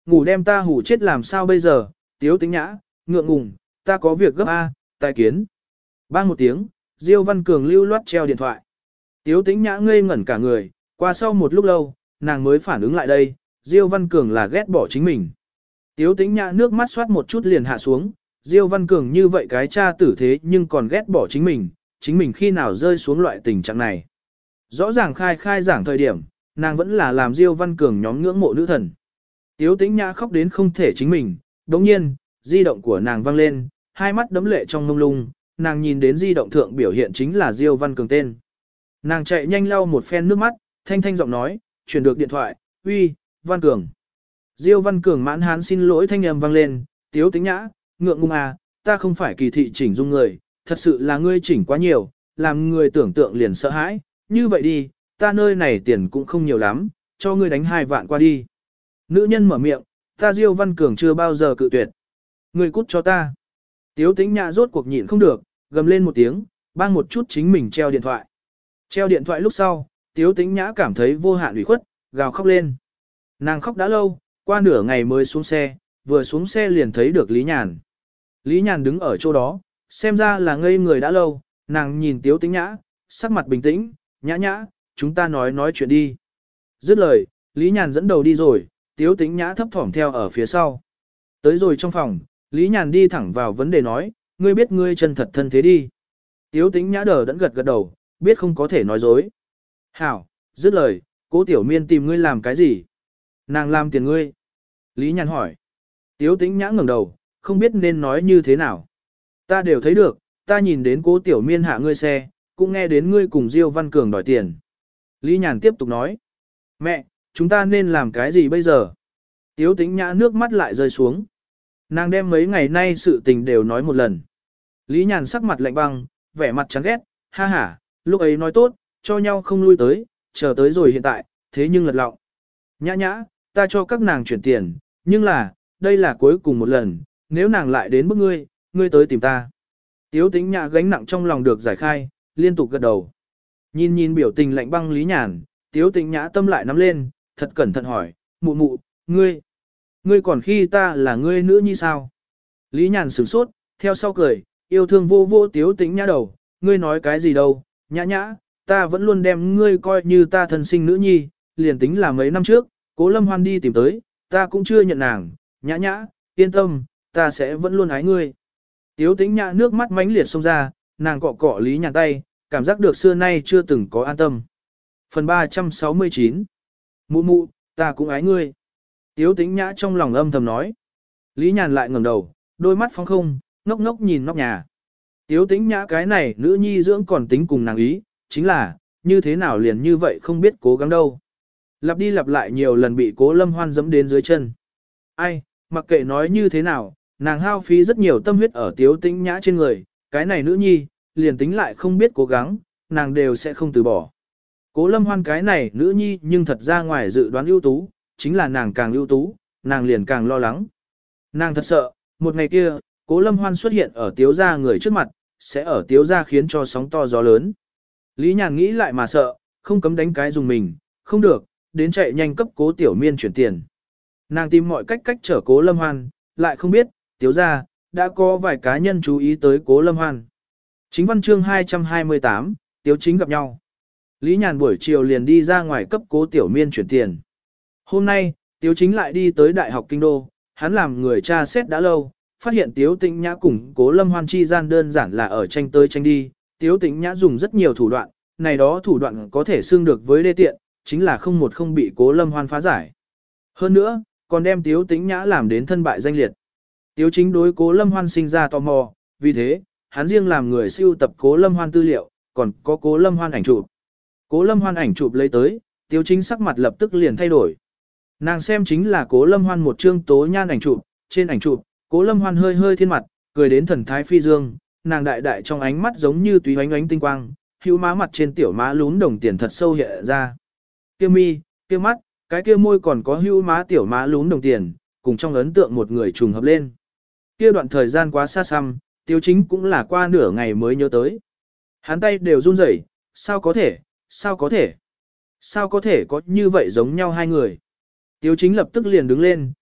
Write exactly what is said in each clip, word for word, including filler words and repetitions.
ngủ đem ta hủ chết làm sao bây giờ, Tiếu Tĩnh Nhã, ngượng ngùng, ta có việc gấp A, tài kiến. Bang một tiếng, Diêu Văn Cường lưu loát treo điện thoại. Tiếu Tĩnh Nhã ngây ngẩn cả người, qua sau một lúc lâu, nàng mới phản ứng lại đây, Diêu Văn Cường là ghét bỏ chính mình. Tiếu Tĩnh Nhã nước mắt xoát một chút liền hạ xuống, Diêu Văn Cường như vậy cái cha tử thế nhưng còn ghét bỏ chính mình, chính mình khi nào rơi xuống loại tình trạng này. Rõ ràng khai khai giảng thời điểm, nàng vẫn là làm Diêu Văn Cường nhóm ngưỡng mộ nữ thần. Tiếu Tĩnh Nhã khóc đến không thể chính mình, đồng nhiên, di động của nàng vang lên, hai mắt đấm lệ trong mông lung, nàng nhìn đến di động thượng biểu hiện chính là Diêu Văn Cường tên. Nàng chạy nhanh lau một phen nước mắt, thanh thanh giọng nói, chuyển được điện thoại, uy, Văn Cường. Diêu Văn Cường mãn hán xin lỗi thanh âm vang lên, Tiếu Tĩnh Nhã, ngượng ngùng à, ta không phải kỳ thị chỉnh dung người, thật sự là ngươi chỉnh quá nhiều, làm người tưởng tượng liền sợ hãi, như vậy đi, ta nơi này tiền cũng không nhiều lắm, cho ngươi đánh hai vạn qua đi. Nữ nhân mở miệng, ta Diêu Văn Cường chưa bao giờ cự tuyệt. Ngươi cút cho ta. Tiếu Tĩnh Nhã rốt cuộc nhịn không được, gầm lên một tiếng, bang một chút chính mình treo điện thoại. Treo điện thoại lúc sau, Tiếu Tĩnh Nhã cảm thấy vô hạn ủy khuất, gào khóc lên. Nàng khóc đã lâu, qua nửa ngày mới xuống xe, vừa xuống xe liền thấy được Lý Nhàn. Lý Nhàn đứng ở chỗ đó, xem ra là ngây người đã lâu, nàng nhìn Tiếu Tĩnh Nhã, sắc mặt bình tĩnh, nhã nhã, chúng ta nói nói chuyện đi. Dứt lời, Lý Nhàn dẫn đầu đi rồi, Tiếu Tĩnh Nhã thấp thỏm theo ở phía sau. Tới rồi trong phòng, Lý Nhàn đi thẳng vào vấn đề nói, ngươi biết ngươi chân thật thân thế đi. Tiếu Tĩnh Nhã đờ đẫn gật gật đầu, biết không có thể nói dối. Hảo, dứt lời, Cố Tiểu Miên tìm ngươi làm cái gì? Nàng làm tiền ngươi. Lý Nhàn hỏi. Tiếu Tĩnh Nhã ngẩng đầu, không biết nên nói như thế nào. Ta đều thấy được, ta nhìn đến Cố Tiểu Miên hạ ngươi xe, cũng nghe đến ngươi cùng Diêu Văn Cường đòi tiền. Lý Nhàn tiếp tục nói. Mẹ, chúng ta nên làm cái gì bây giờ? Tiếu Tĩnh Nhã nước mắt lại rơi xuống. Nàng đem mấy ngày nay sự tình đều nói một lần. Lý Nhàn sắc mặt lạnh băng, vẻ mặt chán ghét, ha ha, lúc ấy nói tốt, cho nhau không lui tới, chờ tới rồi hiện tại, thế nhưng lật lọng. Nhã nhã, ta cho các nàng chuyển tiền, nhưng là, đây là cuối cùng một lần, nếu nàng lại đến bức ngươi, ngươi tới tìm ta. Tiếu Tĩnh Nhã gánh nặng trong lòng được giải khai, liên tục gật đầu. Nhìn nhìn biểu tình lạnh băng Lý Nhàn, Tiếu Tĩnh Nhã tâm lại nắm lên, thật cẩn thận hỏi, mụ mụ, ngươi, ngươi còn khi ta là ngươi nữ nhi sao? Lý Nhàn sửng sốt, theo sau cười, yêu thương vô vô Tiếu Tĩnh Nhã đầu, ngươi nói cái gì đâu, nhã nhã, ta vẫn luôn đem ngươi coi như ta thân sinh nữ nhi, liền tính là mấy năm trước, Cố Lâm Hoan đi tìm tới, ta cũng chưa nhận nàng, nhã nhã, yên tâm, ta sẽ vẫn luôn ái ngươi. Tiếu Tĩnh Nhã nước mắt mãnh liệt xông ra, nàng cọ cọ Lý Nhàn tay, cảm giác được xưa nay chưa từng có an tâm. Phần ba trăm sáu mươi chín. Mụ mụ, ta cũng ái ngươi. Tiếu Tĩnh Nhã trong lòng âm thầm nói. Lý Nhàn lại ngẩng đầu, đôi mắt phóng không, ngốc ngốc nhìn nóc nhà. Tiếu Tĩnh Nhã cái này nữ nhi dưỡng còn tính cùng nàng ý, chính là, như thế nào liền như vậy không biết cố gắng đâu. Lặp đi lặp lại nhiều lần bị Cố Lâm Hoan dẫm đến dưới chân. Ai, mặc kệ nói như thế nào, nàng hao phí rất nhiều tâm huyết ở Tiếu Tĩnh Nhã trên người, cái này nữ nhi, liền tính lại không biết cố gắng, nàng đều sẽ không từ bỏ. Cố Lâm Hoan cái này nữ nhi nhưng thật ra ngoài dự đoán ưu tú, chính là nàng càng ưu tú, nàng liền càng lo lắng. Nàng thật sợ, một ngày kia, Cố Lâm Hoan xuất hiện ở Tiếu gia người trước mặt, sẽ ở Tiếu gia khiến cho sóng to gió lớn. Lý Nhàn nghĩ lại mà sợ, không cấm đánh cái dùng mình, không được, đến chạy nhanh cấp Cố Tiểu Miên chuyển tiền. Nàng tìm mọi cách cách chở Cố Lâm Hoan, lại không biết, Tiếu gia đã có vài cá nhân chú ý tới Cố Lâm Hoan. Chính văn chương hai trăm hai mươi tám, Tiếu Chính gặp nhau. Lý Nhàn buổi chiều liền đi ra ngoài cấp Cố Tiểu Miên chuyển tiền. Hôm nay, Tiếu Chính lại đi tới Đại học Kinh Đô, hắn làm người tra xét đã lâu, phát hiện Tiếu Tĩnh Nhã cùng Cố Lâm Hoan chi gian đơn giản là ở tranh tới tranh đi. Tiếu Tĩnh Nhã dùng rất nhiều thủ đoạn, này đó thủ đoạn có thể xưng được với đê tiện, chính là không một không bị Cố Lâm Hoan phá giải. Hơn nữa, còn đem Tiếu Tĩnh Nhã làm đến thân bại danh liệt. Tiếu Chính đối Cố Lâm Hoan sinh ra tò mò, vì thế, hắn riêng làm người siêu tập Cố Lâm Hoan tư liệu, còn có Cố Lâm Hoan ảnh chụp. Cố Lâm Hoan ảnh chụp lấy tới, Tiếu Chính sắc mặt lập tức liền thay đổi. Nàng xem chính là Cố Lâm Hoan một chương tố nhan ảnh chụp, trên ảnh chụp, Cố Lâm Hoan hơi hơi thiên mặt, cười đến thần thái phi dương, nàng đại đại trong ánh mắt giống như túy ánh ánh tinh quang, hữu má mặt trên tiểu má lún đồng tiền thật sâu hiện ra. Kia mi, kia mắt, cái kia môi còn có hữu má tiểu má lún đồng tiền, cùng trong ấn tượng một người trùng hợp lên. Kia đoạn thời gian quá xa xăm, Tiếu Chính cũng là qua nửa ngày mới nhớ tới. Hắn tay đều run rẩy, sao có thể, sao có thể, sao có thể có như vậy giống nhau hai người. Tiếu Chính lập tức liền đứng lên,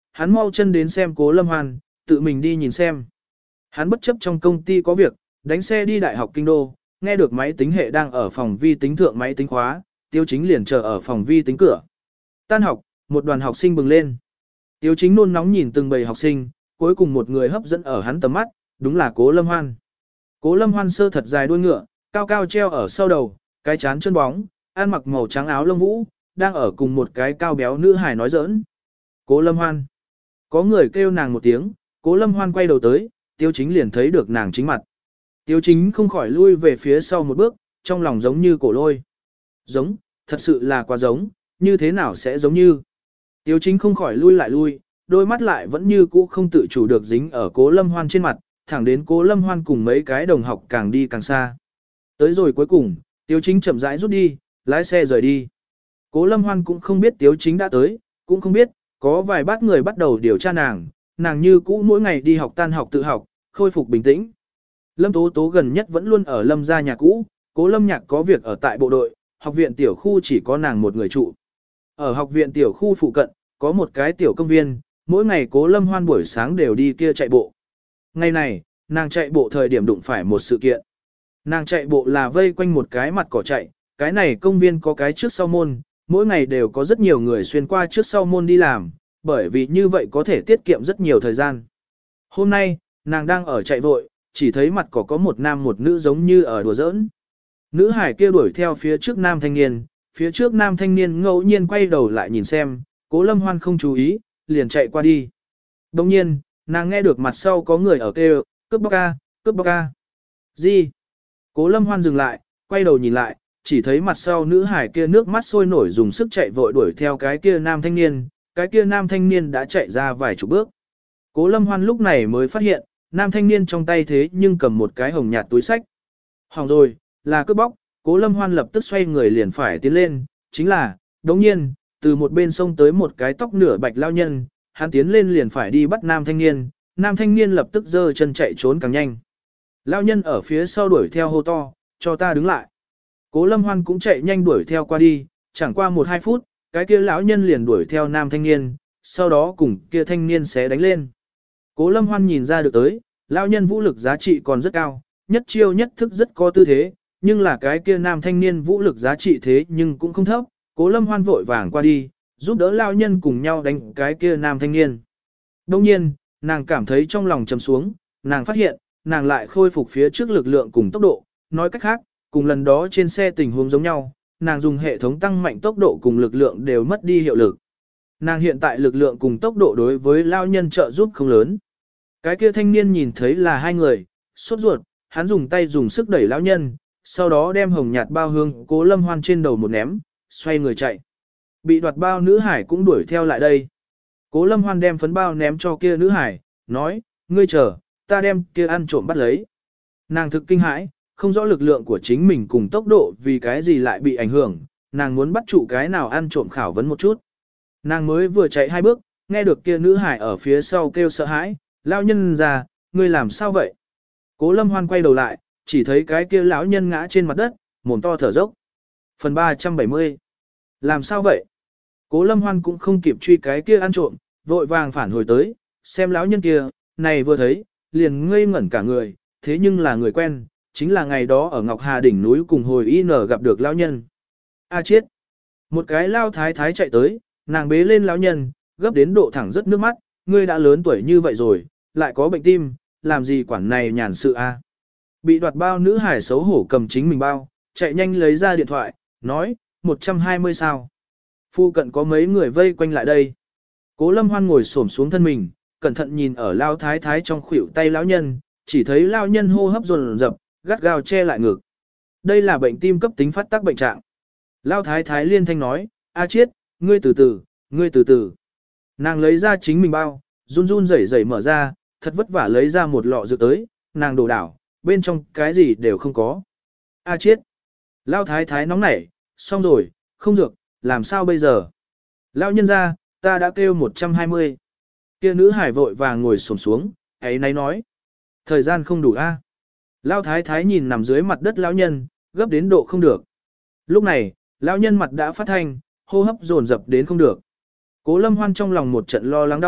hắn mau chân đến xem Cố Lâm Hoan, tự mình đi nhìn xem. Hắn bất chấp trong công ty có việc, đánh xe đi Đại học Kinh Đô, nghe được máy tính hệ đang ở phòng vi tính thượng máy tính khóa, Tiêu Chính liền chờ ở phòng vi tính cửa. Tan học, một đoàn học sinh bừng lên. Tiêu Chính nôn nóng nhìn từng bầy học sinh, cuối cùng một người hấp dẫn ở hắn tầm mắt, đúng là Cố Lâm Hoan. Cố Lâm Hoan sơ thật dài đuôi ngựa, cao cao treo ở sau đầu, cái chán chân bóng, ăn mặc màu trắng áo lông vũ, đang ở cùng một cái cao béo nữ hài nói giỡn. Cố Lâm Hoan. Có người kêu nàng một tiếng, Cố Lâm Hoan quay đầu tới, Tiêu Chính liền thấy được nàng chính mặt. Tiêu Chính không khỏi lui về phía sau một bước, trong lòng giống như cổ lôi. Giống, thật sự là quá giống, như thế nào sẽ giống như. Tiêu Chính không khỏi lui lại lui, đôi mắt lại vẫn như cũ không tự chủ được dính ở Cố Lâm Hoan trên mặt, thẳng đến Cố Lâm Hoan cùng mấy cái đồng học càng đi càng xa. Tới rồi cuối cùng, Tiêu Chính chậm rãi rút đi, lái xe rời đi. Cố Lâm Hoan cũng không biết Tiêu Chính đã tới, cũng không biết, có vài bát người bắt đầu điều tra nàng, nàng như cũ mỗi ngày đi học tan học tự học, khôi phục bình tĩnh. Lâm Tố Tố gần nhất vẫn luôn ở Lâm gia nhà cũ, Cố Lâm Nhạc có việc ở tại bộ đội, học viện tiểu khu chỉ có nàng một người trụ. Ở học viện tiểu khu phụ cận, có một cái tiểu công viên, mỗi ngày Cố Lâm Hoan buổi sáng đều đi kia chạy bộ. Ngày này, nàng chạy bộ thời điểm đụng phải một sự kiện. Nàng chạy bộ là vây quanh một cái mặt cỏ chạy, cái này công viên có cái trước sau môn, mỗi ngày đều có rất nhiều người xuyên qua trước sau môn đi làm, bởi vì như vậy có thể tiết kiệm rất nhiều thời gian. Hôm nay, nàng đang ở chạy vội, chỉ thấy mặt cỏ có một nam một nữ giống như ở đùa giỡn. Nữ hải kia đuổi theo phía trước nam thanh niên, phía trước nam thanh niên ngẫu nhiên quay đầu lại nhìn xem, Cố Lâm Hoan không chú ý, liền chạy qua đi. Đồng nhiên, nàng nghe được mặt sau có người ở kêu, cướp bóc ca, cướp bóc ca. Gì? Cố Lâm Hoan dừng lại, quay đầu nhìn lại, chỉ thấy mặt sau nữ hải kia nước mắt sôi nổi dùng sức chạy vội đuổi theo cái kia nam thanh niên, cái kia nam thanh niên đã chạy ra vài chục bước. Cố Lâm Hoan lúc này mới phát hiện, nam thanh niên trong tay thế nhưng cầm một cái hồng nhạt túi sách. Hỏng rồi, là cướp bóc, Cố Lâm Hoan lập tức xoay người liền phải tiến lên, chính là, đồng nhiên, từ một bên sông tới một cái tóc nửa bạch lao nhân, hắn tiến lên liền phải đi bắt nam thanh niên, nam thanh niên lập tức giơ chân chạy trốn càng nhanh. Lao nhân ở phía sau đuổi theo hô to, cho ta đứng lại. Cố Lâm Hoan cũng chạy nhanh đuổi theo qua đi, chẳng qua một hai phút, cái kia lão nhân liền đuổi theo nam thanh niên, sau đó cùng kia thanh niên sẽ đánh lên. Cố Lâm Hoan nhìn ra được tới, lão nhân vũ lực giá trị còn rất cao, nhất chiêu nhất thức rất có tư thế, nhưng là cái kia nam thanh niên vũ lực giá trị thế nhưng cũng không thấp. Cố Lâm Hoan vội vàng qua đi, giúp đỡ lão nhân cùng nhau đánh cái kia nam thanh niên. Đồng nhiên, nàng cảm thấy trong lòng trầm xuống, nàng phát hiện, nàng lại khôi phục phía trước lực lượng cùng tốc độ, nói cách khác, cùng lần đó trên xe tình huống giống nhau, nàng dùng hệ thống tăng mạnh tốc độ cùng lực lượng đều mất đi hiệu lực. Nàng hiện tại lực lượng cùng tốc độ đối với lao nhân trợ giúp không lớn. Cái kia thanh niên nhìn thấy là hai người, sốt ruột, hắn dùng tay dùng sức đẩy lão nhân, sau đó đem hồng nhạt bao hương Cố Lâm Hoan trên đầu một ném, xoay người chạy. Bị đoạt bao nữ hải cũng đuổi theo lại đây. Cố Lâm Hoan đem phấn bao ném cho kia nữ hải, nói, ngươi chờ, ta đem kia ăn trộm bắt lấy. Nàng thực kinh hãi, không rõ lực lượng của chính mình cùng tốc độ vì cái gì lại bị ảnh hưởng, nàng muốn bắt trụ cái nào ăn trộm khảo vấn một chút. Nàng mới vừa chạy hai bước, nghe được kia nữ hải ở phía sau kêu sợ hãi, lão nhân già, ngươi làm sao vậy? Cố Lâm Hoan quay đầu lại, chỉ thấy cái kia lão nhân ngã trên mặt đất, mồm to thở dốc. Phần ba trăm bảy mươi. Làm sao vậy? Cố Lâm Hoan cũng không kịp truy cái kia ăn trộm, vội vàng phản hồi tới, xem lão nhân kia, này vừa thấy, liền ngây ngẩn cả người, thế nhưng là người quen, chính là ngày đó ở Ngọc Hà đỉnh núi cùng hồi y nở gặp được lão nhân. A chết! Một cái lao thái thái chạy tới, nàng bế lên lão nhân, gấp đến độ thẳng rất nước mắt, ngươi đã lớn tuổi như vậy rồi, lại có bệnh tim, làm gì quản này nhàn sự a? Bị đoạt bao nữ hải xấu hổ cầm chính mình bao, chạy nhanh lấy ra điện thoại, nói, một trăm hai mươi sao. Phu cận có mấy người vây quanh lại đây. Cố Lâm Hoan ngồi xổm xuống thân mình, cẩn thận nhìn ở lao thái thái trong khuỷu tay lão nhân, chỉ thấy lão nhân hô hấp dồn dập, gắt gao che lại ngực. Đây là bệnh tim cấp tính phát tác bệnh trạng. Lao thái thái liên thanh nói, A Chiết, ngươi từ từ, ngươi từ từ. Nàng lấy ra chính mình bao, run run rẩy rẩy mở ra, thật vất vả lấy ra một lọ dược tới, nàng đổ đảo, bên trong cái gì đều không có. A Chiết. Lao thái thái nóng nảy, xong rồi, không dược, làm sao bây giờ? Lao nhân ra, ta đã kêu một trăm hai mươi. Kia nữ hải vội vàng ngồi xổm xuống, ấy nấy nói. Thời gian không đủ a. Lao thái thái nhìn nằm dưới mặt đất lão nhân, gấp đến độ không được. Lúc này, lão nhân mặt đã phát thanh, hô hấp dồn dập đến không được. Cố Lâm Hoan trong lòng một trận lo lắng đau,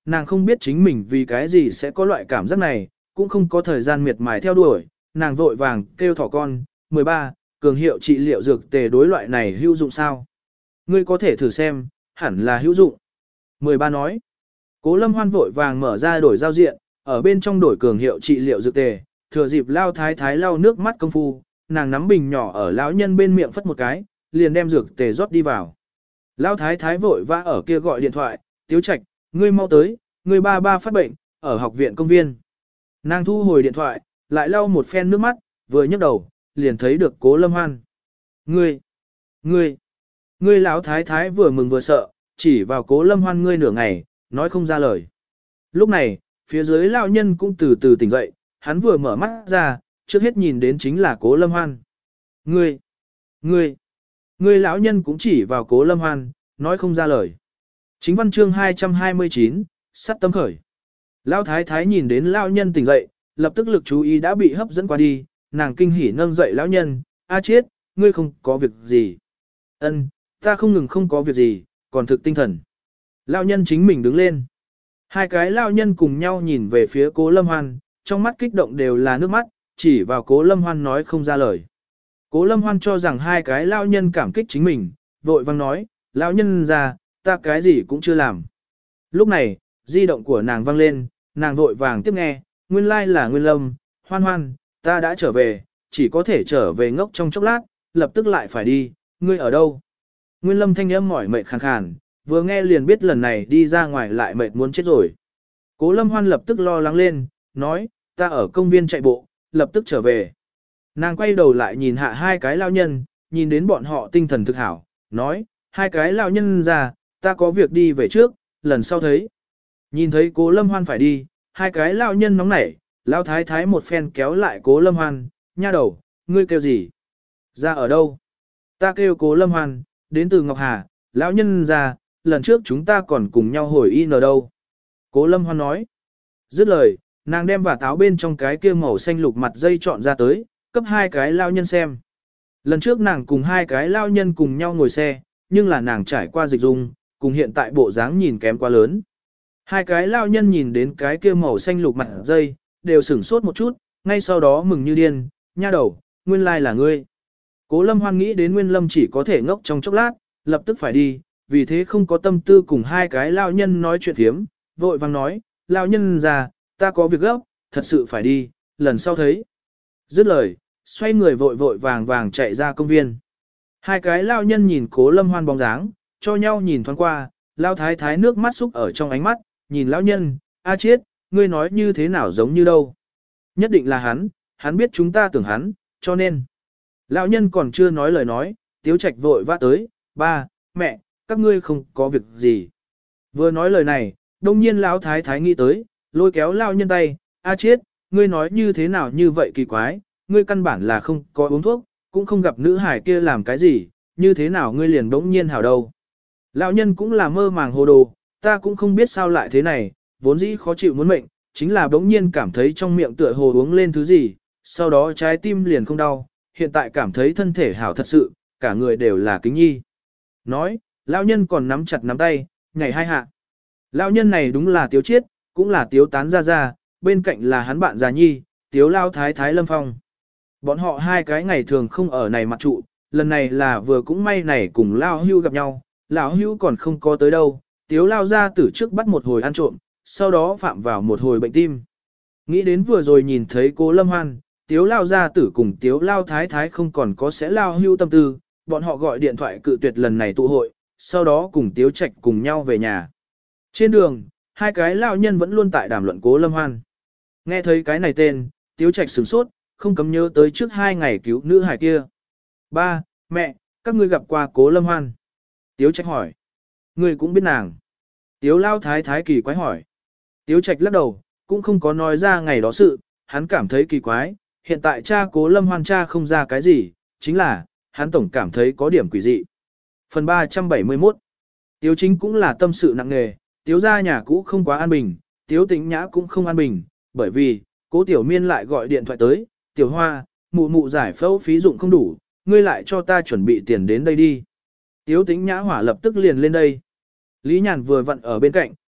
nàng không biết chính mình vì cái gì sẽ có loại cảm giác này, cũng không có thời gian miệt mài theo đuổi, nàng vội vàng kêu thỏ con, mười ba, cường hiệu trị liệu dược tề đối loại này hữu dụng sao? Ngươi có thể thử xem, hẳn là hữu dụng. mười ba nói, Cố Lâm Hoan vội vàng mở ra đổi giao diện, ở bên trong đổi cường hiệu trị liệu dược tề, thừa dịp lao thái thái lau nước mắt công phu, nàng nắm bình nhỏ ở lão nhân bên miệng phất một cái, liền đem dược tề rót đi vào. Lão thái thái vội vã ở kia gọi điện thoại, Tiếu Trạch, ngươi mau tới, ngươi ba ba phát bệnh, ở học viện công viên. Nàng thu hồi điện thoại, lại lau một phen nước mắt, vừa nhấc đầu, liền thấy được Cố Lâm Hoan. Ngươi, ngươi, ngươi lão thái thái vừa mừng vừa sợ, chỉ vào Cố Lâm Hoan ngươi nửa ngày, nói không ra lời. Lúc này, phía dưới lão nhân cũng từ từ tỉnh dậy, hắn vừa mở mắt ra, trước hết nhìn đến chính là Cố Lâm Hoan. Ngươi, ngươi, ngươi lão nhân cũng chỉ vào Cố Lâm Hoan, nói không ra lời. Chính văn chương hai trăm hai mươi chín, sắt tâm khởi. Lão thái thái nhìn đến lão nhân tỉnh dậy, lập tức lực chú ý đã bị hấp dẫn qua đi, nàng kinh hỉ nâng dậy lão nhân, a chết, ngươi không có việc gì. Ân, ta không ngừng không có việc gì, còn thực tinh thần. Lão nhân chính mình đứng lên. Hai cái lão nhân cùng nhau nhìn về phía Cố Lâm Hoan, trong mắt kích động đều là nước mắt, chỉ vào Cố Lâm Hoan nói không ra lời. Cố Lâm Hoan cho rằng hai cái lão nhân cảm kích chính mình, vội vang nói, lão nhân ra, ta cái gì cũng chưa làm. Lúc này, di động của nàng vang lên, nàng vội vàng tiếp nghe, nguyên lai like là Nguyên Lâm, Hoan Hoan, ta đã trở về, chỉ có thể trở về ngốc trong chốc lát, lập tức lại phải đi, ngươi ở đâu? Nguyên Lâm thanh âm mỏi mệt khàn khàn, vừa nghe liền biết lần này đi ra ngoài lại mệt muốn chết rồi. Cố Lâm Hoan lập tức lo lắng lên, nói, ta ở công viên chạy bộ, lập tức trở về. Nàng quay đầu lại nhìn hạ hai cái lao nhân, nhìn đến bọn họ tinh thần thực hảo, nói, hai cái lao nhân ra, ta có việc đi về trước, lần sau thấy. Nhìn thấy Cố Lâm Hoan phải đi, hai cái lao nhân nóng nảy, lao thái thái một phen kéo lại Cố Lâm Hoan, nha đầu, ngươi kêu gì? Ra ở đâu? Ta kêu Cố Lâm Hoan, đến từ Ngọc Hà, lão nhân ra, lần trước chúng ta còn cùng nhau hồi in ở đâu? Cố Lâm Hoan nói. Dứt lời, nàng đem vả táo bên trong cái kia màu xanh lục mặt dây chọn ra tới, cấp hai cái lao nhân xem. Lần trước nàng cùng hai cái lao nhân cùng nhau ngồi xe, nhưng là nàng trải qua dịch dung, cùng hiện tại bộ dáng nhìn kém quá lớn. Hai cái lao nhân nhìn đến cái kia màu xanh lục mặt dây, đều sửng sốt một chút, ngay sau đó mừng như điên, nha đầu, nguyên lai là ngươi. Cố Lâm Hoan nghĩ đến Nguyên Lâm chỉ có thể ngốc trong chốc lát, lập tức phải đi, vì thế không có tâm tư cùng hai cái lao nhân nói chuyện thiếm, vội vang nói, lao nhân già, ta có việc gấp, thật sự phải đi, lần sau thấy. Dứt lời, xoay người vội vội vàng vàng chạy ra công viên. Hai cái lao nhân nhìn Cố Lâm Hoan bóng dáng, cho nhau nhìn thoáng qua, lao thái thái nước mắt xúc ở trong ánh mắt, nhìn lão nhân, a chết, ngươi nói như thế nào giống như đâu. Nhất định là hắn, hắn biết chúng ta tưởng hắn, cho nên. Lão nhân còn chưa nói lời nói, Tiếu Trạch vội vã tới, ba, mẹ, các ngươi không có việc gì. Vừa nói lời này, đông nhiên lão thái thái nghĩ tới, lôi kéo lão nhân tay, a chết, ngươi nói như thế nào như vậy kỳ quái, ngươi căn bản là không có uống thuốc, cũng không gặp nữ hải kia làm cái gì, như thế nào ngươi liền đống nhiên hảo đâu. Lão nhân cũng là mơ màng hồ đồ, ta cũng không biết sao lại thế này, vốn dĩ khó chịu muốn mệnh, chính là đống nhiên cảm thấy trong miệng tựa hồ uống lên thứ gì, sau đó trái tim liền không đau, hiện tại cảm thấy thân thể hảo thật sự, cả người đều là kính nhi. Nói, lão nhân còn nắm chặt nắm tay, nhảy hai hạ. Lão nhân này đúng là Tiếu Chiết, cũng là Tiếu Tán Gia Gia, bên cạnh là hắn bạn già nhi, Tiếu Lao Thái Thái Lâm Phong. Bọn họ hai cái ngày thường không ở này mặt trụ, lần này là vừa cũng may này cùng Lao Hưu gặp nhau, Lão Hưu còn không có tới đâu, Tiếu Lao Gia tử trước bắt một hồi ăn trộm, sau đó phạm vào một hồi bệnh tim. Nghĩ đến vừa rồi nhìn thấy Cố Lâm Hoan, Tiếu Lao Gia tử cùng Tiếu Lao Thái Thái không còn có sẽ Lao Hưu tâm tư, bọn họ gọi điện thoại cự tuyệt lần này tụ hội, sau đó cùng Tiếu Trạch cùng nhau về nhà. Trên đường, hai cái lao nhân vẫn luôn tại đàm luận Cố Lâm Hoan. Nghe thấy cái này tên, Tiếu Trạch sửng sốt, không cấm nhớ tới trước hai ngày cứu nữ hài kia. Ba, mẹ, các ngươi gặp qua Cố Lâm Hoan. Tiếu Trạch hỏi. Ngươi cũng biết nàng. Tiếu Lao Thái Thái kỳ quái hỏi. Tiếu Trạch lắc đầu, cũng không có nói ra ngày đó sự, hắn cảm thấy kỳ quái, hiện tại cha Cố Lâm Hoan cha không ra cái gì, chính là, hắn tổng cảm thấy có điểm quỷ dị. Phần ba trăm bảy mươi mốt. Tiếu Chính cũng là tâm sự nặng nề, Tiếu gia nhà cũ không quá an bình, Tiếu Tĩnh Nhã cũng không an bình, bởi vì, Cố Tiểu Miên lại gọi điện thoại tới, Tiểu Hoa, mụ mụ giải phẫu phí dụng không đủ, ngươi lại cho ta chuẩn bị tiền đến đây đi. Tiếu Tĩnh Nhã hỏa lập tức liền lên đây. Lý Nhàn vừa vặn ở bên cạnh,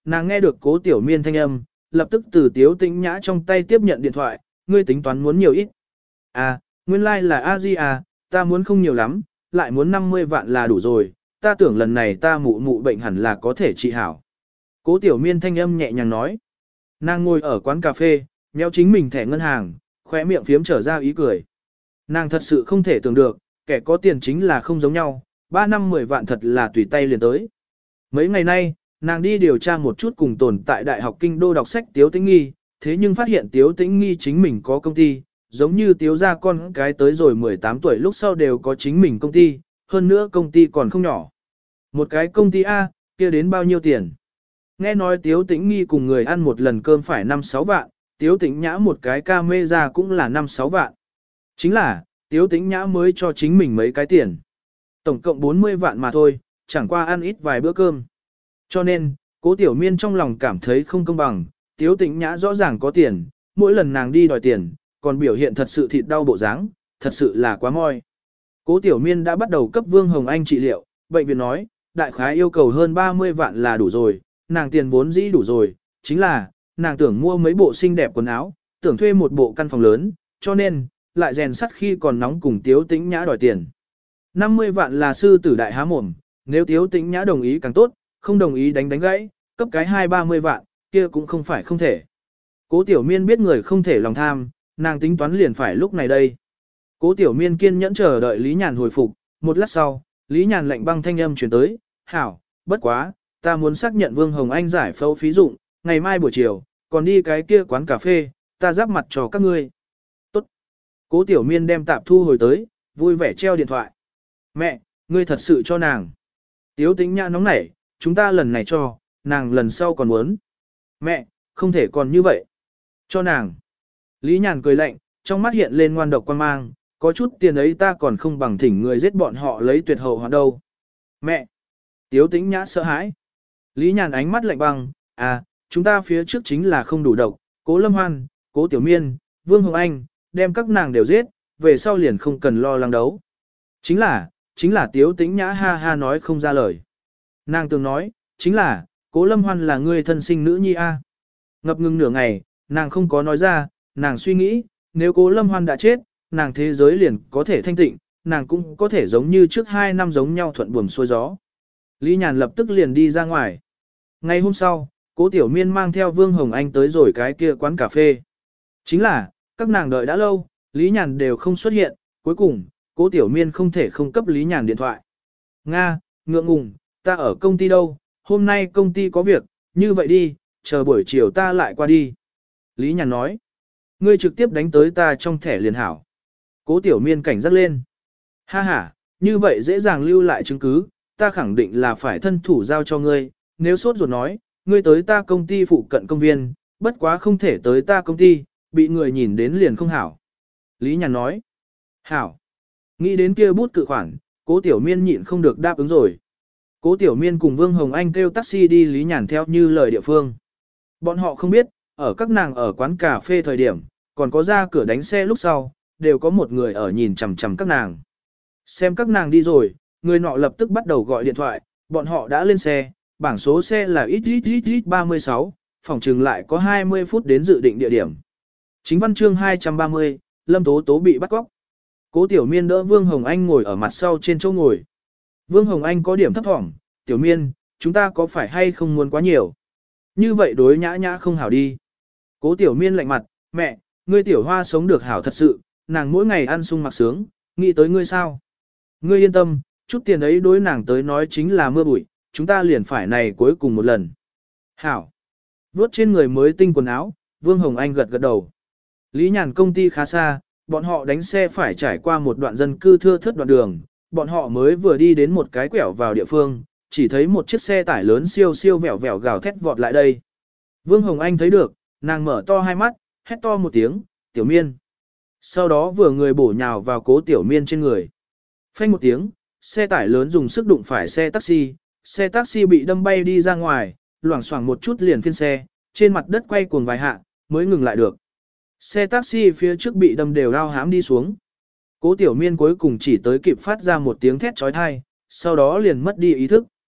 nàng nghe được cố tiểu miên thanh âm, lập tức từ Tiếu Tĩnh Nhã trong tay tiếp nhận điện thoại, ngươi tính toán muốn nhiều ít. À, nguyên lai like là a di à, ta muốn không nhiều lắm, lại muốn năm mươi vạn là đủ rồi, ta tưởng lần này ta mụ mụ bệnh hẳn là có thể trị hảo. Cố tiểu miên thanh âm nhẹ nhàng nói. Nàng ngồi ở quán cà phê, nhéo chính mình thẻ ngân hàng, khóe miệng phiếm trở ra ý cười. Nàng thật sự không thể tưởng được, kẻ có tiền chính là không giống nhau, ba năm mười vạn thật là tùy tay liền tới. Mấy ngày nay, nàng đi điều tra một chút cùng tồn tại Đại học Kinh Đô đọc sách Tiếu Tĩnh Nghi, thế nhưng phát hiện Tiếu Tĩnh Nghi chính mình có công ty, giống như Tiếu gia con cái tới rồi mười tám tuổi lúc sau đều có chính mình công ty, hơn nữa công ty còn không nhỏ. Một cái công ty A, kia đến bao nhiêu tiền? Nghe nói Tiếu Tĩnh Nghi cùng người ăn một lần cơm phải năm sáu vạn, Tiếu Tĩnh Nhã một cái ca mê ra cũng là năm sáu vạn. Chính là, Tiếu Tĩnh Nhã mới cho chính mình mấy cái tiền. Tổng cộng bốn mươi vạn mà thôi, chẳng qua ăn ít vài bữa cơm. Cho nên, Cố Tiểu Miên trong lòng cảm thấy không công bằng, Tiếu Tĩnh Nhã rõ ràng có tiền, mỗi lần nàng đi đòi tiền, còn biểu hiện thật sự thịt đau bộ dáng, thật sự là quá moi. Cố Tiểu Miên đã bắt đầu cấp Vương Hồng Anh trị liệu, bệnh viện nói, đại khái yêu cầu hơn ba mươi vạn là đủ rồi, nàng tiền vốn dĩ đủ rồi, chính là, nàng tưởng mua mấy bộ xinh đẹp quần áo, tưởng thuê một bộ căn phòng lớn, cho nên, lại rèn sắt khi còn nóng cùng Tiếu Tĩnh Nhã đòi tiền. năm mươi vạn là sư tử đại há mồm, nếu Tiếu Tĩnh Nhã đồng ý càng tốt, không đồng ý đánh đánh gãy, cấp cái hai ba mươi vạn, kia cũng không phải không thể. Cố Tiểu Miên biết người không thể lòng tham, nàng tính toán liền phải lúc này đây. Cố Tiểu Miên kiên nhẫn chờ đợi Lý Nhàn hồi phục, một lát sau, Lý Nhàn lạnh băng thanh âm truyền tới, hảo, bất quá, ta muốn xác nhận Vương Hồng Anh giải phẫu phí dụng, ngày mai buổi chiều, còn đi cái kia quán cà phê, ta giáp mặt cho các ngươi. Tốt. Cố Tiểu Miên đem tạp thu hồi tới, vui vẻ treo điện thoại. Mẹ, ngươi thật sự cho nàng. Tiếu Tĩnh Nhã nóng nảy, chúng ta lần này cho, nàng lần sau còn muốn. Mẹ, không thể còn như vậy. Cho nàng. Lý Nhàn cười lạnh, trong mắt hiện lên ngoan độc quan mang, có chút tiền ấy ta còn không bằng thỉnh người giết bọn họ lấy tuyệt hậu hoặc đâu. Mẹ. Tiếu Tĩnh Nhã sợ hãi. Lý Nhàn ánh mắt lạnh băng, à, chúng ta phía trước chính là không đủ độc, Cố Lâm Hoan, Cố Tiểu Miên, Vương Hồng Anh, đem các nàng đều giết, về sau liền không cần lo lắng đấu. Chính là, chính là Tiếu Tĩnh Nhã ha ha nói không ra lời. Nàng từng nói, chính là, Cố Lâm Hoan là người thân sinh nữ nhi a. Ngập ngừng nửa ngày, nàng không có nói ra, nàng suy nghĩ, nếu Cố Lâm Hoan đã chết, nàng thế giới liền có thể thanh tịnh, nàng cũng có thể giống như trước hai năm giống nhau thuận buồm xuôi gió. Lý Nhàn lập tức liền đi ra ngoài. Ngày hôm sau, Cố Tiểu Miên mang theo Vương Hồng Anh tới rồi cái kia quán cà phê. Chính là, các nàng đợi đã lâu, Lý Nhàn đều không xuất hiện, cuối cùng, Cố Tiểu Miên không thể không cấp Lý Nhàn điện thoại. Nga, ngượng ngùng, ta ở công ty đâu, hôm nay công ty có việc, như vậy đi, chờ buổi chiều ta lại qua đi. Lý Nhàn nói, ngươi trực tiếp đánh tới ta trong thẻ liền hảo. Cố Tiểu Miên cảnh giác lên. Ha ha, như vậy dễ dàng lưu lại chứng cứ, ta khẳng định là phải thân thủ giao cho ngươi, nếu sốt ruột nói, ngươi tới ta công ty phụ cận công viên, bất quá không thể tới ta công ty, bị người nhìn đến liền không hảo. Lý Nhàn nói, hảo. Nghĩ đến kia bút cự khoản, Cố Tiểu Miên nhịn không được đáp ứng rồi. Cố Tiểu Miên cùng Vương Hồng Anh kêu taxi đi Lý Nhàn theo như lời địa phương. Bọn họ không biết, ở các nàng ở quán cà phê thời điểm, còn có ra cửa đánh xe lúc sau, đều có một người ở nhìn chằm chằm các nàng. Xem các nàng đi rồi, người nọ lập tức bắt đầu gọi điện thoại, bọn họ đã lên xe, bảng số xe là ít ít ít ít ba mươi sáu, phòng trừng lại có hai mươi phút đến dự định địa điểm. Chính văn chương hai trăm ba mươi, Lâm Tố Tố bị bắt cóc. Cố Tiểu Miên đỡ Vương Hồng Anh ngồi ở mặt sau trên chỗ ngồi. Vương Hồng Anh có điểm thấp thỏm, Tiểu Miên, chúng ta có phải hay không muốn quá nhiều? Như vậy đối nhã nhã không hảo đi. Cố Tiểu Miên lạnh mặt, mẹ, ngươi Tiểu Hoa sống được hảo thật sự, nàng mỗi ngày ăn sung mặc sướng, nghĩ tới ngươi sao? Ngươi yên tâm, chút tiền ấy đối nàng tới nói chính là mưa bụi, chúng ta liền phải này cuối cùng một lần. Hảo. Vuốt trên người mới tinh quần áo, Vương Hồng Anh gật gật đầu. Lý Nhàn công ty khá xa, bọn họ đánh xe phải trải qua một đoạn dân cư thưa thớt đoạn đường, bọn họ mới vừa đi đến một cái quẹo vào địa phương, chỉ thấy một chiếc xe tải lớn siêu siêu vẹo vẹo gào thét vọt lại đây. Vương Hồng Anh thấy được, nàng mở to hai mắt, hét to một tiếng, Tiểu Miên. Sau đó vừa người bổ nhào vào Cố Tiểu Miên trên người. Phanh một tiếng, xe tải lớn dùng sức đụng phải xe taxi, xe taxi bị đâm bay đi ra ngoài, loảng xoảng một chút liền phiên xe, trên mặt đất quay cuồng vài hạ, mới ngừng lại được. Xe taxi phía trước bị đâm đều lao hãm đi xuống. Cố Tiểu Miên cuối cùng chỉ tới kịp phát ra một tiếng thét trói thai, sau đó liền mất đi ý thức.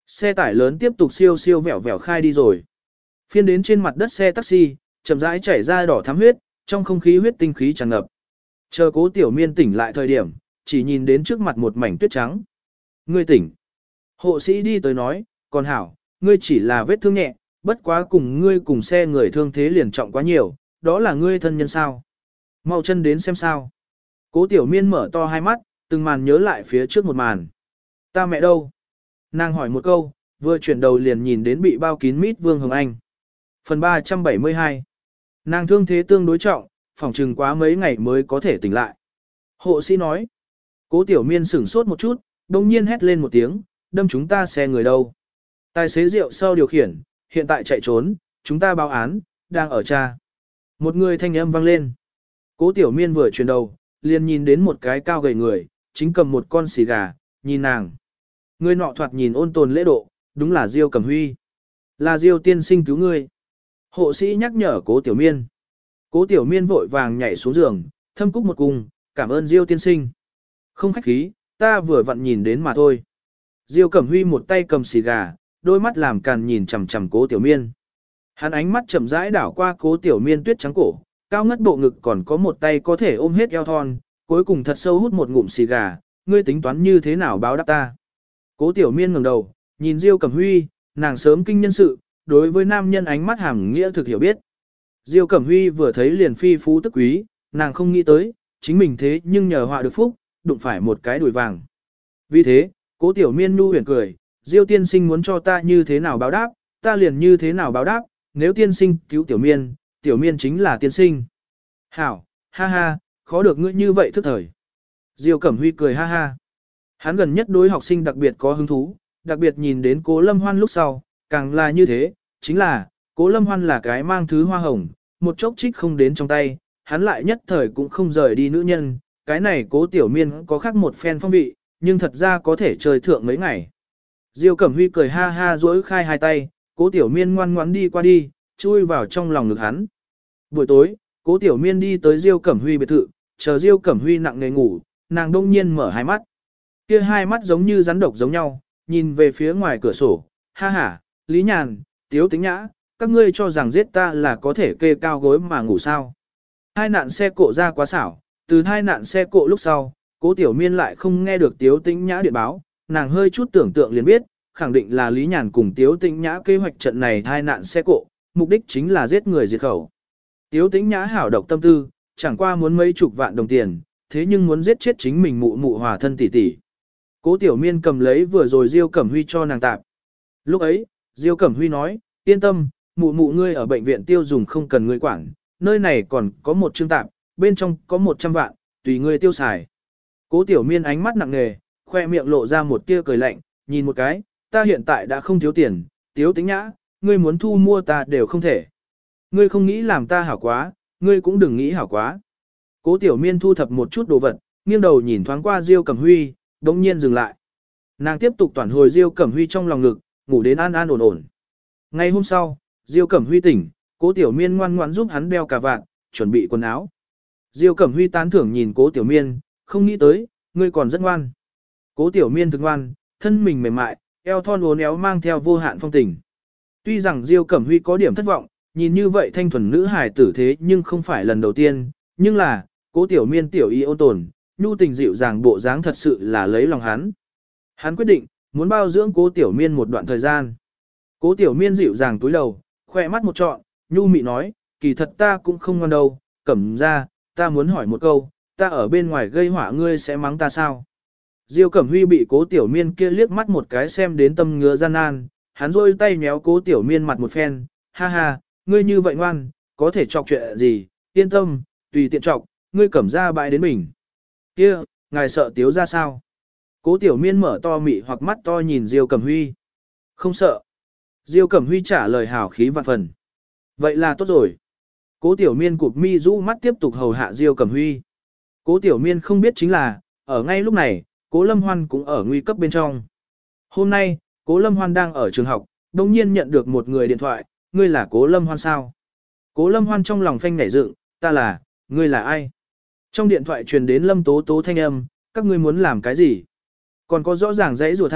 Xe tải lớn tiếp tục siêu siêu vẹo vẹo khai đi rồi. Phiên đến trên mặt đất xe taxi, chậm rãi chảy ra đỏ thắm huyết, trong không khí huyết tinh khí tràn ngập. Chờ Cố Tiểu Miên tỉnh lại thời điểm, chỉ nhìn đến trước mặt một mảnh tuyết trắng. Ngươi tỉnh. Hộ sĩ đi tới nói, còn hảo, ngươi chỉ là vết thương nhẹ, bất quá cùng ngươi cùng xe người thương thế liền trọng quá nhiều, đó là ngươi thân nhân sao. Mau chân đến xem sao. Cố Tiểu Miên mở to hai mắt, từng màn nhớ lại phía trước một màn. Ta mẹ đâu? Nàng hỏi một câu, vừa chuyển đầu liền nhìn đến bị bao kín mít Vương Hồng Anh. Phần ba trăm bảy mươi hai. Nàng thương thế tương đối trọng, phỏng chừng quá mấy ngày mới có thể tỉnh lại. Hộ sĩ nói. Cố Tiểu Miên sửng sốt một chút, đồng nhiên hét lên một tiếng, đâm chúng ta xe người đâu. Tài xế rượu sau điều khiển, hiện tại chạy trốn, chúng ta báo án, đang ở tra. Một người thanh âm vang lên. Cố Tiểu Miên vừa chuyển đầu, liền nhìn đến một cái cao gầy người, chính cầm một con xì gà, nhìn nàng. Người nọ thoạt nhìn ôn tồn lễ độ, đúng là Diêu Cẩm Huy. Là Diêu tiên sinh cứu ngươi. Hộ sĩ nhắc nhở Cố Tiểu Miên. Cố Tiểu Miên vội vàng nhảy xuống giường, thâm cúc một cung, cảm ơn Diêu tiên sinh. Không khách khí, ta vừa vặn nhìn đến mà thôi. Diêu Cẩm Huy một tay cầm xì gà, đôi mắt làm càn nhìn chằm chằm Cố Tiểu Miên. Hắn ánh mắt chậm rãi đảo qua Cố Tiểu Miên tuyết trắng cổ, cao ngất bộ ngực còn có một tay có thể ôm hết eo thon, cuối cùng thật sâu hút một ngụm xì gà, ngươi tính toán như thế nào báo đáp ta. Cố Tiểu Miên ngẩng đầu, nhìn Diêu Cẩm Huy, nàng sớm kinh nhân sự, đối với nam nhân ánh mắt hàm nghĩa thực hiểu biết. Diêu Cẩm Huy vừa thấy liền phi phú tức quý, nàng không nghĩ tới, chính mình thế nhưng nhờ họa được phúc, đụng phải một cái đùi vàng. Vì thế, Cố Tiểu Miên nu huyền cười, Diêu tiên sinh muốn cho ta như thế nào báo đáp, ta liền như thế nào báo đáp, nếu tiên sinh cứu Tiểu Miên, Tiểu Miên chính là tiên sinh. Hảo, ha ha, khó được ngươi như vậy thức thời. Diêu Cẩm Huy cười ha ha. Hắn gần nhất đối học sinh đặc biệt có hứng thú, đặc biệt nhìn đến Cố Lâm Hoan lúc sau, càng là như thế, chính là, Cố Lâm Hoan là cái mang thứ hoa hồng, một chốc trích không đến trong tay, hắn lại nhất thời cũng không rời đi nữ nhân, cái này Cố Tiểu Miên có khác một phen phong vị, nhưng thật ra có thể chơi thượng mấy ngày. Diêu Cẩm Huy cười ha ha duỗi khai hai tay, Cố Tiểu Miên ngoan ngoãn đi qua đi, chui vào trong lòng ngực hắn. Buổi tối, Cố Tiểu Miên đi tới Diêu Cẩm Huy biệt thự, chờ Diêu Cẩm Huy nặng nề ngủ, nàng đông nhiên mở hai mắt. Kia hai mắt giống như rắn độc giống nhau, nhìn về phía ngoài cửa sổ, ha ha, Lý Nhàn, Tiếu Tĩnh Nhã, các ngươi cho rằng giết ta là có thể kê cao gối mà ngủ sao. Hai nạn xe cộ ra quá xảo, từ hai nạn xe cộ lúc sau, Cố Tiểu Miên lại không nghe được Tiếu Tĩnh Nhã điện báo, nàng hơi chút tưởng tượng liền biết, khẳng định là Lý Nhàn cùng Tiếu Tĩnh Nhã kế hoạch trận này hai nạn xe cộ, mục đích chính là giết người diệt khẩu. Tiếu Tĩnh Nhã hảo độc tâm tư, chẳng qua muốn mấy chục vạn đồng tiền, thế nhưng muốn giết chết chính mình mụ mụ hòa thân tỷ tỷ. Cố Tiểu Miên cầm lấy vừa rồi Diêu Cẩm Huy cho nàng tạp. Lúc ấy, Diêu Cẩm Huy nói, yên tâm, mụ mụ ngươi ở bệnh viện tiêu dùng không cần ngươi quản, nơi này còn có một chương tạp, bên trong có một trăm vạn, tùy ngươi tiêu xài. Cố Tiểu Miên ánh mắt nặng nề, khoe miệng lộ ra một tia cười lạnh, nhìn một cái, ta hiện tại đã không thiếu tiền, Tiếu Tĩnh Nhã, ngươi muốn thu mua ta đều không thể. Ngươi không nghĩ làm ta hảo quá, ngươi cũng đừng nghĩ hảo quá. Cố Tiểu Miên thu thập một chút đồ vật, nghiêng đầu nhìn thoáng qua Diêu Cẩm Huy, đống nhiên dừng lại. Nàng tiếp tục toàn hồi Diêu Cẩm Huy trong lòng ngực, ngủ đến an an ổn ổn. Ngày hôm sau, Diêu Cẩm Huy tỉnh, Cố Tiểu Miên ngoan ngoãn giúp hắn đeo cà vạt, chuẩn bị quần áo. Diêu Cẩm Huy tán thưởng nhìn Cố Tiểu Miên, không nghĩ tới, ngươi còn rất ngoan. Cố Tiểu Miên thực ngoan, thân mình mềm mại, eo thon uốn éo mang theo vô hạn phong tình. Tuy rằng Diêu Cẩm Huy có điểm thất vọng, nhìn như vậy thanh thuần nữ hài tử thế nhưng không phải lần đầu tiên, nhưng là, Cố Tiểu Miên tiểu y ôn tồn, nhu tình dịu dàng bộ dáng thật sự là lấy lòng hắn. Hắn quyết định, muốn bao dưỡng Cố Tiểu Miên một đoạn thời gian. Cố Tiểu Miên dịu dàng túi đầu, khoe mắt một trọn, nhu mị nói, kỳ thật ta cũng không ngoan đâu, Cẩm ra, ta muốn hỏi một câu, ta ở bên ngoài gây họa ngươi sẽ mắng ta sao? Diêu Cẩm Huy bị Cố Tiểu Miên kia liếc mắt một cái xem đến tâm ngứa gian nan, hắn rôi tay méo Cố Tiểu Miên mặt một phen, ha ha, ngươi như vậy ngoan, có thể chọc chuyện gì, yên tâm, tùy tiện chọc, ngươi Cẩm ra bại đến mình. Kia, ngài sợ Tiếu ra sao? Cố Tiểu Miên mở to mị hoặc mắt to nhìn Diêu Cẩm Huy. Không sợ. Diêu Cẩm Huy trả lời hào khí vạn phần. Vậy là tốt rồi. Cố Tiểu Miên cụp mi rũ mắt tiếp tục hầu hạ Diêu Cẩm Huy. Cố Tiểu Miên không biết chính là, ở ngay lúc này, Cố Lâm Hoan cũng ở nguy cấp bên trong. Hôm nay, Cố Lâm Hoan đang ở trường học, đồng nhiên nhận được một người điện thoại, ngươi là Cố Lâm Hoan sao? Cố Lâm Hoan trong lòng phanh nhảy dựng, ta là, ngươi là ai? Trong điện thoại truyền đến Lâm Tố Tố thanh âm, các ngươi muốn làm cái gì? Còn có rõ ràng dãy rùa thanh,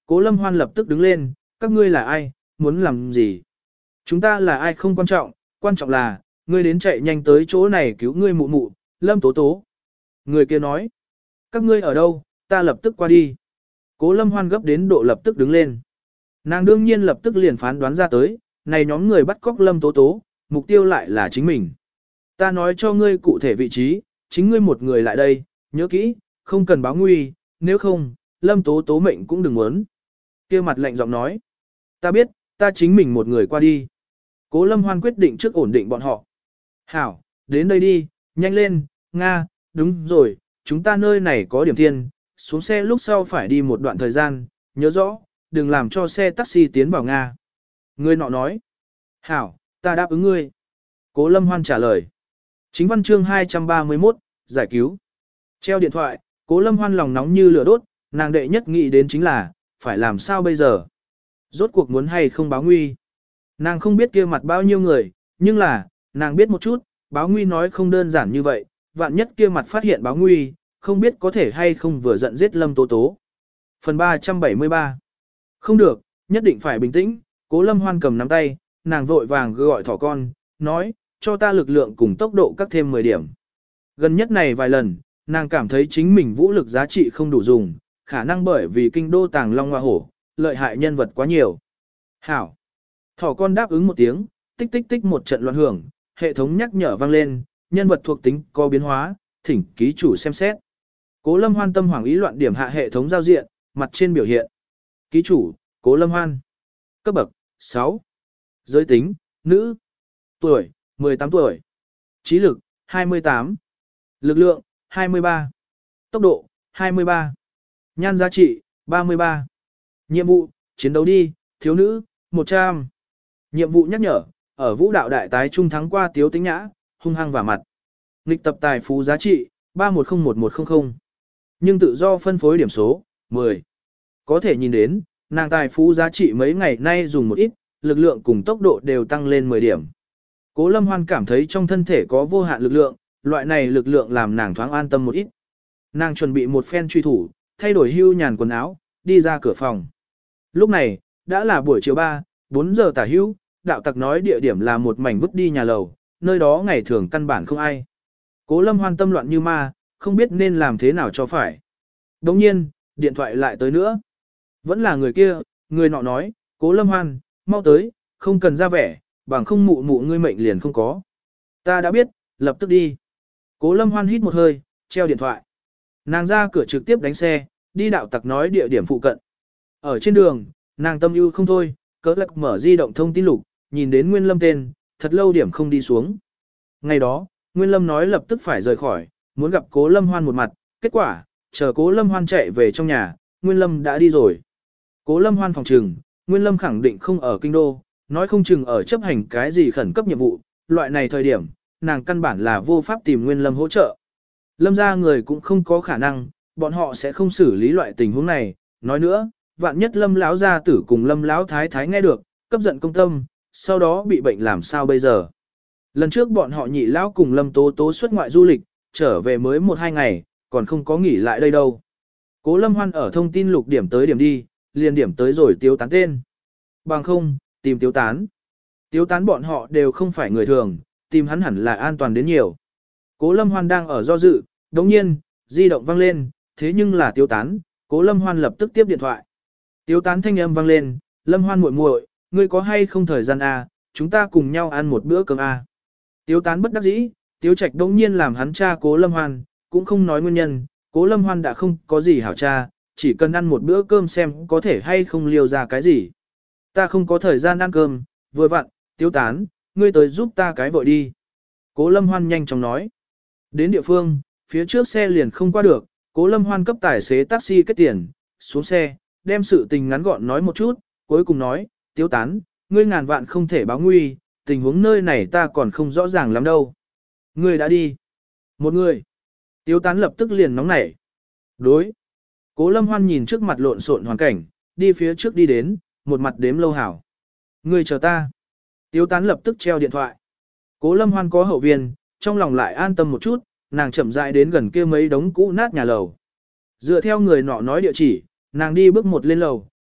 Cố Lâm Hoan lập tức đứng lên, các ngươi là ai, muốn làm gì? Chúng ta là ai không quan trọng, quan trọng là, ngươi đến chạy nhanh tới chỗ này cứu ngươi mụ mụ, Lâm Tố Tố. Người kia nói, các ngươi ở đâu, ta lập tức qua đi. Cố Lâm Hoan gấp đến độ lập tức đứng lên. Nàng đương nhiên lập tức liền phán đoán ra tới, này nhóm người bắt cóc Lâm Tố Tố, mục tiêu lại là chính mình. Ta nói cho ngươi cụ thể vị trí, chính ngươi một người lại đây, nhớ kỹ, không cần báo nguy, nếu không, Lâm Tố Tố mệnh cũng đừng muốn. Kia mặt lạnh giọng nói, ta biết, ta chính mình một người qua đi. Cố Lâm Hoan quyết định trước ổn định bọn họ. Hảo, đến đây đi, nhanh lên, Nga, đúng rồi, chúng ta nơi này có điểm thiên, xuống xe lúc sau phải đi một đoạn thời gian, nhớ rõ, đừng làm cho xe taxi tiến vào Nga. Người nọ nói, hảo, ta đáp ứng ngươi. Cố Lâm Hoan trả lời. Chính văn chương hai trăm ba mươi mốt, giải cứu. Treo điện thoại, Cố Lâm Hoan lòng nóng như lửa đốt, nàng đệ nhất nghĩ đến chính là, phải làm sao bây giờ? Rốt cuộc muốn hay không báo nguy? Nàng không biết kia mặt bao nhiêu người, nhưng là, nàng biết một chút, báo nguy nói không đơn giản như vậy, vạn nhất kia mặt phát hiện báo nguy, không biết có thể hay không vừa giận giết Lâm Tố Tố. Phần ba trăm bảy mươi ba. Không được, nhất định phải bình tĩnh, Cố Lâm Hoan cầm nắm tay, nàng vội vàng gọi thỏ con, nói, cho ta lực lượng cùng tốc độ các thêm mười điểm. Gần nhất này vài lần, nàng cảm thấy chính mình vũ lực giá trị không đủ dùng, khả năng bởi vì kinh đô tàng long hoa hổ, lợi hại nhân vật quá nhiều. Hảo. Thỏ con đáp ứng một tiếng, tích tích tích một trận loạn hưởng, hệ thống nhắc nhở vang lên, nhân vật thuộc tính có biến hóa, thỉnh ký chủ xem xét. Cố Lâm Hoan tâm hoảng ý loạn điểm hạ hệ thống giao diện, mặt trên biểu hiện. Ký chủ, Cố Lâm Hoan. Cấp bậc, sáu. Giới tính, nữ. Tuổi, mười tám tuổi. Trí lực, hai mươi tám. Lực lượng, hai mươi ba. Tốc độ, hai mươi ba. Nhan giá trị, ba mươi ba. Nhiệm vụ, chiến đấu đi, thiếu nữ, một trăm. Nhiệm vụ nhắc nhở, ở vũ đạo đại tái trung thắng qua Tiếu Tĩnh Nhã, hung hăng vào mặt. Nghịch tập tài phú giá trị, ba một không một một không không. Nhưng tự do phân phối điểm số, mười. Có thể nhìn đến, nàng tài phú giá trị mấy ngày nay dùng một ít, lực lượng cùng tốc độ đều tăng lên mười điểm. Cố Lâm Hoan cảm thấy trong thân thể có vô hạn lực lượng, loại này lực lượng làm nàng thoáng an tâm một ít. Nàng chuẩn bị một phen truy thủ, thay đổi hưu nhàn quần áo, đi ra cửa phòng. Lúc này, đã là buổi chiều ba, bốn giờ tả hưu, đạo tặc nói địa điểm là một mảnh vứt đi nhà lầu, nơi đó ngày thường căn bản không ai. Cố Lâm Hoan tâm loạn như ma, không biết nên làm thế nào cho phải. Đồng nhiên, điện thoại lại tới nữa. Vẫn là người kia, người nọ nói, Cố Lâm Hoan, mau tới, không cần ra vẻ, bằng không mụ mụ ngươi mệnh liền không có. Ta đã biết, lập tức đi. Cố Lâm Hoan hít một hơi, treo điện thoại. Nàng ra cửa trực tiếp đánh xe, đi đạo tặc nói địa điểm phụ cận. Ở trên đường, nàng tâm ưu không thôi, cỡ lạc mở di động thông tin lục, nhìn đến Nguyên Lâm tên, thật lâu điểm không đi xuống. Ngày đó, Nguyên Lâm nói lập tức phải rời khỏi, muốn gặp Cố Lâm Hoan một mặt, kết quả, chờ Cố Lâm Hoan chạy về trong nhà, Nguyên Lâm đã đi rồi. Cố Lâm Hoan phòng trừng, Nguyên Lâm khẳng định không ở kinh đô, nói không chừng ở chấp hành cái gì khẩn cấp nhiệm vụ, loại này thời điểm, nàng căn bản là vô pháp tìm Nguyên Lâm hỗ trợ. Lâm ra người cũng không có khả năng, bọn họ sẽ không xử lý loại tình huống này, nói nữa, vạn nhất Lâm lão gia tử cùng Lâm lão thái thái nghe được, cấp giận công tâm, sau đó bị bệnh làm sao bây giờ. Lần trước bọn họ nhị lão cùng Lâm Tố Tố xuất ngoại du lịch, trở về mới một hai ngày, còn không có nghỉ lại đây đâu. Cố Lâm Hoan ở thông tin lục điểm tới điểm đi, liền điểm tới rồi Tiếu Tán tên. Bằng không, tìm Tiếu Tán. Tiếu Tán bọn họ đều không phải người thường, tìm hắn hẳn là an toàn đến nhiều. Cố Lâm Hoan đang ở do dự, đồng nhiên, di động vang lên, thế nhưng là Tiếu Tán, Cố Lâm Hoan lập tức tiếp điện thoại. Tiếu Tán thanh âm vang lên, Lâm Hoan muội muội, ngươi có hay không thời gian à, chúng ta cùng nhau ăn một bữa cơm à. Tiếu Tán bất đắc dĩ, Tiếu Trạch đống nhiên làm hắn cha Cố Lâm Hoan, cũng không nói nguyên nhân, Cố Lâm Hoan đã không có gì hảo cha, chỉ cần ăn một bữa cơm xem có thể hay không liều ra cái gì. Ta không có thời gian ăn cơm, vừa vặn, Tiếu Tán, ngươi tới giúp ta cái vội đi. Cố Lâm Hoan nhanh chóng nói. Đến địa phương, phía trước xe liền không qua được, Cố Lâm Hoan cấp tài xế taxi kết tiền, xuống xe, đem sự tình ngắn gọn nói một chút, cuối cùng nói, Tiếu Tán, ngươi ngàn vạn không thể báo nguy, tình huống nơi này ta còn không rõ ràng lắm đâu. Ngươi đã đi. Một người. Tiếu Tán lập tức liền nóng nảy. Đối. Cố Lâm Hoan nhìn trước mặt lộn xộn hoàn cảnh, đi phía trước đi đến, một mặt đếm lâu hảo. Ngươi chờ ta. Tiếu Tán lập tức treo điện thoại. Cố Lâm Hoan có hậu viên, trong lòng lại an tâm một chút, nàng chậm rãi đến gần kia mấy đống cũ nát nhà lầu. Dựa theo người nọ nói địa chỉ, nàng đi bước một lên lầu,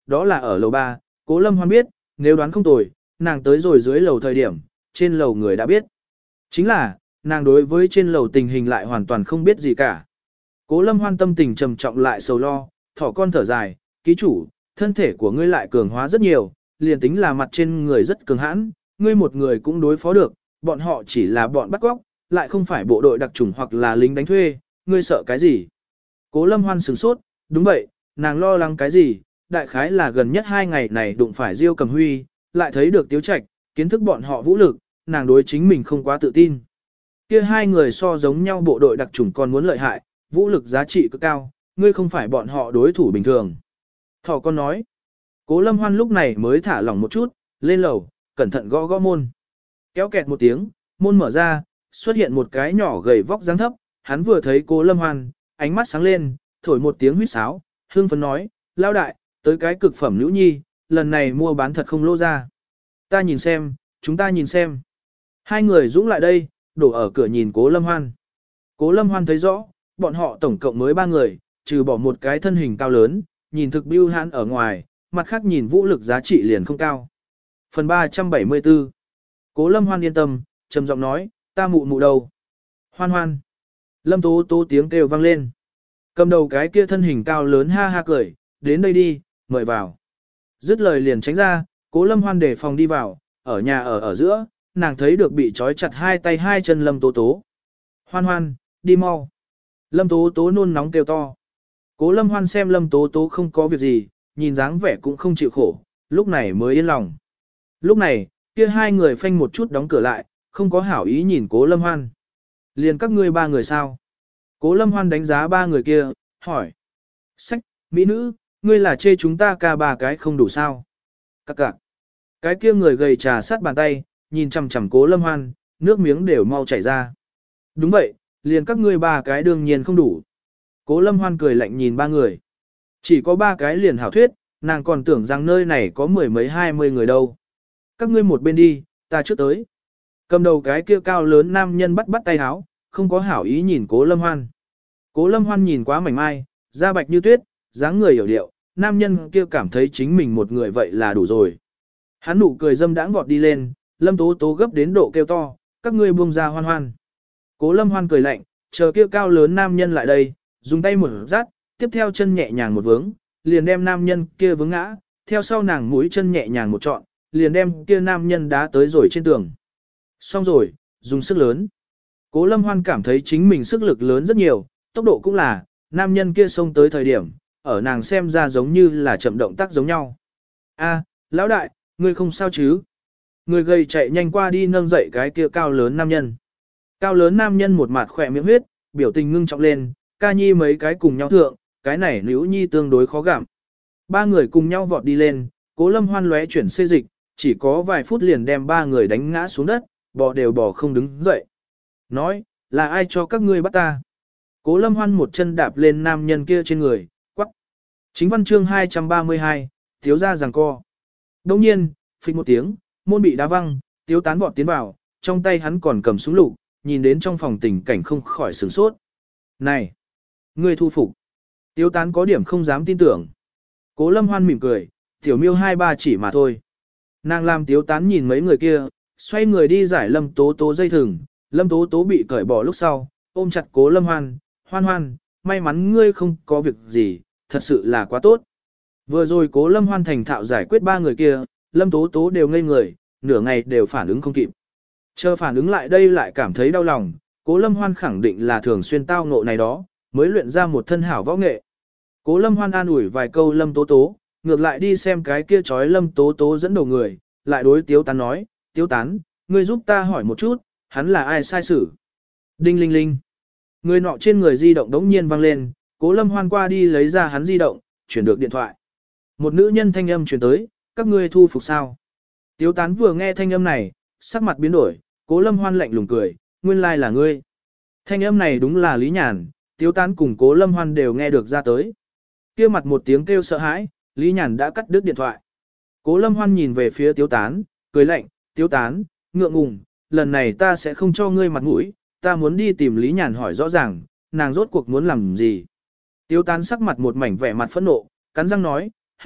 đó là ở lầu ba, Cố Lâm Hoan biết, nếu đoán không tồi, nàng tới rồi dưới lầu thời điểm, trên lầu người đã biết. Chính là, nàng đối với trên lầu tình hình lại hoàn toàn không biết gì cả. Cố Lâm Hoan tâm tình trầm trọng lại sầu lo, thỏ con thở dài, ký chủ, thân thể của ngươi lại cường hóa rất nhiều, liền tính là mặt trên người rất cường hãn, ngươi một người cũng đối phó được, bọn họ chỉ là bọn bắt cóc, lại không phải bộ đội đặc chủng hoặc là lính đánh thuê, ngươi sợ cái gì? Cố Lâm Hoan sửng sốt, đúng vậy, nàng lo lắng cái gì, đại khái là gần nhất hai ngày này đụng phải Diêu Cầm Huy, lại thấy được Tiếu Trạch, kiến thức bọn họ vũ lực, nàng đối chính mình không quá tự tin. Kia hai người so giống nhau bộ đội đặc chủng còn muốn lợi hại, vũ lực giá trị cực cao, ngươi không phải bọn họ đối thủ bình thường. Thỏ con nói, Cố Lâm Hoan lúc này mới thả lỏng một chút, lên lầu, cẩn thận gõ gõ môn. Kéo kẹt một tiếng, môn mở ra, xuất hiện một cái nhỏ gầy vóc dáng thấp, hắn vừa thấy Cố Lâm Hoan, ánh mắt sáng lên, thổi một tiếng huýt sáo, hương phấn nói, lao đại, tới cái cực phẩm nữ nhi, lần này mua bán thật không lô ra. Ta nhìn xem, chúng ta nhìn xem. Hai người dũng lại đây, đổ ở cửa nhìn Cố Lâm Hoan. Cố Lâm Hoan thấy rõ, bọn họ tổng cộng mới ba người, trừ bỏ một cái thân hình cao lớn, nhìn thực bưu hãn ở ngoài, mặt khác nhìn vũ lực giá trị liền không cao. Phần ba trăm bảy mươi tư. Cố Lâm Hoan yên tâm, trầm giọng nói, ta mụ mụ đâu. Hoan Hoan. Lâm Tố Tố tiếng kêu vang lên. Cầm đầu cái kia thân hình cao lớn ha ha cười, đến đây đi, mời vào. Dứt lời liền tránh ra, Cố Lâm Hoan để phòng đi vào, ở nhà ở ở giữa, nàng thấy được bị trói chặt hai tay hai chân Lâm Tố Tố. Hoan Hoan, đi mau. Lâm Tố Tố nôn nóng kêu to. Cố Lâm Hoan xem Lâm Tố Tố không có việc gì, nhìn dáng vẻ cũng không chịu khổ, lúc này mới yên lòng. Lúc này, kia hai người phanh một chút đóng cửa lại, không có hảo ý nhìn Cố Lâm Hoan. Liền các ngươi ba người sao? Cố Lâm Hoan đánh giá ba người kia, hỏi. Sách, mỹ nữ, ngươi là chê chúng ta ca ba cái không đủ sao? Các cạc. Cái kia người gầy trà sát bàn tay, nhìn chằm chằm Cố Lâm Hoan, nước miếng đều mau chảy ra. Đúng vậy, liền các ngươi ba cái đương nhiên không đủ. Cố Lâm Hoan cười lạnh nhìn ba người. Chỉ có ba cái liền hảo thuyết, nàng còn tưởng rằng nơi này có mười mấy hai mươi người đâu. Các ngươi một bên đi, ta trước tới. Cầm đầu cái kia cao lớn nam nhân bắt bắt tay háo, không có hảo ý nhìn Cố Lâm Hoan. Cố Lâm Hoan nhìn quá mảnh mai, da bạch như tuyết, dáng người hiểu điệu, nam nhân kia cảm thấy chính mình một người vậy là đủ rồi. Hắn nụ cười dâm đãng vọt đi lên, Lâm Tố Tố gấp đến độ kêu to, các ngươi buông ra Hoan Hoan. Cố Lâm Hoan cười lạnh, chờ kia cao lớn nam nhân lại đây, dùng tay một rát, tiếp theo chân nhẹ nhàng một vướng, liền đem nam nhân kia vướng ngã, theo sau nàng mũi chân nhẹ nhàng một trọn, liền đem kia nam nhân đá tới rồi trên tường. Xong rồi, dùng sức lớn. Cố Lâm Hoan cảm thấy chính mình sức lực lớn rất nhiều, tốc độ cũng là, nam nhân kia xông tới thời điểm, ở nàng xem ra giống như là chậm động tác giống nhau. A, lão đại, ngươi không sao chứ? Người gầy chạy nhanh qua đi nâng dậy cái kia cao lớn nam nhân. Cao lớn nam nhân một mặt khỏe miệng huyết, biểu tình ngưng trọng lên, ca nhi mấy cái cùng nhau thượng, cái này nữ nhi tương đối khó gặm. Ba người cùng nhau vọt đi lên, Cố Lâm Hoan lóe chuyển xê dịch, chỉ có vài phút liền đem ba người đánh ngã xuống đất, bò đều bò không đứng dậy. Nói, là ai cho các ngươi bắt ta? Cố Lâm Hoan một chân đạp lên nam nhân kia trên người, quắc. Chính văn chương hai trăm ba mươi hai, thiếu ra giằng co. Đồng nhiên, phịch một tiếng, môn bị đá văng, Tiếu Tán vọt tiến vào, trong tay hắn còn cầm súng lục, nhìn đến trong phòng tình cảnh không khỏi sửng sốt. Này, ngươi thu phục. Tiếu Tán có điểm không dám tin tưởng. Cố Lâm Hoan mỉm cười, tiểu miêu hai ba chỉ mà thôi. Nàng làm Tiếu Tán nhìn mấy người kia, xoay người đi giải Lâm Tố Tố dây thừng, Lâm Tố Tố bị cởi bỏ lúc sau, ôm chặt Cố Lâm Hoan, Hoan Hoan, may mắn ngươi không có việc gì, thật sự là quá tốt. Vừa rồi Cố Lâm Hoan thành thạo giải quyết ba người kia, Lâm Tố Tố đều ngây người, nửa ngày đều phản ứng không kịp. Chờ phản ứng lại đây lại cảm thấy đau lòng, Cố Lâm Hoan khẳng định là thường xuyên tao ngộ này đó, mới luyện ra một thân hảo võ nghệ. Cố Lâm Hoan an ủi vài câu Lâm Tố Tố, ngược lại đi xem cái kia chói Lâm Tố Tố dẫn đầu người, lại đối Tiếu Tán nói, Tiếu Tán, ngươi giúp ta hỏi một chút, hắn là ai sai xử? Đinh linh linh. Người nọ trên người di động đống nhiên vang lên, Cố Lâm Hoan qua đi lấy ra hắn di động, chuyển được điện thoại. Một nữ nhân thanh âm truyền tới, các ngươi thu phục sao? Tiếu Tán vừa nghe thanh âm này, sắc mặt biến đổi, Cố Lâm Hoan lạnh lùng cười, nguyên lai là ngươi. Thanh âm này đúng là Lý Nhàn, Tiếu Tán cùng Cố Lâm Hoan đều nghe được ra tới. Kia mặt một tiếng kêu sợ hãi, Lý Nhàn đã cắt đứt điện thoại. Cố Lâm Hoan nhìn về phía Tiếu Tán, cười lạnh, Tiếu Tán, ngượng ngùng, lần này ta sẽ không cho ngươi mặt mũi, ta muốn đi tìm Lý Nhàn hỏi rõ ràng, nàng rốt cuộc muốn làm gì. Tiếu Tán sắc mặt một mảnh vẻ mặt phẫn nộ, cắn răng nói, hảo,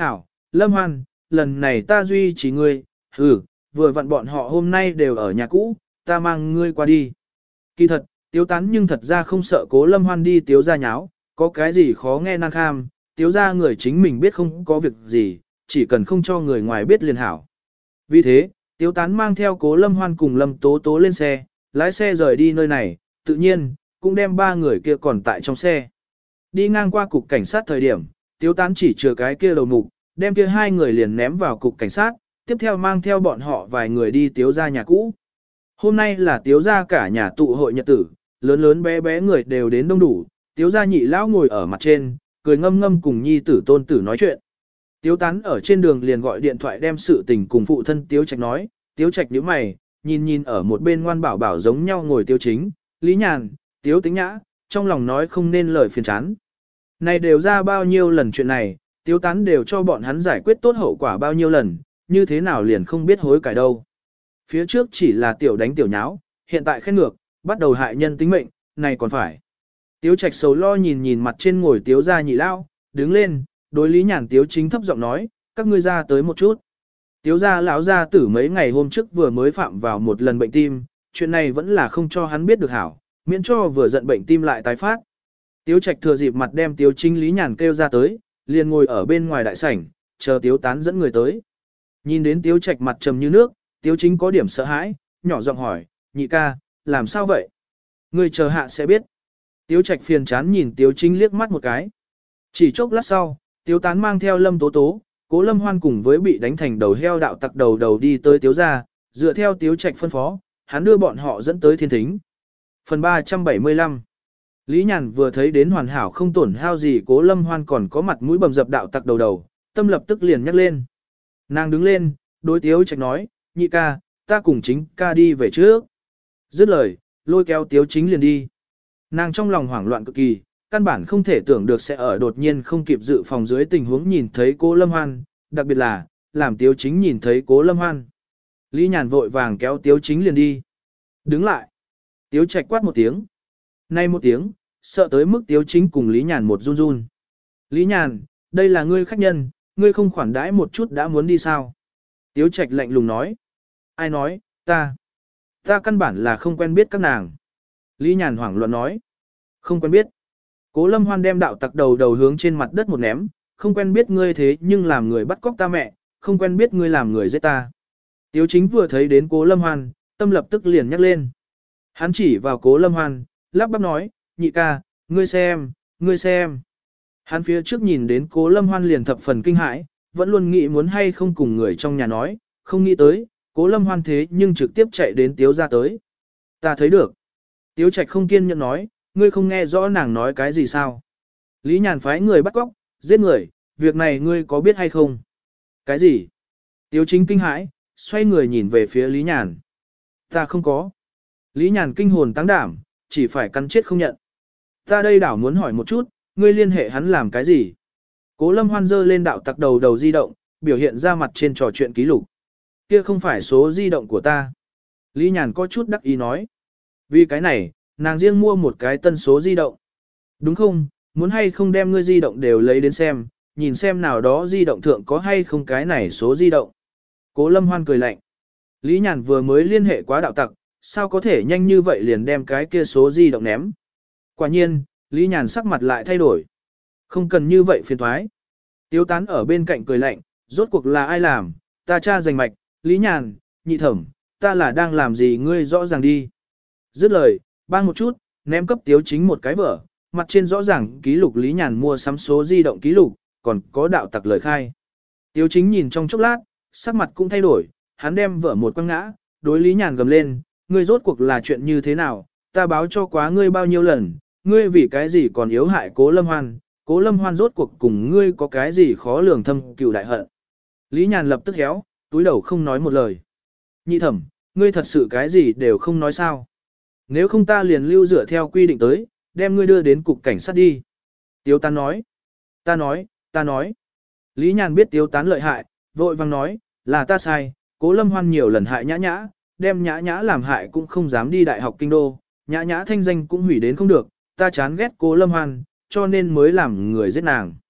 Lâm Hoan, lần này ta duy trì ngươi, ừ, vừa vặn bọn họ hôm nay đều ở nhà cũ, ta mang ngươi qua đi. Kỳ thật, Tiếu Tán nhưng thật ra không sợ Cố Lâm Hoan đi Tiếu ra nháo, có cái gì khó nghe nan kham, Tiếu ra người chính mình biết không có việc gì, chỉ cần không cho người ngoài biết liền hảo. Vì thế, Tiếu Tán mang theo Cố Lâm Hoan cùng Lâm Tố Tố lên xe, lái xe rời đi nơi này, tự nhiên, cũng đem ba người kia còn tại trong xe. Đi ngang qua cục cảnh sát thời điểm, Tiếu Tán chỉ chừa cái kia đầu mục, đem kia hai người liền ném vào cục cảnh sát, tiếp theo mang theo bọn họ vài người đi Tiếu ra nhà cũ. Hôm nay là Tiếu ra cả nhà tụ hội nhật tử, lớn lớn bé bé người đều đến đông đủ, Tiếu ra nhị lão ngồi ở mặt trên, cười ngâm ngâm cùng nhi tử tôn tử nói chuyện. Tiếu Tán ở trên đường liền gọi điện thoại đem sự tình cùng phụ thân Tiếu Trạch nói, Tiếu Trạch nhíu mày, nhìn nhìn ở một bên ngoan bảo bảo giống nhau ngồi Tiếu Chính, Lý Nhàn, Tiếu Tĩnh Nhã, trong lòng nói không nên lời phiền chán. Này đều ra bao nhiêu lần chuyện này, Tiếu Tán đều cho bọn hắn giải quyết tốt hậu quả bao nhiêu lần, như thế nào liền không biết hối cải đâu. Phía trước chỉ là tiểu đánh tiểu nháo, hiện tại khen ngược, bắt đầu hại nhân tính mệnh, này còn phải. Tiếu Trạch sầu lo nhìn nhìn mặt trên ngồi Tiếu gia nhị lao, đứng lên, đối Lý Nhàn Tiếu Chính thấp giọng nói, các ngươi ra tới một chút. Tiếu gia lão gia tử mấy ngày hôm trước vừa mới phạm vào một lần bệnh tim, chuyện này vẫn là không cho hắn biết được hảo, miễn cho vừa giận bệnh tim lại tái phát. Tiếu Trạch thừa dịp mặt đem Tiếu Chính Lý Nhàn kêu ra tới, liền ngồi ở bên ngoài đại sảnh, chờ Tiếu Tán dẫn người tới. Nhìn đến Tiếu Trạch mặt trầm như nước, Tiếu Chính có điểm sợ hãi, nhỏ giọng hỏi, nhị ca, làm sao vậy? Người chờ hạ sẽ biết. Tiếu Trạch phiền chán nhìn Tiếu Chính liếc mắt một cái. Chỉ chốc lát sau, Tiếu Tán mang theo Lâm Tố Tố, Cố Lâm Hoan cùng với bị đánh thành đầu heo đạo tặc đầu đầu đi tới Tiếu gia, dựa theo Tiếu Trạch phân phó, hắn đưa bọn họ dẫn tới thiên thính. Phần ba trăm bảy mươi lăm. Lý Nhàn vừa thấy đến hoàn hảo không tổn hao gì Cố Lâm Hoan còn có mặt mũi bầm dập đạo tặc đầu đầu, tâm lập tức liền nhắc lên. Nàng đứng lên, đối Tiếu Trạch nói, nhị ca, ta cùng Chính ca đi về trước. Dứt lời, lôi kéo Tiếu Chính liền đi. Nàng trong lòng hoảng loạn cực kỳ, căn bản không thể tưởng được sẽ ở đột nhiên không kịp dự phòng dưới tình huống nhìn thấy Cố Lâm Hoan, đặc biệt là, làm Tiếu Chính nhìn thấy Cố Lâm Hoan. Lý Nhàn vội vàng kéo Tiếu Chính liền đi. Đứng lại. Tiếu Trạch quát một tiếng. Nay một tiếng, sợ tới mức Tiếu Chính cùng Lý Nhàn một run run. Lý Nhàn, đây là ngươi khách nhân, ngươi không khoản đãi một chút đã muốn đi sao? Tiếu Trạch lạnh lùng nói. Ai nói, ta. Ta căn bản là không quen biết các nàng. Lý Nhàn hoảng loạn nói. Không quen biết. Cố Lâm Hoan đem đạo tặc đầu đầu hướng trên mặt đất một ném, không quen biết ngươi thế nhưng làm người bắt cóc ta mẹ, không quen biết ngươi làm người giết ta. Tiếu Chính vừa thấy đến Cố Lâm Hoan, tâm lập tức liền nhắc lên. Hắn chỉ vào Cố Lâm Hoan, lắp bắp nói, nhị ca, ngươi xem, ngươi xem. Hắn phía trước nhìn đến Cố Lâm Hoan liền thập phần kinh hãi, vẫn luôn nghĩ muốn hay không cùng người trong nhà nói, không nghĩ tới, Cố Lâm Hoan thế nhưng trực tiếp chạy đến Tiếu ra tới. Ta thấy được. Tiếu Trạch không kiên nhẫn nói, ngươi không nghe rõ nàng nói cái gì sao? Lý Nhàn phái người bắt cóc, giết người, việc này ngươi có biết hay không? Cái gì? Tiếu Chính kinh hãi, xoay người nhìn về phía Lý Nhàn. Ta không có. Lý Nhàn kinh hồn tăng đảm, chỉ phải cắn chết không nhận. Ta đây đảo muốn hỏi một chút, ngươi liên hệ hắn làm cái gì? Cố Lâm Hoan giơ lên đạo tặc đầu đầu di động, biểu hiện ra mặt trên trò chuyện ký lục. Kia không phải số di động của ta. Lý Nhàn có chút đắc ý nói. Vì cái này, nàng riêng mua một cái tân số di động. Đúng không, muốn hay không đem ngươi di động đều lấy đến xem, nhìn xem nào đó di động thượng có hay không cái này số di động. Cố Lâm Hoan cười lạnh. Lý Nhàn vừa mới liên hệ quá đạo tặc, sao có thể nhanh như vậy liền đem cái kia số di động ném. Quả nhiên, Lý Nhàn sắc mặt lại thay đổi. Không cần như vậy phiền thoái. Tiếu Tán ở bên cạnh cười lạnh, rốt cuộc là ai làm, ta tra giành mạch, Lý Nhàn, nhị thẩm, ta là đang làm gì ngươi rõ ràng đi. Dứt lời, bang một chút, ném cấp Tiếu Chính một cái vở, mặt trên rõ ràng ký lục Lý Nhàn mua sắm số di động ký lục, còn có đạo tặc lời khai. Tiếu Chính nhìn trong chốc lát, sắc mặt cũng thay đổi, hắn đem vở một quăng ngã, đối Lý Nhàn gầm lên, ngươi rốt cuộc là chuyện như thế nào, ta báo cho quá ngươi bao nhiêu lần, ngươi vì cái gì còn yếu hại Cố Lâm Hoan, Cố Lâm Hoan rốt cuộc cùng ngươi có cái gì khó lường thâm cừu đại hận. Lý Nhàn lập tức héo, túi đầu không nói một lời. Nhị thẩm, ngươi thật sự cái gì đều không nói sao. Nếu không ta liền lưu dựa theo quy định tới, đem ngươi đưa đến cục cảnh sát đi. Tiếu Tán nói. Ta nói, ta nói. Lý Nhàn biết Tiếu Tán lợi hại, vội vang nói, là ta sai, Cố Lâm Hoan nhiều lần hại nhã nhã, đem nhã nhã làm hại cũng không dám đi đại học kinh đô, nhã nhã thanh danh cũng hủy đến không được, ta chán ghét Cố Lâm Hoan, cho nên mới làm người giết nàng.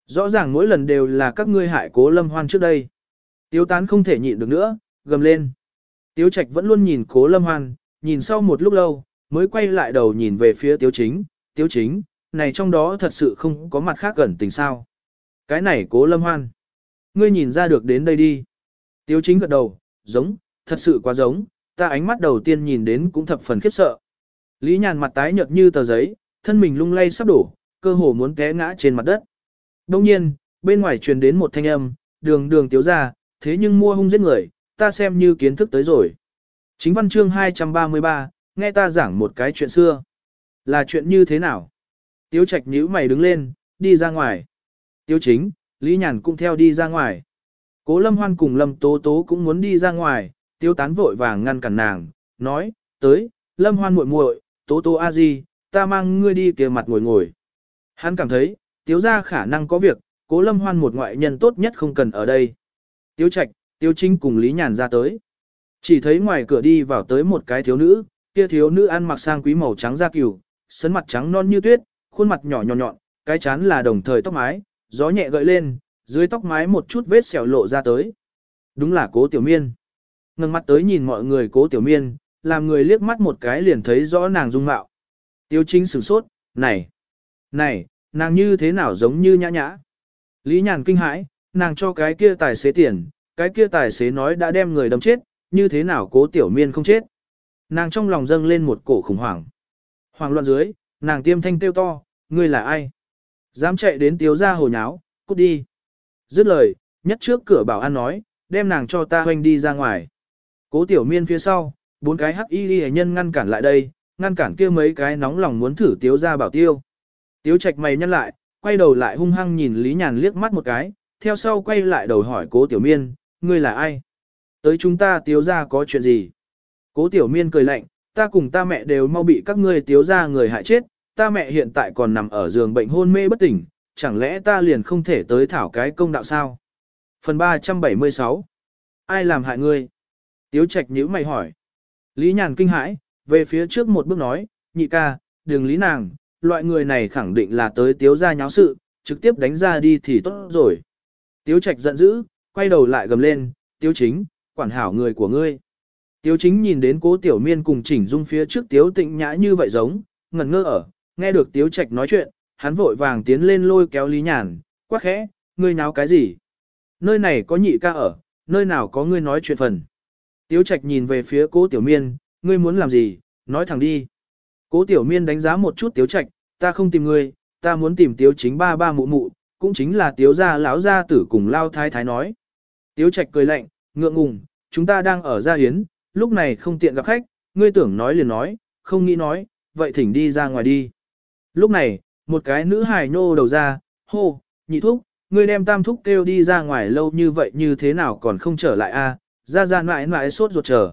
Rõ ràng mỗi lần đều là các ngươi hại Cố Lâm Hoan trước đây. Tiếu Tán không thể nhịn được nữa, gầm lên. Tiếu Trạch vẫn luôn nhìn Cố Lâm Hoan, nhìn sau một lúc lâu, mới quay lại đầu nhìn về phía Tiếu Chính. Tiếu Chính, này trong đó thật sự không có mặt khác gần tình sao. Cái này Cố Lâm Hoan. Ngươi nhìn ra được đến đây đi. Tiếu Chính gật đầu, giống, thật sự quá giống, ta ánh mắt đầu tiên nhìn đến cũng thập phần khiếp sợ. Lý Nhàn mặt tái nhợt như tờ giấy, thân mình lung lay sắp đổ, cơ hồ muốn té ngã trên mặt đất. Đông nhiên, bên ngoài truyền đến một thanh âm, đường đường Tiếu ra, thế nhưng mua hung giết người, ta xem như kiến thức tới rồi. Chính văn chương hai trăm ba mươi ba, nghe ta giảng một cái chuyện xưa. Là chuyện như thế nào? Tiếu Trạch nhíu mày đứng lên, đi ra ngoài. Tiếu Chính, Lý Nhàn cũng theo đi ra ngoài. Cố Lâm Hoan cùng Lâm Tố Tố cũng muốn đi ra ngoài, Tiếu Tán vội vàng ngăn cản nàng, nói, tới, Lâm Hoan muội muội, Tố Tố a di, ta mang ngươi đi kia mặt ngồi ngồi. Hắn cảm thấy, Tiếu ra khả năng có việc, Cố Lâm Hoan một ngoại nhân tốt nhất không cần ở đây. Tiếu Trạch, Tiếu Chính cùng Lý Nhàn ra tới. Chỉ thấy ngoài cửa đi vào tới một cái thiếu nữ, kia thiếu nữ ăn mặc sang quý màu trắng da cừu, sấn mặt trắng non như tuyết, khuôn mặt nhỏ nhọn nhọn, cái chán là đồng thời tóc mái, gió nhẹ gợi lên, dưới tóc mái một chút vết sẹo lộ ra tới. Đúng là Cố Tiểu Miên. Ngẩng mặt tới nhìn mọi người Cố Tiểu Miên, làm người liếc mắt một cái liền thấy rõ nàng dung mạo. Tiếu Chính sửng sốt, này, này, nàng như thế nào giống như nhã nhã. Lý Nhàn kinh hãi, nàng cho cái kia tài xế tiền, cái kia tài xế nói đã đem người đâm chết, như thế nào Cố Tiểu Miên không chết. Nàng trong lòng dâng lên một cổ khủng hoảng. Hoảng loạn dưới, nàng tiêm thanh kêu to, ngươi là ai? Dám chạy đến Tiếu ra hồ nháo, cút đi. Dứt lời, nhất trước cửa bảo an nói, đem nàng cho ta hoanh đi ra ngoài. Cố Tiểu Miên phía sau, bốn cái hắc y hệ nhân ngăn cản lại đây, ngăn cản kia mấy cái nóng lòng muốn thử Tiếu ra bảo tiêu. Tiếu Trạch mày nhăn lại, quay đầu lại hung hăng nhìn Lý Nhàn liếc mắt một cái, theo sau quay lại đầu hỏi Cố Tiểu Miên, ngươi là ai? Tới chúng ta Tiếu ra có chuyện gì? Cố Tiểu Miên cười lạnh, ta cùng ta mẹ đều mau bị các ngươi Tiếu ra người hại chết, ta mẹ hiện tại còn nằm ở giường bệnh hôn mê bất tỉnh, chẳng lẽ ta liền không thể tới thảo cái công đạo sao? Phần ba trăm bảy mươi sáu. Ai làm hại ngươi? Tiếu Trạch nhíu mày hỏi. Lý Nhàn kinh hãi, về phía trước một bước nói, nhị ca, đừng lý nàng, loại người này khẳng định là tới Tiếu ra nháo sự, trực tiếp đánh ra đi thì tốt rồi. Tiếu Trạch giận dữ, quay đầu lại gầm lên, Tiếu Chính, quản hảo người của ngươi. Tiếu Chính nhìn đến Cố Tiểu Miên cùng Chỉnh Dung phía trước Tiếu Tịnh Nhã như vậy giống, ngẩn ngơ ở, nghe được Tiếu Trạch nói chuyện, hắn vội vàng tiến lên lôi kéo Lý Nhàn, quát khẽ, ngươi náo cái gì? Nơi này có nhị ca ở, nơi nào có ngươi nói chuyện phần? Tiếu Trạch nhìn về phía Cố Tiểu Miên, ngươi muốn làm gì, nói thẳng đi. Cố Tiểu Miên đánh giá một chút Tiếu Trạch, ta không tìm ngươi, ta muốn tìm Tiếu Chính ba ba mụ mụ, cũng chính là Tiếu gia lão gia tử cùng Lao Thái Thái nói. Tiếu Trạch cười lạnh, ngượng ngùng, chúng ta đang ở gia hiến, lúc này không tiện gặp khách, ngươi tưởng nói liền nói, không nghĩ nói, vậy thỉnh đi ra ngoài đi. Lúc này, một cái nữ hài nô đầu ra, hô, nhị thúc, ngươi đem tam thúc kêu đi ra ngoài lâu như vậy như thế nào còn không trở lại a? Ra ra mãi mãi sốt ruột chờ.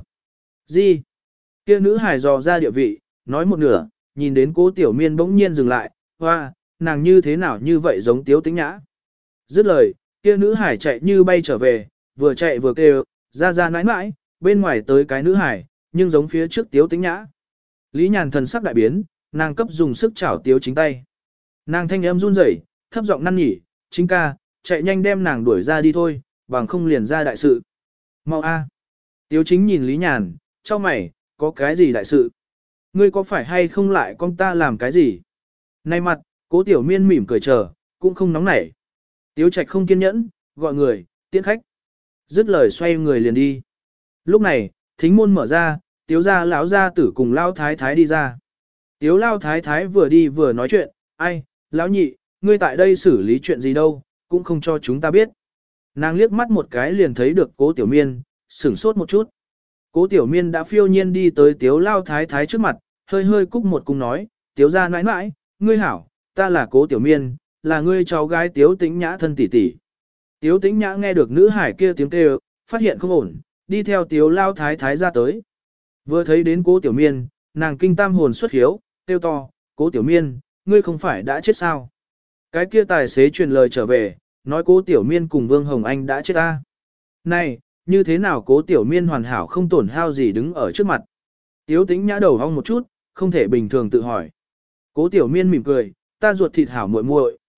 Gì? Kia nữ hài dò ra địa vị, nói một nửa, nhìn đến Cố Tiểu Miên bỗng nhiên dừng lại, hoa, nàng như thế nào như vậy giống Tiếu Tĩnh Nhã. Dứt lời, kia nữ hải chạy như bay trở về, vừa chạy vừa kêu, ra ra mãi mãi, bên ngoài tới cái nữ hải, nhưng giống phía trước Tiếu Tĩnh Nhã. Lý Nhàn thần sắc đại biến, nàng cấp dùng sức chảo Tiếu Chính tay. Nàng thanh âm run rẩy, thấp giọng năn nỉ, Chính ca, chạy nhanh đem nàng đuổi ra đi thôi, bằng không liền ra đại sự. Mau a. Tiếu Chính nhìn Lý Nhàn, cho mày, có cái gì đại sự? Ngươi có phải hay không lại con ta làm cái gì? Nay mặt, Cố Tiểu Miên mỉm cười chờ, cũng không nóng nảy. Tiếu Trạch không kiên nhẫn, gọi người, tiễn khách. Dứt lời xoay người liền đi. Lúc này, thính môn mở ra, Tiếu gia lão gia tử cùng Lao Thái Thái đi ra. Tiếu Lao Thái Thái vừa đi vừa nói chuyện, ai, lão nhị, ngươi tại đây xử lý chuyện gì đâu, cũng không cho chúng ta biết. Nàng liếc mắt một cái liền thấy được Cố Tiểu Miên, sửng sốt một chút. Cố Tiểu Miên đã phiêu nhiên đi tới Tiếu Lao Thái Thái trước mặt, hơi hơi cúc một cung nói, Tiếu gia nãi nãi, ngươi hảo, ta là Cố Tiểu Miên, là ngươi cháu gái Tiếu Tĩnh Nhã thân tỷ tỷ. Tiếu Tĩnh Nhã nghe được nữ hải kia tiếng kêu, phát hiện không ổn, đi theo Tiếu Lao Thái Thái ra tới. Vừa thấy đến Cố Tiểu Miên, nàng kinh tam hồn xuất hiếu, kêu to, Cố Tiểu Miên, ngươi không phải đã chết sao? Cái kia tài xế truyền lời trở về, nói Cố Tiểu Miên cùng Vương Hồng Anh đã chết ta. Này, như thế nào Cố Tiểu Miên hoàn hảo không tổn hao gì đứng ở trước mặt? Tiếu Tĩnh Nhã đầu hong một chút, không thể bình thường tự hỏi. Cố Tiểu Miên mỉm cười, ta ruột thịt hảo muội muội,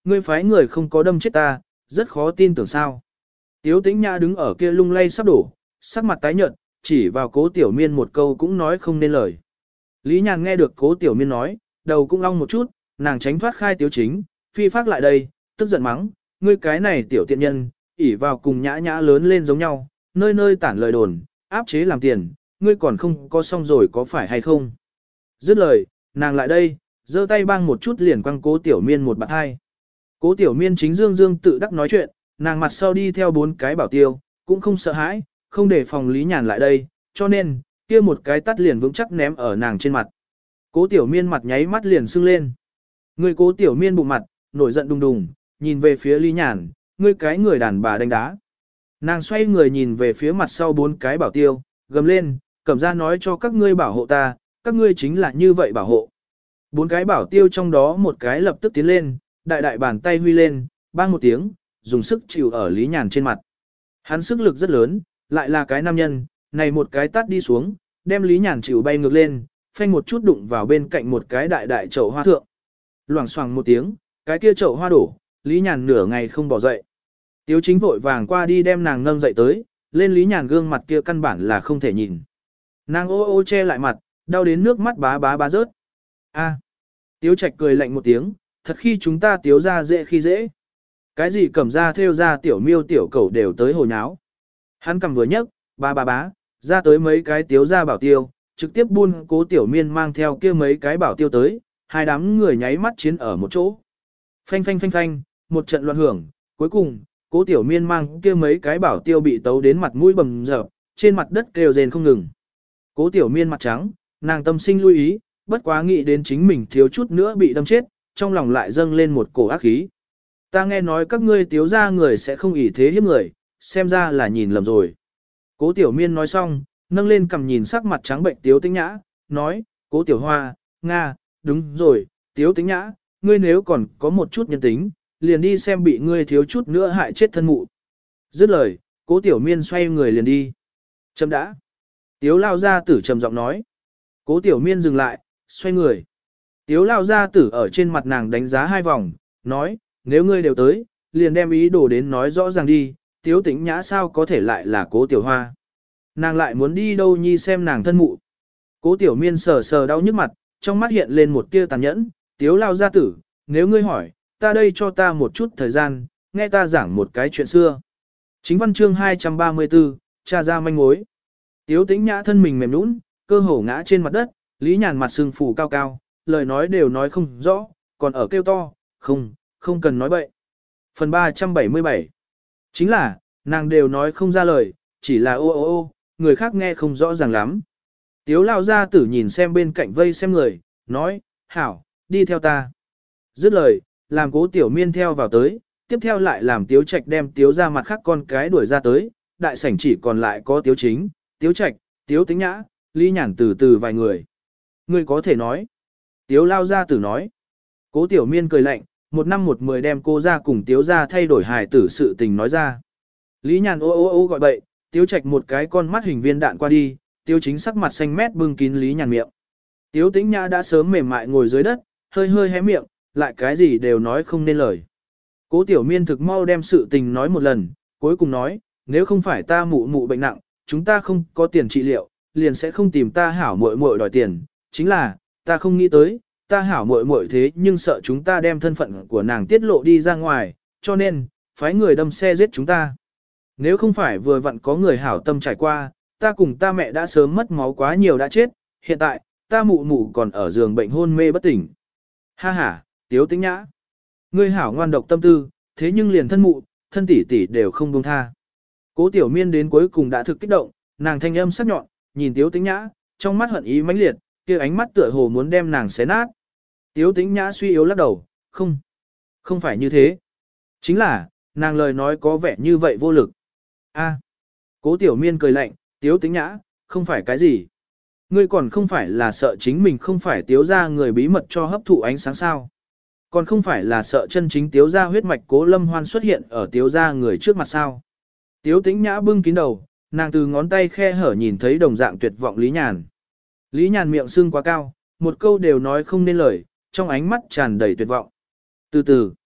ngươi phái người không có đâm chết ta, rất khó tin tưởng sao. Tiếu tĩnh nhã đứng ở kia lung lay sắp đổ, sắc mặt tái nhợt, chỉ vào cố tiểu miên một câu cũng nói không nên lời. Lý Nhàn nghe được cố tiểu miên nói, đầu cũng long một chút, nàng tránh thoát khai tiếu chính, phi phát lại đây, tức giận mắng, ngươi cái này tiểu tiện nhân, ỉ vào cùng nhã nhã lớn lên giống nhau, nơi nơi tản lời đồn, áp chế làm tiền, ngươi còn không có xong rồi có phải hay không. Dứt lời, nàng lại đây, giơ tay bang một chút liền quăng cố tiểu miên một bạt hai. Cố tiểu miên chính dương dương tự đắc nói chuyện, nàng mặt sau đi theo bốn cái bảo tiêu, cũng không sợ hãi, không để phòng Lý Nhàn lại đây, cho nên, kia một cái tắt liền vững chắc ném ở nàng trên mặt. Cố tiểu miên mặt nháy mắt liền sưng lên. Người cố tiểu miên bụng mặt, nổi giận đùng đùng, nhìn về phía Lý Nhàn, ngươi cái người đàn bà đánh đá. Nàng xoay người nhìn về phía mặt sau bốn cái bảo tiêu, gầm lên, cầm ra nói cho các ngươi bảo hộ ta, các ngươi chính là như vậy bảo hộ. Bốn cái bảo tiêu trong đó một cái lập tức tiến lên, đại đại bàn tay huy lên, bang một tiếng, dùng sức chịu ở Lý Nhàn trên mặt. Hắn sức lực rất lớn, lại là cái nam nhân, này một cái tát đi xuống, đem Lý Nhàn chịu bay ngược lên, phanh một chút đụng vào bên cạnh một cái đại đại chậu hoa thượng. Loảng xoảng một tiếng, cái kia chậu hoa đổ, Lý Nhàn nửa ngày không bỏ dậy. Tiếu chính vội vàng qua đi đem nàng nâng dậy tới, lên Lý Nhàn gương mặt kia căn bản là không thể nhìn. Nàng ô ô che lại mặt, đau đến nước mắt bá bá bá rớt. A. Tiếu Trạch cười lạnh một tiếng, thật khi chúng ta tiếu ra dễ khi dễ. Cái gì cầm ra theo ra tiểu miêu tiểu cầu đều tới hồ nháo. Hắn cầm vừa nhấc, ba ba bá, ra tới mấy cái tiếu ra bảo tiêu, trực tiếp buôn cố tiểu miên mang theo kia mấy cái bảo tiêu tới, hai đám người nháy mắt chiến ở một chỗ. Phanh phanh phanh phanh, một trận loạn hưởng, cuối cùng, cố tiểu miên mang kia mấy cái bảo tiêu bị tấu đến mặt mũi bầm dập, trên mặt đất kêu rền không ngừng. Cố tiểu miên mặt trắng, nàng tâm sinh lưu ý, bất quá nghĩ đến chính mình thiếu chút nữa bị đâm chết, trong lòng lại dâng lên một cổ ác khí. Ta nghe nói các ngươi tiếu ra người sẽ không ỷ thế hiếp người, xem ra là nhìn lầm rồi. Cố tiểu miên nói xong, nâng lên cầm nhìn sắc mặt trắng bệnh tiếu tĩnh nhã, nói, cố tiểu hoa, Nga, đúng rồi, tiếu tĩnh nhã, ngươi nếu còn có một chút nhân tính, liền đi xem bị ngươi thiếu chút nữa hại chết thân mụ. Dứt lời, cố tiểu miên xoay người liền đi. Chấm đã. Tiếu lao gia tử trầm giọng nói. Cố tiểu miên dừng lại, xoay người. Tiếu lao gia tử ở trên mặt nàng đánh giá hai vòng, nói, nếu ngươi đều tới, liền đem ý đồ đến nói rõ ràng đi, tiếu tĩnh nhã sao có thể lại là cố tiểu hoa. Nàng lại muốn đi đâu nhi xem nàng thân mụ. Cố tiểu miên sờ sờ đau nhức mặt, trong mắt hiện lên một tia tàn nhẫn, tiếu lao gia tử, nếu ngươi hỏi, ta đây cho ta một chút thời gian, nghe ta giảng một cái chuyện xưa. Chính văn chương hai trăm ba mươi tư, tra ra manh mối. Tiếu tĩnh nhã thân mình mềm nũng, cơ hồ ngã trên mặt đất, Lý Nhàn mặt sưng phù cao cao, lời nói đều nói không rõ, còn ở kêu to, không, không cần nói bậy. Phần ba trăm bảy mươi bảy. Chính là, nàng đều nói không ra lời, chỉ là ô ô ô, người khác nghe không rõ ràng lắm. Tiếu lao gia tử nhìn xem bên cạnh vây xem người, nói, hảo, đi theo ta. Dứt lời, làm cố tiểu miên theo vào tới, tiếp theo lại làm tiếu trạch đem tiếu ra mặt khác con cái đuổi ra tới, đại sảnh chỉ còn lại có tiếu chính, tiếu trạch, tiếu tĩnh nhã, Lý Nhàn từ từ vài người. Người có thể nói. Tiếu lao gia tử nói. Cố tiểu miên cười lạnh, một năm một mười đem cô ra cùng tiếu ra thay đổi hài tử sự tình nói ra. Lý Nhàn ô ô ô gọi bậy, tiếu trạch một cái con mắt hình viên đạn qua đi, tiếu chính sắc mặt xanh mét bưng kín Lý Nhàn miệng. Tiếu tĩnh nhã đã sớm mềm mại ngồi dưới đất, hơi hơi hé miệng, lại cái gì đều nói không nên lời. Cố tiểu miên thực mau đem sự tình nói một lần, cuối cùng nói, nếu không phải ta mụ mụ bệnh nặng, chúng ta không có tiền trị liệu, liền sẽ không tìm ta hảo muội muội đòi tiền, chính là, ta không nghĩ tới, ta hảo muội muội thế nhưng sợ chúng ta đem thân phận của nàng tiết lộ đi ra ngoài, cho nên, phái người đâm xe giết chúng ta. Nếu không phải vừa vặn có người hảo tâm trải qua, ta cùng ta mẹ đã sớm mất máu quá nhiều đã chết, hiện tại, ta mụ mụ còn ở giường bệnh hôn mê bất tỉnh. Ha ha, tiếu tĩnh nhã. Ngươi hảo ngoan độc tâm tư, thế nhưng liền thân mụ, thân tỷ tỷ đều không buông tha. Cố tiểu miên đến cuối cùng đã thực kích động, nàng thanh âm sắc nhọn, nhìn tiếu tĩnh nhã, trong mắt hận ý mãnh liệt, kia ánh mắt tựa hồ muốn đem nàng xé nát. Tiếu tĩnh nhã suy yếu lắc đầu, không, không phải như thế. Chính là, nàng lời nói có vẻ như vậy vô lực. A, cố tiểu miên cười lạnh, tiếu tĩnh nhã, không phải cái gì. Ngươi còn không phải là sợ chính mình không phải tiếu ra người bí mật cho hấp thụ ánh sáng sao. Còn không phải là sợ chân chính tiếu ra huyết mạch cố lâm hoan xuất hiện ở tiếu ra người trước mặt sao. Tiếu tĩnh nhã bưng kín đầu, nàng từ ngón tay khe hở nhìn thấy đồng dạng tuyệt vọng Lý Nhàn. Lý Nhàn miệng sưng quá cao, một câu đều nói không nên lời, trong ánh mắt tràn đầy tuyệt vọng. Từ từ,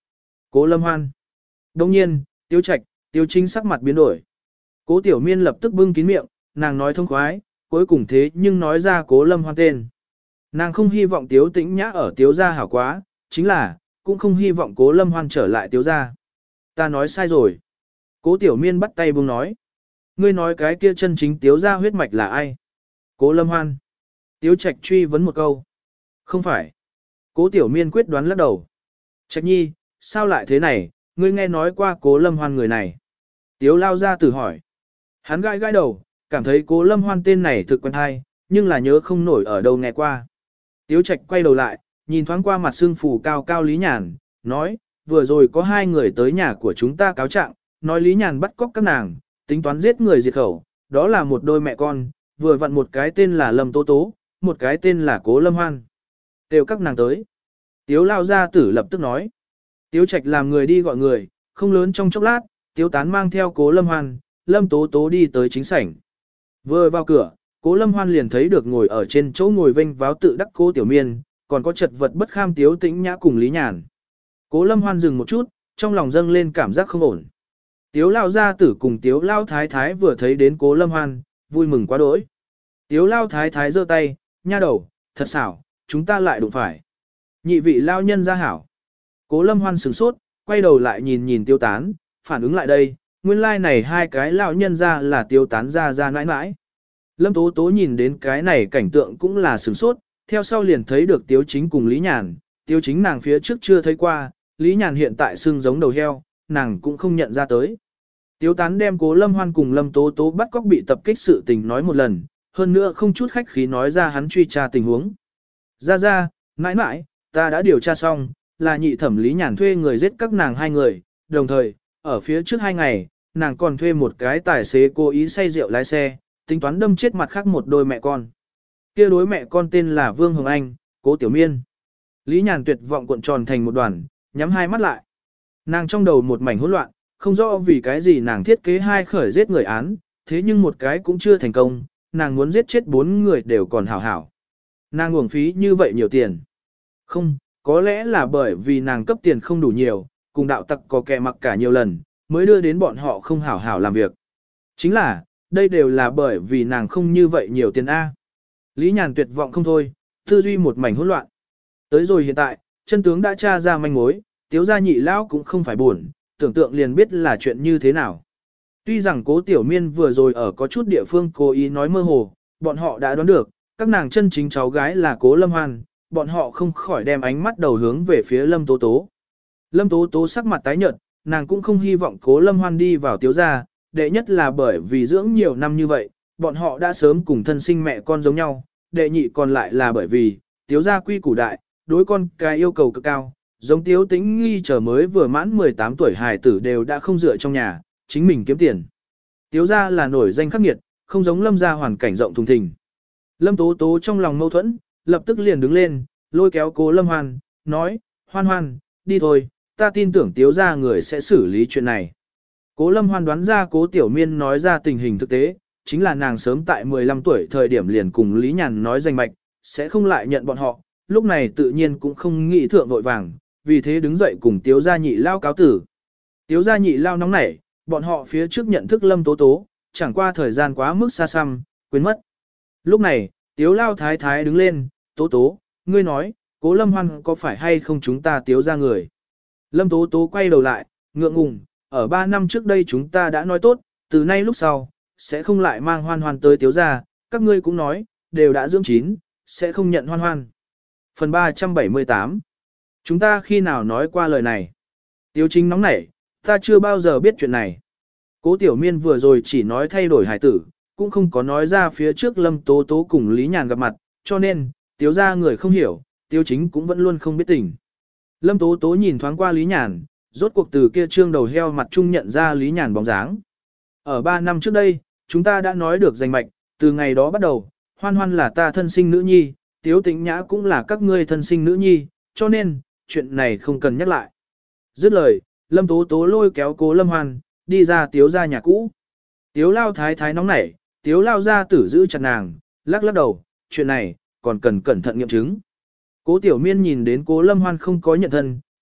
Cố Lâm Hoan. Đông nhiên, Tiếu Trạch, Tiếu Chính sắc mặt biến đổi. Cố Tiểu Miên lập tức bưng kín miệng, nàng nói thông khoái, cuối cùng thế nhưng nói ra Cố Lâm Hoan tên. Nàng không hy vọng Tiếu Tĩnh Nhã ở Tiếu gia hảo quá, chính là, cũng không hy vọng Cố Lâm Hoan trở lại Tiếu gia. Ta nói sai rồi. Cố Tiểu Miên bắt tay buông nói. Ngươi nói cái kia chân chính Tiếu gia huyết mạch là ai? Cố Lâm Hoan. Tiếu Trạch truy vấn một câu. Không phải. Cố Tiểu Miên quyết đoán lắc đầu. Trạch nhi, sao lại thế này, ngươi nghe nói qua Cố Lâm Hoan người này. Tiếu lao ra tử hỏi. Hắn gãi gãi đầu, cảm thấy Cố Lâm Hoan tên này thực quen hay, nhưng là nhớ không nổi ở đâu nghe qua. Tiếu Trạch quay đầu lại, nhìn thoáng qua mặt sưng phù cao cao Lý Nhàn, nói, vừa rồi có hai người tới nhà của chúng ta cáo trạng, nói Lý Nhàn bắt cóc các nàng, tính toán giết người diệt khẩu, đó là một đôi mẹ con, vừa vặn một cái tên là Lâm Tố Tố, một cái tên là Cố Lâm Hoan. Đều các nàng tới. Tiếu lao gia tử lập tức nói. Tiếu Trạch làm người đi gọi người, không lớn trong chốc lát, Tiếu Tán mang theo Cố Lâm Hoan, Lâm Tố Tố đi tới chính sảnh. Vừa vào cửa, Cố Lâm Hoan liền thấy được ngồi ở trên chỗ ngồi vênh váo tự đắc Cố Tiểu Miên, còn có chật vật bất kham Tiếu Tĩnh Nhã cùng Lý Nhàn. Cố Lâm Hoan dừng một chút, trong lòng dâng lên cảm giác không ổn. Tiếu lao gia tử cùng Tiếu lao thái thái vừa thấy đến Cố Lâm Hoan, vui mừng quá đỗi. Tiếu lao thái thái giơ tay, nha đầu, thật xảo, chúng ta lại đụng phải. Nhị vị lao nhân ra hảo. Cố Lâm Hoan sửng sốt, quay đầu lại nhìn nhìn Tiếu Tán, phản ứng lại đây, nguyên lai like này hai cái lão nhân ra là Tiếu Tán ra ra nãi nãi. Lâm Tố Tố nhìn đến cái này cảnh tượng cũng là sửng sốt, theo sau liền thấy được Tiếu Chính cùng Lý Nhàn, Tiếu Chính nàng phía trước chưa thấy qua, Lý Nhàn hiện tại xương giống đầu heo, nàng cũng không nhận ra tới. Tiếu Tán đem Cố Lâm Hoan cùng Lâm Tố Tố bắt cóc bị tập kích sự tình nói một lần, hơn nữa không chút khách khí nói ra hắn truy tra tình huống. Ra ra, mãi mãi, ta đã điều tra xong, là nhị thẩm Lý Nhàn thuê người giết các nàng hai người, đồng thời, ở phía trước hai ngày, nàng còn thuê một cái tài xế cố ý say rượu lái xe, tính toán đâm chết mặt khác một đôi mẹ con. Kia đối mẹ con tên là Vương Hồng Anh, Cố Tiểu Miên. Lý Nhàn tuyệt vọng cuộn tròn thành một đoàn, nhắm hai mắt lại. Nàng trong đầu một mảnh hỗn loạn, không rõ vì cái gì nàng thiết kế hai khởi giết người án, thế nhưng một cái cũng chưa thành công, nàng muốn giết chết bốn người đều còn hảo hảo. Nàng uổng phí như vậy nhiều tiền. Không, có lẽ là bởi vì nàng cấp tiền không đủ nhiều, cùng đạo tặc có kẻ mặc cả nhiều lần, mới đưa đến bọn họ không hảo hảo làm việc. Chính là, đây đều là bởi vì nàng không như vậy nhiều tiền A. Lý Nhàn tuyệt vọng không thôi, tư duy một mảnh hỗn loạn. Tới rồi hiện tại, chân tướng đã tra ra manh mối, Tiếu gia nhị lão cũng không phải buồn, tưởng tượng liền biết là chuyện như thế nào. Tuy rằng Cố Tiểu Miên vừa rồi ở có chút địa phương cố ý nói mơ hồ, bọn họ đã đoán được, các nàng chân chính cháu gái là Cố Lâm Hoan, bọn họ không khỏi đem ánh mắt đầu hướng về phía Lâm Tố Tố. Lâm Tố Tố sắc mặt tái nhợt, nàng cũng không hy vọng Cố Lâm Hoan đi vào Tiếu gia, đệ nhất là bởi vì dưỡng nhiều năm như vậy, bọn họ đã sớm cùng thân sinh mẹ con giống nhau, đệ nhị còn lại là bởi vì, Tiếu gia quy củ đại, đối con cái yêu cầu cực cao, giống Tiếu Tĩnh Nghi chờ mới vừa mãn mười tám tuổi hài tử đều đã không dựa trong nhà, chính mình kiếm tiền. Tiếu gia là nổi danh khắc nghiệt, không giống Lâm gia hoàn cảnh rộng thùng thình. Lâm Tố Tố trong lòng mâu thuẫn, lập tức liền đứng lên, lôi kéo Cố Lâm Hoan, nói, Hoan Hoan, đi thôi, ta tin tưởng Tiếu gia người sẽ xử lý chuyện này. Cố Lâm Hoan đoán ra Cố Tiểu Miên nói ra tình hình thực tế, chính là nàng sớm tại mười lăm tuổi thời điểm liền cùng Lý Nhàn nói danh mạch, sẽ không lại nhận bọn họ, lúc này tự nhiên cũng không nghĩ thượng vội vàng, vì thế đứng dậy cùng Tiếu gia nhị lao cáo tử. Tiếu gia nhị lao nóng nảy, bọn họ phía trước nhận thức Lâm Tố Tố, chẳng qua thời gian quá mức xa xăm, quên mất. Lúc này, Tiếu lao thái thái đứng lên, Tố Tố, ngươi nói, Cố Lâm Hoan có phải hay không chúng ta Tiếu gia người. Lâm Tố Tố quay đầu lại, ngượng ngùng, ở ba năm trước đây chúng ta đã nói tốt, từ nay lúc sau, sẽ không lại mang Hoan Hoan tới Tiếu gia, các ngươi cũng nói, đều đã dưỡng chín, sẽ không nhận Hoan Hoan. Phần ba trăm bảy mươi tám. Chúng ta khi nào nói qua lời này? Tiếu Chính nóng nảy, ta chưa bao giờ biết chuyện này. Cố Tiểu Miên vừa rồi chỉ nói thay đổi hài tử, cũng không có nói ra phía trước Lâm Tố Tố cùng Lý Nhàn gặp mặt, cho nên, Tiếu gia người không hiểu, Tiếu Chính cũng vẫn luôn không biết tình. Lâm Tố Tố nhìn thoáng qua Lý Nhàn, rốt cuộc từ kia trương đầu heo mặt trung nhận ra Lý Nhàn bóng dáng. Ở ba năm trước đây, chúng ta đã nói được danh mạch, từ ngày đó bắt đầu, Hoan Hoan là ta thân sinh nữ nhi, Tiếu Tĩnh Nhã cũng là các ngươi thân sinh nữ nhi, cho nên, chuyện này không cần nhắc lại. Dứt lời, Lâm Tố Tố lôi kéo Cố Lâm Hoan, đi ra Tiếu gia nhà cũ. Tiếu lao thái thái nóng nảy, Tiếu lao gia tử giữ chặt nàng, lắc lắc đầu, chuyện này, còn cần cẩn thận nghiệm chứng. Cố Tiểu Miên nhìn đến Cố Lâm Hoan không có nhận thân,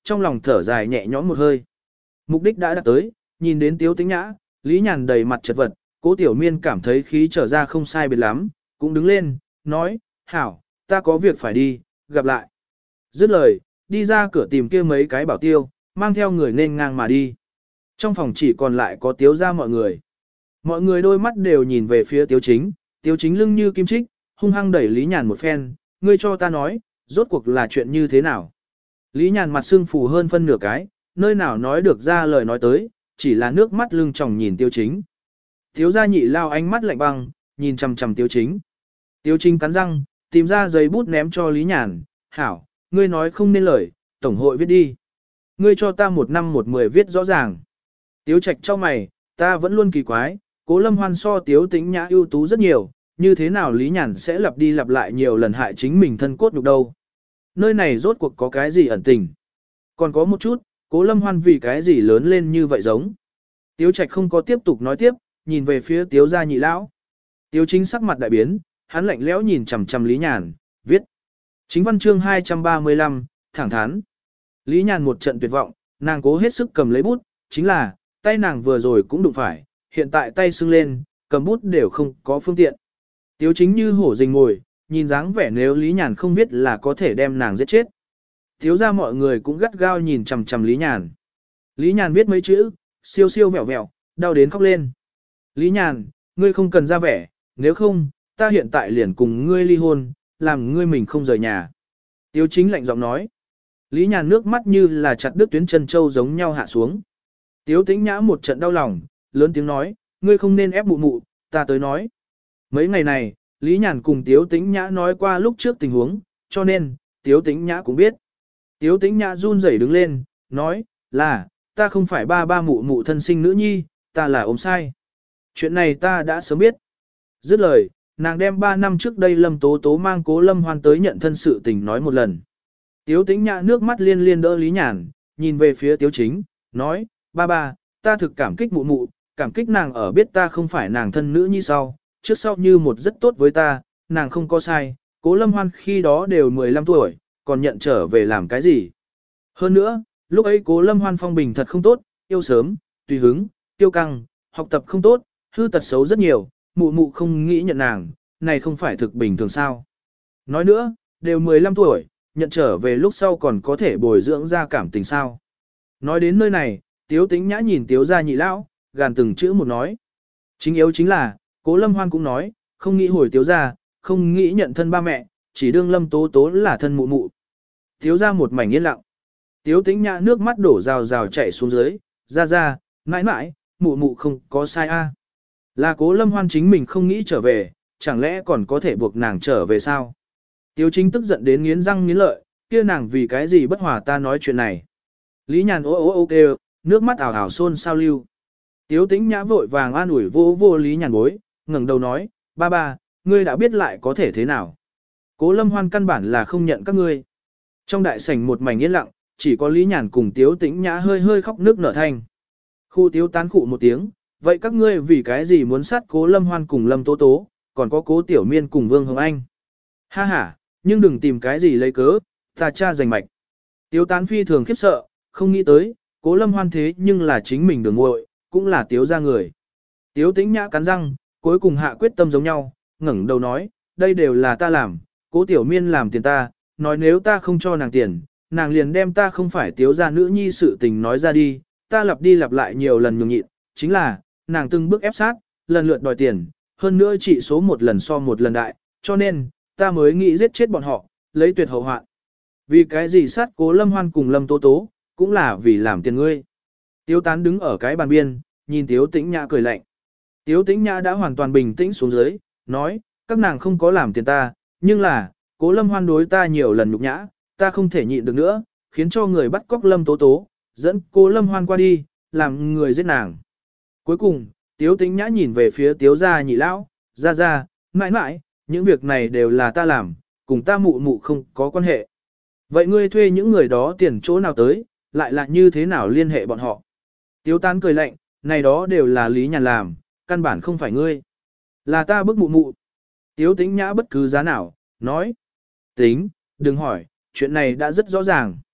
trong lòng thở dài nhẹ nhõm một hơi. Mục đích đã đạt tới, nhìn đến Tiếu Tĩnh Nhã, Lý Nhàn đầy mặt chật vật, Cố Tiểu Miên cảm thấy khí trở ra không sai biệt lắm, cũng đứng lên, nói, hảo, ta có việc phải đi, gặp lại. Dứt lời, đi ra cửa tìm kia mấy cái bảo tiêu, mang theo người nên ngang mà đi. Trong phòng chỉ còn lại có Tiếu ra mọi người. Mọi người đôi mắt đều nhìn về phía Tiếu Chính, Tiếu Chính lưng như kim trích, hung hăng đẩy Lý Nhàn một phen, ngươi cho ta nói, rốt cuộc là chuyện như thế nào. Lý Nhàn mặt sưng phù hơn phân nửa cái, nơi nào nói được ra lời nói tới, chỉ là nước mắt lưng tròng nhìn Tiếu Chính. Tiếu gia nhị lao ánh mắt lạnh băng, nhìn chằm chằm Tiếu Chính. Tiếu Chính cắn răng, tìm ra giấy bút ném cho Lý Nhàn, hảo, ngươi nói không nên lời, tổng hội viết đi. Ngươi cho ta một năm một mười viết rõ ràng. Tiếu Trạch cho mày, ta vẫn luôn kỳ quái, Cố Lâm Hoan so Tiếu Tĩnh Nhã ưu tú rất nhiều, như thế nào Lý Nhàn sẽ lặp đi lặp lại nhiều lần hại chính mình thân cốt nhục đâu. Nơi này rốt cuộc có cái gì ẩn tình. Còn có một chút, Cố Lâm Hoan vì cái gì lớn lên như vậy giống. Tiếu Trạch không có tiếp tục nói tiếp, nhìn về phía Tiếu gia nhị lão. Tiếu Chính sắc mặt đại biến, hắn lạnh lẽo nhìn chằm chằm Lý Nhàn, viết. Chính văn chương hai trăm ba mươi lăm, thẳng thắn. Lý Nhàn một trận tuyệt vọng, nàng cố hết sức cầm lấy bút, chính là, tay nàng vừa rồi cũng đụng phải, hiện tại tay sưng lên, cầm bút đều không có phương tiện. Tiếu Chính như hổ rình ngồi, nhìn dáng vẻ nếu Lý Nhàn không biết là có thể đem nàng giết chết. Tiếu ra mọi người cũng gắt gao nhìn chằm chằm Lý Nhàn. Lý Nhàn viết mấy chữ, siêu siêu vẹo vẹo, đau đến khóc lên. Lý Nhàn, ngươi không cần ra vẻ, nếu không, ta hiện tại liền cùng ngươi ly hôn, làm ngươi mình không rời nhà. Tiếu Chính lạnh giọng nói. Lý Nhàn nước mắt như là chặt đứt tuyến chân châu giống nhau hạ xuống. Tiếu Tĩnh Nhã một trận đau lòng, lớn tiếng nói, ngươi không nên ép mụ mụ, ta tới nói. Mấy ngày này, Lý Nhàn cùng Tiếu Tĩnh Nhã nói qua lúc trước tình huống, cho nên, Tiếu Tĩnh Nhã cũng biết. Tiếu Tĩnh Nhã run rẩy đứng lên, nói, là, ta không phải ba ba mụ mụ thân sinh nữ nhi, ta là ốm sai. Chuyện này ta đã sớm biết. Dứt lời, nàng đem ba năm trước đây Lâm Tố Tố mang Cố Lâm Hoan tới nhận thân sự tình nói một lần. Tiếu Tĩnh Nhã nước mắt liên liên đỡ Lý Nhàn, nhìn về phía Tiếu Chính, nói, ba ba, ta thực cảm kích mụ mụ, cảm kích nàng ở biết ta không phải nàng thân nữ nhi sau, trước sau như một rất tốt với ta, nàng không có sai, Cố Lâm Hoan khi đó đều mười lăm tuổi, còn nhận trở về làm cái gì. Hơn nữa, lúc ấy Cố Lâm Hoan phong bình thật không tốt, yêu sớm, tùy hứng, tiêu căng, học tập không tốt, hư tật xấu rất nhiều, mụ mụ không nghĩ nhận nàng, này không phải thực bình thường sao. Nói nữa, đều mười lăm tuổi, nhận trở về lúc sau còn có thể bồi dưỡng ra cảm tình sao. Nói đến nơi này, Tiếu Tĩnh Nhã nhìn Tiếu gia nhị lão, gàn từng chữ một nói. Chính yếu chính là, Cố Lâm Hoan cũng nói, không nghĩ hồi Tiếu gia, không nghĩ nhận thân ba mẹ, chỉ đương Lâm Tố Tố là thân mụ mụ. Tiếu gia một mảnh yên lặng. Tiếu Tĩnh Nhã nước mắt đổ rào rào chảy xuống dưới, ra ra, mãi mãi, mụ mụ không có sai a. Là Cố Lâm Hoan chính mình không nghĩ trở về, chẳng lẽ còn có thể buộc nàng trở về sao? Tiếu Chính tức giận đến nghiến răng nghiến lợi, kia nàng vì cái gì bất hòa ta nói chuyện này. Lý Nhàn ô ô ô kêu, nước mắt ảo ảo xôn sao lưu. Tiếu Tĩnh Nhã vội vàng an ủi vô vô Lý Nhàn bối, ngẩng đầu nói, ba ba, ngươi đã biết lại có thể thế nào. Cố Lâm Hoan căn bản là không nhận các ngươi. Trong đại sảnh một mảnh yên lặng, chỉ có Lý Nhàn cùng Tiếu Tĩnh Nhã hơi hơi khóc nước nở thanh. Khu Tiếu tán khụ một tiếng, vậy các ngươi vì cái gì muốn sát Cố Lâm Hoan cùng Lâm Tố Tố, còn có Cố Tiểu Miên cùng Vương Hồng Anh. Ha ha, nhưng đừng tìm cái gì lấy cớ, ta cha giành mạch. Tiếu tán phi thường khiếp sợ, không nghĩ tới, Cố Lâm Hoan thế nhưng là chính mình đường muội, cũng là Tiếu gia người. Tiếu Tĩnh Nhã cắn răng, cuối cùng hạ quyết tâm giống nhau, ngẩng đầu nói, đây đều là ta làm, Cố Tiểu Miên làm tiền ta, nói nếu ta không cho nàng tiền, nàng liền đem ta không phải Tiếu gia nữ nhi sự tình nói ra đi, ta lặp đi lặp lại nhiều lần nhường nhịn, chính là, nàng từng bước ép sát, lần lượt đòi tiền, hơn nữa chỉ số một lần so một lần đại, cho nên, ta mới nghĩ giết chết bọn họ, lấy tuyệt hậu hoạn. Vì cái gì sát Cố Lâm Hoan cùng Lâm Tố Tố, cũng là vì làm tiền ngươi. Tiếu tán đứng ở cái bàn biên, nhìn Tiếu Tĩnh Nhã cười lạnh. Tiếu Tĩnh Nhã đã hoàn toàn bình tĩnh xuống dưới, nói, các nàng không có làm tiền ta, nhưng là, Cố Lâm Hoan đối ta nhiều lần nhục nhã, ta không thể nhịn được nữa, khiến cho người bắt cóc Lâm Tố Tố, dẫn Cố Lâm Hoan qua đi, làm người giết nàng. Cuối cùng, Tiếu Tĩnh Nhã nhìn về phía Tiếu gia nhị lão, ra ra, mãi mãi, những việc này đều là ta làm, cùng ta mụ mụ không có quan hệ. Vậy ngươi thuê những người đó tiền chỗ nào tới, lại là như thế nào liên hệ bọn họ? Tiếu tán cười lạnh, này đó đều là Lý Nhàn làm, căn bản không phải ngươi. Là ta bức mụ mụ. Tiếu Tĩnh Nhã bất cứ giá nào, nói. Tính, đừng hỏi, chuyện này đã rất rõ ràng.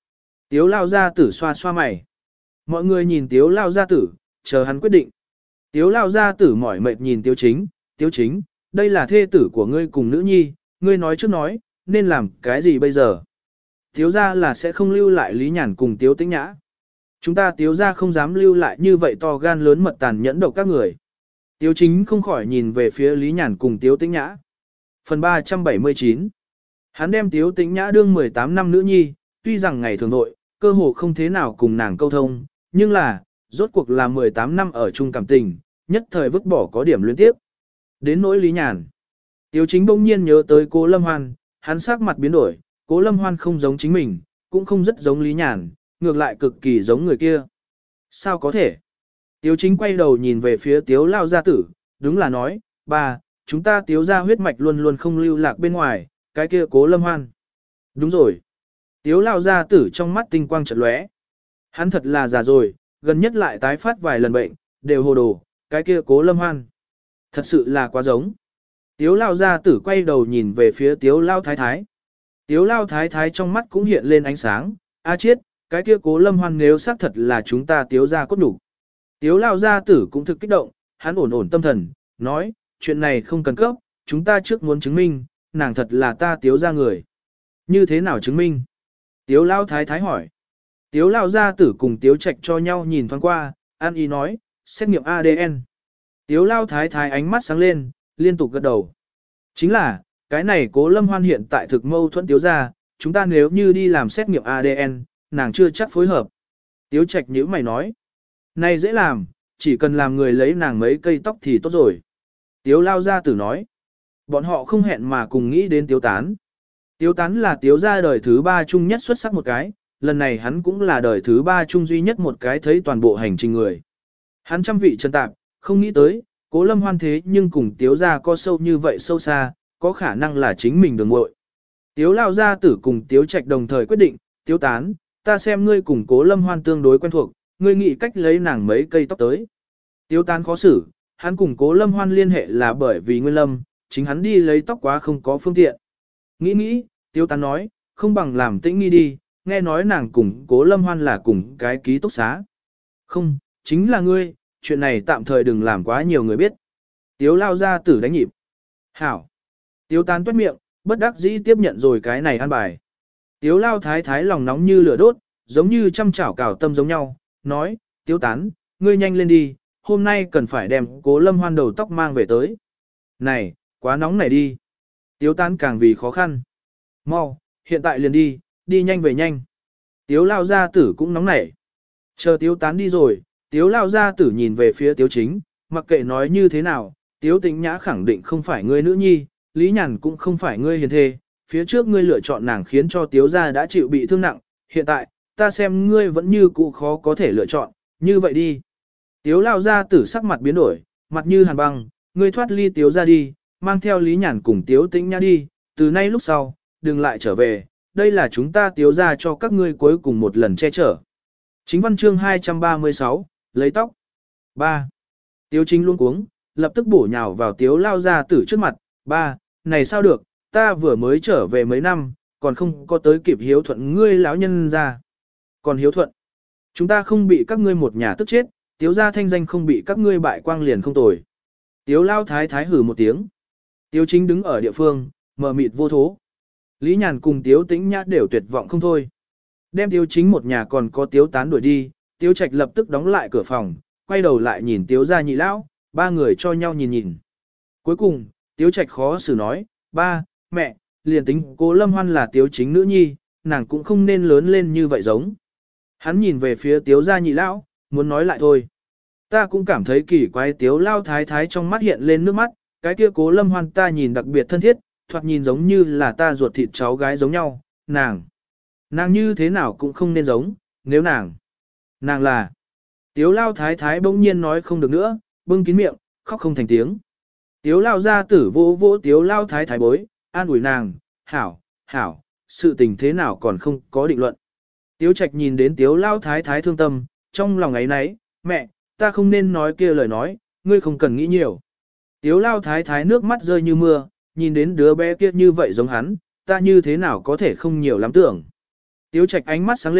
Tiếu lao gia tử xoa xoa mày. Mọi người nhìn tiếu lao gia tử, chờ hắn quyết định. Tiếu lao gia tử mỏi mệt nhìn tiếu chính, tiếu chính, đây là thê tử của ngươi cùng nữ nhi, ngươi nói trước nói, nên làm cái gì bây giờ? Tiếu gia là sẽ không lưu lại Lý Nhàn cùng tiếu tĩnh nhã. Chúng ta tiếu gia không dám lưu lại như vậy to gan lớn mật tàn nhẫn độc các người. Tiếu chính không khỏi nhìn về phía Lý Nhàn cùng tiếu tĩnh nhã. Phần ba trăm bảy mươi chín. Hắn đem tiếu tĩnh nhã đương mười tám năm nữ nhi, tuy rằng ngày thường nội, cơ hồ không thế nào cùng nàng câu thông, nhưng là, rốt cuộc là mười tám năm ở chung cảm tình, nhất thời vứt bỏ có điểm liên tiếp. Đến nỗi Lý Nhàn. Tiếu chính bỗng nhiên nhớ tới Cố Lâm Hoan, hắn sắc mặt biến đổi, Cố Lâm Hoan không giống chính mình, cũng không rất giống Lý Nhàn, ngược lại cực kỳ giống người kia. Sao có thể? Tiếu chính quay đầu nhìn về phía tiếu lao gia tử, đúng là nói, bà, chúng ta tiếu gia huyết mạch luôn luôn không lưu lạc bên ngoài, cái kia Cố Lâm Hoan. Đúng rồi. Tiếu lao gia tử trong mắt tinh quang chợt lóe. Hắn thật là già rồi, gần nhất lại tái phát vài lần bệnh, đều hồ đồ, cái kia Cố Lâm Hoan. Thật sự là quá giống. Tiếu lao gia tử quay đầu nhìn về phía tiếu lao thái thái. Tiếu lao thái thái trong mắt cũng hiện lên ánh sáng, a chiết, cái kia Cố Lâm Hoan nếu xác thật là chúng ta tiếu gia cốt đủ. Tiếu lao gia tử cũng thực kích động, hắn ổn ổn tâm thần, nói, chuyện này không cần cấp, chúng ta trước muốn chứng minh, nàng thật là ta tiếu gia người. Như thế nào chứng minh? Tiếu lao thái thái hỏi. Tiếu lao gia tử cùng tiếu trạch cho nhau nhìn thoáng qua, an ý nói, xét nghiệm a đê en. Tiếu lao thái thái ánh mắt sáng lên, liên tục gật đầu. Chính là, cái này Cố Lâm Hoan hiện tại thực mâu thuẫn tiếu gia, chúng ta nếu như đi làm xét nghiệm a đê en, nàng chưa chắc phối hợp. Tiếu trạch nhíu mày nói. Này dễ làm, chỉ cần làm người lấy nàng mấy cây tóc thì tốt rồi. Tiếu lao gia tử nói. Bọn họ không hẹn mà cùng nghĩ đến tiếu tán. Tiếu tán là tiếu gia đời thứ ba chung nhất xuất sắc một cái, lần này hắn cũng là đời thứ ba chung duy nhất một cái thấy toàn bộ hành trình người. Hắn trăm vị chân tạp, không nghĩ tới, Cố Lâm Hoan thế nhưng cùng tiếu gia có sâu như vậy sâu xa, có khả năng là chính mình đường muội. Tiếu lao gia tử cùng tiếu trạch đồng thời quyết định, tiếu tán, ta xem ngươi cùng Cố Lâm Hoan tương đối quen thuộc, ngươi nghĩ cách lấy nàng mấy cây tóc tới. Tiếu tán khó xử, hắn cùng Cố Lâm Hoan liên hệ là bởi vì Nguyên Lâm, chính hắn đi lấy tóc quá không có phương tiện. Nghĩ nghĩ, tiếu tán nói, không bằng làm tĩnh nghi đi, nghe nói nàng cùng Cố Lâm Hoan là cùng cái ký túc xá. Không, chính là ngươi, chuyện này tạm thời đừng làm quá nhiều người biết. Tiếu lao ra tử đánh nhịp. Hảo. Tiếu tán toát miệng, bất đắc dĩ tiếp nhận rồi cái này ăn bài. Tiếu lao thái thái lòng nóng như lửa đốt, giống như trăm chảo cào tâm giống nhau, nói, tiếu tán, ngươi nhanh lên đi, hôm nay cần phải đem Cố Lâm Hoan đầu tóc mang về tới. Này, quá nóng này đi. Tiếu tán càng vì khó khăn. Mau, hiện tại liền đi, đi nhanh về nhanh. Tiếu lao gia tử cũng nóng nảy. Chờ tiếu tán đi rồi, tiếu lao gia tử nhìn về phía tiếu chính, mặc kệ nói như thế nào, tiếu tĩnh nhã khẳng định không phải ngươi nữ nhi, Lý Nhàn cũng không phải ngươi hiền thê, phía trước ngươi lựa chọn nàng khiến cho tiếu gia đã chịu bị thương nặng, hiện tại, ta xem ngươi vẫn như cũ khó có thể lựa chọn, như vậy đi. Tiếu lao gia tử sắc mặt biến đổi, mặt như hàn băng, ngươi thoát ly tiếu gia đi, mang theo Lý Nhàn cùng tiếu tĩnh nhã đi, từ nay lúc sau, đừng lại trở về, đây là chúng ta tiếu gia cho các ngươi cuối cùng một lần che chở. Chính văn chương hai trăm ba mươi sáu, lấy tóc. ba. Tiếu chính luôn cuống, lập tức bổ nhào vào tiếu lao gia tử trước mặt, ba, này sao được, ta vừa mới trở về mấy năm, còn không có tới kịp hiếu thuận ngươi lão nhân ra. Còn hiếu thuận, chúng ta không bị các ngươi một nhà tức chết, tiếu gia thanh danh không bị các ngươi bại quang liền không tồi. Tiếu lao thái thái hử một tiếng. Tiếu chính đứng ở địa phương, mờ mịt vô thố. Lý Nhàn cùng tiếu tĩnh nhã đều tuyệt vọng không thôi. Đem tiếu chính một nhà còn có tiếu tán đuổi đi, tiếu trạch lập tức đóng lại cửa phòng, quay đầu lại nhìn tiếu gia nhị lão, ba người cho nhau nhìn nhìn. Cuối cùng, tiếu trạch khó xử nói, ba, mẹ, liền tính Cố Lâm Hoan là tiếu chính nữ nhi, nàng cũng không nên lớn lên như vậy giống. Hắn nhìn về phía tiếu gia nhị lão, muốn nói lại thôi. Ta cũng cảm thấy kỳ quái, tiếu lao thái thái trong mắt hiện lên nước mắt, cái kia Cố Lâm Hoan ta nhìn đặc biệt thân thiết, thoạt nhìn giống như là ta ruột thịt cháu gái giống nhau, nàng. Nàng như thế nào cũng không nên giống, nếu nàng. Nàng là. Tiếu lao thái thái bỗng nhiên nói không được nữa, bưng kín miệng, khóc không thành tiếng. Tiếu lao gia tử vỗ vỗ tiếu lao thái thái bối, an ủi nàng, hảo, hảo, sự tình thế nào còn không có định luận. Tiếu trạch nhìn đến tiếu lao thái thái thương tâm, trong lòng ấy nấy, mẹ, ta không nên nói kia lời nói, ngươi không cần nghĩ nhiều. Tiếu lao thái thái nước mắt rơi như mưa, nhìn đến đứa bé kia như vậy giống hắn, ta như thế nào có thể không nhiều lắm tưởng. Tiếu trạch ánh mắt sáng lên,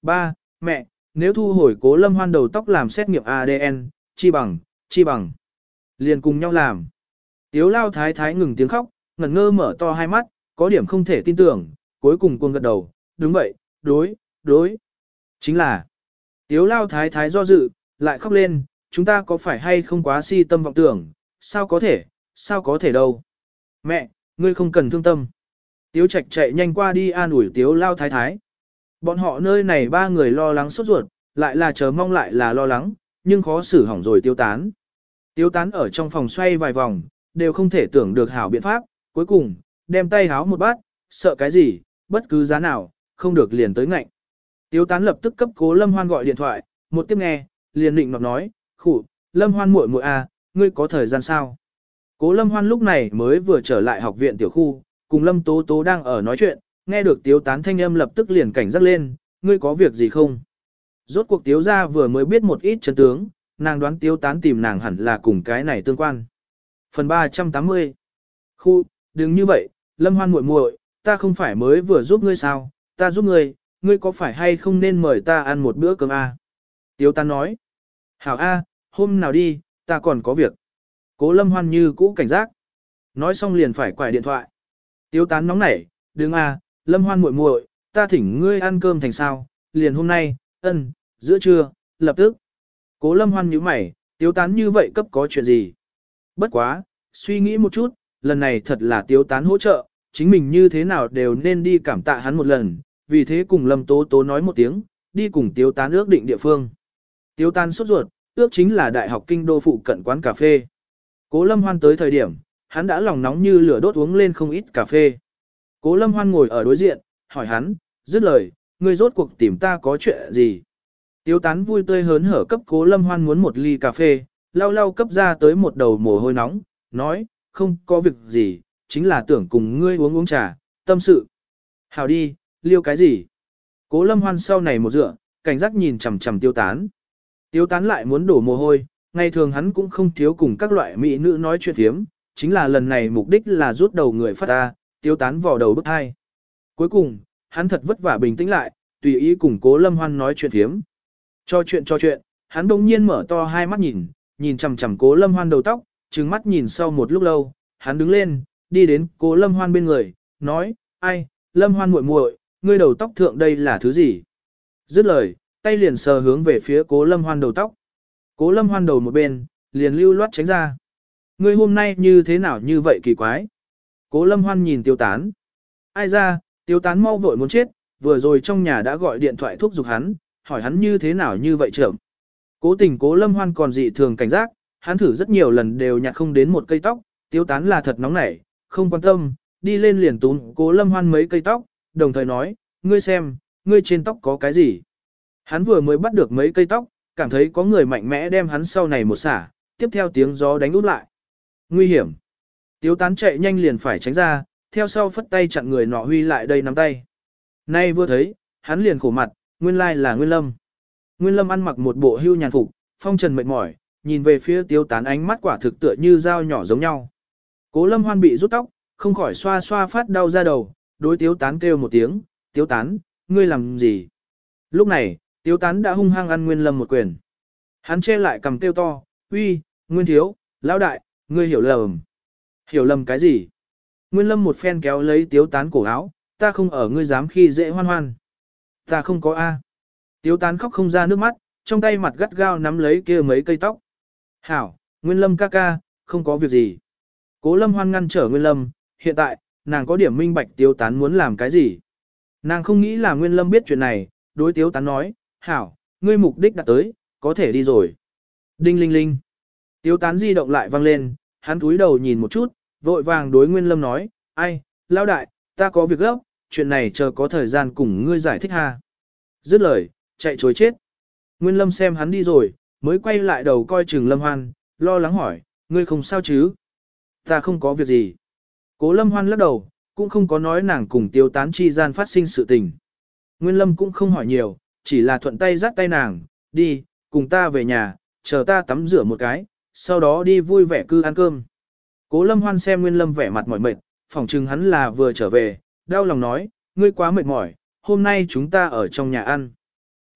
ba, mẹ, nếu thu hồi Cố Lâm Hoan đầu tóc làm xét nghiệm a đê en, chi bằng, chi bằng. Liền cùng nhau làm. Tiếu lao thái thái ngừng tiếng khóc, ngẩn ngơ mở to hai mắt, có điểm không thể tin tưởng, cuối cùng cuồng gật đầu, đúng vậy, đối, đối. Chính là, tiếu lao thái thái do dự, lại khóc lên, chúng ta có phải hay không quá si tâm vọng tưởng, sao có thể, sao có thể đâu. Mẹ, ngươi không cần thương tâm. Tiếu Trạch chạy nhanh qua đi an ủi tiếu lao thái thái. Bọn họ nơi này ba người lo lắng sốt ruột, lại là chờ mong lại là lo lắng, nhưng khó xử hỏng rồi tiêu tán. Tiêu tán ở trong phòng xoay vài vòng, đều không thể tưởng được hảo biện pháp, cuối cùng, đem tay háo một bát, sợ cái gì, bất cứ giá nào, không được liền tới ngạnh. Tiêu tán lập tức cấp Cố Lâm Hoan gọi điện thoại, một tiếp nghe, liền định nọt nói, khủ, Lâm Hoan muội muội à, ngươi có thời gian sao? Cố Lâm Hoan lúc này mới vừa trở lại học viện tiểu khu, cùng Lâm Tố Tố đang ở nói chuyện, nghe được Tiếu Tán thanh âm lập tức liền cảnh giác lên, ngươi có việc gì không? Rốt cuộc Tiếu gia vừa mới biết một ít chân tướng, nàng đoán Tiếu Tán tìm nàng hẳn là cùng cái này tương quan. Phần ba trăm tám mươi. Khu, đừng như vậy, Lâm Hoan muội muội, ta không phải mới vừa giúp ngươi sao, ta giúp ngươi, ngươi có phải hay không nên mời ta ăn một bữa cơm a? À? Tiếu Tán nói. Hảo a, hôm nào đi, ta còn có việc. Cố Lâm Hoan như cũ cảnh giác. Nói xong liền phải quải điện thoại. Tiếu Tán nóng nảy, đừng a, Lâm Hoan muội muội, ta thỉnh ngươi ăn cơm thành sao, liền hôm nay, ân, giữa trưa, lập tức. Cố Lâm Hoan nhíu mày, Tiếu Tán như vậy cấp có chuyện gì? Bất quá, suy nghĩ một chút, lần này thật là Tiếu Tán hỗ trợ, chính mình như thế nào đều nên đi cảm tạ hắn một lần, vì thế cùng Lâm Tố Tố nói một tiếng, đi cùng Tiếu Tán ước định địa phương. Tiếu Tán sốt ruột, ước chính là Đại học Kinh Đô phụ cận quán cà phê. Cố Lâm Hoan tới thời điểm, hắn đã lòng nóng như lửa đốt uống lên không ít cà phê. Cố Lâm Hoan ngồi ở đối diện, hỏi hắn, dứt lời, ngươi rốt cuộc tìm ta có chuyện gì? Tiếu Tán vui tươi hớn hở cấp Cố Lâm Hoan muốn một ly cà phê, lau lau cấp ra tới một đầu mồ hôi nóng, nói, không có việc gì, chính là tưởng cùng ngươi uống uống trà, tâm sự. Hảo đi, liêu cái gì? Cố Lâm Hoan sau này một dựa, cảnh giác nhìn chằm chằm Tiếu Tán. Tiếu Tán lại muốn đổ mồ hôi, ngày thường hắn cũng không thiếu cùng các loại mỹ nữ nói chuyện thiếm, chính là lần này mục đích là rút đầu người phát ta, Tiếu Tán vò đầu bức hai. Cuối cùng, hắn thật vất vả bình tĩnh lại, tùy ý cùng Cố Lâm Hoan nói chuyện thiếm. Cho chuyện cho chuyện, hắn đông nhiên mở to hai mắt nhìn, nhìn chằm chằm Cố Lâm Hoan đầu tóc, trừng mắt nhìn sau một lúc lâu, hắn đứng lên, đi đến Cố Lâm Hoan bên người, nói, ai, Lâm Hoan muội muội, ngươi đầu tóc thượng đây là thứ gì? Dứt lời, tay liền sờ hướng về phía Cố Lâm Hoan đầu tóc. Cố Lâm Hoan đầu một bên, liền lưu loát tránh ra. Ngươi hôm nay như thế nào như vậy kỳ quái? Cố Lâm Hoan nhìn Tiêu Tán. Ai ra, Tiêu Tán mau vội muốn chết, vừa rồi trong nhà đã gọi điện thoại thúc giục hắn, hỏi hắn như thế nào như vậy trưởng. Cố tình Cố Lâm Hoan còn dị thường cảnh giác, hắn thử rất nhiều lần đều nhặt không đến một cây tóc, Tiêu Tán là thật nóng nảy, không quan tâm, đi lên liền túm Cố Lâm Hoan mấy cây tóc, đồng thời nói, ngươi xem, ngươi trên tóc có cái gì? Hắn vừa mới bắt được mấy cây tóc, cảm thấy có người mạnh mẽ đem hắn sau này một xả, tiếp theo tiếng gió đánh út lại. Nguy hiểm. Tiếu Tán chạy nhanh liền phải tránh ra, theo sau phất tay chặn người nọ huy lại đây nắm tay. Nay vừa thấy, hắn liền khổ mặt, nguyên lai là Nguyên Lâm. Nguyên Lâm ăn mặc một bộ hưu nhàn phục, phong trần mệt mỏi, nhìn về phía Tiếu Tán ánh mắt quả thực tựa như dao nhỏ giống nhau. Cố Lâm Hoan bị rút tóc, không khỏi xoa xoa phát đau ra đầu, đối Tiếu Tán kêu một tiếng, Tiếu Tán, ngươi làm gì? Lúc này, Tiếu Tán đã hung hăng ăn Nguyên Lâm một quyền. Hắn che lại cầm kêu to, uy, Nguyên Thiếu, lão đại, ngươi hiểu lầm. Hiểu lầm cái gì? Nguyên Lâm một phen kéo lấy Tiếu Tán cổ áo, ta không ở ngươi dám khi dễ hoan hoan. Ta không có A. Tiếu Tán khóc không ra nước mắt, trong tay mặt gắt gao nắm lấy kia mấy cây tóc. Hảo, Nguyên Lâm ca ca, không có việc gì. Cố Lâm Hoan ngăn trở Nguyên Lâm, hiện tại, nàng có điểm minh bạch Tiếu Tán muốn làm cái gì. Nàng không nghĩ là Nguyên Lâm biết chuyện này, đối Tiếu Tán nói, hảo, ngươi mục đích đã tới, có thể đi rồi. Đinh linh linh. Tiếu Tán di động lại vang lên, hắn cúi đầu nhìn một chút, vội vàng đối Nguyên Lâm nói, ai, lão đại, ta có việc gấp, chuyện này chờ có thời gian cùng ngươi giải thích ha. Dứt lời, chạy chối chết. Nguyên Lâm xem hắn đi rồi, mới quay lại đầu coi chừng Lâm Hoan, lo lắng hỏi, ngươi không sao chứ? Ta không có việc gì. Cố Lâm Hoan lắc đầu, cũng không có nói nàng cùng Tiếu Tán chi gian phát sinh sự tình. Nguyên Lâm cũng không hỏi nhiều, chỉ là thuận tay dắt tay nàng, đi, cùng ta về nhà, chờ ta tắm rửa một cái, sau đó đi vui vẻ cư ăn cơm. Cố Lâm Hoan xem Nguyên Lâm vẻ mặt mỏi mệt, phỏng chừng hắn là vừa trở về, đau lòng nói, ngươi quá mệt mỏi, hôm nay chúng ta ở trong nhà ăn.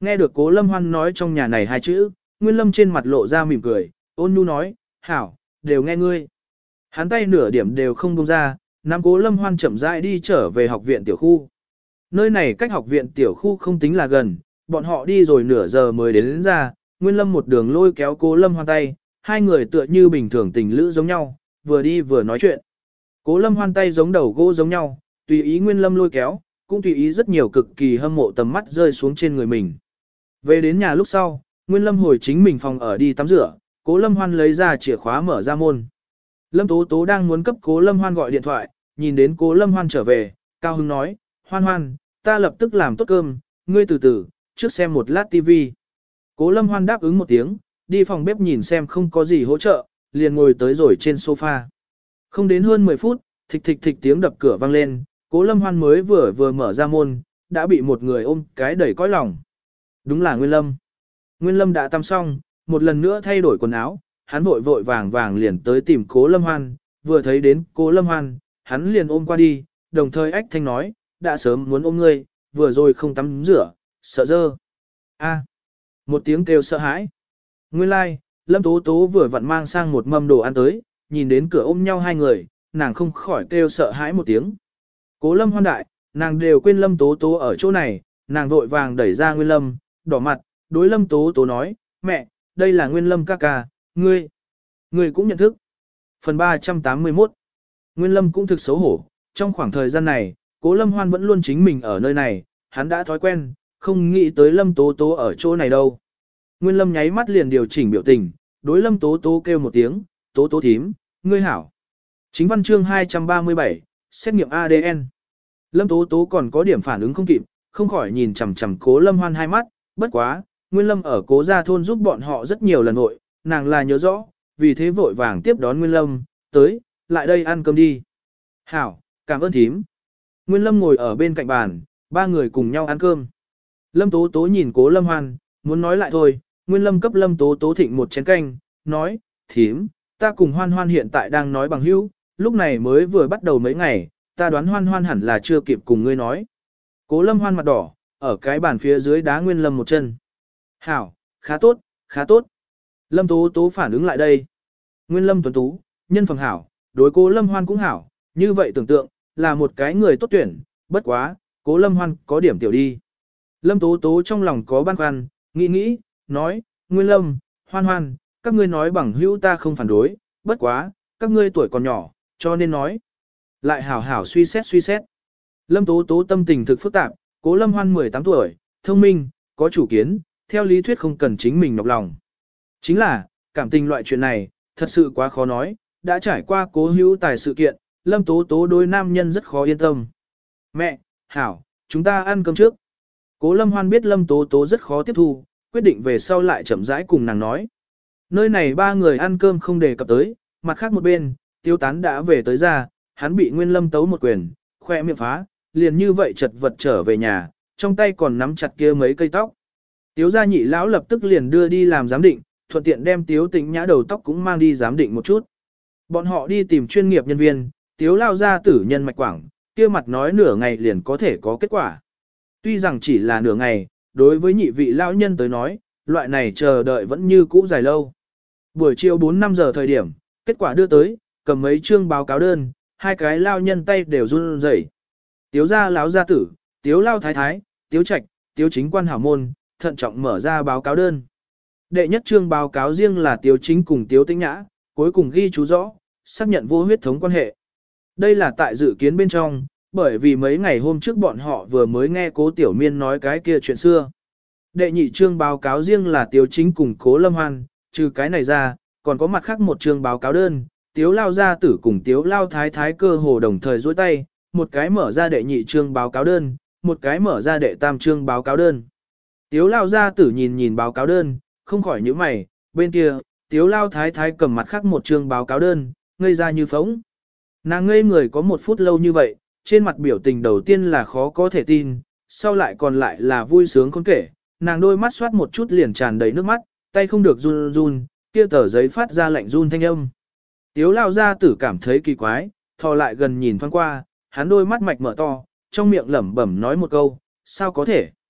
Nghe được Cố Lâm Hoan nói trong nhà này hai chữ, Nguyên Lâm trên mặt lộ ra mỉm cười, ôn nhu nói, hảo, đều nghe ngươi. Hắn tay nửa điểm đều không buông ra, nắm Cố Lâm Hoan chậm rãi đi trở về học viện tiểu khu. Nơi này cách học viện tiểu khu không tính là gần, bọn họ đi rồi nửa giờ mới đến, đến ra, Nguyên Lâm một đường lôi kéo Cố Lâm Hoan tay, hai người tựa như bình thường tình lữ giống nhau, vừa đi vừa nói chuyện. Cố Lâm Hoan tay giống đầu gỗ giống nhau, tùy ý Nguyên Lâm lôi kéo, cũng tùy ý rất nhiều cực kỳ hâm mộ tầm mắt rơi xuống trên người mình. Về đến nhà lúc sau, Nguyên Lâm hồi chính mình phòng ở đi tắm rửa, Cố Lâm Hoan lấy ra chìa khóa mở ra môn. Lâm Tố Tố đang muốn cấp Cố Lâm Hoan gọi điện thoại, nhìn đến Cố Lâm Hoan trở về, cao hứng nói, Hoan Hoan, ta lập tức làm tốt cơm, ngươi từ từ, trước xem một lát tivi. Cố Lâm Hoan đáp ứng một tiếng, đi phòng bếp nhìn xem không có gì hỗ trợ, liền ngồi tới rồi trên sofa. Không đến hơn mười phút, thịch thịch thịch tiếng đập cửa vang lên, Cố Lâm Hoan mới vừa vừa mở ra môn, đã bị một người ôm cái đẩy cõi lòng. Đúng là Nguyên Lâm. Nguyên Lâm đã tắm xong, một lần nữa thay đổi quần áo, hắn vội vội vàng vàng liền tới tìm Cố Lâm Hoan, vừa thấy đến Cố Lâm Hoan, hắn liền ôm qua đi, đồng thời ách thanh nói, đã sớm muốn ôm ngươi, vừa rồi không tắm rửa, sợ dơ. A. Một tiếng kêu sợ hãi. Nguyên lai, like, Lâm Tố Tố vừa vặn mang sang một mâm đồ ăn tới, nhìn đến cửa ôm nhau hai người, nàng không khỏi kêu sợ hãi một tiếng. Cố Lâm Hoan đại, nàng đều quên Lâm Tố Tố ở chỗ này, nàng vội vàng đẩy ra Nguyên Lâm, đỏ mặt, đối Lâm Tố Tố nói, mẹ, đây là Nguyên Lâm ca ca, ngươi, ngươi cũng nhận thức. Phần ba trăm tám mươi mốt. Nguyên Lâm cũng thực xấu hổ, trong khoảng thời gian này, Cố Lâm Hoan vẫn luôn chính mình ở nơi này, hắn đã thói quen, không nghĩ tới Lâm Tố Tố ở chỗ này đâu. Nguyên Lâm nháy mắt liền điều chỉnh biểu tình, đối Lâm Tố Tố kêu một tiếng, Tố Tố thím, ngươi hảo. Chính văn chương hai trăm ba mươi bảy, xét nghiệm a đê en. Lâm Tố Tố còn có điểm phản ứng không kịp, không khỏi nhìn chằm chằm Cố Lâm Hoan hai mắt, bất quá, Nguyên Lâm ở Cố gia thôn giúp bọn họ rất nhiều lần hội, nàng là nhớ rõ, vì thế vội vàng tiếp đón Nguyên Lâm, tới, lại đây ăn cơm đi. Hảo, cảm ơn thím. Nguyên Lâm ngồi ở bên cạnh bàn, ba người cùng nhau ăn cơm. Lâm Tố Tố nhìn Cố Lâm Hoan, muốn nói lại thôi, Nguyên Lâm cấp Lâm Tố Tố thịnh một chén canh, nói, thím, ta cùng Hoan Hoan hiện tại đang nói bằng hữu, lúc này mới vừa bắt đầu mấy ngày, ta đoán Hoan Hoan hẳn là chưa kịp cùng ngươi nói. Cố Lâm Hoan mặt đỏ, ở cái bàn phía dưới đá Nguyên Lâm một chân. Hảo, khá tốt, khá tốt. Lâm Tố Tố phản ứng lại đây. Nguyên Lâm tuấn tú, nhân phẩm hảo, đối Cố Lâm Hoan cũng hảo, như vậy tưởng tượng, là một cái người tốt tuyển, bất quá, Cố Lâm Hoan có điểm tiểu đi. Lâm Tố Tố trong lòng có băn khoăn, nghĩ nghĩ, nói, Nguyên Lâm, Hoan Hoan, các ngươi nói bằng hữu ta không phản đối, bất quá, các ngươi tuổi còn nhỏ, cho nên nói. Lại hảo hảo suy xét suy xét. Lâm Tố Tố tâm tình thực phức tạp, Cố Lâm Hoan mười tám tuổi, thông minh, có chủ kiến, theo lý thuyết không cần chính mình nhọc lòng. Chính là, cảm tình loại chuyện này, thật sự quá khó nói, đã trải qua Cố hữu tài sự kiện, Lâm Tố Tố đối nam nhân rất khó yên tâm. Mẹ, hảo, chúng ta ăn cơm trước. Cố Lâm Hoan biết Lâm Tố Tố rất khó tiếp thu, quyết định về sau lại chậm rãi cùng nàng nói. Nơi này ba người ăn cơm không đề cập tới, mặt khác một bên, Tiêu Tán đã về tới ra, hắn bị Nguyên Lâm tấu một quyền, khoe miệng phá, liền như vậy chật vật trở về nhà, trong tay còn nắm chặt kia mấy cây tóc. Tiếu gia nhị lão lập tức liền đưa đi làm giám định, thuận tiện đem Tiếu Tĩnh Nhã đầu tóc cũng mang đi giám định một chút. Bọn họ đi tìm chuyên nghiệp nhân viên, Tiếu lao gia tử nhân mạch quảng, kia mặt nói nửa ngày liền có thể có kết quả. Tuy rằng chỉ là nửa ngày, đối với nhị vị lão nhân tới nói, loại này chờ đợi vẫn như cũ dài lâu. Buổi chiều bốn năm giờ thời điểm, kết quả đưa tới, cầm mấy chương báo cáo đơn, hai cái lao nhân tay đều run rẩy. Tiếu gia lão gia tử, Tiếu lao thái thái, Tiếu trạch, Tiếu chính quan hảo môn, thận trọng mở ra báo cáo đơn. Đệ nhất chương báo cáo riêng là Tiếu chính cùng Tiếu Tĩnh Nhã, cuối cùng ghi chú rõ, xác nhận vô huyết thống quan hệ. Đây là tại dự kiến bên trong, bởi vì mấy ngày hôm trước bọn họ vừa mới nghe Cố Tiểu Miên nói cái kia chuyện xưa. Đệ nhị chương báo cáo riêng là Tiếu chính cùng Cố Lâm Hoan, trừ cái này ra, còn có mặt khác một chương báo cáo đơn, Tiếu lao gia tử cùng Tiếu lao thái thái cơ hồ đồng thời dối tay, một cái mở ra đệ nhị chương báo cáo đơn, một cái mở ra đệ tam chương báo cáo đơn. Tiếu lao gia tử nhìn nhìn báo cáo đơn, không khỏi nhíu mày, bên kia, Tiếu lao thái thái cầm mặt khác một chương báo cáo đơn, ngây ra như phóng. Nàng ngây người có một phút lâu như vậy, trên mặt biểu tình đầu tiên là khó có thể tin, sau lại còn lại là vui sướng khôn kể, nàng đôi mắt xoát một chút liền tràn đầy nước mắt, tay không được run run, kia tờ giấy phát ra lạnh run thanh âm. Tiếu lao gia tử cảm thấy kỳ quái, thò lại gần nhìn thoáng qua, hắn đôi mắt mạch mở to, trong miệng lẩm bẩm nói một câu, sao có thể?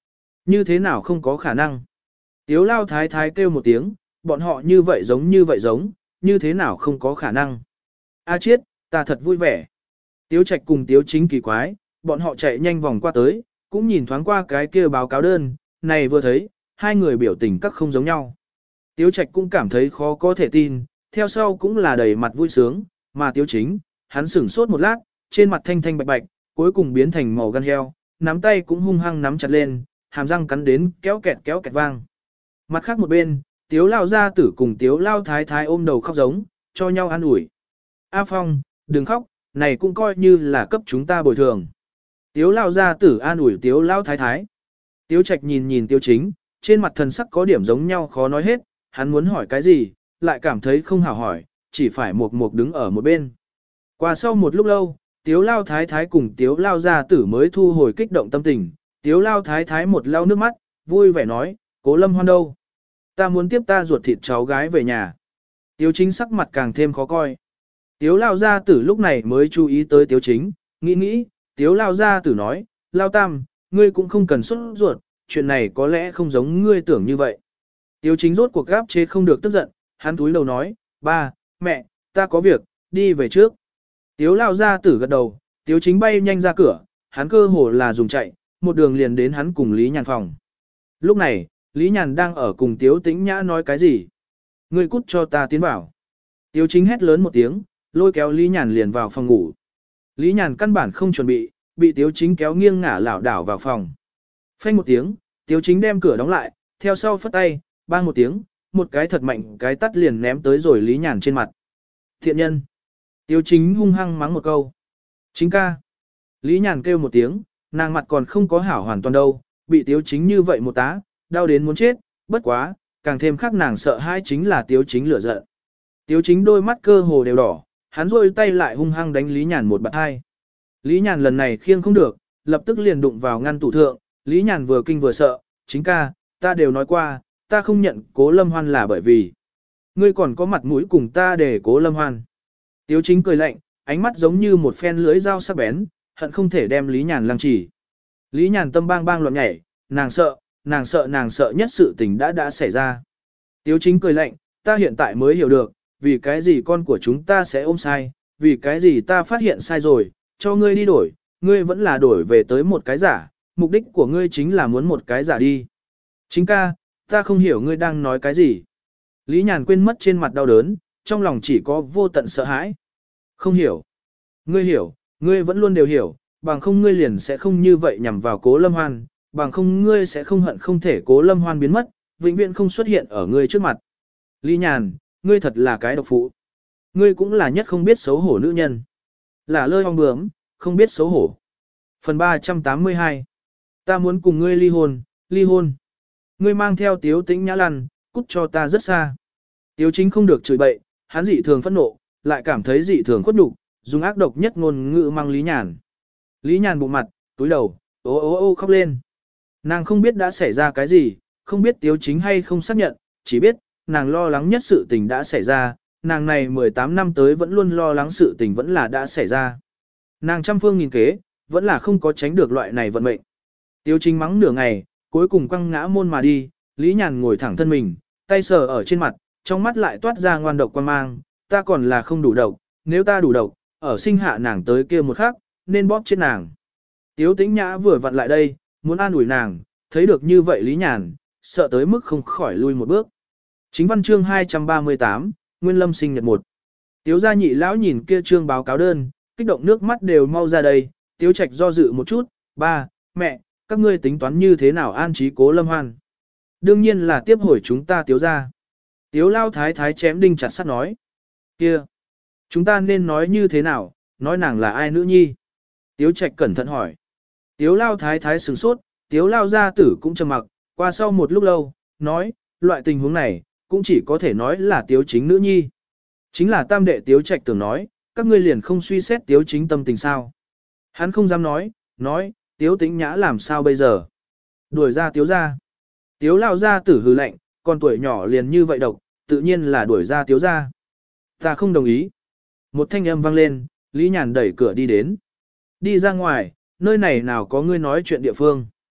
Như thế nào không có khả năng? Tiếu lao thái thái kêu một tiếng, bọn họ như vậy giống như vậy giống, như thế nào không có khả năng? A chiết, ta thật vui vẻ. Tiếu trạch cùng tiếu chính kỳ quái, bọn họ chạy nhanh vòng qua tới, cũng nhìn thoáng qua cái kia báo cáo đơn, này vừa thấy, hai người biểu tình các không giống nhau. Tiếu trạch cũng cảm thấy khó có thể tin, theo sau cũng là đầy mặt vui sướng, mà tiếu chính, hắn sửng sốt một lát, trên mặt thanh thanh bạch bạch, cuối cùng biến thành màu gan heo, nắm tay cũng hung hăng nắm chặt lên, hàm răng cắn đến kéo kẹt kéo kẹt vang. Mặt khác một bên, tiếu lao gia tử cùng tiếu lao thái thái ôm đầu khóc giống, cho nhau an ủi. A Phong, đừng khóc, này cũng coi như là cấp chúng ta bồi thường. Tiếu lao gia tử an ủi tiếu lao thái thái. Tiếu trạch nhìn nhìn tiếu chính, trên mặt thần sắc có điểm giống nhau khó nói hết, hắn muốn hỏi cái gì, lại cảm thấy không hảo hỏi, chỉ phải một một đứng ở một bên. Qua sau một lúc lâu, tiếu lao thái thái cùng tiếu lao gia tử mới thu hồi kích động tâm tình, tiếu lao thái thái một lau nước mắt, vui vẻ nói, Cố Lâm Hoan đâu? Ta muốn tiếp ta ruột thịt cháu gái về nhà. Tiếu chính sắc mặt càng thêm khó coi. Tiếu lao gia tử lúc này mới chú ý tới tiếu chính, nghĩ nghĩ, tiếu lao gia tử nói, lao tam, ngươi cũng không cần xuất ruột, chuyện này có lẽ không giống ngươi tưởng như vậy. Tiếu chính rốt cuộc gáp chế không được tức giận, hắn túi đầu nói, ba, mẹ, ta có việc, đi về trước. Tiếu lao gia tử gật đầu, tiếu chính bay nhanh ra cửa, hắn cơ hồ là dùng chạy, một đường liền đến hắn cùng Lý Nhàn phòng. Lúc này, Lý Nhàn đang ở cùng tiếu tĩnh nhã nói cái gì? Ngươi cút cho ta tiến vào. Tiếu chính hét lớn một tiếng, lôi kéo Lý Nhàn liền vào phòng ngủ. Lý Nhàn căn bản không chuẩn bị, bị tiếu chính kéo nghiêng ngả lảo đảo vào phòng. Phanh một tiếng, tiếu chính đem cửa đóng lại, theo sau phất tay, bang một tiếng, một cái thật mạnh cái tắt liền ném tới rồi Lý Nhàn trên mặt. Thiện nhân. Tiếu chính hung hăng mắng một câu. Chính ca. Lý Nhàn kêu một tiếng, nàng mặt còn không có hảo hoàn toàn đâu, bị tiếu chính như vậy một tá, đau đến muốn chết, bất quá, càng thêm khác nàng sợ hai chính là tiếu chính lửa giận. Tiếu chính đôi mắt cơ hồ đều đỏ, hắn rôi tay lại hung hăng đánh Lý Nhàn một bạt hai. Lý Nhàn lần này khiêng không được, lập tức liền đụng vào ngăn tủ thượng, Lý Nhàn vừa kinh vừa sợ, chính ca, ta đều nói qua, ta không nhận Cố Lâm Hoan là bởi vì ngươi còn có mặt mũi cùng ta để Cố Lâm Hoan. Tiếu chính cười lạnh, ánh mắt giống như một phen lưới dao sắc bén, hận không thể đem Lý Nhàn lăng chỉ. Lý Nhàn tâm bang bang loạn nhảy, nàng sợ, nàng sợ nàng sợ nhất sự tình đã đã xảy ra. Tiếu chính cười lạnh, ta hiện tại mới hiểu được, vì cái gì con của chúng ta sẽ ôm sai, vì cái gì ta phát hiện sai rồi, cho ngươi đi đổi, ngươi vẫn là đổi về tới một cái giả, mục đích của ngươi chính là muốn một cái giả đi. Chính ca, ta không hiểu ngươi đang nói cái gì. Lý Nhàn quên mất trên mặt đau đớn, trong lòng chỉ có vô tận sợ hãi. Không hiểu. Ngươi hiểu, ngươi vẫn luôn đều hiểu, bằng không ngươi liền sẽ không như vậy nhằm vào Cố Lâm Hoan, bằng không ngươi sẽ không hận không thể Cố Lâm Hoan biến mất, vĩnh viễn không xuất hiện ở ngươi trước mặt. Lý Nhàn, ngươi thật là cái độc phụ. Ngươi cũng là nhất không biết xấu hổ nữ nhân. Là lơi ong bướm, không biết xấu hổ. Phần ba trăm tám mươi hai. Ta muốn cùng ngươi ly hôn, ly hôn. Ngươi mang theo Tiếu Tĩnh Nhã lăn, cút cho ta rất xa. Tiếu chính không được chửi bậy, hắn dị thường phẫn nộ, lại cảm thấy dị thường khuất nhục, dùng ác độc nhất ngôn ngữ mang Lý Nhàn. Lý Nhàn bụng mặt, túi đầu, ô ô ô khóc lên. Nàng không biết đã xảy ra cái gì, không biết Tiếu chính hay không xác nhận, chỉ biết, nàng lo lắng nhất sự tình đã xảy ra, nàng này mười tám năm tới vẫn luôn lo lắng sự tình vẫn là đã xảy ra. Nàng trăm phương nghìn kế, vẫn là không có tránh được loại này vận mệnh. Tiếu chính mắng nửa ngày, cuối cùng quăng ngã môn mà đi, Lý Nhàn ngồi thẳng thân mình, tay sờ ở trên mặt, trong mắt lại toát ra ngoan độc quan mang, ta còn là không đủ độc, nếu ta đủ độc, ở sinh hạ nàng tới kia một khắc, nên bóp chết nàng. Tiếu Tĩnh Nhã vừa vặn lại đây, muốn an ủi nàng, thấy được như vậy Lý Nhàn, sợ tới mức không khỏi lui một bước. Chính văn chương hai trăm ba mươi tám, Nguyên Lâm sinh nhật một. Tiếu gia nhị lão nhìn kia trương báo cáo đơn, kích động nước mắt đều mau ra đây, Tiếu Trạch do dự một chút, ba, mẹ, các ngươi tính toán như thế nào an trí Cố Lâm Hoan? Đương nhiên là tiếp hồi chúng ta Tiếu gia. Tiếu lao thái thái chém đinh chặt sắt nói. Kia, chúng ta nên nói như thế nào, nói nàng là ai nữ nhi? Tiếu Trạch cẩn thận hỏi. Tiếu lao thái thái sửng sốt, Tiếu lao gia tử cũng trầm mặc, qua sau một lúc lâu, nói, loại tình huống này, cũng chỉ có thể nói là Tiếu chính nữ nhi. Chính là tam đệ Tiếu Trạch tưởng nói, các ngươi liền không suy xét Tiếu chính tâm tình sao. Hắn không dám nói, nói, Tiếu Tĩnh Nhã làm sao bây giờ? Đuổi ra Tiếu gia. Tiếu lao gia tử hừ lạnh, còn tuổi nhỏ liền như vậy độc, tự nhiên là đuổi ra Tiếu gia. Ta không đồng ý. Một thanh âm vang lên, Lý Nhàn đẩy cửa đi đến. Đi ra ngoài, nơi này nào có ngươi nói chuyện địa phương.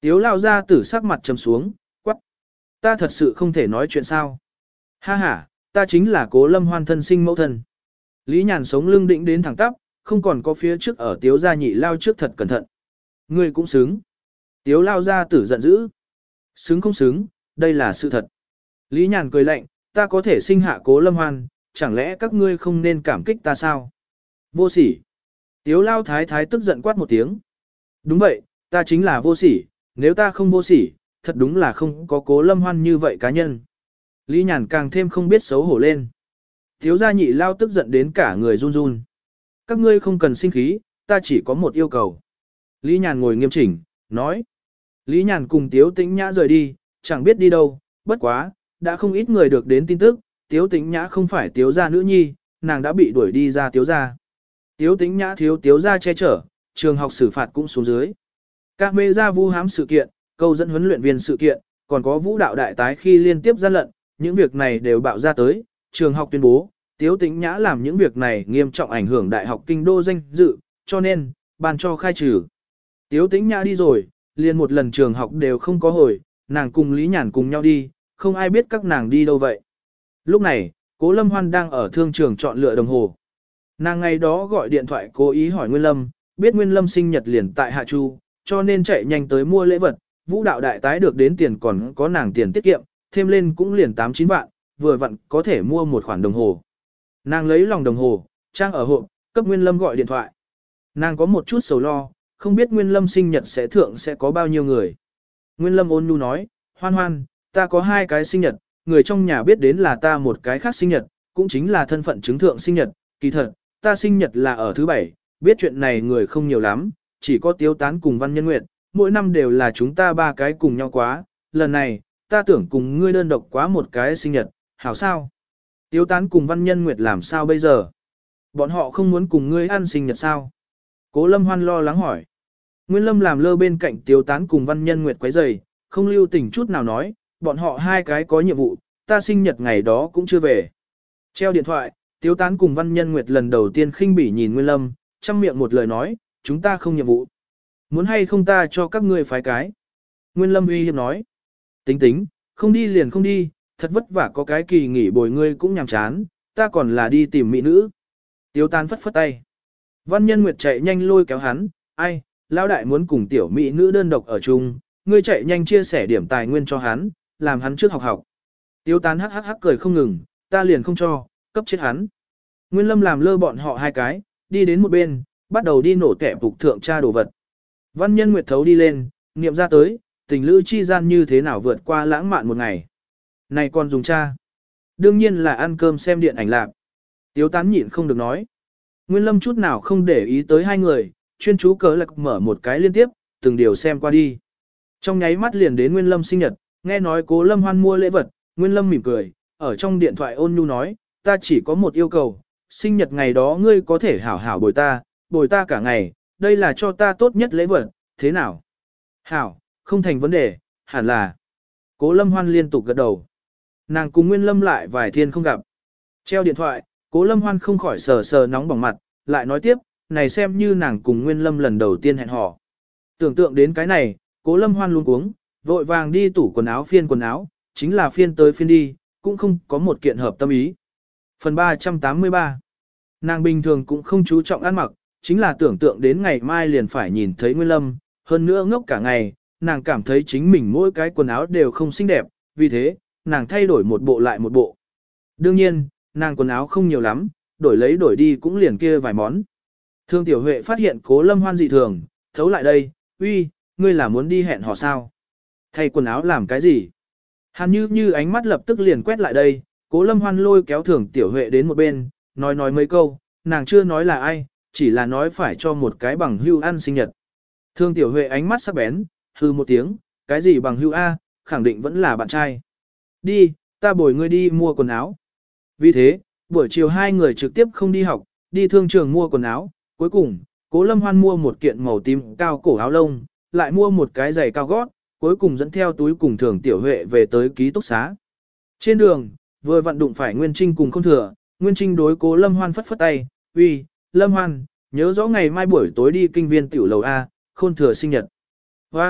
Tiếu lao ra tử sắc mặt trầm xuống, quắc. Ta thật sự không thể nói chuyện sao. Ha ha, ta chính là Cố Lâm Hoan thân sinh mẫu thân. Lý Nhàn sống lưng định đến thẳng tắp, không còn có phía trước ở tiếu gia nhị lao trước thật cẩn thận. Ngươi cũng xứng. Tiếu lao ra tử giận dữ. Xứng không xứng, đây là sự thật. Lý Nhàn cười lạnh, ta có thể sinh hạ Cố Lâm Hoan, chẳng lẽ các ngươi không nên cảm kích ta sao? Vô sỉ. Tiếu lao thái thái tức giận quát một tiếng. Đúng vậy, ta chính là vô sỉ, nếu ta không vô sỉ, thật đúng là không có Cố Lâm Hoan như vậy cá nhân. Lý Nhàn càng thêm không biết xấu hổ lên. Tiếu gia nhị lao tức giận đến cả người run run. Các ngươi không cần sinh khí, ta chỉ có một yêu cầu. Lý Nhàn ngồi nghiêm chỉnh, nói. Lý Nhàn cùng Tiếu Tĩnh Nhã rời đi, chẳng biết đi đâu, bất quá, đã không ít người được đến tin tức, Tiếu Tĩnh Nhã không phải Tiếu gia nữ nhi, nàng đã bị đuổi đi ra Tiếu gia. Tiếu Tĩnh Nhã thiếu Tiếu gia che chở, trường học xử phạt cũng xuống dưới. Các mê gia vu hám sự kiện, câu dẫn huấn luyện viên sự kiện, còn có vũ đạo đại tái khi liên tiếp gian lận, những việc này đều bạo ra tới, trường học tuyên bố, Tiếu Tĩnh Nhã làm những việc này nghiêm trọng ảnh hưởng đại học kinh đô danh dự, cho nên, ban cho khai trừ. Tiếu Tĩnh Nhã đi rồi, liền một lần trường học đều không có hồi, nàng cùng Lý Nhàn cùng nhau đi, không ai biết các nàng đi đâu vậy. Lúc này, Cố Lâm Hoan đang ở thương trường chọn lựa đồng hồ. Nàng ngày đó gọi điện thoại cố ý hỏi Nguyên Lâm, biết Nguyên Lâm sinh nhật liền tại Hạ Chu, cho nên chạy nhanh tới mua lễ vật, vũ đạo đại tái được đến tiền còn có nàng tiền tiết kiệm, thêm lên cũng liền tám chín vạn, vừa vặn có thể mua một khoản đồng hồ. Nàng lấy lòng đồng hồ, trang ở hộp, cấp Nguyên Lâm gọi điện thoại. Nàng có một chút sầu lo, không biết Nguyên Lâm sinh nhật sẽ thượng sẽ có bao nhiêu người. Nguyên Lâm ôn nhu nói, Hoan Hoan, ta có hai cái sinh nhật, người trong nhà biết đến là ta một cái khác sinh nhật, cũng chính là thân phận chứng thượng sinh nhật, kỳ thật, ta sinh nhật là ở thứ bảy, biết chuyện này người không nhiều lắm, chỉ có Tiếu Tán cùng Văn Nhân Nguyệt, mỗi năm đều là chúng ta ba cái cùng nhau quá, lần này, ta tưởng cùng ngươi đơn độc quá một cái sinh nhật, hảo sao? Tiếu Tán cùng Văn Nhân Nguyệt làm sao bây giờ? Bọn họ không muốn cùng ngươi ăn sinh nhật sao? Cố Lâm Hoan lo lắng hỏi. Nguyên Lâm làm lơ bên cạnh Tiếu Tán cùng Văn Nhân Nguyệt quấy rầy, không lưu tình chút nào nói, bọn họ hai cái có nhiệm vụ, ta sinh nhật ngày đó cũng chưa về. Treo điện thoại, Tiếu Tán cùng Văn Nhân Nguyệt lần đầu tiên khinh bỉ nhìn Nguyên Lâm, chăm miệng một lời nói, chúng ta không nhiệm vụ. Muốn hay không ta cho các ngươi phái cái. Nguyên Lâm uy hiếp nói. Tính tính, không đi liền không đi, thật vất vả có cái kỳ nghỉ bồi ngươi cũng nhàm chán, ta còn là đi tìm mỹ nữ. Tiếu Tán phất phất tay. Văn Nhân Nguyệt chạy nhanh lôi kéo hắn, ai, lão đại muốn cùng tiểu mỹ nữ đơn độc ở chung, ngươi chạy nhanh chia sẻ điểm tài nguyên cho hắn, làm hắn trước học học. Tiếu Tán hắc hắc hắc cười không ngừng, ta liền không cho, cấp chết hắn. Nguyên Lâm làm lơ bọn họ hai cái, đi đến một bên, bắt đầu đi nổ kẻ phục thượng tra đồ vật. Văn Nhân Nguyệt thấu đi lên, niệm ra tới, tình lữ chi gian như thế nào vượt qua lãng mạn một ngày. Này còn dùng cha. Đương nhiên là ăn cơm xem điện ảnh lạc. Tiếu Tán nhịn không được nói. Nguyên Lâm chút nào không để ý tới hai người, chuyên chú cớ lạc mở một cái liên tiếp, từng điều xem qua đi. Trong nháy mắt liền đến Nguyên Lâm sinh nhật, nghe nói Cố Lâm Hoan mua lễ vật, Nguyên Lâm mỉm cười, ở trong điện thoại ôn nhu nói, ta chỉ có một yêu cầu, sinh nhật ngày đó ngươi có thể hảo hảo bồi ta, bồi ta cả ngày, đây là cho ta tốt nhất lễ vật, thế nào? Hảo, không thành vấn đề, hẳn là. Cố Lâm Hoan liên tục gật đầu. Nàng cùng Nguyên Lâm lại vài thiên không gặp. Treo điện thoại, Cố Lâm Hoan không khỏi sờ sờ nóng bỏng mặt, lại nói tiếp, này xem như nàng cùng Nguyên Lâm lần đầu tiên hẹn hò. Tưởng tượng đến cái này, Cố Lâm Hoan luôn cuống, vội vàng đi tủ quần áo phiên quần áo, chính là phiên tới phiên đi, cũng không có một kiện hợp tâm ý. Phần ba trăm tám mươi ba. Nàng bình thường cũng không chú trọng ăn mặc, chính là tưởng tượng đến ngày mai liền phải nhìn thấy Nguyên Lâm, hơn nữa ngốc cả ngày, nàng cảm thấy chính mình mỗi cái quần áo đều không xinh đẹp, vì thế, nàng thay đổi một bộ lại một bộ. Đương nhiên, nàng quần áo không nhiều lắm, đổi lấy đổi đi cũng liền kia vài món. Thương Tiểu Huệ phát hiện Cố Lâm Hoan dị thường, thấu lại đây, uy, ngươi là muốn đi hẹn hò sao? Thay quần áo làm cái gì? Hàn Như Như ánh mắt lập tức liền quét lại đây, Cố Lâm Hoan lôi kéo Thường Tiểu Huệ đến một bên, nói nói mấy câu, nàng chưa nói là ai, chỉ là nói phải cho một cái bằng hưu ăn sinh nhật. Thương Tiểu Huệ ánh mắt sắc bén, hư một tiếng, cái gì bằng hưu A, khẳng định vẫn là bạn trai. Đi, ta bồi ngươi đi mua quần áo. Vì thế, buổi chiều hai người trực tiếp không đi học, đi thương trường mua quần áo, cuối cùng, Cố Lâm Hoan mua một kiện màu tím cao cổ áo lông, lại mua một cái giày cao gót, cuối cùng dẫn theo túi cùng Thường Tiểu Huệ về tới ký túc xá. Trên đường, vừa vặn đụng phải Nguyên Trinh cùng Khôn Thừa, Nguyên Trinh đối Cố Lâm Hoan phất phất tay, uy, Lâm Hoan, nhớ rõ ngày mai buổi tối đi kinh viên tiểu lầu A, Khôn Thừa sinh nhật. Hoa,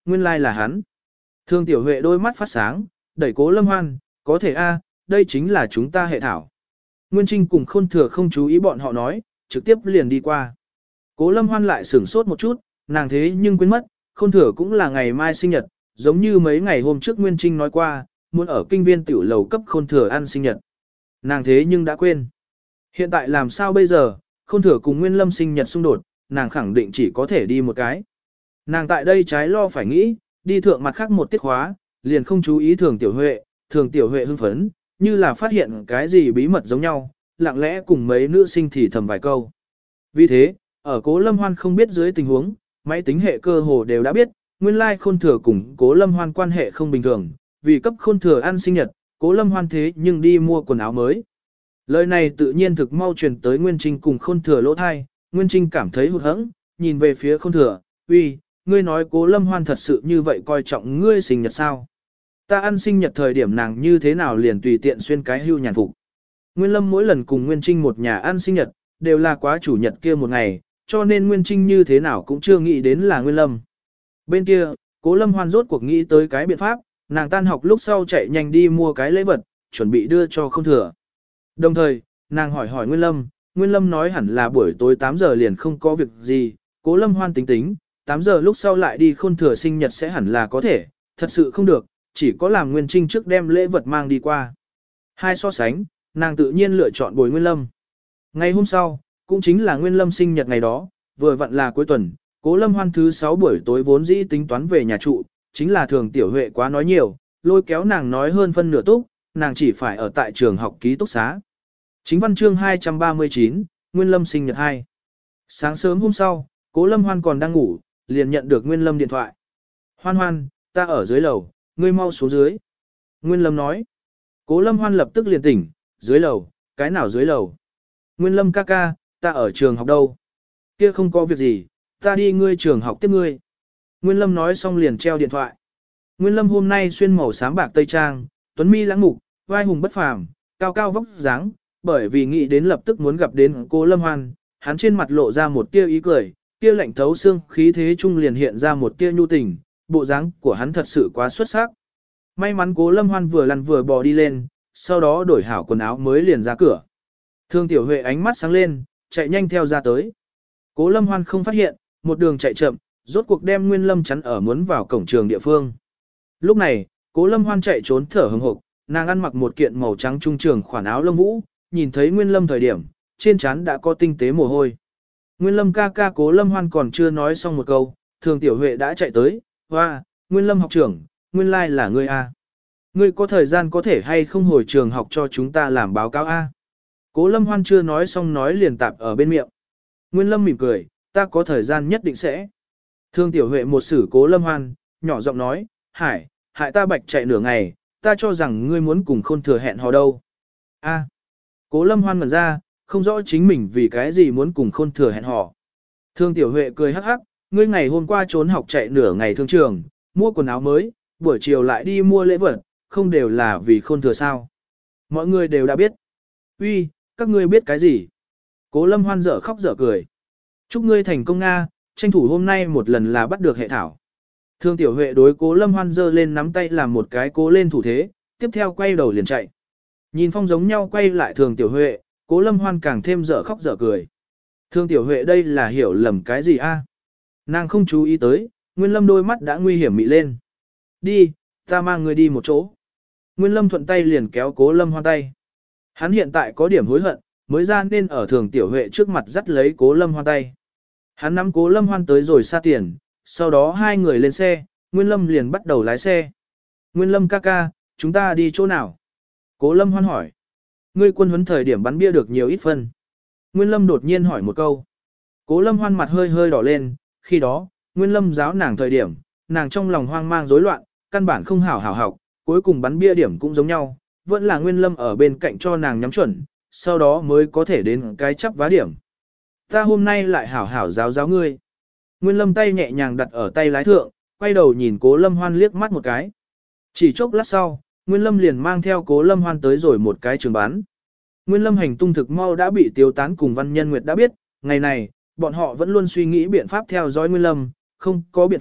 nguyên lai là hắn. Thương Tiểu Huệ đôi mắt phát sáng, đẩy Cố Lâm Hoan, có thể a, đây chính là chúng ta hệ thảo. Nguyên Trinh cùng Khôn Thừa không chú ý bọn họ nói, trực tiếp liền đi qua. Cố Lâm Hoan lại sửng sốt một chút, nàng thế nhưng quên mất, Khôn Thừa cũng là ngày mai sinh nhật, giống như mấy ngày hôm trước Nguyên Trinh nói qua, muốn ở kinh viên tiểu lầu cấp Khôn Thừa ăn sinh nhật. Nàng thế nhưng đã quên. Hiện tại làm sao bây giờ, Khôn Thừa cùng Nguyên Lâm sinh nhật xung đột, nàng khẳng định chỉ có thể đi một cái. Nàng tại đây trái lo phải nghĩ, đi thượng mặt khác một tiết khóa, liền không chú ý Thường Tiểu Huệ, Thường Tiểu Huệ hưng phấn, như là phát hiện cái gì bí mật giống nhau, lặng lẽ cùng mấy nữ sinh thì thầm vài câu. Vì thế, ở Cố Lâm Hoan không biết dưới tình huống, máy tính hệ cơ hồ đều đã biết, nguyên lai Khôn Thừa cùng Cố Lâm Hoan quan hệ không bình thường, vì cấp Khôn Thừa ăn sinh nhật, Cố Lâm Hoan thế nhưng đi mua quần áo mới. Lời này tự nhiên thực mau truyền tới Nguyên Trinh cùng Khôn Thừa lỗ thai, Nguyên Trinh cảm thấy hụt hẫng, nhìn về phía Khôn Thừa, uy, ngươi nói Cố Lâm Hoan thật sự như vậy coi trọng ngươi sinh nhật sao? Ta ăn sinh nhật thời điểm nàng như thế nào liền tùy tiện xuyên cái hưu nhàn phục. Nguyên Lâm mỗi lần cùng Nguyên Trinh một nhà ăn sinh nhật, đều là quá chủ nhật kia một ngày, cho nên Nguyên Trinh như thế nào cũng chưa nghĩ đến là Nguyên Lâm. Bên kia, Cố Lâm Hoan rốt cuộc nghĩ tới cái biện pháp, nàng tan học lúc sau chạy nhanh đi mua cái lễ vật, chuẩn bị đưa cho Khôn Thừa. Đồng thời, nàng hỏi hỏi Nguyên Lâm, Nguyên Lâm nói hẳn là buổi tối tám giờ liền không có việc gì, Cố Lâm Hoan tính tính, tám giờ lúc sau lại đi Khôn Thừa sinh nhật sẽ hẳn là có thể, thật sự không được, chỉ có làm Nguyên Trinh trước đem lễ vật mang đi qua. Hai so sánh, nàng tự nhiên lựa chọn bồi Nguyên Lâm. Ngày hôm sau, cũng chính là Nguyên Lâm sinh nhật ngày đó, vừa vặn là cuối tuần, Cố Lâm Hoan thứ sáu buổi tối vốn dĩ tính toán về nhà trụ, chính là Thường Tiểu Huệ quá nói nhiều, lôi kéo nàng nói hơn phân nửa túc, nàng chỉ phải ở tại trường học ký túc xá. Chính văn chương hai trăm ba mươi chín, Nguyên Lâm sinh nhật hai. Sáng sớm hôm sau, Cố Lâm Hoan còn đang ngủ, liền nhận được Nguyên Lâm điện thoại. Hoan Hoan, ta ở dưới lầu, ngươi mau xuống dưới. Nguyên Lâm nói. Cố Lâm Hoan lập tức liền tỉnh, dưới lầu, cái nào dưới lầu? Nguyên Lâm ca ca, ta ở trường học đâu? Kia không có việc gì, ta đi ngươi trường học tiếp ngươi. Nguyên Lâm nói xong liền treo điện thoại. Nguyên Lâm hôm nay xuyên màu xám bạc tây trang, tuấn mi lãng mục, vai hùng bất phàm, cao cao vóc dáng, bởi vì nghĩ đến lập tức muốn gặp đến Cố Lâm Hoan, hắn trên mặt lộ ra một tia ý cười, tia lạnh thấu xương khí thế trung liền hiện ra một tia nhu tình, bộ dáng của hắn thật sự quá xuất sắc. May mắn Cố Lâm Hoan vừa lăn vừa bò đi lên, sau đó đổi hảo quần áo mới liền ra cửa. Thương Tiểu Huệ ánh mắt sáng lên, chạy nhanh theo ra tới. Cố Lâm Hoan không phát hiện, một đường chạy chậm, rốt cuộc đem Nguyên Lâm chắn ở muốn vào cổng trường địa phương. Lúc này, Cố Lâm Hoan chạy trốn thở hừng hực, nàng ăn mặc một kiện màu trắng trung trường khoản áo lông vũ, nhìn thấy Nguyên Lâm thời điểm, trên trán đã có tinh tế mồ hôi. Nguyên Lâm ca ca Cố Lâm Hoan còn chưa nói xong một câu, Thường Tiểu Huệ đã chạy tới, hoa, Nguyên Lâm học trưởng, nguyên lai là ngươi a. Ngươi có thời gian có thể hay không hồi trường học cho chúng ta làm báo cáo a? Cố Lâm Hoan chưa nói xong nói liền tạp ở bên miệng. Nguyên Lâm mỉm cười, ta có thời gian nhất định sẽ. Thương Tiểu Huệ một sử Cố Lâm Hoan, nhỏ giọng nói, Hải, hại ta bạch chạy nửa ngày, ta cho rằng ngươi muốn cùng Khôn Thừa hẹn hò đâu. A. Cố Lâm Hoan ngẩn ra, không rõ chính mình vì cái gì muốn cùng Khôn Thừa hẹn hò. Thương Tiểu Huệ cười hắc hắc, ngươi ngày hôm qua trốn học chạy nửa ngày thương trường, mua quần áo mới, buổi chiều lại đi mua lễ vật, không đều là vì Khôn Thừa sao. Mọi người đều đã biết. Uy, các ngươi biết cái gì? Cố Lâm Hoan dở khóc dở cười. Chúc ngươi thành công Nga, tranh thủ hôm nay một lần là bắt được hệ thảo. Thương Tiểu Huệ đối Cố Lâm Hoan giơ lên nắm tay làm một cái cố lên thủ thế, tiếp theo quay đầu liền chạy. Nhìn phong giống nhau quay lại Thường Tiểu Huệ, Cố Lâm Hoan càng thêm dở khóc dở cười. Thương Tiểu Huệ đây là hiểu lầm cái gì a? Nàng không chú ý tới, Nguyên Lâm đôi mắt đã nguy hiểm mị lên. Đi, ta mang người đi một chỗ. Nguyên Lâm thuận tay liền kéo Cố Lâm Hoan tay. Hắn hiện tại có điểm hối hận, mới ra nên ở Thường Tiểu Huệ trước mặt dắt lấy Cố Lâm Hoan tay. Hắn nắm Cố Lâm Hoan tới rồi xa tiền, sau đó hai người lên xe, Nguyên Lâm liền bắt đầu lái xe. Nguyên Lâm ca ca, chúng ta đi chỗ nào? Cố Lâm Hoan hỏi. Ngươi quân huấn thời điểm bắn bia được nhiều ít phân. Nguyên Lâm đột nhiên hỏi một câu. Cố Lâm Hoan mặt hơi hơi đỏ lên, khi đó, Nguyên Lâm giáo nàng thời điểm, nàng trong lòng hoang mang rối loạn, căn bản không hảo hảo học, cuối cùng bắn bia điểm cũng giống nhau, vẫn là Nguyên Lâm ở bên cạnh cho nàng nhắm chuẩn, sau đó mới có thể đến cái chắp vá điểm. Ta hôm nay lại hảo hảo giáo giáo ngươi. Nguyên Lâm tay nhẹ nhàng đặt ở tay lái thượng, quay đầu nhìn Cố Lâm Hoan liếc mắt một cái. Chỉ chốc lát sau, Nguyên Lâm liền mang theo Cố Lâm Hoan tới rồi một cái trường bán. Nguyên Lâm hành tung thực mau đã bị Tiêu Tán cùng Văn Nhân Nguyệt đã biết, ngày này, bọn họ vẫn luôn suy nghĩ biện pháp theo dõi Nguyên Lâm, không có biện pháp,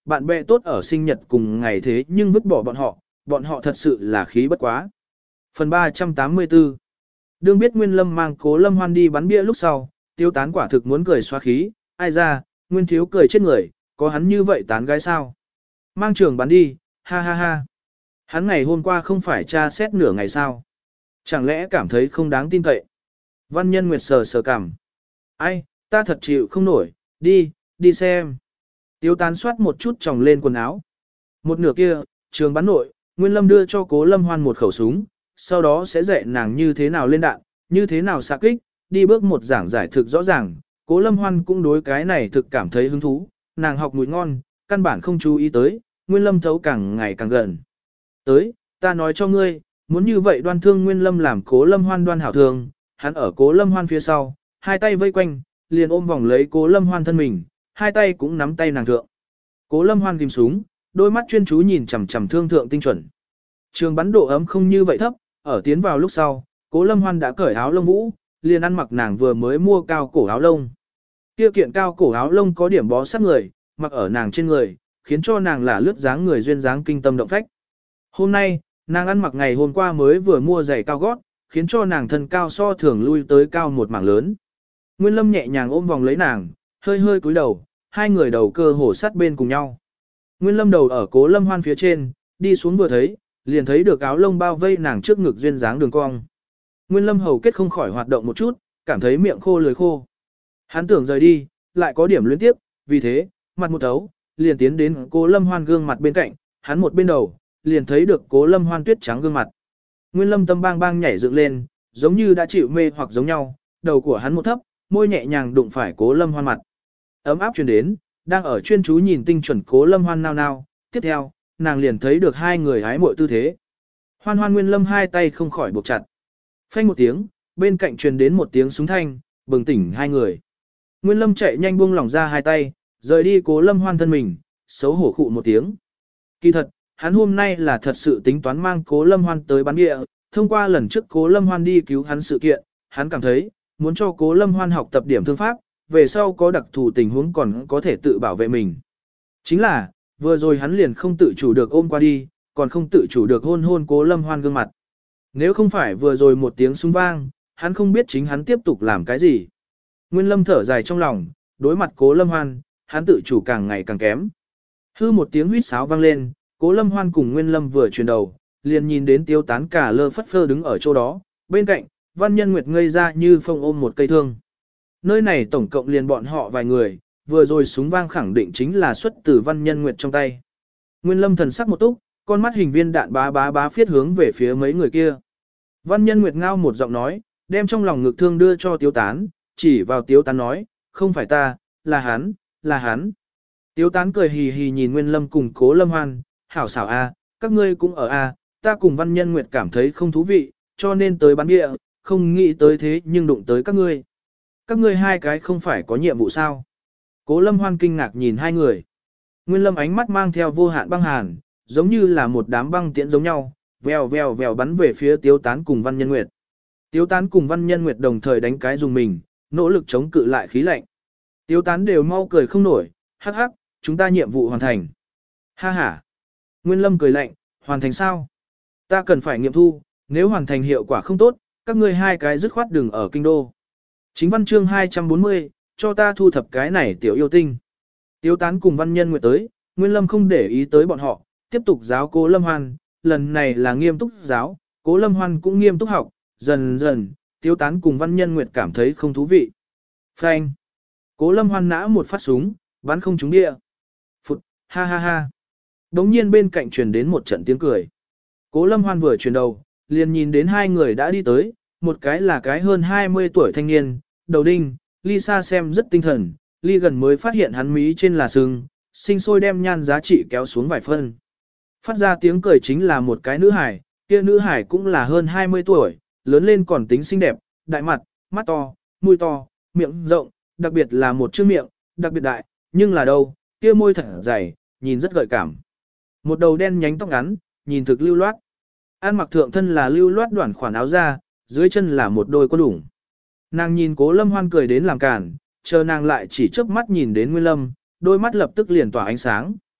bạn bè tốt ở sinh nhật cùng ngày thế nhưng vứt bỏ bọn họ, bọn họ thật sự là khí bất quá. Phần ba trăm tám mươi tư. Đương biết Nguyên Lâm mang Cố Lâm Hoan đi bắn bia lúc sau, Tiêu Tán quả thực muốn cười xóa khí, ai ra, Nguyên Thiếu cười chết người, có hắn như vậy tán gái sao? Mang trường bắn đi, ha ha ha. Hắn ngày hôm qua không phải tra xét nửa ngày sao? Chẳng lẽ cảm thấy không đáng tin cậy? Văn Nhân Nguyệt sờ sờ cảm. Ai, ta thật chịu không nổi, đi, đi xem. Tiêu Tán soát một chút tròng lên quần áo. Một nửa kia, trường bắn nội, Nguyên Lâm đưa cho Cố Lâm Hoan một khẩu súng, sau đó sẽ dạy nàng như thế nào lên đạn, như thế nào xạ kích, đi bước một giảng giải thực rõ ràng. Cố Lâm Hoan cũng đối cái này thực cảm thấy hứng thú, nàng học mùi ngon, căn bản không chú ý tới, Nguyên Lâm thấu càng ngày càng gần. Tới, ta nói cho ngươi, muốn như vậy đoan thương Nguyên Lâm làm Cố Lâm Hoan đoan hảo thường, hắn ở Cố Lâm Hoan phía sau, hai tay vây quanh, liền ôm vòng lấy Cố Lâm Hoan thân mình, hai tay cũng nắm tay nàng thượng. Cố Lâm Hoan ghim súng, đôi mắt chuyên chú nhìn chằm chằm thương thượng tinh chuẩn. Trường bắn độ ấm không như vậy thấp, ở tiến vào lúc sau, Cố Lâm Hoan đã cởi áo lông vũ, liền ăn mặc nàng vừa mới mua cao cổ áo lông. Kia kiện cao cổ áo lông có điểm bó sát người, mặc ở nàng trên người, khiến cho nàng là lướt dáng người duyên dáng kinh tâm động phách. Hôm nay, nàng ăn mặc ngày hôm qua mới vừa mua giày cao gót, khiến cho nàng thân cao so thường lui tới cao một mảng lớn. Nguyên Lâm nhẹ nhàng ôm vòng lấy nàng, hơi hơi cúi đầu, hai người đầu cơ hổ sát bên cùng nhau. Nguyên Lâm đầu ở Cố Lâm Hoan phía trên, đi xuống vừa thấy, liền thấy được áo lông bao vây nàng trước ngực duyên dáng đường cong. Nguyên Lâm hầu kết không khỏi hoạt động một chút, cảm thấy miệng khô lưỡi khô. Hắn tưởng rời đi, lại có điểm luyến tiếp, vì thế, mặt một thấu, liền tiến đến Cố Lâm Hoan gương mặt bên cạnh, hắn một bên đầu, liền thấy được Cố Lâm Hoan tuyết trắng gương mặt. Nguyên Lâm tâm bang bang nhảy dựng lên, giống như đã chịu mê hoặc giống nhau, đầu của hắn một thấp, môi nhẹ nhàng đụng phải Cố Lâm Hoan mặt. Ấm áp truyền đến, đang ở chuyên chú nhìn tinh chuẩn Cố Lâm Hoan nao nao, tiếp theo, nàng liền thấy được hai người hái mội tư thế. Hoan Hoan Nguyên Lâm hai tay không khỏi buộc chặt. Phanh một tiếng, bên cạnh truyền đến một tiếng súng thanh, bừng tỉnh hai người. Nguyên Lâm chạy nhanh buông lỏng ra hai tay, rời đi Cố Lâm Hoan thân mình, xấu hổ khụ một tiếng. Kỳ thật, hắn hôm nay là thật sự tính toán mang Cố Lâm Hoan tới bán địa, thông qua lần trước Cố Lâm Hoan đi cứu hắn sự kiện, hắn cảm thấy, muốn cho Cố Lâm Hoan học tập điểm thương pháp, về sau có đặc thù tình huống còn có thể tự bảo vệ mình. Chính là, vừa rồi hắn liền không tự chủ được ôm qua đi, còn không tự chủ được hôn hôn Cố Lâm Hoan gương mặt. Nếu không phải vừa rồi một tiếng súng vang, hắn không biết chính hắn tiếp tục làm cái gì. Nguyên Lâm thở dài trong lòng, đối mặt Cố Lâm Hoan, hắn tự chủ càng ngày càng kém. Hư một tiếng huýt sáo vang lên, Cố Lâm Hoan cùng Nguyên Lâm vừa chuyển đầu, liền nhìn đến Tiêu Tán cả lơ phất phơ đứng ở chỗ đó, bên cạnh, Văn Nhân Nguyệt ngây ra như phong ôm một cây thương. Nơi này tổng cộng liền bọn họ vài người, vừa rồi súng vang khẳng định chính là xuất từ Văn Nhân Nguyệt trong tay. Nguyên Lâm thần sắc một túc, con mắt hình viên đạn bá bá bá phiết hướng về phía mấy người kia. Văn Nhân Nguyệt ngao một giọng nói, đem trong lòng ngực thương đưa cho Tiêu Tán, chỉ vào Tiêu Tán nói, không phải ta, là hắn, là hắn. Tiêu Tán cười hì hì nhìn Nguyên Lâm cùng Cố Lâm Hoan, hảo xảo a, các ngươi cũng ở a, ta cùng Văn Nhân Nguyệt cảm thấy không thú vị, cho nên tới bán địa, không nghĩ tới thế nhưng đụng tới các ngươi. Các ngươi hai cái không phải có nhiệm vụ sao? Cố Lâm Hoan kinh ngạc nhìn hai người. Nguyên Lâm ánh mắt mang theo vô hạn băng hàn, giống như là một đám băng tiễn giống nhau, vèo vèo vèo bắn về phía Tiêu Tán cùng Văn Nhân Nguyệt. Tiêu Tán cùng Văn Nhân Nguyệt đồng thời đánh cái dùng mình, nỗ lực chống cự lại khí lạnh. Tiêu Tán đều mau cười không nổi, hắc hắc, chúng ta nhiệm vụ hoàn thành. Ha ha. Nguyên Lâm cười lạnh, hoàn thành sao? Ta cần phải nghiệm thu, nếu hoàn thành hiệu quả không tốt, các ngươi hai cái dứt khoát đừng ở kinh đô. Chính văn chương hai trăm bốn mươi, cho ta thu thập cái này tiểu yêu tinh. Tiêu Tán cùng Văn Nhân Nguyệt tới, Nguyên Lâm không để ý tới bọn họ, tiếp tục giáo Cố Lâm Hoan, lần này là nghiêm túc giáo, Cố Lâm Hoan cũng nghiêm túc học, dần dần, Tiêu Tán cùng Văn Nhân Nguyệt cảm thấy không thú vị. Phanh. Cố Lâm Hoan nã một phát súng, bắn không trúng địa. Phụt, ha ha ha. Đống nhiên bên cạnh truyền đến một trận tiếng cười. Cố Lâm Hoan vừa chuyển đầu, liền nhìn đến hai người đã đi tới, một cái là cái hơn hai mươi tuổi thanh niên, đầu đinh, Lisa xem rất tinh thần, ly gần mới phát hiện hắn mí trên là sưng, sinh sôi đem nhan giá trị kéo xuống vài phân. Phát ra tiếng cười chính là một cái nữ hải, kia nữ hải cũng là hơn hai mươi tuổi, lớn lên còn tính xinh đẹp, đại mặt, mắt to, mũi to, miệng rộng, đặc biệt là một chữ miệng, đặc biệt đại, nhưng là đâu, kia môi thật dày, nhìn rất gợi cảm. Một đầu đen nhánh tóc ngắn, nhìn thực lưu loát. An mặc thượng thân là lưu loát đoạn khoản áo da, dưới chân là một đôi quân đủng. Nàng nhìn Cố Lâm Hoan cười đến làm cản, chờ nàng lại chỉ chớp mắt nhìn đến Nguyên Lâm, đôi mắt lập tức liền tỏa ánh sáng.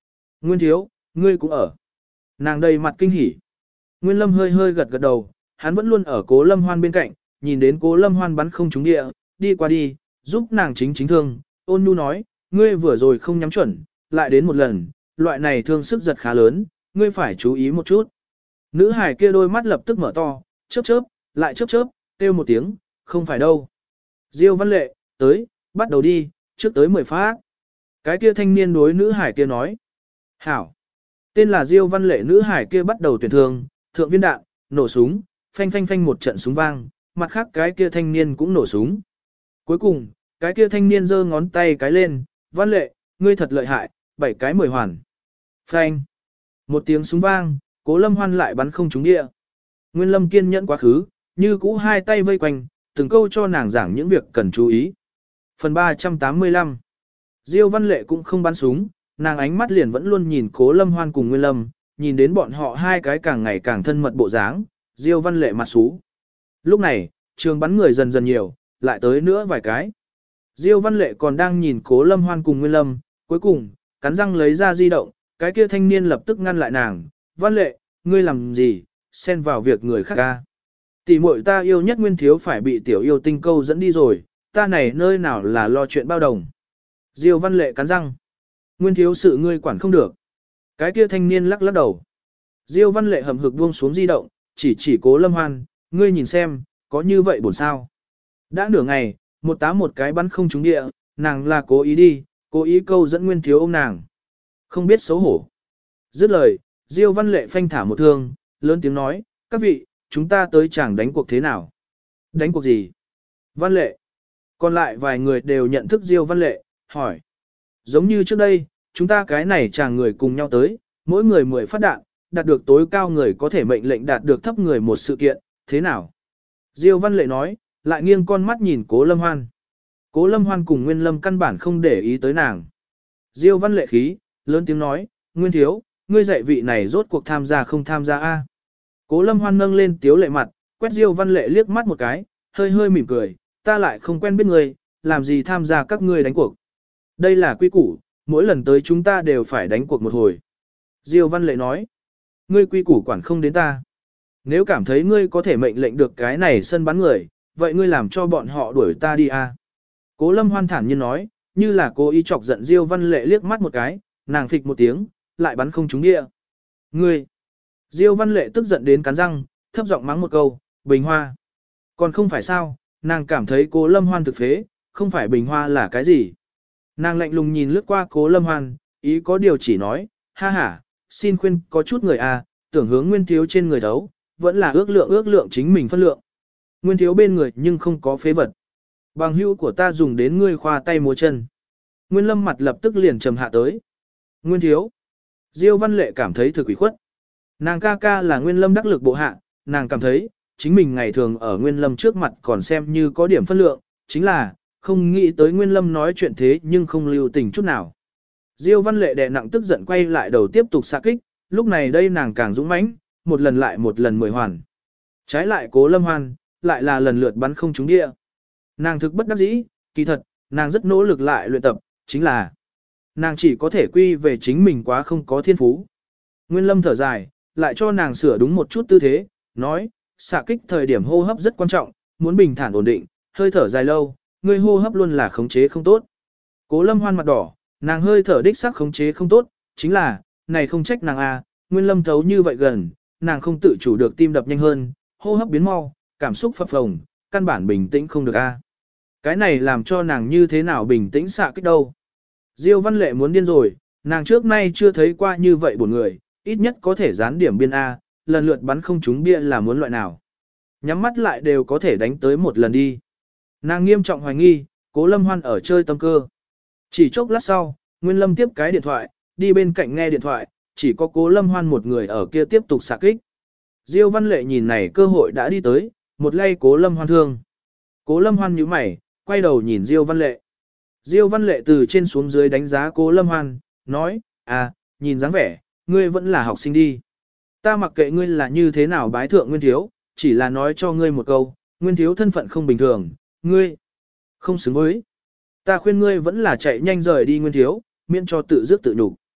Nguyên thiếu, ngươi cũng ở. Nàng đầy mặt kinh hỉ. Nguyên Lâm hơi hơi gật gật đầu, hắn vẫn luôn ở Cố Lâm Hoan bên cạnh, nhìn đến Cố Lâm Hoan bắn không trúng địa, đi qua đi, giúp nàng chính chính thương, ôn nhu nói, ngươi vừa rồi không nhắm chuẩn, lại đến một lần, loại này thương sức giật khá lớn, ngươi phải chú ý một chút. Nữ hải kia đôi mắt lập tức mở to, chớp chớp, lại chớp chớp, kêu một tiếng, không phải đâu. Diêu Văn Lệ, tới, bắt đầu đi, trước tới mười phát. Cái kia thanh niên đối nữ hải kia nói. Hảo. Tên là Diêu Văn Lệ nữ hải kia bắt đầu tuyển thương, thượng viên đạn, nổ súng, phanh phanh phanh một trận súng vang, mặt khác cái kia thanh niên cũng nổ súng. Cuối cùng, cái kia thanh niên giơ ngón tay cái lên, Văn Lệ, ngươi thật lợi hại, bảy cái mười hoàn. Phanh. Một tiếng súng vang, Cố Lâm Hoan lại bắn không trúng địa. Nguyên Lâm kiên nhẫn quá khứ, như cũ hai tay vây quanh, từng câu cho nàng giảng những việc cần chú ý. Phần ba trăm tám mươi lăm. Diêu Văn Lệ cũng không bắn súng, nàng ánh mắt liền vẫn luôn nhìn Cố Lâm Hoan cùng Nguyên Lâm, nhìn đến bọn họ hai cái càng ngày càng thân mật bộ dáng, Diêu Văn Lệ mặt xú. Lúc này, trường bắn người dần dần nhiều, lại tới nữa vài cái. Diêu Văn Lệ còn đang nhìn Cố Lâm Hoan cùng Nguyên Lâm, cuối cùng, cắn răng lấy ra di động, cái kia thanh niên lập tức ngăn lại nàng, Văn Lệ, ngươi làm gì, xen vào việc người khác ca. Tỷ muội ta yêu nhất Nguyên thiếu phải bị tiểu yêu tinh câu dẫn đi rồi, ta này nơi nào là lo chuyện bao đồng. Diêu Văn Lệ cắn răng. Nguyên thiếu sự ngươi quản không được. Cái kia thanh niên lắc lắc đầu. Diêu Văn Lệ hầm hực buông xuống di động, chỉ chỉ Cố Lâm Hoan, ngươi nhìn xem, có như vậy buồn sao. Đã nửa ngày, một tá một cái bắn không trúng địa, nàng là cố ý đi, cố ý câu dẫn Nguyên thiếu ôm nàng. Không biết xấu hổ. Dứt lời, Diêu Văn Lệ phanh thả một thương, lớn tiếng nói, các vị, chúng ta tới chẳng đánh cuộc thế nào? Đánh cuộc gì? Văn Lệ. Còn lại vài người đều nhận thức Diêu Văn Lệ, hỏi. Giống như trước đây, chúng ta cái này chàng người cùng nhau tới, mỗi người mười phát đạn, đạt được tối cao người có thể mệnh lệnh đạt được thấp người một sự kiện, thế nào? Diêu Văn Lệ nói, lại nghiêng con mắt nhìn Cố Lâm Hoan. Cố Lâm Hoan cùng Nguyên Lâm căn bản không để ý tới nàng. Diêu Văn Lệ khí, lớn tiếng nói, Nguyên thiếu, ngươi dạy vị này rốt cuộc tham gia không tham gia a? Cố Lâm Hoan nâng lên tiếu lệ mặt, quét Diêu Văn Lệ liếc mắt một cái, hơi hơi mỉm cười, ta lại không quen biết ngươi, làm gì tham gia các ngươi đánh cuộc. Đây là quy củ, mỗi lần tới chúng ta đều phải đánh cuộc một hồi. Diêu Văn Lệ nói, ngươi quy củ quản không đến ta. Nếu cảm thấy ngươi có thể mệnh lệnh được cái này sân bắn người, vậy ngươi làm cho bọn họ đuổi ta đi a. Cố Lâm Hoan thản nhiên nói, như là cố ý chọc giận Diêu Văn Lệ liếc mắt một cái, nàng phịch một tiếng, lại bắn không trúng địa. Ngươi! Diêu Văn Lệ tức giận đến cắn răng, thấp giọng mắng một câu, Bình Hoa. Còn không phải sao, nàng cảm thấy Cố Lâm Hoan thực phế, không phải Bình Hoa là cái gì. Nàng lạnh lùng nhìn lướt qua Cố Lâm Hoan, ý có điều chỉ nói, ha ha, xin khuyên có chút người à, tưởng hướng Nguyên thiếu trên người đấu, vẫn là ước lượng ước lượng chính mình phân lượng. Nguyên thiếu bên người nhưng không có phế vật. Bằng hữu của ta dùng đến ngươi khoa tay múa chân. Nguyên Lâm mặt lập tức liền trầm hạ tới. Nguyên thiếu. Diêu Văn Lệ cảm thấy thực ủy khuất. Nàng ca ca là Nguyên Lâm đắc lực bộ hạ, nàng cảm thấy, chính mình ngày thường ở Nguyên Lâm trước mặt còn xem như có điểm phân lượng, chính là, không nghĩ tới Nguyên Lâm nói chuyện thế nhưng không lưu tình chút nào. Diêu Văn Lệ đè nặng tức giận quay lại đầu tiếp tục xạ kích, lúc này đây nàng càng dũng mãnh, một lần lại một lần mười hoàn. Trái lại Cố Lâm Hoan, lại là lần lượt bắn không trúng địa. Nàng thực bất đắc dĩ, kỳ thật, nàng rất nỗ lực lại luyện tập, chính là nàng chỉ có thể quy về chính mình quá không có thiên phú. Nguyên Lâm thở dài, lại cho nàng sửa đúng một chút tư thế, nói, xạ kích thời điểm hô hấp rất quan trọng, muốn bình thản ổn định, hơi thở dài lâu, người hô hấp luôn là khống chế không tốt. Cố Lâm Hoan mặt đỏ, nàng hơi thở đích xác khống chế không tốt, chính là, này không trách nàng à, Nguyên Lâm thấu như vậy gần, nàng không tự chủ được tim đập nhanh hơn, hô hấp biến mau, cảm xúc phập phồng, căn bản bình tĩnh không được a. À. Cái này làm cho nàng như thế nào bình tĩnh xạ kích đâu. Diêu Văn Lệ muốn điên rồi, nàng trước nay chưa thấy qua như vậy một người, ít nhất có thể dán điểm biên A, lần lượt bắn không trúng bia là muốn loại nào. Nhắm mắt lại đều có thể đánh tới một lần đi. Nàng nghiêm trọng hoài nghi, Cố Lâm Hoan ở chơi tâm cơ. Chỉ chốc lát sau, Nguyên Lâm tiếp cái điện thoại, đi bên cạnh nghe điện thoại, chỉ có Cố Lâm Hoan một người ở kia tiếp tục xạ kích. Diêu Văn Lệ nhìn này cơ hội đã đi tới, một lay Cố Lâm Hoan thương. Cố Lâm Hoan nhíu mày, quay đầu nhìn Diêu Văn Lệ. Diêu Văn Lệ từ trên xuống dưới đánh giá Cố Lâm Hoan, nói, à, nhìn dáng vẻ, ngươi vẫn là học sinh đi. Ta mặc kệ ngươi là như thế nào bái thượng Nguyên thiếu, chỉ là nói cho ngươi một câu, Nguyên thiếu thân phận không bình thường, ngươi không xứng với. Ta khuyên ngươi vẫn là chạy nhanh rời đi Nguyên thiếu, miễn cho tự dứt tự nhục.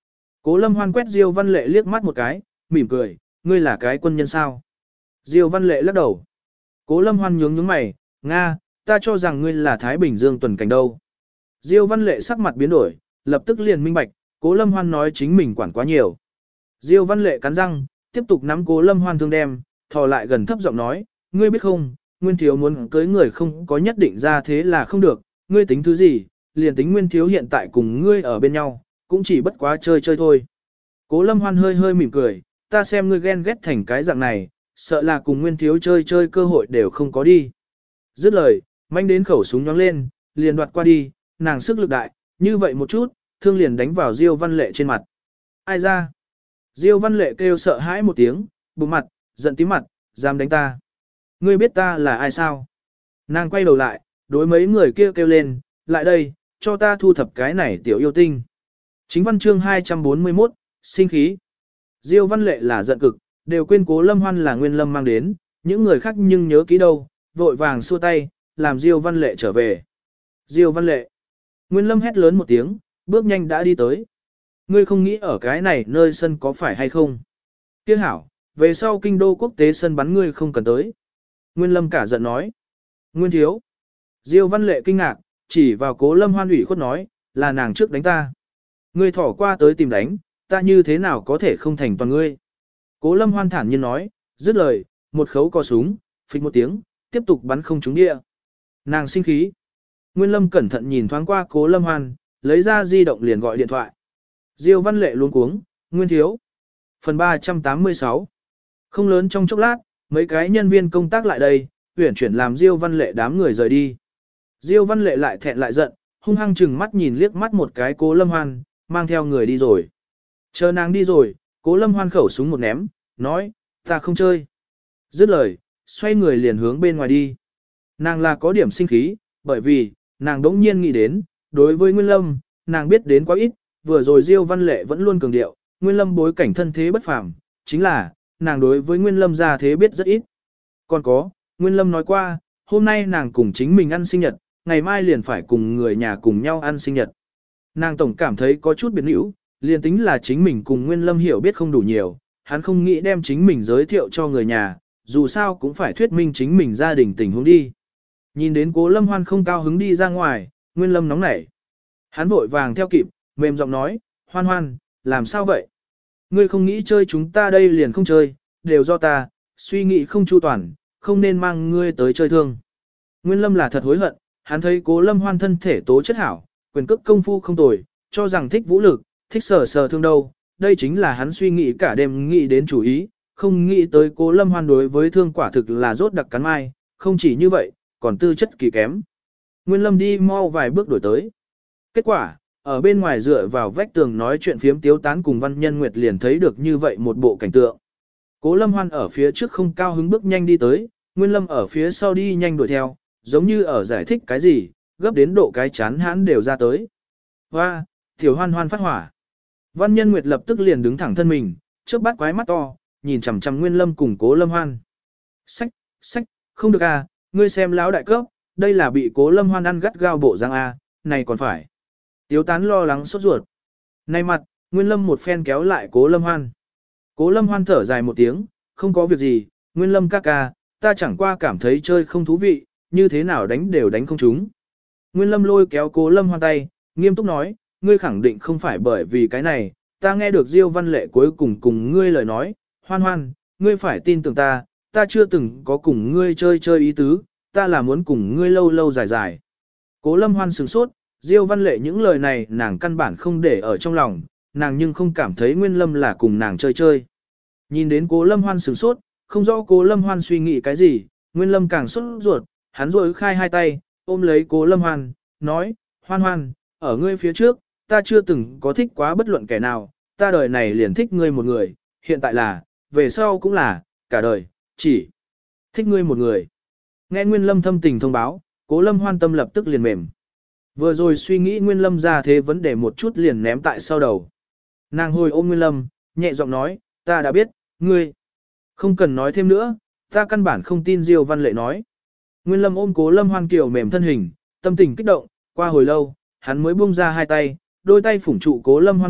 Cố Lâm Hoan quét Diêu Văn Lệ liếc mắt một cái, mỉm cười, ngươi là cái quân nhân sao? Diêu Văn Lệ lắc đầu. Cố Lâm Hoan nhướng nhướng mày, Nga, ta cho rằng ngươi là Thái Bình Dương tuần cảnh đâu. Diêu Văn Lệ sắc mặt biến đổi, lập tức liền minh bạch, Cố Lâm Hoan nói chính mình quản quá nhiều. Diêu Văn Lệ cắn răng, tiếp tục nắm Cố Lâm Hoan thương đem, thò lại gần thấp giọng nói, ngươi biết không, Nguyên Thiếu muốn cưới người không có nhất định ra thế là không được, ngươi tính thứ gì, liền tính Nguyên Thiếu hiện tại cùng ngươi ở bên nhau, cũng chỉ bất quá chơi chơi thôi. Cố Lâm Hoan hơi hơi mỉm cười, ta xem ngươi ghen ghét thành cái dạng này, sợ là cùng Nguyên Thiếu chơi chơi cơ hội đều không có đi. Dứt lời, manh đến khẩu súng nhóng lên, liền đoạt qua đi, nàng sức lực đại, như vậy một chút, thương liền đánh vào Diêu Văn Lệ trên mặt. Ai ra? Diêu Văn Lệ kêu sợ hãi một tiếng, bụng mặt, giận tím mặt, dám đánh ta. Ngươi biết ta là ai sao? Nàng quay đầu lại, đối mấy người kia kêu lên, lại đây, cho ta thu thập cái này tiểu yêu tinh. Chính văn chương hai trăm bốn mươi mốt, sinh khí. Diêu Văn Lệ là giận cực, đều quên Cố Lâm Hoan là Nguyên Lâm mang đến, những người khác nhưng nhớ kỹ đâu, vội vàng xua tay, làm Diêu Văn Lệ trở về. Diêu Văn Lệ. Nguyên Lâm hét lớn một tiếng, bước nhanh đã đi tới. Ngươi không nghĩ ở cái này nơi sân có phải hay không? Tiếc hảo, về sau kinh đô quốc tế sân bắn ngươi không cần tới. Nguyên Lâm cả giận nói. Nguyên Thiếu. Diêu Văn Lệ kinh ngạc, chỉ vào Cố Lâm Hoan ủy khuất nói, là nàng trước đánh ta. Ngươi thỏ qua tới tìm đánh, ta như thế nào có thể không thành toàn ngươi. Cố Lâm Hoan thản nhiên nói, dứt lời, một khấu co súng, phịch một tiếng, tiếp tục bắn không trúng địa. Nàng sinh khí. Nguyên Lâm cẩn thận nhìn thoáng qua Cố Lâm Hoan, lấy ra di động liền gọi điện thoại. Diêu Văn Lệ luống cuống, Nguyên Thiếu. Phần ba trăm tám mươi sáu. Không lớn trong chốc lát, mấy cái nhân viên công tác lại đây, tuyển chuyển làm Diêu Văn Lệ đám người rời đi. Diêu Văn Lệ lại thẹn lại giận, hung hăng chừng mắt nhìn liếc mắt một cái Cố Lâm Hoan, mang theo người đi rồi. Chờ nàng đi rồi, Cố Lâm Hoan khẩu súng một ném, nói, ta không chơi. Dứt lời, xoay người liền hướng bên ngoài đi. Nàng là có điểm sinh khí, bởi vì, nàng đống nhiên nghĩ đến, đối với Nguyên Lâm, nàng biết đến quá ít, vừa rồi Diêu Văn Lệ vẫn luôn cường điệu, Nguyên Lâm bối cảnh thân thế bất phàm, chính là, nàng đối với Nguyên Lâm gia thế biết rất ít. Còn có, Nguyên Lâm nói qua, hôm nay nàng cùng chính mình ăn sinh nhật, ngày mai liền phải cùng người nhà cùng nhau ăn sinh nhật. Nàng tổng cảm thấy có chút biệt níu, liền tính là chính mình cùng Nguyên Lâm hiểu biết không đủ nhiều, hắn không nghĩ đem chính mình giới thiệu cho người nhà, dù sao cũng phải thuyết minh chính mình gia đình tình huống đi. Nhìn đến Cố Lâm Hoan không cao hứng đi ra ngoài, Nguyên Lâm nóng nảy. Hắn vội vàng theo kịp, mềm giọng nói, Hoan Hoan, làm sao vậy? Ngươi không nghĩ chơi chúng ta đây liền không chơi, đều do ta, suy nghĩ không chu toàn, không nên mang ngươi tới chơi thương. Nguyên Lâm là thật hối hận, hắn thấy Cố Lâm Hoan thân thể tố chất hảo, quyền cước công phu không tồi, cho rằng thích vũ lực, thích sờ sờ thương đâu, đây chính là hắn suy nghĩ cả đêm nghĩ đến chủ ý, không nghĩ tới Cố Lâm Hoan đối với thương quả thực là rốt đặc cắn mai, không chỉ như vậy, còn tư chất kỳ kém. Nguyên Lâm đi mau vài bước đổi tới. Kết quả, ở bên ngoài dựa vào vách tường nói chuyện phiếm tiếu tán cùng Văn Nhân Nguyệt liền thấy được như vậy một bộ cảnh tượng. Cố Lâm Hoan ở phía trước không cao hứng bước nhanh đi tới, Nguyên Lâm ở phía sau đi nhanh đuổi theo, giống như ở giải thích cái gì, gấp đến độ cái chán hãn đều ra tới. Hoa, tiểu Hoan Hoan phát hỏa. Văn Nhân Nguyệt lập tức liền đứng thẳng thân mình, trước bắt quái mắt to, nhìn chằm chằm Nguyên Lâm cùng Cố Lâm Hoan. Sách, sách, không được à, ngươi xem lão đại cấp, đây là bị Cố Lâm Hoan ăn gắt gao bộ răng à, này còn phải. Tiếu tán lo lắng sốt ruột. Này mặt, Nguyên Lâm một phen kéo lại Cố Lâm Hoan. Cố Lâm Hoan thở dài một tiếng, không có việc gì, Nguyên Lâm ca ca, ta chẳng qua cảm thấy chơi không thú vị, như thế nào đánh đều đánh không trúng. Nguyên Lâm lôi kéo Cố Lâm Hoan tay, nghiêm túc nói, ngươi khẳng định không phải bởi vì cái này, ta nghe được Diêu Văn Lệ cuối cùng cùng ngươi lời nói, Hoan Hoan, ngươi phải tin tưởng ta, ta chưa từng có cùng ngươi chơi chơi ý tứ, ta là muốn cùng ngươi lâu lâu dài dài. Cố Lâm Hoan sửng sốt, Diêu Văn Lệ những lời này nàng căn bản không để ở trong lòng, nàng nhưng không cảm thấy Nguyên Lâm là cùng nàng chơi chơi. Nhìn đến Cố Lâm Hoan sửng sốt, không rõ Cố Lâm Hoan suy nghĩ cái gì, Nguyên Lâm càng sốt ruột, hắn rối khai hai tay, ôm lấy Cố Lâm Hoan, nói, Hoan Hoan, ở ngươi phía trước, ta chưa từng có thích quá bất luận kẻ nào, ta đời này liền thích ngươi một người, hiện tại là, về sau cũng là, cả đời, chỉ thích ngươi một người. Nghe Nguyên Lâm thâm tình thông báo, Cố Lâm Hoan tâm lập tức liền mềm. Vừa rồi suy nghĩ Nguyên Lâm ra thế vấn đề một chút liền ném tại sau đầu. Nàng hồi ôm Nguyên Lâm, nhẹ giọng nói, ta đã biết, ngươi không cần nói thêm nữa, ta căn bản không tin Diêu Văn Lệ nói. Nguyên Lâm ôm Cố Lâm Hoan kiều mềm thân hình, tâm tình kích động, qua hồi lâu, hắn mới buông ra hai tay, đôi tay phủng trụ Cố Lâm Hoan mặt,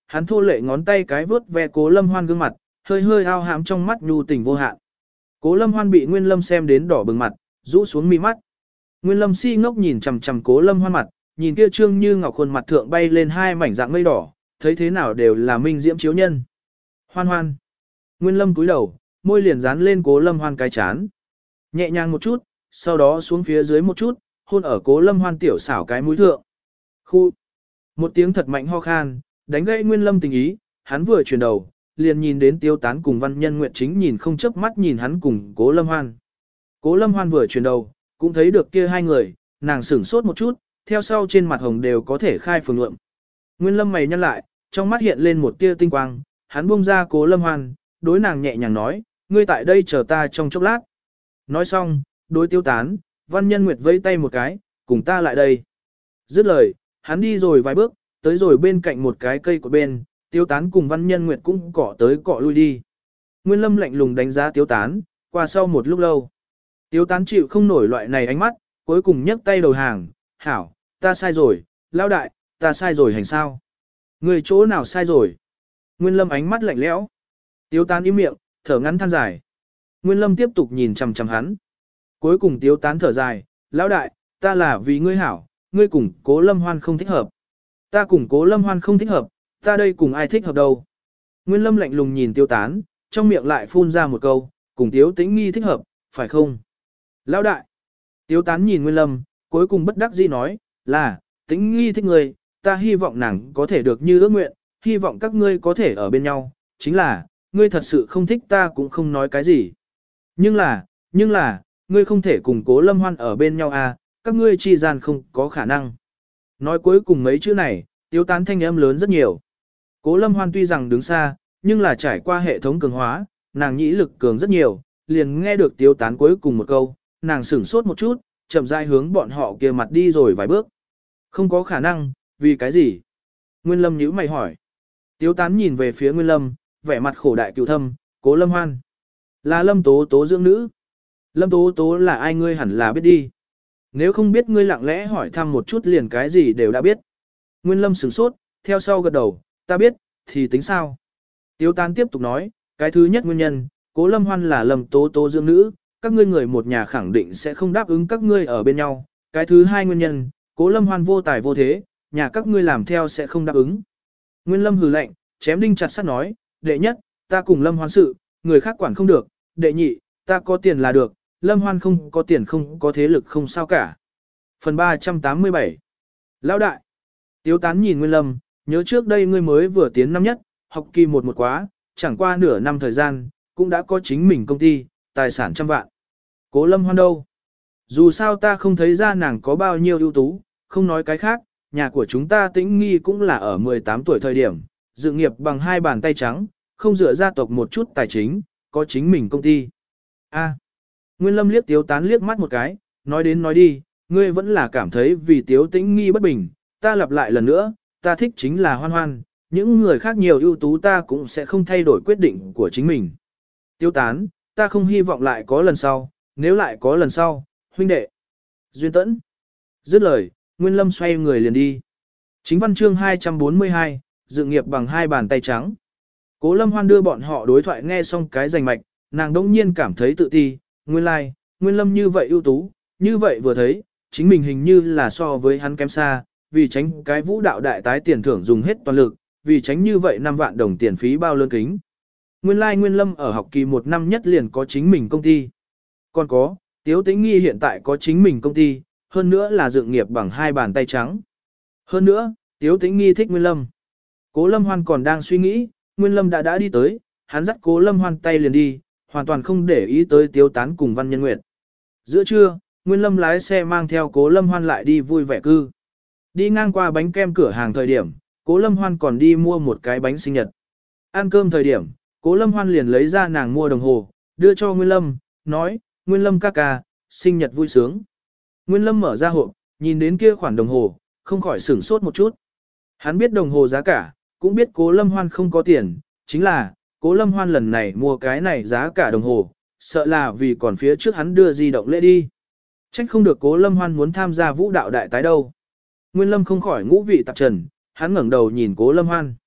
hắn thô lệ ngón tay cái vướt ve Cố Lâm Hoan gương mặt, hơi hơi ao hãm trong mắt nhu tình vô hạn. Cố Lâm Hoan bị Nguyên Lâm xem đến đỏ bừng mặt, rũ xuống mi mắt. Nguyên Lâm si ngốc nhìn chằm chằm Cố Lâm Hoan mặt, nhìn kia trương như ngọc khuôn mặt thượng bay lên hai mảnh dạng mây đỏ, thấy thế nào đều là minh diễm chiếu nhân. Hoan Hoan. Nguyên Lâm cúi đầu, môi liền dán lên Cố Lâm Hoan cái chán. Nhẹ nhàng một chút, sau đó xuống phía dưới một chút, hôn ở Cố Lâm Hoan tiểu xảo cái mũi thượng. Khu. Một tiếng thật mạnh ho khan, đánh gãy Nguyên Lâm tình ý, hắn vừa chuyển đầu, liền nhìn đến Tiêu Tán cùng Văn Nhân Nguyệt chính nhìn không chớp mắt nhìn hắn cùng Cố Lâm Hoan. Cố Lâm Hoan vừa chuyển đầu, cũng thấy được kia hai người, nàng sửng sốt một chút, theo sau trên mặt hồng đều có thể khai phường lượng. Nguyên Lâm mày nhăn lại, trong mắt hiện lên một tia tinh quang, hắn buông ra Cố Lâm Hoan, đối nàng nhẹ nhàng nói, ngươi tại đây chờ ta trong chốc lát. Nói xong, đối Tiêu Tán, Văn Nhân Nguyệt vẫy tay một cái, cùng ta lại đây. Dứt lời, hắn đi rồi vài bước, tới rồi bên cạnh một cái cây của bên, Tiêu Tán cùng Văn Nhân Nguyệt cũng cọ tới cọ lui đi. Nguyên Lâm lạnh lùng đánh giá Tiêu Tán, qua sau một lúc lâu. Tiêu Tán chịu không nổi loại này ánh mắt, cuối cùng nhấc tay đầu hàng, hảo, ta sai rồi, lão đại, ta sai rồi hành sao. Người chỗ nào sai rồi? Nguyên Lâm ánh mắt lạnh lẽo. Tiêu Tán im miệng, thở ngắn than dài. Nguyên Lâm tiếp tục nhìn chằm chằm hắn. Cuối cùng Tiêu Tán thở dài, lão đại, ta là vì ngươi hảo, ngươi cùng Cố Lâm Hoan không thích hợp. Ta cùng Cố Lâm Hoan không thích hợp, ta đây cùng ai thích hợp đâu. Nguyên Lâm lạnh lùng nhìn Tiêu Tán, trong miệng lại phun ra một câu, cùng Tiếu Tĩnh Nghi thích hợp, phải không? Lão đại. Tiêu Tán nhìn Nguyên Lâm, cuối cùng bất đắc dĩ nói, là, Tĩnh Nghi thích ngươi, ta hy vọng nàng có thể được như ước nguyện, hy vọng các ngươi có thể ở bên nhau, chính là, ngươi thật sự không thích ta cũng không nói cái gì. Nhưng là, nhưng là, ngươi không thể cùng Cố Lâm Hoan ở bên nhau à, các ngươi chi gian không có khả năng. Nói cuối cùng mấy chữ này, Tiêu Tán thanh âm lớn rất nhiều. Cố Lâm Hoan tuy rằng đứng xa, nhưng là trải qua hệ thống cường hóa, nàng nhĩ lực cường rất nhiều, liền nghe được Tiêu Tán cuối cùng một câu, nàng sửng sốt một chút, chậm rãi hướng bọn họ kia mặt đi rồi vài bước. Không có khả năng, vì cái gì? Nguyên Lâm nhíu mày hỏi. Tiêu Tán nhìn về phía Nguyên Lâm, vẻ mặt khổ đại cựu thâm, Cố Lâm Hoan. Là Lâm Tố Tố dưỡng nữ. Lâm Tố Tố là ai ngươi hẳn là biết đi. Nếu không biết ngươi lặng lẽ hỏi thăm một chút liền cái gì đều đã biết. Nguyên Lâm sửng sốt, theo sau gật đầu, ta biết, thì tính sao? Tiêu Tán tiếp tục nói, cái thứ nhất nguyên nhân, Cố Lâm Hoan là Lâm Tố Tố dưỡng nữ, các ngươi người một nhà khẳng định sẽ không đáp ứng các ngươi ở bên nhau. Cái thứ hai nguyên nhân, Cố Lâm Hoan vô tài vô thế, nhà các ngươi làm theo sẽ không đáp ứng. Nguyên Lâm hừ lạnh, chém đinh chặt sắt nói, đệ nhất, ta cùng Lâm Hoan sự, người khác quản không được, đệ nhị, ta có tiền là được, Lâm Hoan không có tiền không có thế lực không sao cả. Phần ba trăm tám mươi bảy Lão đại. Tiêu Tán nhìn Nguyên Lâm, nhớ trước đây ngươi mới vừa tiến năm nhất, học kỳ một một quá, chẳng qua nửa năm thời gian, cũng đã có chính mình công ty, tài sản trăm vạn. Cố Lâm Hoan đâu? Dù sao ta không thấy ra nàng có bao nhiêu ưu tú, không nói cái khác, nhà của chúng ta Tĩnh Nghi cũng là ở mười tám tuổi thời điểm, dự nghiệp bằng hai bàn tay trắng, không dựa gia tộc một chút tài chính, có chính mình công ty. A. Nguyên Lâm liếc Tiêu Tán liếc mắt một cái, nói đến nói đi, ngươi vẫn là cảm thấy vì Tiếu Tĩnh Nghi bất bình, ta lặp lại lần nữa, ta thích chính là Hoan Hoan, những người khác nhiều ưu tú ta cũng sẽ không thay đổi quyết định của chính mình. Tiêu Tán, ta không hy vọng lại có lần sau, nếu lại có lần sau, huynh đệ. Duyên Tẫn. Dứt lời, Nguyên Lâm xoay người liền đi. Chính văn chương hai trăm bốn mươi hai, dự nghiệp bằng hai bàn tay trắng. Cố Lâm Hoan đưa bọn họ đối thoại nghe xong cái rành mạch, nàng đông nhiên cảm thấy tự ti, nguyên lai, like, Nguyên Lâm như vậy ưu tú, như vậy vừa thấy, chính mình hình như là so với hắn kém xa, vì tránh cái vũ đạo đại tái tiền thưởng dùng hết toàn lực, vì tránh như vậy năm vạn đồng tiền phí bao lớn kính. Nguyên lai like Nguyên Lâm ở học kỳ một năm nhất liền có chính mình công ty. Còn có, Tiếu Tĩnh Nghi hiện tại có chính mình công ty, hơn nữa là dựng nghiệp bằng hai bàn tay trắng. Hơn nữa, Tiếu Tĩnh Nghi thích Nguyên Lâm. Cố Lâm Hoan còn đang suy nghĩ, Nguyên Lâm đã đã đi tới, hắn dắt Cố Lâm Hoan tay liền đi, hoàn toàn không để ý tới Tiếu Tán cùng Văn Nhân Nguyệt. Giữa trưa, Nguyên Lâm lái xe mang theo Cố Lâm Hoan lại đi vui vẻ cư. Đi ngang qua bánh kem cửa hàng thời điểm, Cố Lâm Hoan còn đi mua một cái bánh sinh nhật. Ăn cơm thời điểm, Cố Lâm Hoan liền lấy ra nàng mua đồng hồ, đưa cho Nguyên Lâm, nói, Nguyên Lâm ca ca, sinh nhật vui sướng. Nguyên Lâm mở ra hộp, nhìn đến kia khoản đồng hồ, không khỏi sửng sốt một chút. Hắn biết đồng hồ giá cả, cũng biết Cố Lâm Hoan không có tiền, chính là, Cố Lâm Hoan lần này mua cái này giá cả đồng hồ, sợ là vì còn phía trước hắn đưa di động lễ đi. Trách không được Cố Lâm Hoan muốn tham gia vũ đạo đại tái đâu. Nguyên Lâm không khỏi ngũ vị tạp trần, hắn ngẩng đầu nhìn Cố Lâm Hoan.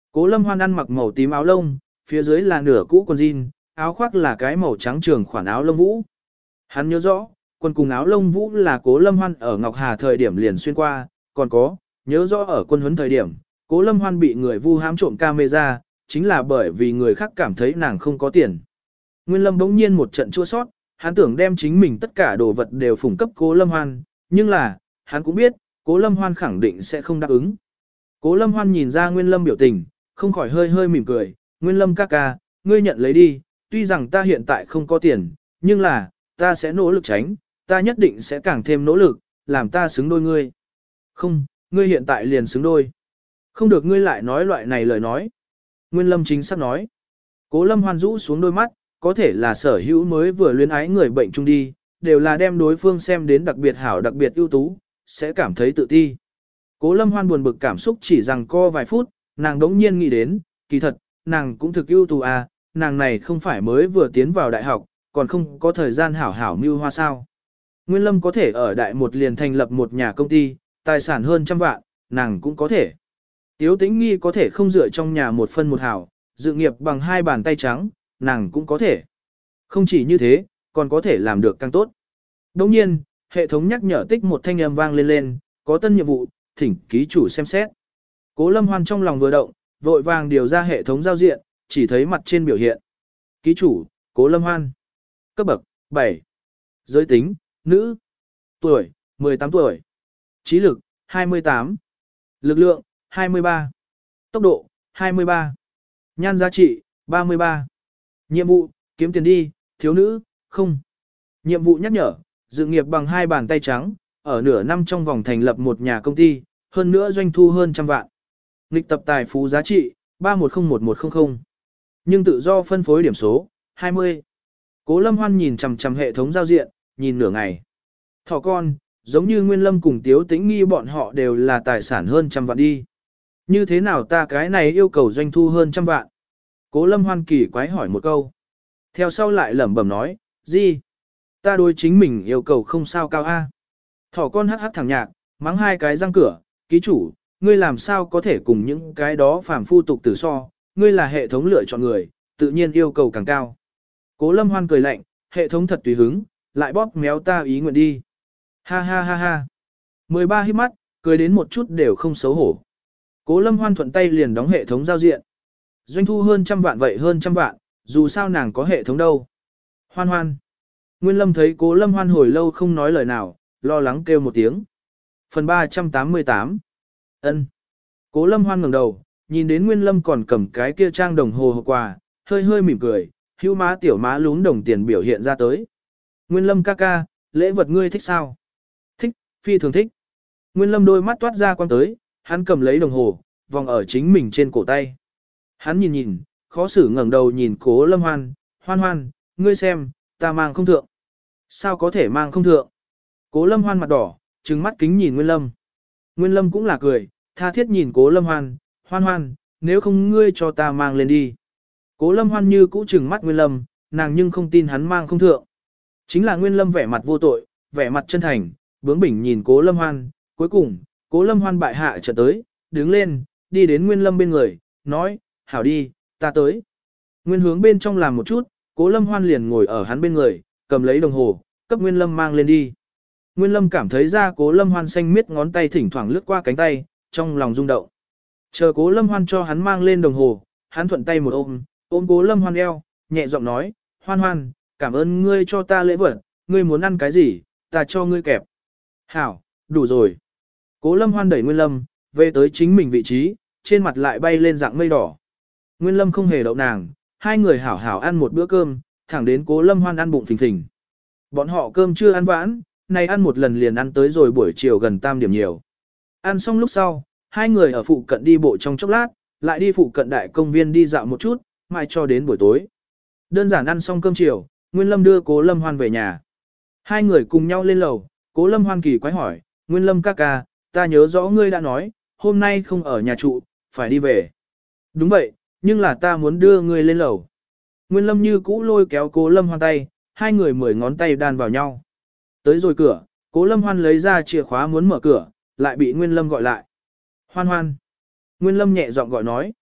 Cố Lâm Hoan ăn mặc màu tím áo lông, phía dưới là nửa cũ quần jean, áo khoác là cái màu trắng trường khoản áo lông vũ. Hắn nhớ rõ, quần cùng áo lông vũ là Cố Lâm Hoan ở Ngọc Hà thời điểm liền xuyên qua, còn có, nhớ rõ ở quân huấn thời điểm, Cố Lâm Hoan bị người vu hãm trộm camera, chính là bởi vì người khác cảm thấy nàng không có tiền. Nguyên Lâm bỗng nhiên một trận chua sót, hắn tưởng đem chính mình tất cả đồ vật đều phủng cấp Cố Lâm Hoan, nhưng là, hắn cũng biết, Cố Lâm Hoan khẳng định sẽ không đáp ứng. Cố Lâm Hoan nhìn ra Nguyên Lâm biểu tình, không khỏi hơi hơi mỉm cười, Nguyên Lâm ca ca, ngươi nhận lấy đi, tuy rằng ta hiện tại không có tiền, nhưng là, ta sẽ nỗ lực tránh, ta nhất định sẽ càng thêm nỗ lực, làm ta xứng đôi ngươi. Không, ngươi hiện tại liền xứng đôi. Không được ngươi lại nói loại này lời nói. Nguyên Lâm chính xác nói. Cố Lâm Hoan rũ xuống đôi mắt, có thể là sở hữu mới vừa luyến ái người bệnh chung đi, đều là đem đối phương xem đến đặc biệt hảo đặc biệt ưu tú, sẽ cảm thấy tự ti. Cố Lâm Hoan buồn bực cảm xúc chỉ rằng co vài phút, nàng đống nhiên nghĩ đến, kỳ thật, nàng cũng thực ưu tú à, nàng này không phải mới vừa tiến vào đại học, còn không có thời gian hảo hảo mưu hoa sao. Nguyên Lâm có thể ở đại một liền thành lập một nhà công ty, tài sản hơn trăm vạn, nàng cũng có thể. Tiếu Tĩnh Nghi có thể không dựa trong nhà một phân một hảo, dự nghiệp bằng hai bàn tay trắng, nàng cũng có thể. Không chỉ như thế, còn có thể làm được càng tốt. Đồng nhiên, hệ thống nhắc nhở tích một thanh âm vang lên lên, có tân nhiệm vụ, thỉnh ký chủ xem xét. Cố Lâm Hoan trong lòng vừa động, vội vàng điều ra hệ thống giao diện, chỉ thấy mặt trên biểu hiện. Ký chủ, Cố Lâm Hoan. Cấp bậc, bảy. Giới tính, nữ. Tuổi, mười tám tuổi. Trí lực, hai mươi tám. Lực lượng, hai mươi ba. Tốc độ, hai mươi ba. Nhan giá trị, ba mươi ba. Nhiệm vụ, kiếm tiền đi, thiếu nữ, không. Nhiệm vụ nhắc nhở, dự nghiệp bằng hai bàn tay trắng, ở nửa năm trong vòng thành lập một nhà công ty, hơn nữa doanh thu hơn trăm vạn. Nghịch tập tài phú giá trị, ba một không một một không không. Nhưng tự do phân phối điểm số, hai mươi. Cố Lâm Hoan nhìn chằm chằm hệ thống giao diện, nhìn nửa ngày. Thỏ con, giống như Nguyên Lâm cùng Tiếu Tĩnh Nghi bọn họ đều là tài sản hơn trăm vạn đi. Như thế nào ta cái này yêu cầu doanh thu hơn trăm vạn? Cố Lâm Hoan kỳ quái hỏi một câu. Theo sau lại lẩm bẩm nói, gì? Ta đối chính mình yêu cầu không sao cao a. Thỏ con hắc hắc thẳng nhạc, mắng hai cái răng cửa, ký chủ, ngươi làm sao có thể cùng những cái đó phàm phu tục tử so, ngươi là hệ thống lựa chọn người, tự nhiên yêu cầu càng cao. Cố Lâm Hoan cười lạnh, hệ thống thật tùy hứng, lại bóp méo ta ý nguyện đi. Ha ha ha ha. mười ba hít mắt, cười đến một chút đều không xấu hổ. Cố Lâm Hoan thuận tay liền đóng hệ thống giao diện. Doanh thu hơn trăm vạn vậy hơn trăm vạn, dù sao nàng có hệ thống đâu. Hoan Hoan. Nguyên Lâm thấy Cố Lâm Hoan hồi lâu không nói lời nào, lo lắng kêu một tiếng. Phần ba trăm tám mươi tám. Ân. Cố Lâm Hoan ngẩng đầu, nhìn đến Nguyên Lâm còn cầm cái kia trang đồng hồ hộp quà, hơi hơi mỉm cười, hưu má tiểu má lún đồng tiền biểu hiện ra tới. Nguyên Lâm ca ca, lễ vật ngươi thích sao? Thích, phi thường thích. Nguyên Lâm đôi mắt toát ra quang tới, hắn cầm lấy đồng hồ, vòng ở chính mình trên cổ tay. Hắn nhìn nhìn, khó xử ngẩng đầu nhìn Cố Lâm Hoan, Hoan Hoan, ngươi xem, ta mang không thượng. Sao có thể mang không thượng? Cố Lâm Hoan mặt đỏ, trừng mắt kính nhìn Nguyên Lâm. Nguyên Lâm cũng là cười, tha thiết nhìn Cố Lâm Hoan, Hoan Hoan, nếu không ngươi cho ta mang lên đi. Cố Lâm Hoan như cũ trừng mắt Nguyên Lâm, nàng nhưng không tin hắn mang không thượng. Chính là Nguyên Lâm vẻ mặt vô tội, vẻ mặt chân thành, bướng bỉnh nhìn Cố Lâm Hoan, cuối cùng, Cố Lâm Hoan bại hạ trở tới, đứng lên, đi đến Nguyên Lâm bên người, nói, hảo đi, ta tới. Nguyên hướng bên trong làm một chút, Cố Lâm Hoan liền ngồi ở hắn bên người, cầm lấy đồng hồ, cấp Nguyên Lâm mang lên đi. Nguyên Lâm cảm thấy ra Cố Lâm Hoan xanh miết ngón tay thỉnh thoảng lướt qua cánh tay, trong lòng rung động. Chờ Cố Lâm Hoan cho hắn mang lên đồng hồ, hắn thuận tay một ôm, ôm Cố Lâm Hoan eo, nhẹ giọng nói, Hoan Hoan, cảm ơn ngươi cho ta lễ vật, ngươi muốn ăn cái gì, ta cho ngươi kẹp. Hảo, đủ rồi. Cố Lâm Hoan đẩy Nguyên Lâm, về tới chính mình vị trí, trên mặt lại bay lên dạng mây đỏ. Nguyên Lâm không hề đậu nàng, hai người hảo hảo ăn một bữa cơm, thẳng đến Cố Lâm Hoan ăn bụng phình phình. Bọn họ cơm chưa ăn vãn, này ăn một lần liền ăn tới rồi buổi chiều gần tam điểm nhiều. Ăn xong lúc sau, hai người ở phụ cận đi bộ trong chốc lát, lại đi phụ cận đại công viên đi dạo một chút, mai cho đến buổi tối. Đơn giản ăn xong cơm chiều, Nguyên Lâm đưa Cố Lâm Hoan về nhà. Hai người cùng nhau lên lầu, Cố Lâm Hoan kỳ quái hỏi, Nguyên Lâm ca ca, ta nhớ rõ ngươi đã nói, hôm nay không ở nhà trụ, phải đi về. Đúng vậy, nhưng là ta muốn đưa ngươi lên lầu. Nguyên Lâm như cũ lôi kéo Cố Lâm Hoan tay, hai người mười ngón tay đan vào nhau. Tới rồi cửa, Cố Lâm Hoan lấy ra chìa khóa muốn mở cửa, lại bị Nguyên Lâm gọi lại. Hoan Hoan. Nguyên Lâm nhẹ giọng gọi nói.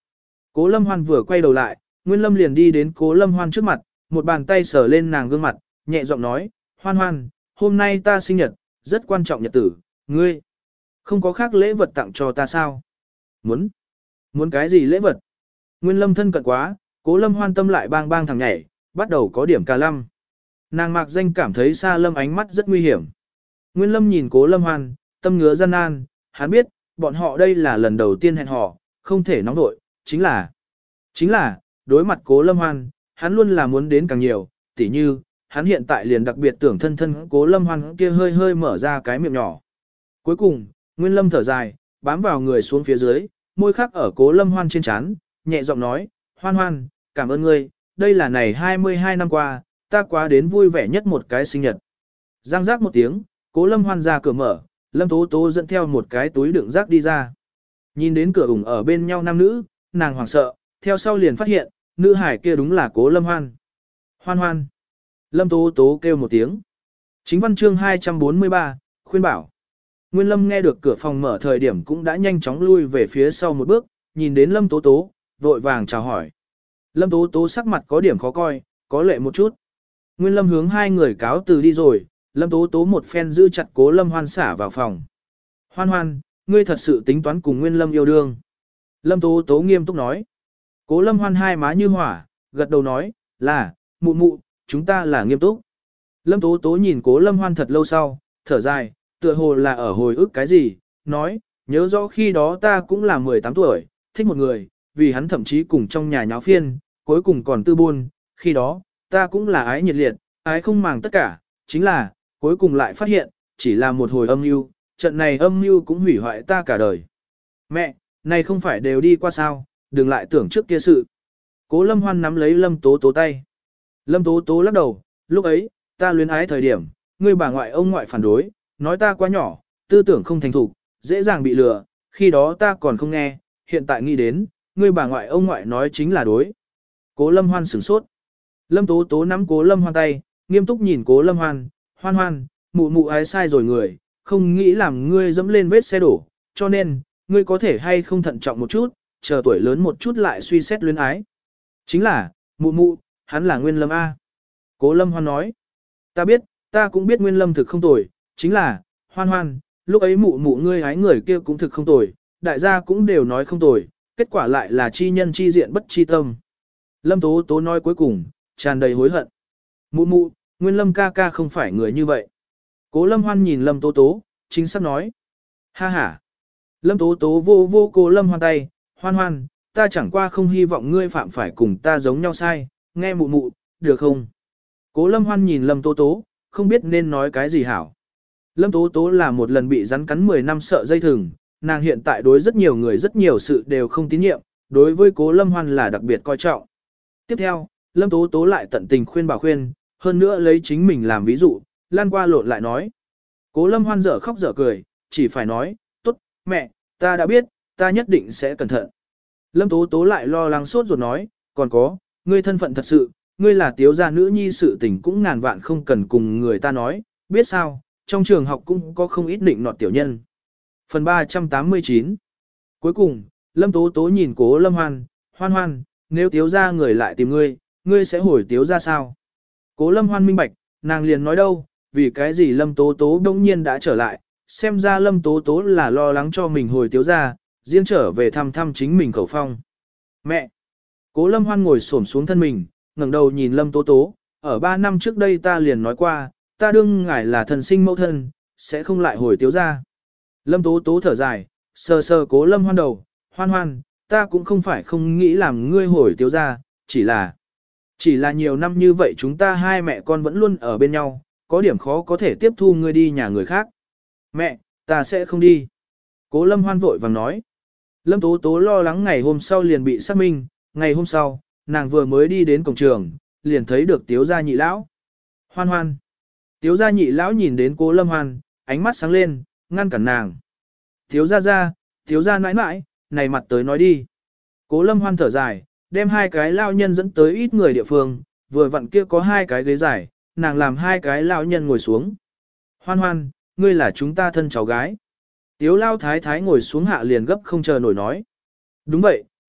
Cố Lâm Hoan vừa quay đầu lại, Nguyên Lâm liền đi đến Cố Lâm Hoan trước mặt, một bàn tay sờ lên nàng gương mặt, nhẹ giọng nói, Hoan Hoan, hôm nay ta sinh nhật, rất quan trọng nhật tử, ngươi không có khác lễ vật tặng cho ta sao? Muốn? Muốn cái gì lễ vật? Nguyên Lâm thân cận quá, Cố Lâm Hoan tâm lại bang bang thằng nhảy, bắt đầu có điểm cà lăm. Nàng mạc danh cảm thấy Sa Lâm ánh mắt rất nguy hiểm. Nguyên Lâm nhìn Cố Lâm Hoan, tâm ngứa gian nan, hắn biết, bọn họ đây là lần đầu tiên hẹn hò, không thể nóng nội, chính là, chính là, đối mặt Cố Lâm Hoan, hắn luôn là muốn đến càng nhiều, tỉ như, hắn hiện tại liền đặc biệt tưởng thân thân Cố Lâm Hoan kia hơi hơi mở ra cái miệng nhỏ. Cuối cùng, Nguyên Lâm thở dài, bám vào người xuống phía dưới, môi khắc ở Cố Lâm Hoan trên trán, nhẹ giọng nói, Hoan Hoan, cảm ơn ngươi, đây là này hai mươi hai năm qua, ta quá đến vui vẻ nhất một cái sinh nhật. Giang giác một tiếng, Cố Lâm Hoan ra cửa mở, Lâm Tố Tố dẫn theo một cái túi đựng rác đi ra. Nhìn đến cửa ủng ở bên nhau nam nữ, nàng hoảng sợ, theo sau liền phát hiện, nữ hải kia đúng là Cố Lâm Hoan. Hoan Hoan. Lâm Tố Tố kêu một tiếng. Chính văn chương hai trăm bốn mươi ba, khuyên bảo. Nguyên Lâm nghe được cửa phòng mở thời điểm cũng đã nhanh chóng lui về phía sau một bước, nhìn đến Lâm Tố Tố, vội vàng chào hỏi. Lâm Tố Tố sắc mặt có điểm khó coi, có lệ một chút. Nguyên Lâm hướng hai người cáo từ đi rồi, Lâm Tố Tố một phen giữ chặt Cố Lâm Hoan xả vào phòng. Hoan Hoan, ngươi thật sự tính toán cùng Nguyên Lâm yêu đương. Lâm Tố Tố nghiêm túc nói. Cố Lâm Hoan hai má như hỏa, gật đầu nói, là, mụ mụ, chúng ta là nghiêm túc. Lâm Tố Tố nhìn Cố Lâm Hoan thật lâu sau, thở dài, tựa hồ là ở hồi ức cái gì, nói, nhớ rõ khi đó ta cũng là mười tám tuổi, thích một người, vì hắn thậm chí cùng trong nhà nháo phiên, cuối cùng còn tư buôn, khi đó, ta cũng là ái nhiệt liệt, ái không màng tất cả, chính là, cuối cùng lại phát hiện, chỉ là một hồi âm mưu, trận này âm mưu cũng hủy hoại ta cả đời. Mẹ, này không phải đều đi qua sao, đừng lại tưởng trước kia sự. Cố Lâm Hoan nắm lấy Lâm Tố Tố tay. Lâm Tố Tố lắc đầu, lúc ấy, ta luyến ái thời điểm, ngươi bà ngoại ông ngoại phản đối, nói ta quá nhỏ, tư tưởng không thành thục, dễ dàng bị lừa, khi đó ta còn không nghe, hiện tại nghĩ đến, ngươi bà ngoại ông ngoại nói chính là đối. Cố Lâm Hoan sửng sốt. Lâm Tố Tố nắm Cố Lâm Hoan tay, nghiêm túc nhìn Cố Lâm Hoan, Hoan Hoan, mụ mụ ái sai rồi người, không nghĩ làm ngươi dẫm lên vết xe đổ, cho nên, ngươi có thể hay không thận trọng một chút, chờ tuổi lớn một chút lại suy xét luyến ái. Chính là, mụ mụ, hắn là Nguyên Lâm A. Cố Lâm Hoan nói, ta biết, ta cũng biết Nguyên Lâm thực không tồi, chính là, Hoan Hoan, lúc ấy mụ mụ ngươi ái người kia cũng thực không tồi, đại gia cũng đều nói không tồi, kết quả lại là chi nhân chi diện bất chi tâm. Lâm Tố Tố nói cuối cùng, tràn đầy hối hận. Mụ mụ, Nguyên Lâm ca ca không phải người như vậy. Cố Lâm Hoan nhìn Lâm Tố Tố, chính xác nói. Ha ha. Lâm Tố Tố vô vô Cố Lâm Hoan tay, Hoan Hoan, ta chẳng qua không hy vọng ngươi phạm phải cùng ta giống nhau sai, nghe mụ mụ, được không? Cố Lâm Hoan nhìn Lâm Tố Tố, không biết nên nói cái gì hảo. Lâm Tố Tố là một lần bị rắn cắn mười năm sợ dây thừng, nàng hiện tại đối rất nhiều người rất nhiều sự đều không tín nhiệm, đối với Cố Lâm Hoan là đặc biệt coi trọng. Tiếp theo, Lâm Tố Tố lại tận tình khuyên bảo khuyên, hơn nữa lấy chính mình làm ví dụ, lan qua lộn lại nói. Cố Lâm Hoan dở khóc dở cười, chỉ phải nói, tốt, mẹ, ta đã biết, ta nhất định sẽ cẩn thận. Lâm Tố Tố lại lo lắng sốt ruột nói, còn có, ngươi thân phận thật sự, ngươi là tiếu gia nữ nhi sự tình cũng ngàn vạn không cần cùng người ta nói, biết sao, trong trường học cũng có không ít định nọt tiểu nhân. Phần ba trăm tám mươi chín. Cuối cùng, Lâm Tố Tố nhìn Cố Lâm Hoan, Hoan Hoan, nếu tiếu gia người lại tìm ngươi, ngươi sẽ hồi tiếu gia sao? Cố Lâm Hoan minh bạch, nàng liền nói đâu, vì cái gì Lâm Tố Tố đông nhiên đã trở lại, xem ra Lâm Tố Tố là lo lắng cho mình hồi tiếu gia, riêng trở về thăm thăm chính mình khẩu phong. Mẹ! Cố Lâm Hoan ngồi xổm xuống thân mình, ngẩng đầu nhìn Lâm Tố Tố, ở ba năm trước đây ta liền nói qua, ta đương ngài là thần sinh mẫu thân, sẽ không lại hồi tiếu gia. Lâm Tố Tố thở dài, sờ sờ Cố Lâm Hoan đầu, Hoan Hoan, ta cũng không phải không nghĩ làm ngươi hồi tiếu gia, chỉ là, chỉ là nhiều năm như vậy chúng ta hai mẹ con vẫn luôn ở bên nhau, có điểm khó có thể tiếp thu ngươi đi nhà người khác. Mẹ, ta sẽ không đi. Cố Lâm Hoan vội vàng nói. Lâm Tố Tố lo lắng ngày hôm sau liền bị xác minh, ngày hôm sau, nàng vừa mới đi đến cổng trường, liền thấy được Tiếu gia nhị lão. Hoan Hoan. Tiếu gia nhị lão nhìn đến Cố Lâm Hoan, ánh mắt sáng lên, ngăn cản nàng. Tiếu gia gia, Tiếu gia nãi nãi, này mặt tới nói đi. Cố Lâm Hoan thở dài, đem hai cái lao nhân dẫn tới ít người địa phương, vừa vặn kia có hai cái ghế dài, nàng làm hai cái lao nhân ngồi xuống. Hoan Hoan, ngươi là chúng ta thân cháu gái. Tiếu lao thái thái ngồi xuống hạ liền gấp không chờ nổi nói. Đúng vậy,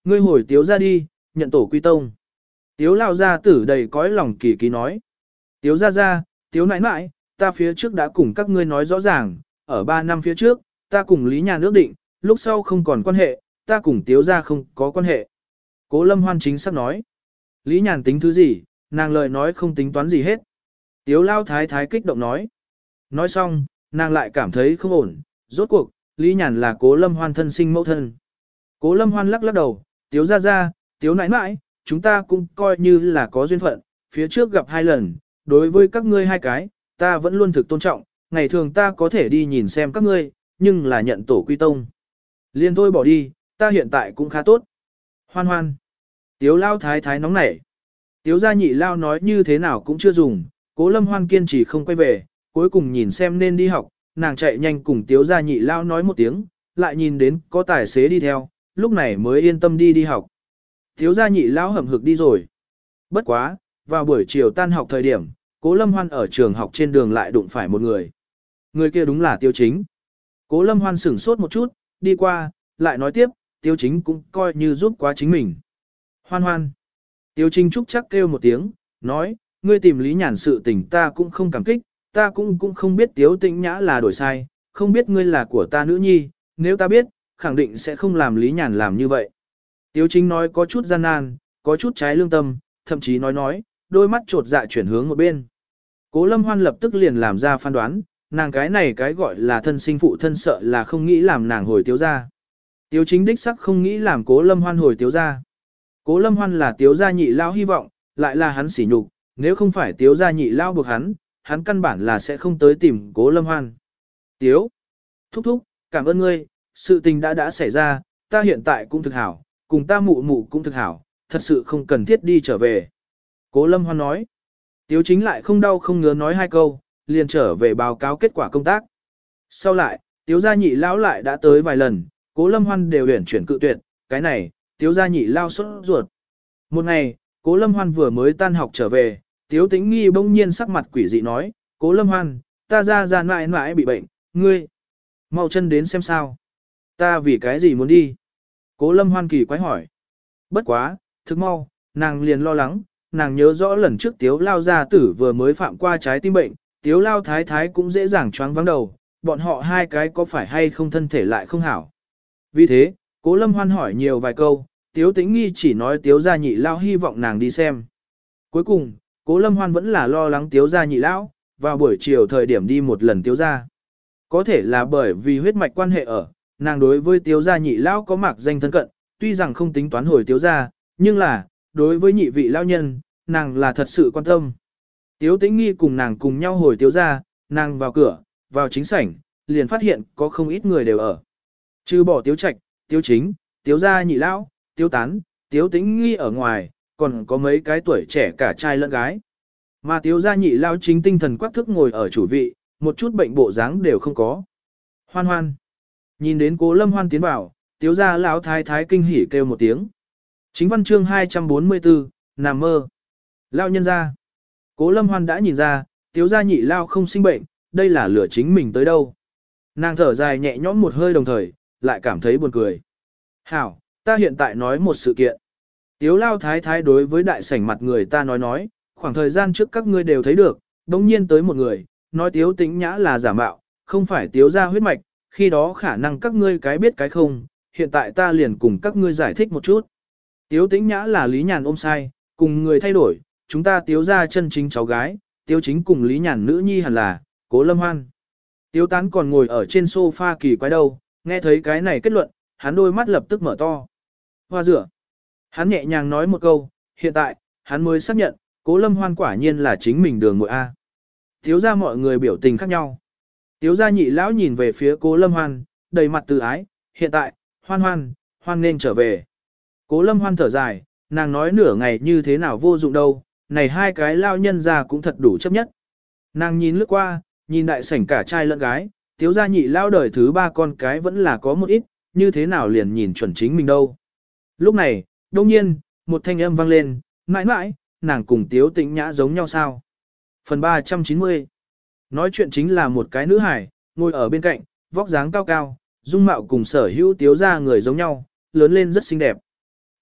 Ngươi hồi tiếu ra đi, nhận tổ quy tông. Tiếu lao gia tử đầy cõi lòng kỳ ký nói. Tiếu ra ra, tiếu nãi nãi, ta phía trước đã cùng các ngươi nói rõ ràng, ở ba năm phía trước, ta cùng Lý Nhàn ước định, lúc sau không còn quan hệ, ta cùng tiếu ra không có quan hệ. Cố Lâm Hoan chính xác nói. Lý Nhàn tính thứ gì, nàng lời nói không tính toán gì hết. Tiếu lao thái thái kích động nói. Nói xong, nàng lại cảm thấy không ổn, rốt cuộc, Lý Nhàn là Cố Lâm Hoan thân sinh mẫu thân. Cố Lâm Hoan lắc lắc đầu, tiếu ra ra, tiếu nãi nãi, chúng ta cũng coi như là có duyên phận, phía trước gặp hai lần, đối với các ngươi hai cái, ta vẫn luôn thực tôn trọng, ngày thường ta có thể đi nhìn xem các ngươi, nhưng là nhận tổ quy tông. Liên thôi bỏ đi, ta hiện tại cũng khá tốt. Hoan hoan. Tiếu lao thái thái nóng nảy. Tiếu gia nhị lao nói như thế nào cũng chưa dùng, Cố Lâm Hoan kiên trì không quay về, cuối cùng nhìn xem nên đi học, nàng chạy nhanh cùng tiếu gia nhị lao nói một tiếng, lại nhìn đến có tài xế đi theo, lúc này mới yên tâm đi đi học. Tiếu gia nhị lao hậm hực đi rồi. Bất quá, vào buổi chiều tan học thời điểm, Cố Lâm Hoan ở trường học trên đường lại đụng phải một người. Người kia đúng là Tiêu Chính. Cố Lâm Hoan sửng sốt một chút, đi qua, lại nói tiếp, Tiêu Chính cũng coi như giúp quá chính mình. Hoan hoan. Tiêu Chính Trúc chắc kêu một tiếng, nói, ngươi tìm Lý Nhàn sự tình ta cũng không cảm kích, ta cũng cũng không biết Tiếu Tĩnh Nhã là đổi sai, không biết ngươi là của ta nữ nhi, nếu ta biết, khẳng định sẽ không làm Lý Nhàn làm như vậy. Tiêu Chính nói có chút gian nan, có chút trái lương tâm, thậm chí nói nói, đôi mắt trột dạ chuyển hướng một bên. Cố Lâm Hoan lập tức liền làm ra phán đoán, nàng cái này cái gọi là thân sinh phụ thân sợ là không nghĩ làm nàng hồi Tiếu gia. Tiếu Chính đích sắc không nghĩ làm Cố Lâm Hoan hồi Tiếu gia. Cố Lâm Hoan là Tiếu gia nhị lao hy vọng, lại là hắn sỉ nhục, nếu không phải Tiếu gia nhị lao buộc hắn, hắn căn bản là sẽ không tới tìm Cố Lâm Hoan. Tiếu, thúc thúc, cảm ơn ngươi, sự tình đã đã xảy ra, ta hiện tại cũng thực hảo, cùng ta mụ mụ cũng thực hảo, thật sự không cần thiết đi trở về. Cố Lâm Hoan nói. Tiếu Chính lại không đau không ngứa nói hai câu, liền trở về báo cáo kết quả công tác. Sau lại, Tiếu gia nhị lão lại đã tới vài lần, Cố Lâm Hoan đều huyển chuyển cự tuyệt, cái này, Tiếu gia nhị lao sốt ruột. Một ngày, Cố Lâm Hoan vừa mới tan học trở về, Tiếu Tĩnh Nghi bỗng nhiên sắc mặt quỷ dị nói, Cố Lâm Hoan, ta ra ra mãi mãi bị bệnh, ngươi, mau chân đến xem sao. Ta vì cái gì muốn đi? Cố Lâm Hoan kỳ quái hỏi. Bất quá, thức mau, nàng liền lo lắng, nàng nhớ rõ lần trước Tiếu Lao gia tử vừa mới phạm qua trái tim bệnh, Tiếu Lao thái thái cũng dễ dàng choáng vắng đầu, bọn họ hai cái có phải hay không thân thể lại không hảo. Vì thế, Cố Lâm Hoan hỏi nhiều vài câu, Tiếu Tĩnh Nghi chỉ nói Tiếu gia nhị lao hy vọng nàng đi xem. Cuối cùng, Cố Lâm Hoan vẫn là lo lắng Tiếu gia nhị lão, vào buổi chiều thời điểm đi một lần Tiếu gia. Có thể là bởi vì huyết mạch quan hệ ở, nàng đối với Tiếu gia nhị lão có mạc danh thân cận, tuy rằng không tính toán hồi Tiếu gia, nhưng là, đối với nhị vị lão nhân, nàng là thật sự quan tâm. Tiếu Tĩnh Nghi cùng nàng cùng nhau hồi Tiếu gia, nàng vào cửa, vào chính sảnh, liền phát hiện có không ít người đều ở. Trừ bỏ Tiếu Trạch, Tiếu Chính, Tiếu gia nhị lão, Tiếu Tán, Tiếu Tĩnh Nghi ở ngoài, còn có mấy cái tuổi trẻ cả trai lẫn gái. Mà Tiếu gia nhị lão chính tinh thần quắc thức ngồi ở chủ vị, một chút bệnh bộ dáng đều không có. Hoan hoan. Nhìn đến Cố Lâm Hoan tiến vào, Tiếu gia lão thái thái kinh hỉ kêu một tiếng. Chính văn chương hai trăm bốn mươi tư, nằm mơ. Lão nhân gia. Cố Lâm Hoan đã nhìn ra, Tiếu gia nhị lao không sinh bệnh, đây là lửa chính mình tới đâu. Nàng thở dài nhẹ nhõm một hơi đồng thời, lại cảm thấy buồn cười. Hảo, ta hiện tại nói một sự kiện. Tiếu lao thái thái đối với đại sảnh mặt người ta nói nói, khoảng thời gian trước các ngươi đều thấy được, đống nhiên tới một người, nói Tiếu Tĩnh Nhã là giả mạo, không phải Tiếu gia huyết mạch, khi đó khả năng các ngươi cái biết cái không, hiện tại ta liền cùng các ngươi giải thích một chút. Tiếu Tĩnh Nhã là Lý Nhàn ôm sai, cùng người thay đổi, chúng ta Tiếu gia chân chính cháu gái, Tiếu Chính cùng Lý Nhàn nữ nhi hẳn là, Cố Lâm Hoan. Tiếu Tán còn ngồi ở trên sofa kỳ quái đâu, nghe thấy cái này kết luận, hắn đôi mắt lập tức mở to. Hoa rửa. Hắn nhẹ nhàng nói một câu, hiện tại, hắn mới xác nhận, Cố Lâm Hoan quả nhiên là chính mình đường muội A. Tiếu gia mọi người biểu tình khác nhau. Tiếu gia nhị lão nhìn về phía Cố Lâm Hoan, đầy mặt từ ái, hiện tại, Hoan Hoan, Hoan nên trở về. Cố Lâm Hoan thở dài, nàng nói nửa ngày như thế nào vô dụng đâu, này hai cái lao nhân ra cũng thật đủ chấp nhất. Nàng nhìn lướt qua, nhìn đại sảnh cả trai lẫn gái, Tiếu gia nhị lao đời thứ ba con cái vẫn là có một ít, như thế nào liền nhìn chuẩn chính mình đâu. Lúc này, đông nhiên, một thanh âm vang lên, mãi mãi, nàng cùng Tiếu Tĩnh Nhã giống nhau sao. Phần ba trăm chín mươi. Nói chuyện chính là một cái nữ hải, ngồi ở bên cạnh, vóc dáng cao cao, dung mạo cùng sở hữu Tiếu gia người giống nhau, lớn lên rất xinh đẹp.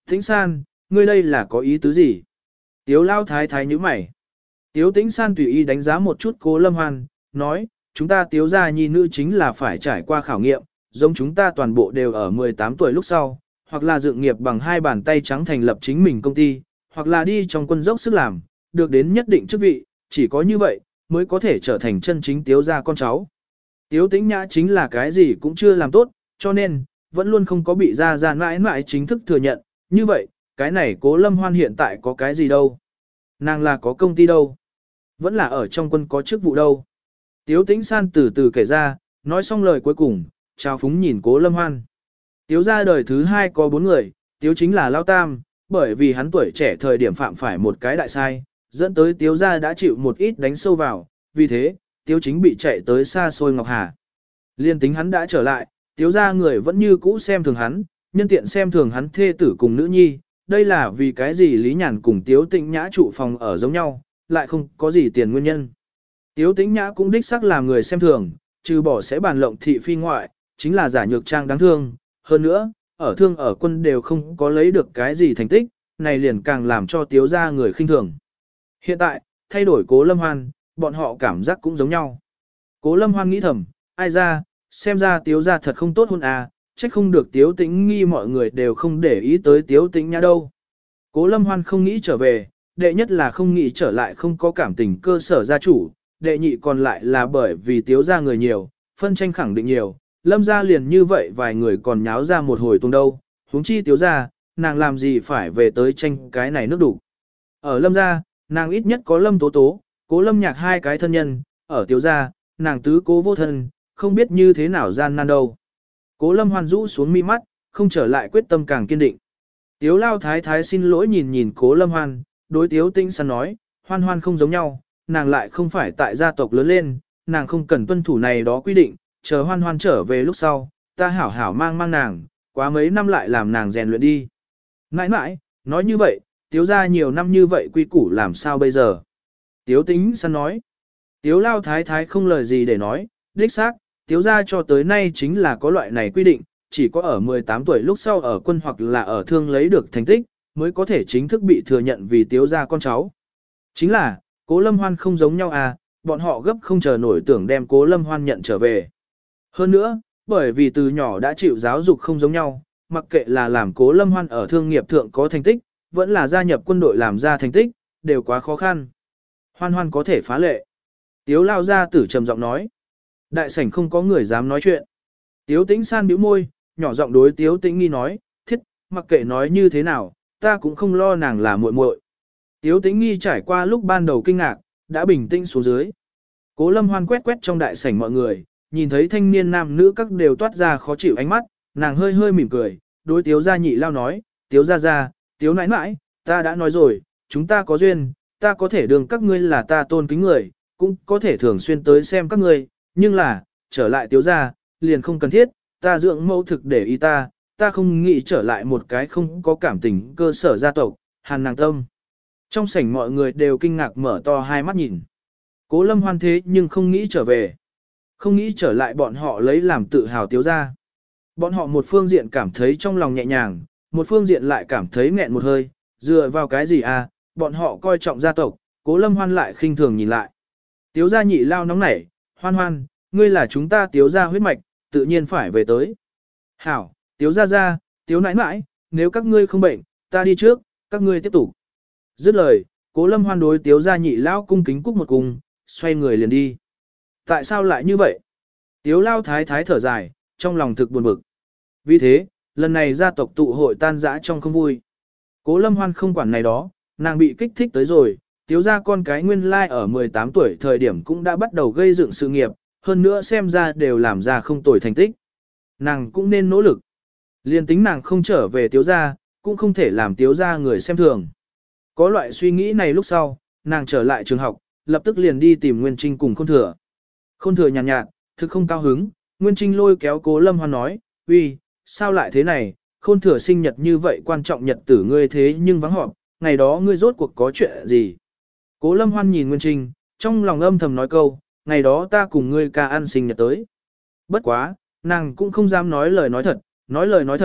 Tĩnh San, ngươi đây là có ý tứ gì? Tiếu lao thái thái như mày. Tiếu Tĩnh San tùy ý đánh giá một chút Cố Lâm Hoan, nói, chúng ta tiếu gia nhi nữ chính là phải trải qua khảo nghiệm, giống chúng ta toàn bộ đều ở mười tám tuổi lúc sau, hoặc là dựng nghiệp bằng hai bàn tay trắng thành lập chính mình công ty, hoặc là đi trong quân dốc sức làm, được đến nhất định chức vị, chỉ có như vậy, mới có thể trở thành chân chính tiếu gia con cháu. Tiếu Tĩnh Nhã chính là cái gì cũng chưa làm tốt, cho nên, vẫn luôn không có bị gia gia mãi mãi chính thức thừa nhận, như vậy, cái này Cố Lâm Hoan hiện tại có cái gì đâu? Nàng là có công ty đâu? Vẫn là ở trong quân có chức vụ đâu? Tiếu Tĩnh San từ từ kể ra, nói xong lời cuối cùng, chào phúng nhìn Cố Lâm Hoan. Tiếu gia đời thứ hai có bốn người, Tiếu chính là Lao Tam, bởi vì hắn tuổi trẻ thời điểm phạm phải một cái đại sai, dẫn tới Tiếu gia đã chịu một ít đánh sâu vào, vì thế, Tiếu chính bị chạy tới xa xôi Ngọc Hà. Liên tính hắn đã trở lại, Tiếu gia người vẫn như cũ xem thường hắn, nhân tiện xem thường hắn thê tử cùng nữ nhi, đây là vì cái gì Lý Nhàn cùng Tiếu Tĩnh Nhã trụ phòng ở giống nhau, lại không có gì tiền nguyên nhân. Tiếu Tĩnh Nhã cũng đích xác làm người xem thường, trừ bỏ sẽ bàn lộng thị phi ngoại, chính là giả nhược trang đáng thương, hơn nữa, ở thương ở quân đều không có lấy được cái gì thành tích, này liền càng làm cho Tiếu gia người khinh thường. Hiện tại, thay đổi Cố Lâm Hoan, bọn họ cảm giác cũng giống nhau. Cố Lâm Hoan nghĩ thầm, ai ra, xem ra Tiếu gia thật không tốt hôn à, trách không được Tiếu Tĩnh nghi mọi người đều không để ý tới Tiếu Tĩnh Nhã đâu. Cố Lâm Hoan không nghĩ trở về, đệ nhất là không nghĩ trở lại không có cảm tình cơ sở gia chủ, đệ nhị còn lại là bởi vì Tiếu gia người nhiều, phân tranh khẳng định nhiều, Lâm gia liền như vậy vài người còn nháo ra một hồi tung đâu, huống chi Tiếu gia, nàng làm gì phải về tới tranh cái này nước đủ. Ở Lâm gia, nàng ít nhất có Lâm Tố Tố, Cố Lâm Nhạc hai cái thân nhân, ở Tiếu gia, nàng tứ cố vô thân, không biết như thế nào gian nan đâu. Cố Lâm Hoan rũ xuống mi mắt, không trở lại quyết tâm càng kiên định. Tiếu Lao Thái Thái xin lỗi nhìn nhìn Cố Lâm Hoan, đối Tiếu Tĩnh San nói, Hoan Hoan không giống nhau, nàng lại không phải tại gia tộc lớn lên, nàng không cần tuân thủ này đó quy định, chờ Hoan Hoan trở về lúc sau, ta hảo hảo mang mang nàng, quá mấy năm lại làm nàng rèn luyện đi. Nãi nãi, nói như vậy, Tiếu gia nhiều năm như vậy quy củ làm sao bây giờ? Tiếu Tĩnh San nói, Tiếu Lao Thái Thái không lời gì để nói, đích xác, Tiếu gia cho tới nay chính là có loại này quy định, chỉ có ở mười tám tuổi lúc sau ở quân hoặc là ở thương lấy được thành tích, mới có thể chính thức bị thừa nhận vì Tiếu gia con cháu. Chính là, Cố Lâm Hoan không giống nhau à, bọn họ gấp không chờ nổi tưởng đem Cố Lâm Hoan nhận trở về. Hơn nữa, bởi vì từ nhỏ đã chịu giáo dục không giống nhau, mặc kệ là làm Cố Lâm Hoan ở thương nghiệp thượng có thành tích, vẫn là gia nhập quân đội làm ra thành tích, đều quá khó khăn. Hoan Hoan có thể phá lệ. Tiếu Lao gia tử trầm giọng nói. Đại sảnh không có người dám nói chuyện. Tiếu Tĩnh San bĩu môi, nhỏ giọng đối Tiếu Tĩnh Nghi nói, thiết, mặc kệ nói như thế nào, ta cũng không lo nàng là muội muội. Tiếu Tĩnh Nghi trải qua lúc ban đầu kinh ngạc, đã bình tĩnh xuống dưới. Cố Lâm Hoan quét quét trong đại sảnh mọi người, nhìn thấy thanh niên nam nữ các đều toát ra khó chịu ánh mắt, nàng hơi hơi mỉm cười, đối Tiếu gia nhị lao nói, Tiếu gia gia, Tiếu nãi nãi, ta đã nói rồi, chúng ta có duyên, ta có thể đường các ngươi là ta tôn kính người, cũng có thể thường xuyên tới xem các ngươi, nhưng là, trở lại Tiếu gia, liền không cần thiết, ta dưỡng mẫu thực để ý ta, ta không nghĩ trở lại một cái không có cảm tình cơ sở gia tộc, hàn nàng tâm. Trong sảnh mọi người đều kinh ngạc mở to hai mắt nhìn. Cố Lâm Hoan thế nhưng không nghĩ trở về. Không nghĩ trở lại bọn họ lấy làm tự hào Tiếu gia. Bọn họ một phương diện cảm thấy trong lòng nhẹ nhàng, một phương diện lại cảm thấy nghẹn một hơi, dựa vào cái gì à, bọn họ coi trọng gia tộc, Cố Lâm Hoan lại khinh thường nhìn lại. Tiếu gia nhị lao nóng nảy, Hoan Hoan, ngươi là chúng ta Tiếu gia huyết mạch, tự nhiên phải về tới. Hảo, Tiếu gia gia, Tiếu nãi nãi, nếu các ngươi không bệnh, ta đi trước, các ngươi tiếp tục. Dứt lời, Cố Lâm Hoan đối Tiếu gia nhị lao cung kính cúc một cung, xoay người liền đi. Tại sao lại như vậy? Tiếu Lao thái thái thở dài, trong lòng thực buồn bực. Vì thế, lần này gia tộc tụ hội tan rã trong không vui. Cố Lâm Hoan không quản này đó, nàng bị kích thích tới rồi, Tiếu gia con cái nguyên lai ở mười tám tuổi thời điểm cũng đã bắt đầu gây dựng sự nghiệp, hơn nữa xem ra đều làm ra không tồi thành tích. Nàng cũng nên nỗ lực. Liên tính nàng không trở về Tiếu gia, cũng không thể làm Tiếu gia người xem thường. Có loại suy nghĩ này lúc sau, nàng trở lại trường học, lập tức liền đi tìm Nguyên Trinh cùng Khôn Thừa. Khôn Thừa nhàn nhạt, nhạt, thực không cao hứng, Nguyên Trinh lôi kéo Cố Lâm Hoan nói, uy, sao lại thế này, Khôn Thừa sinh nhật như vậy quan trọng nhật tử ngươi thế nhưng vắng họp, ngày đó ngươi rốt cuộc có chuyện gì? Cố Lâm Hoan nhìn Nguyên Trinh, trong lòng âm thầm nói câu, ngày đó ta cùng ngươi ca ăn sinh nhật tới. Bất quá, nàng cũng không dám nói lời nói thật, nói lời nói thật,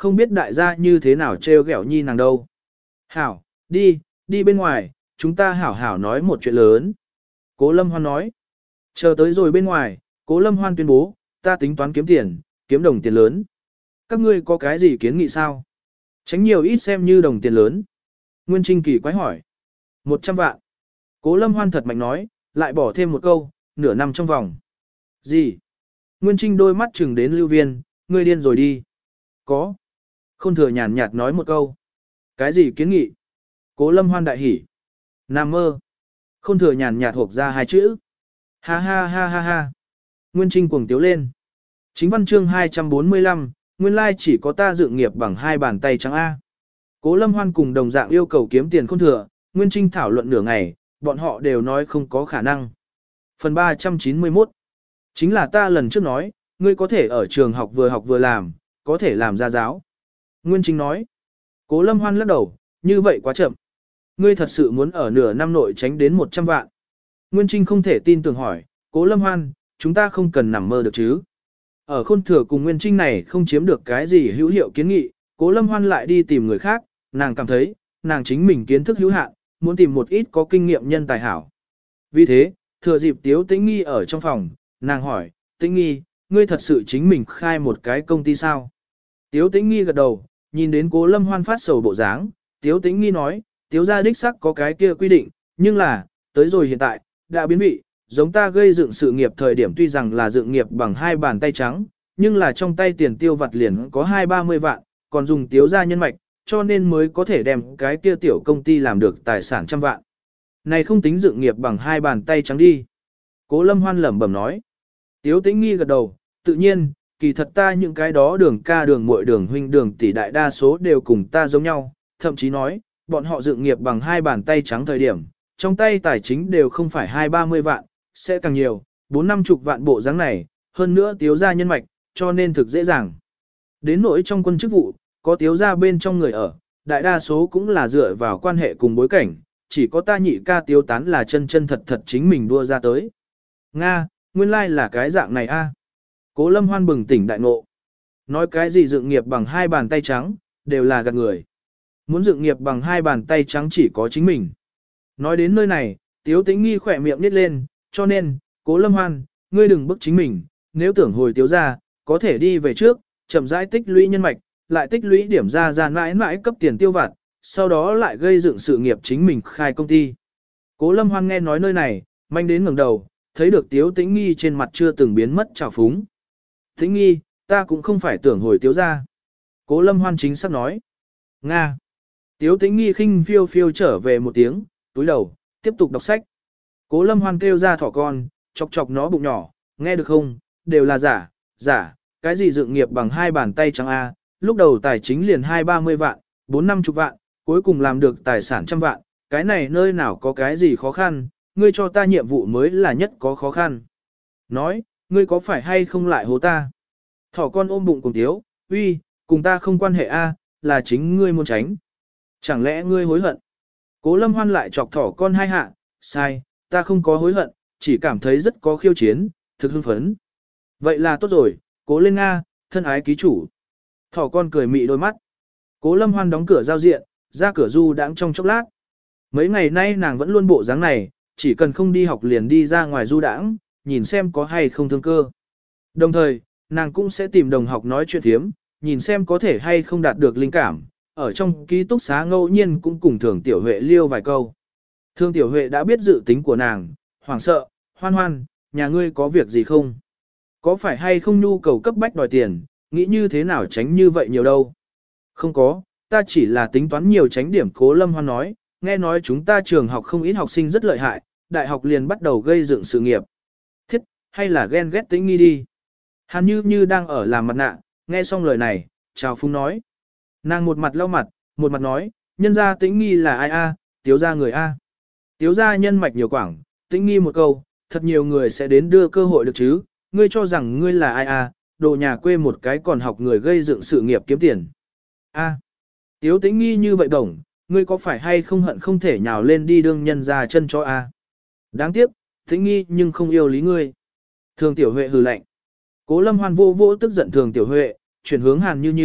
không biết đại gia như thế nào trêu ghẹo nhi nàng đâu. Hảo, đi, đi bên ngoài, chúng ta hảo hảo nói một chuyện lớn. Cố Lâm Hoan nói. Chờ tới rồi bên ngoài, Cố Lâm Hoan tuyên bố, ta tính toán kiếm tiền, kiếm đồng tiền lớn. Các ngươi có cái gì kiến nghị sao? Tránh nhiều ít xem như đồng tiền lớn. Nguyên Trinh kỳ quái hỏi. Một trăm vạn. Cố Lâm Hoan thật mạnh nói, lại bỏ thêm một câu, nửa năm trong vòng. Gì? Nguyên Trinh đôi mắt chừng đến Lưu Viên, ngươi điên rồi đi. Có. Khôn Thừa nhàn nhạt nói một câu. Cái gì kiến nghị? Cố Lâm Hoan đại hỉ. Nam mơ. Khôn Thừa nhàn nhạt hộp ra hai chữ. Ha ha ha ha ha. Nguyên Trinh cuồng tiếu lên. Chính văn chương hai trăm bốn mươi lăm, nguyên lai chỉ có ta dựng nghiệp bằng hai bàn tay trắng A. Cố Lâm Hoan cùng đồng dạng yêu cầu kiếm tiền Khôn Thừa, Nguyên Trinh thảo luận nửa ngày, bọn họ đều nói không có khả năng. Phần ba trăm chín mươi mốt. Chính là ta lần trước nói, ngươi có thể ở trường học vừa học vừa làm, có thể làm gia giáo. Nguyên Trinh nói. Cố Lâm Hoan lắc đầu, như vậy quá chậm. Ngươi thật sự muốn ở nửa năm nội tránh đến một trăm vạn. Nguyên Trinh không thể tin tưởng hỏi, Cố Lâm Hoan, chúng ta không cần nằm mơ được chứ. Ở Khôn Thừa cùng Nguyên Trinh này không chiếm được cái gì hữu hiệu kiến nghị, Cố Lâm Hoan lại đi tìm người khác, nàng cảm thấy, nàng chính mình kiến thức hữu hạn, muốn tìm một ít có kinh nghiệm nhân tài hảo. Vì thế, thừa dịp Tiếu Tĩnh Nghi ở trong phòng, nàng hỏi, Tĩnh Nghi, ngươi thật sự chính mình khai một cái công ty sao? Tiếu Tĩnh Nghi gật đầu, nhìn đến Cố Lâm Hoan phát sầu bộ dáng, Tiếu Tĩnh Nghi nói, Tiếu gia đích sắc có cái kia quy định, nhưng là, tới rồi hiện tại, đã biến vị, giống ta gây dựng sự nghiệp thời điểm tuy rằng là dựng nghiệp bằng hai bàn tay trắng, nhưng là trong tay tiền tiêu vặt liền có hai ba mươi vạn, còn dùng Tiếu gia nhân mạch, cho nên mới có thể đem cái kia tiểu công ty làm được tài sản trăm vạn. Này không tính dựng nghiệp bằng hai bàn tay trắng đi. Cố Lâm Hoan lẩm bẩm nói. Tiếu Tĩnh Nghi gật đầu, tự nhiên, kỳ thật ta những cái đó đường ca đường muội đường huynh đường tỷ đại đa số đều cùng ta giống nhau, thậm chí nói, bọn họ dựng nghiệp bằng hai bàn tay trắng thời điểm, trong tay tài chính đều không phải hai ba mươi vạn, sẽ càng nhiều, bốn năm chục vạn bộ dáng này, hơn nữa Tiếu gia nhân mạch, cho nên thực dễ dàng. Đến nỗi trong quân chức vụ, có Tiếu gia bên trong người ở, đại đa số cũng là dựa vào quan hệ cùng bối cảnh, chỉ có ta nhị ca Tiếu Tán là chân chân thật thật chính mình đua ra tới. Nga, nguyên lai like là cái dạng này a. Cố Lâm Hoan bừng tỉnh đại ngộ. Nói cái gì dựng nghiệp bằng hai bàn tay trắng, đều là gạt người. Muốn dựng nghiệp bằng hai bàn tay trắng chỉ có chính mình. Nói đến nơi này, Tiếu Tĩnh Nghi khỏe miệng nít lên, cho nên, Cố Lâm Hoan, ngươi đừng bức chính mình, nếu tưởng hồi Tiếu ra, có thể đi về trước, chậm rãi tích lũy nhân mạch, lại tích lũy điểm ra ra mãi mãi cấp tiền tiêu vặt, sau đó lại gây dựng sự nghiệp chính mình khai công ty. Cố Lâm Hoan nghe nói nơi này, manh đến ngẩng đầu, thấy được Tiếu Tĩnh Nghi trên mặt chưa từng biến mất trào phúng. Tĩnh Nghi, ta cũng không phải tưởng hồi Tiếu ra. Cố Lâm Hoan chính xác nói. Nga. Tiếu Tĩnh Nghi khinh phiêu phiêu trở về một tiếng, túi đầu, tiếp tục đọc sách. Cố Lâm Hoan kêu ra thỏ con, chọc chọc nó bụng nhỏ, nghe được không, đều là giả, giả, cái gì dựng nghiệp bằng hai bàn tay trắng A, lúc đầu tài chính liền hai ba mươi vạn, bốn năm chục vạn, cuối cùng làm được tài sản trăm vạn, cái này nơi nào có cái gì khó khăn, ngươi cho ta nhiệm vụ mới là nhất có khó khăn. Nói, ngươi có phải hay không lại hố ta? Thỏ con ôm bụng cùng Tiếu, uy, cùng ta không quan hệ A, là chính ngươi muốn tránh. Chẳng lẽ ngươi hối hận? Cố Lâm Hoan lại chọc thỏ con hai hạ, sai, ta không có hối hận, chỉ cảm thấy rất có khiêu chiến, thực hưng phấn. Vậy là tốt rồi, cố lên Nga, thân ái ký chủ. Thỏ con cười mị đôi mắt. Cố Lâm Hoan đóng cửa giao diện, ra cửa du đãng trong chốc lát. Mấy ngày nay nàng vẫn luôn bộ dáng này, chỉ cần không đi học liền đi ra ngoài du đãng, nhìn xem có hay không thương cơ. Đồng thời, nàng cũng sẽ tìm đồng học nói chuyện thiếm, nhìn xem có thể hay không đạt được linh cảm. Ở trong ký túc xá ngẫu nhiên cũng cùng Thường Tiểu Huệ liêu vài câu. Thường Tiểu Huệ đã biết dự tính của nàng, hoảng sợ, Hoan Hoan, nhà ngươi có việc gì không? Có phải hay không nhu cầu cấp bách đòi tiền, nghĩ như thế nào tránh như vậy nhiều đâu? Không có, ta chỉ là tính toán nhiều tránh điểm. Cố Lâm Hoan nói, nghe nói chúng ta trường học không ít học sinh rất lợi hại, đại học liền bắt đầu gây dựng sự nghiệp. Thiết, hay là ghen ghét Tĩnh Nghi đi. Hàn Như Như đang ở làm mặt nạ, nghe xong lời này, chào phúng nói. Nàng một mặt lau mặt, một mặt nói, nhân gia Tĩnh Nghi là ai a, Tiếu gia người a. Tiếu gia nhân mạch nhiều quảng, Tĩnh Nghi một câu, thật nhiều người sẽ đến đưa cơ hội được chứ, ngươi cho rằng ngươi là ai a, đồ nhà quê một cái còn học người gây dựng sự nghiệp kiếm tiền. A. Tiếu Tĩnh Nghi như vậy đồng, ngươi có phải hay không hận không thể nhào lên đi đương nhân gia chân cho a. Đáng tiếc, Tĩnh Nghi nhưng không yêu lý ngươi. Thường Tiểu Huệ hừ lạnh. Cố Lâm Hoan vô vô tức giận Thường Tiểu Huệ, chuyển hướng Hàn Như Như,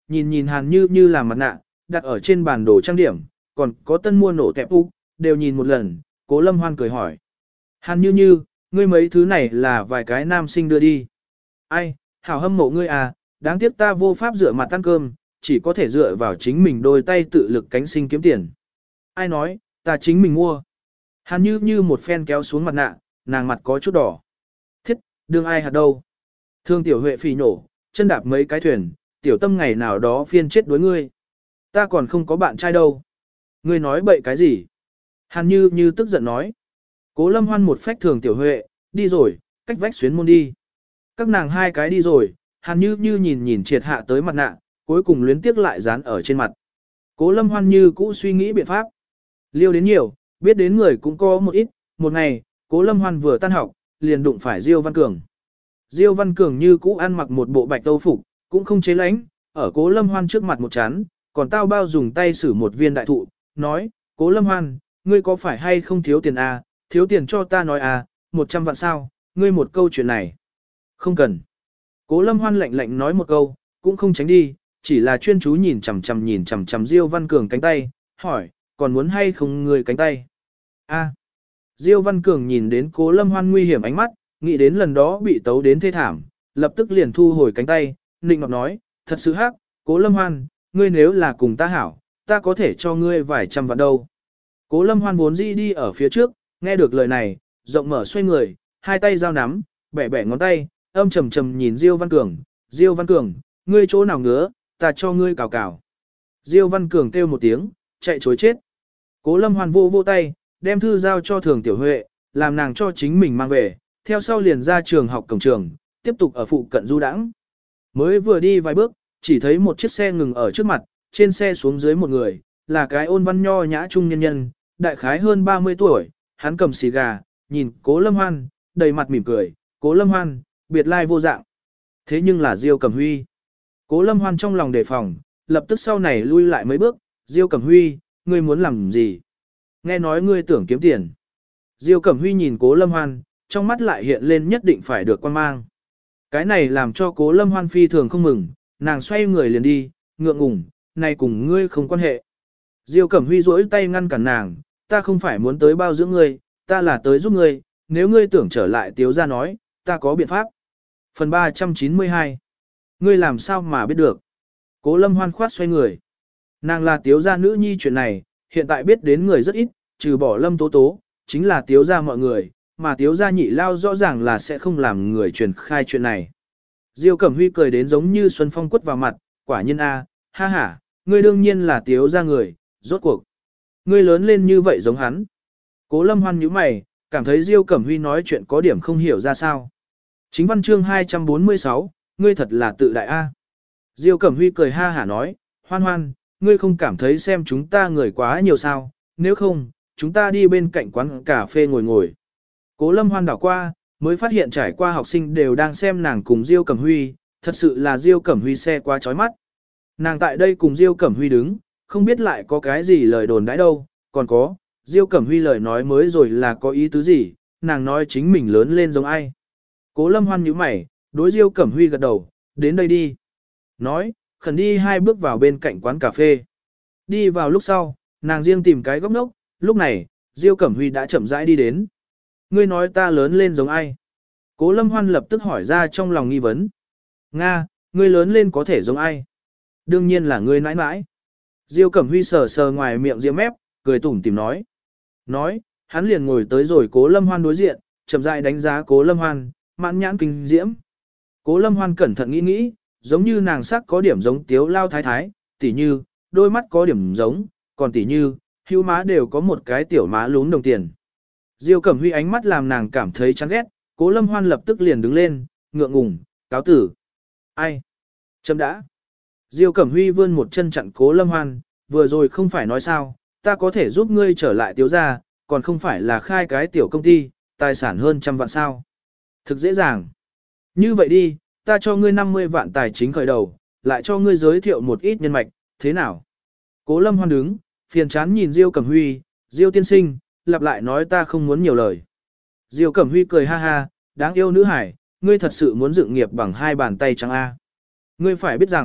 nhìn nhìn Hàn Như Như làm mặt nạ, đặt ở trên bàn đồ trang điểm, còn có tân mua nổ tẹp úc, đều nhìn một lần, Cố Lâm Hoan cười hỏi. Hàn Như Như, ngươi mấy thứ này là vài cái nam sinh đưa đi. Ai, hảo hâm mộ ngươi à, đáng tiếc ta vô pháp dựa mặt ăn cơm, chỉ có thể dựa vào chính mình đôi tay tự lực cánh sinh kiếm tiền. Ai nói, ta chính mình mua. Hàn Như Như một phen kéo xuống mặt nạ, nàng mặt có chút đỏ. Thiết, đương ai hạt đâu. Thương tiểu Huệ phỉ nổ, chân đạp mấy cái thuyền, tiểu tâm ngày nào đó phiên chết đối ngươi. Ta còn không có bạn trai đâu. Ngươi nói bậy cái gì? Hàn Như Như tức giận nói. Cố Lâm Hoan một phách thường tiểu Huệ, đi rồi, cách vách xuyến môn đi. Các nàng hai cái đi rồi, Hàn Như Như nhìn nhìn triệt hạ tới mặt nạ, cuối cùng luyến tiếc lại dán ở trên mặt. Cố Lâm Hoan như cũ suy nghĩ biện pháp. Liêu đến nhiều, biết đến người cũng có một ít, một ngày, Cố Lâm Hoan vừa tan học, liền đụng phải Diêu Văn Cường. Diêu Văn Cường như cũ ăn mặc một bộ bạch tâu phục, cũng không chế lánh, ở Cố Lâm Hoan trước mặt một chán, còn tao bao dùng tay xử một viên đại thụ, nói, Cố Lâm Hoan, ngươi có phải hay không thiếu tiền à, thiếu tiền cho ta nói à, một trăm vạn sao, ngươi một câu chuyện này. Không cần. Cố Lâm Hoan lạnh lạnh nói một câu, cũng không tránh đi, chỉ là chuyên chú nhìn chằm chằm nhìn chằm chằm Diêu Văn Cường cánh tay, hỏi, còn muốn hay không ngươi cánh tay? A. Diêu Văn Cường nhìn đến Cố Lâm Hoan nguy hiểm ánh mắt, nghĩ đến lần đó bị tấu đến thê thảm, lập tức liền thu hồi cánh tay, nịnh ngọc nói, thật sự hắc, Cố Lâm Hoan, ngươi nếu là cùng ta hảo, ta có thể cho ngươi vài trăm vạn đâu. Cố Lâm Hoan vốn dĩ đi ở phía trước, nghe được lời này, rộng mở xoay người, hai tay giao nắm, bẻ bẻ ngón tay, âm trầm trầm nhìn Diêu Văn Cường, Diêu Văn Cường, ngươi chỗ nào ngứa, ta cho ngươi cào cào. Diêu Văn Cường kêu một tiếng, chạy chối chết. Cố Lâm Hoan vô vô tay, đem thư giao cho Thường Tiểu Huệ, làm nàng cho chính mình mang về, theo sau liền ra trường học cổng trường, tiếp tục ở phụ cận du đãng. Mới vừa đi vài bước, chỉ thấy một chiếc xe ngừng ở trước mặt, trên xe xuống dưới một người, là cái ôn văn nho nhã trung nhân nhân, đại khái hơn ba mươi tuổi, hắn cầm xì gà, nhìn Cố Lâm Hoan, đầy mặt mỉm cười, Cố Lâm Hoan, biệt lai vô dạng. Thế nhưng là Diêu Cẩm Huy. Cố Lâm Hoan trong lòng đề phòng, lập tức sau này lui lại mấy bước, Diêu Cẩm Huy, ngươi muốn làm gì? Nghe nói ngươi tưởng kiếm tiền. Diêu Cẩm Huy nhìn Cố Lâm Hoan, trong mắt lại hiện lên nhất định phải được quan mang. Cái này làm cho Cố Lâm Hoan phi thường không mừng, nàng xoay người liền đi, ngượng ngùng, này cùng ngươi không quan hệ. Diêu Cẩm Huy duỗi tay ngăn cản nàng, ta không phải muốn tới bao dưỡng ngươi, ta là tới giúp ngươi, nếu ngươi tưởng trở lại Tiếu gia nói, ta có biện pháp. Phần ba trăm chín mươi hai. Ngươi làm sao mà biết được? Cố Lâm Hoan khoát xoay người. Nàng là Tiếu gia nữ nhi chuyện này, hiện tại biết đến người rất ít, trừ bỏ Lâm Tố Tố, chính là Tiếu gia mọi người, mà Tiếu gia nhị lao rõ ràng là sẽ không làm người truyền khai chuyện này. Diêu Cẩm Huy cười đến giống như Xuân Phong quất vào mặt, quả nhiên a, ha ha, ngươi đương nhiên là Tiếu gia người, rốt cuộc. Ngươi lớn lên như vậy giống hắn. Cố Lâm Hoan nhíu mày, cảm thấy Diêu Cẩm Huy nói chuyện có điểm không hiểu ra sao. Chính văn chương hai trăm bốn mươi sáu, ngươi thật là tự đại a. Diêu Cẩm Huy cười ha hả nói, Hoan Hoan, ngươi không cảm thấy xem chúng ta người quá nhiều sao, nếu không, chúng ta đi bên cạnh quán cà phê ngồi ngồi. Cố Lâm Hoan đảo qua, mới phát hiện trải qua học sinh đều đang xem nàng cùng Diêu Cẩm Huy, thật sự là Diêu Cẩm Huy xe quá chói mắt. Nàng tại đây cùng Diêu Cẩm Huy đứng, không biết lại có cái gì lời đồn đãi đâu, còn có, Diêu Cẩm Huy lời nói mới rồi là có ý tứ gì, nàng nói chính mình lớn lên giống ai. Cố Lâm Hoan nhíu mày, đối Diêu Cẩm Huy gật đầu, đến đây đi. Nói, khẩn đi hai bước vào bên cạnh quán cà phê. Đi vào lúc sau, nàng riêng tìm cái góc nốc, lúc này, Diêu Cẩm Huy đã chậm rãi đi đến. Ngươi nói ta lớn lên giống ai? Cố Lâm Hoan lập tức hỏi ra trong lòng nghi vấn. Nga, ngươi lớn lên có thể giống ai? Đương nhiên là ngươi nãi nãi. Diêu Cẩm Huy sờ sờ ngoài miệng diễm mép, cười tủm tỉm nói. Nói, hắn liền ngồi tới rồi Cố Lâm Hoan đối diện, chậm rãi đánh giá Cố Lâm Hoan, mãn nhãn kinh diễm. Cố Lâm Hoan cẩn thận nghĩ nghĩ, giống như nàng sắc có điểm giống Tiếu Lao Thái Thái, tỉ như, đôi mắt có điểm giống, còn tỉ như, hữu má đều có một cái tiểu má lún đồng tiền. Diêu Cẩm Huy ánh mắt làm nàng cảm thấy chán ghét, Cố Lâm Hoan lập tức liền đứng lên, ngượng ngùng, cáo tử. Ai? Chấm đã. Diêu Cẩm Huy vươn một chân chặn Cố Lâm Hoan, vừa rồi không phải nói sao, ta có thể giúp ngươi trở lại Tiếu gia, còn không phải là khai cái tiểu công ty, tài sản hơn trăm vạn sao. Thực dễ dàng. Như vậy đi, ta cho ngươi năm mươi vạn tài chính khởi đầu, lại cho ngươi giới thiệu một ít nhân mạch, thế nào? Cố Lâm Hoan đứng, phiền chán nhìn Diêu Cẩm Huy, Diêu tiên sinh, lặp lại nói ta không muốn nhiều lời. Diêu Cẩm Huy cười ha ha, đáng yêu nữ hải, ngươi thật sự muốn dựng nghiệp bằng hai bàn tay trắng A. Ngươi phải biết rằng,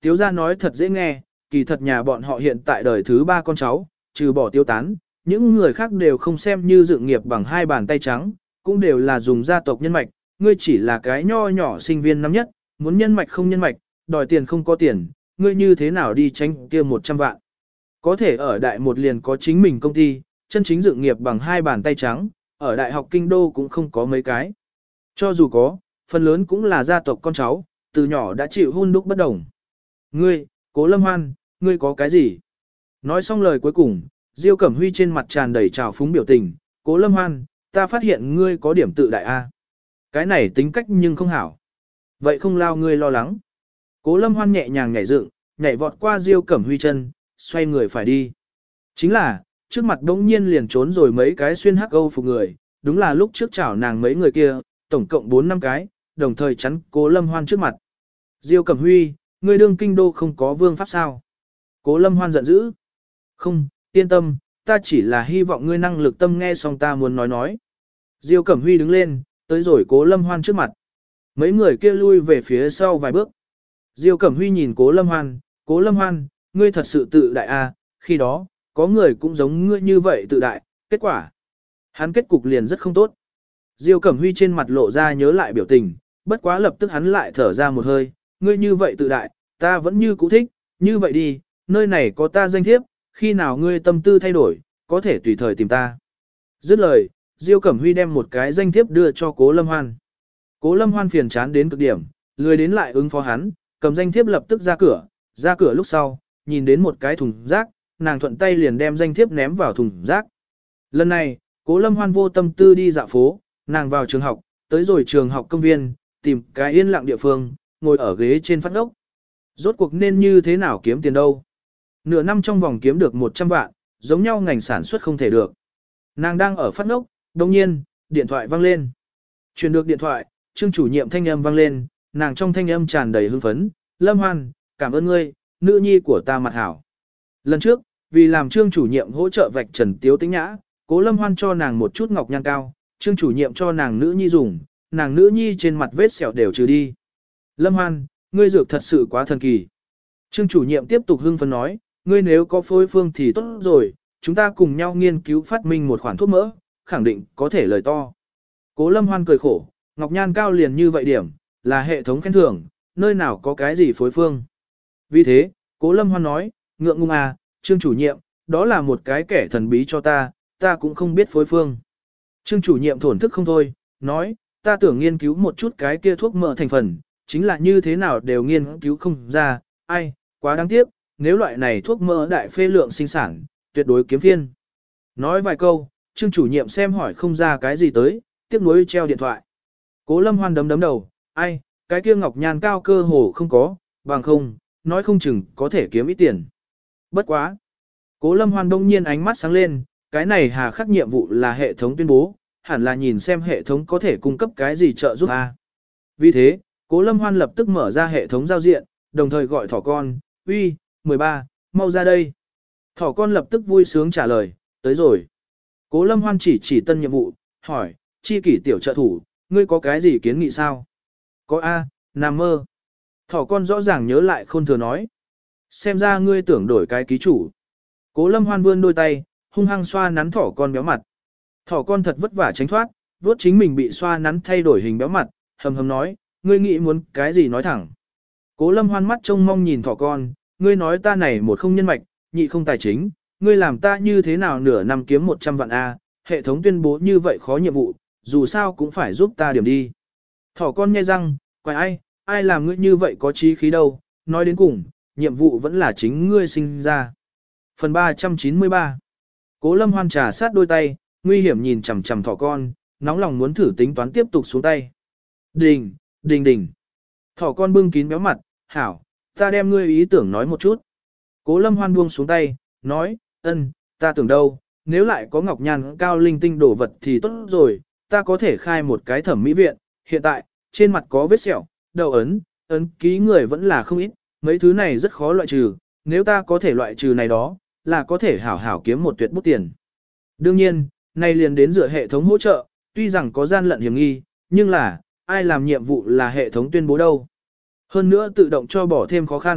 Tiếu gia nói thật dễ nghe, kỳ thật nhà bọn họ hiện tại đời thứ ba con cháu, trừ bỏ Tiếu Tán, những người khác đều không xem như dự nghiệp bằng hai bàn tay trắng, cũng đều là dùng gia tộc nhân mạch, ngươi chỉ là cái nho nhỏ sinh viên năm nhất, muốn nhân mạch không nhân mạch, đòi tiền không có tiền, ngươi như thế nào đi tranh kia một trăm vạn. Có thể ở đại một liền có chính mình công ty, chân chính dự nghiệp bằng hai bàn tay trắng, ở đại học kinh đô cũng không có mấy cái. Cho dù có, phần lớn cũng là gia tộc con cháu, từ nhỏ đã chịu hun đúc bất đồng. Ngươi, Cố Lâm Hoan, ngươi có cái gì? Nói xong lời cuối cùng, Diêu Cẩm Huy trên mặt tràn đầy trào phúng biểu tình, Cố Lâm Hoan, ta phát hiện ngươi có điểm tự đại a. Cái này tính cách nhưng không hảo. Vậy không lao ngươi lo lắng. Cố Lâm Hoan nhẹ nhàng nhảy dựng, nhảy vọt qua Diêu Cẩm Huy chân, xoay người phải đi. Chính là, trước mặt đống nhiên liền trốn rồi mấy cái xuyên hắc âu phục người, đúng là lúc trước chảo nàng mấy người kia, tổng cộng bốn năm cái, đồng thời chắn Cố Lâm Hoan trước mặt. Diêu Cẩm Huy, ngươi đương kinh đô không có vương pháp sao? Cố Lâm Hoan giận dữ. Không, yên tâm, ta chỉ là hy vọng ngươi năng lực tâm nghe xong ta muốn nói nói. Diêu Cẩm Huy đứng lên, tới rồi Cố Lâm Hoan trước mặt. Mấy người kia lui về phía sau vài bước. Diêu Cẩm Huy nhìn Cố Lâm Hoan, Cố Lâm Hoan, ngươi thật sự tự đại à, khi đó, có người cũng giống ngươi như vậy tự đại, kết quả. Hắn kết cục liền rất không tốt. Diêu Cẩm Huy trên mặt lộ ra nhớ lại biểu tình, bất quá lập tức hắn lại thở ra một hơi, ngươi như vậy tự đại, ta vẫn như cũ thích, như vậy đi, nơi này có ta danh thiếp, khi nào ngươi tâm tư thay đổi, có thể tùy thời tìm ta. Dứt lời, Diêu Cẩm Huy đem một cái danh thiếp đưa cho Cố Lâm Hoan. Cố Lâm Hoan phiền chán đến cực điểm, lười đến lại ứng phó hắn, cầm danh thiếp lập tức ra cửa, ra cửa lúc sau, nhìn đến một cái thùng rác, nàng thuận tay liền đem danh thiếp ném vào thùng rác. Lần này, Cố Lâm Hoan vô tâm tư đi dạo phố, nàng vào trường học, tới rồi trường học công viên, tìm cái yên lặng địa phương, ngồi ở ghế trên phát ốc. Rốt cuộc nên như thế nào kiếm tiền đâu? Nửa năm trong vòng kiếm được một trăm vạn, giống nhau ngành sản xuất không thể được. Nàng đang ở phát ốc, đồng nhiên, điện thoại vang lên. Truyền được điện thoại, Trương chủ nhiệm thanh âm vang lên, nàng trong thanh âm tràn đầy hưng phấn, Lâm Hoan, cảm ơn ngươi, nữ nhi của ta mặt hảo. Lần trước, vì làm Trương chủ nhiệm hỗ trợ vạch trần Tiếu Tĩnh Nhã, Cố Lâm Hoan cho nàng một chút ngọc nhan cao, Trương chủ nhiệm cho nàng nữ nhi dùng, nàng nữ nhi trên mặt vết sẹo đều trừ đi. Lâm Hoan, ngươi dược thật sự quá thần kỳ. Trương chủ nhiệm tiếp tục hưng phấn nói, ngươi nếu có phối phương thì tốt rồi, chúng ta cùng nhau nghiên cứu phát minh một khoản thuốc mỡ, khẳng định có thể lời to. Cố Lâm Hoan cười khổ, ngọc nhan cao liền như vậy điểm, là hệ thống khen thưởng, nơi nào có cái gì phối phương. Vì thế, Cố Lâm Hoan nói, ngượng ngùng à, Trương chủ nhiệm, đó là một cái kẻ thần bí cho ta, ta cũng không biết phối phương. Trương chủ nhiệm thổn thức không thôi, nói, ta tưởng nghiên cứu một chút cái kia thuốc mỡ thành phần, chính là như thế nào đều nghiên cứu không ra, ai, quá đáng tiếc, nếu loại này thuốc mỡ đại phê lượng sinh sản, tuyệt đối kiếm phiên. Nói vài câu, Trương chủ nhiệm xem hỏi không ra cái gì tới, tiếc nuối treo điện thoại. Cố Lâm Hoan đấm đấm đầu, ai, cái kia ngọc nhan cao cơ hồ không có, bằng không, nói không chừng có thể kiếm ít tiền. Bất quá. Cố Lâm Hoan đông nhiên ánh mắt sáng lên, cái này hà khắc nhiệm vụ là hệ thống tuyên bố, hẳn là nhìn xem hệ thống có thể cung cấp cái gì trợ giúp a. Vì thế, Cố Lâm Hoan lập tức mở ra hệ thống giao diện, đồng thời gọi thỏ con, uy, mười ba, mau ra đây. Thỏ con lập tức vui sướng trả lời, tới rồi. Cố Lâm Hoan chỉ chỉ tân nhiệm vụ, hỏi, chi kỷ tiểu trợ thủ, ngươi có cái gì kiến nghị sao? Có A, nằm mơ. Thỏ con rõ ràng nhớ lại khôn thừa nói. Xem ra ngươi tưởng đổi cái ký chủ. Cố Lâm Hoan vươn đôi tay, hung hăng xoa nắn thỏ con béo mặt. Thỏ con thật vất vả tránh thoát, vuốt chính mình bị xoa nắn thay đổi hình béo mặt, hầm hầm nói, ngươi nghĩ muốn cái gì nói thẳng. Cố Lâm Hoan mắt trông mong nhìn thỏ con, ngươi nói ta này một không nhân mạch, nhị không tài chính, ngươi làm ta như thế nào nửa năm kiếm một trăm vạn A, hệ thống tuyên bố như vậy khó nhiệm vụ, dù sao cũng phải giúp ta điểm đi. Thỏ con nhe răng, quái ai, ai làm ngươi như vậy có trí khí đâu, nói đến cùng, nhiệm vụ vẫn là chính ngươi sinh ra. Phần ba trăm chín mươi ba. Cố Lâm Hoan trà sát đôi tay, nguy hiểm nhìn chằm chằm thỏ con, nóng lòng muốn thử tính toán tiếp tục xuống tay. Đình, đình đình. Thỏ con bưng kín béo mặt, hảo, ta đem ngươi ý tưởng nói một chút. Cố Lâm Hoan buông xuống tay, nói, ân, ta tưởng đâu, nếu lại có ngọc nhan cao linh tinh đồ vật thì tốt rồi, ta có thể khai một cái thẩm mỹ viện, hiện tại, trên mặt có vết sẹo, đầu ấn, ấn ký người vẫn là không ít, mấy thứ này rất khó loại trừ, nếu ta có thể loại trừ này đó, là có thể hảo hảo kiếm một tuyệt bút tiền. Đương nhiên, này liền đến dựa hệ thống hỗ trợ, tuy rằng có gian lận hiểm nghi, nhưng là, ai làm nhiệm vụ là hệ thống tuyên bố đâu. Hơn nữa tự động cho bỏ thêm khó khăn,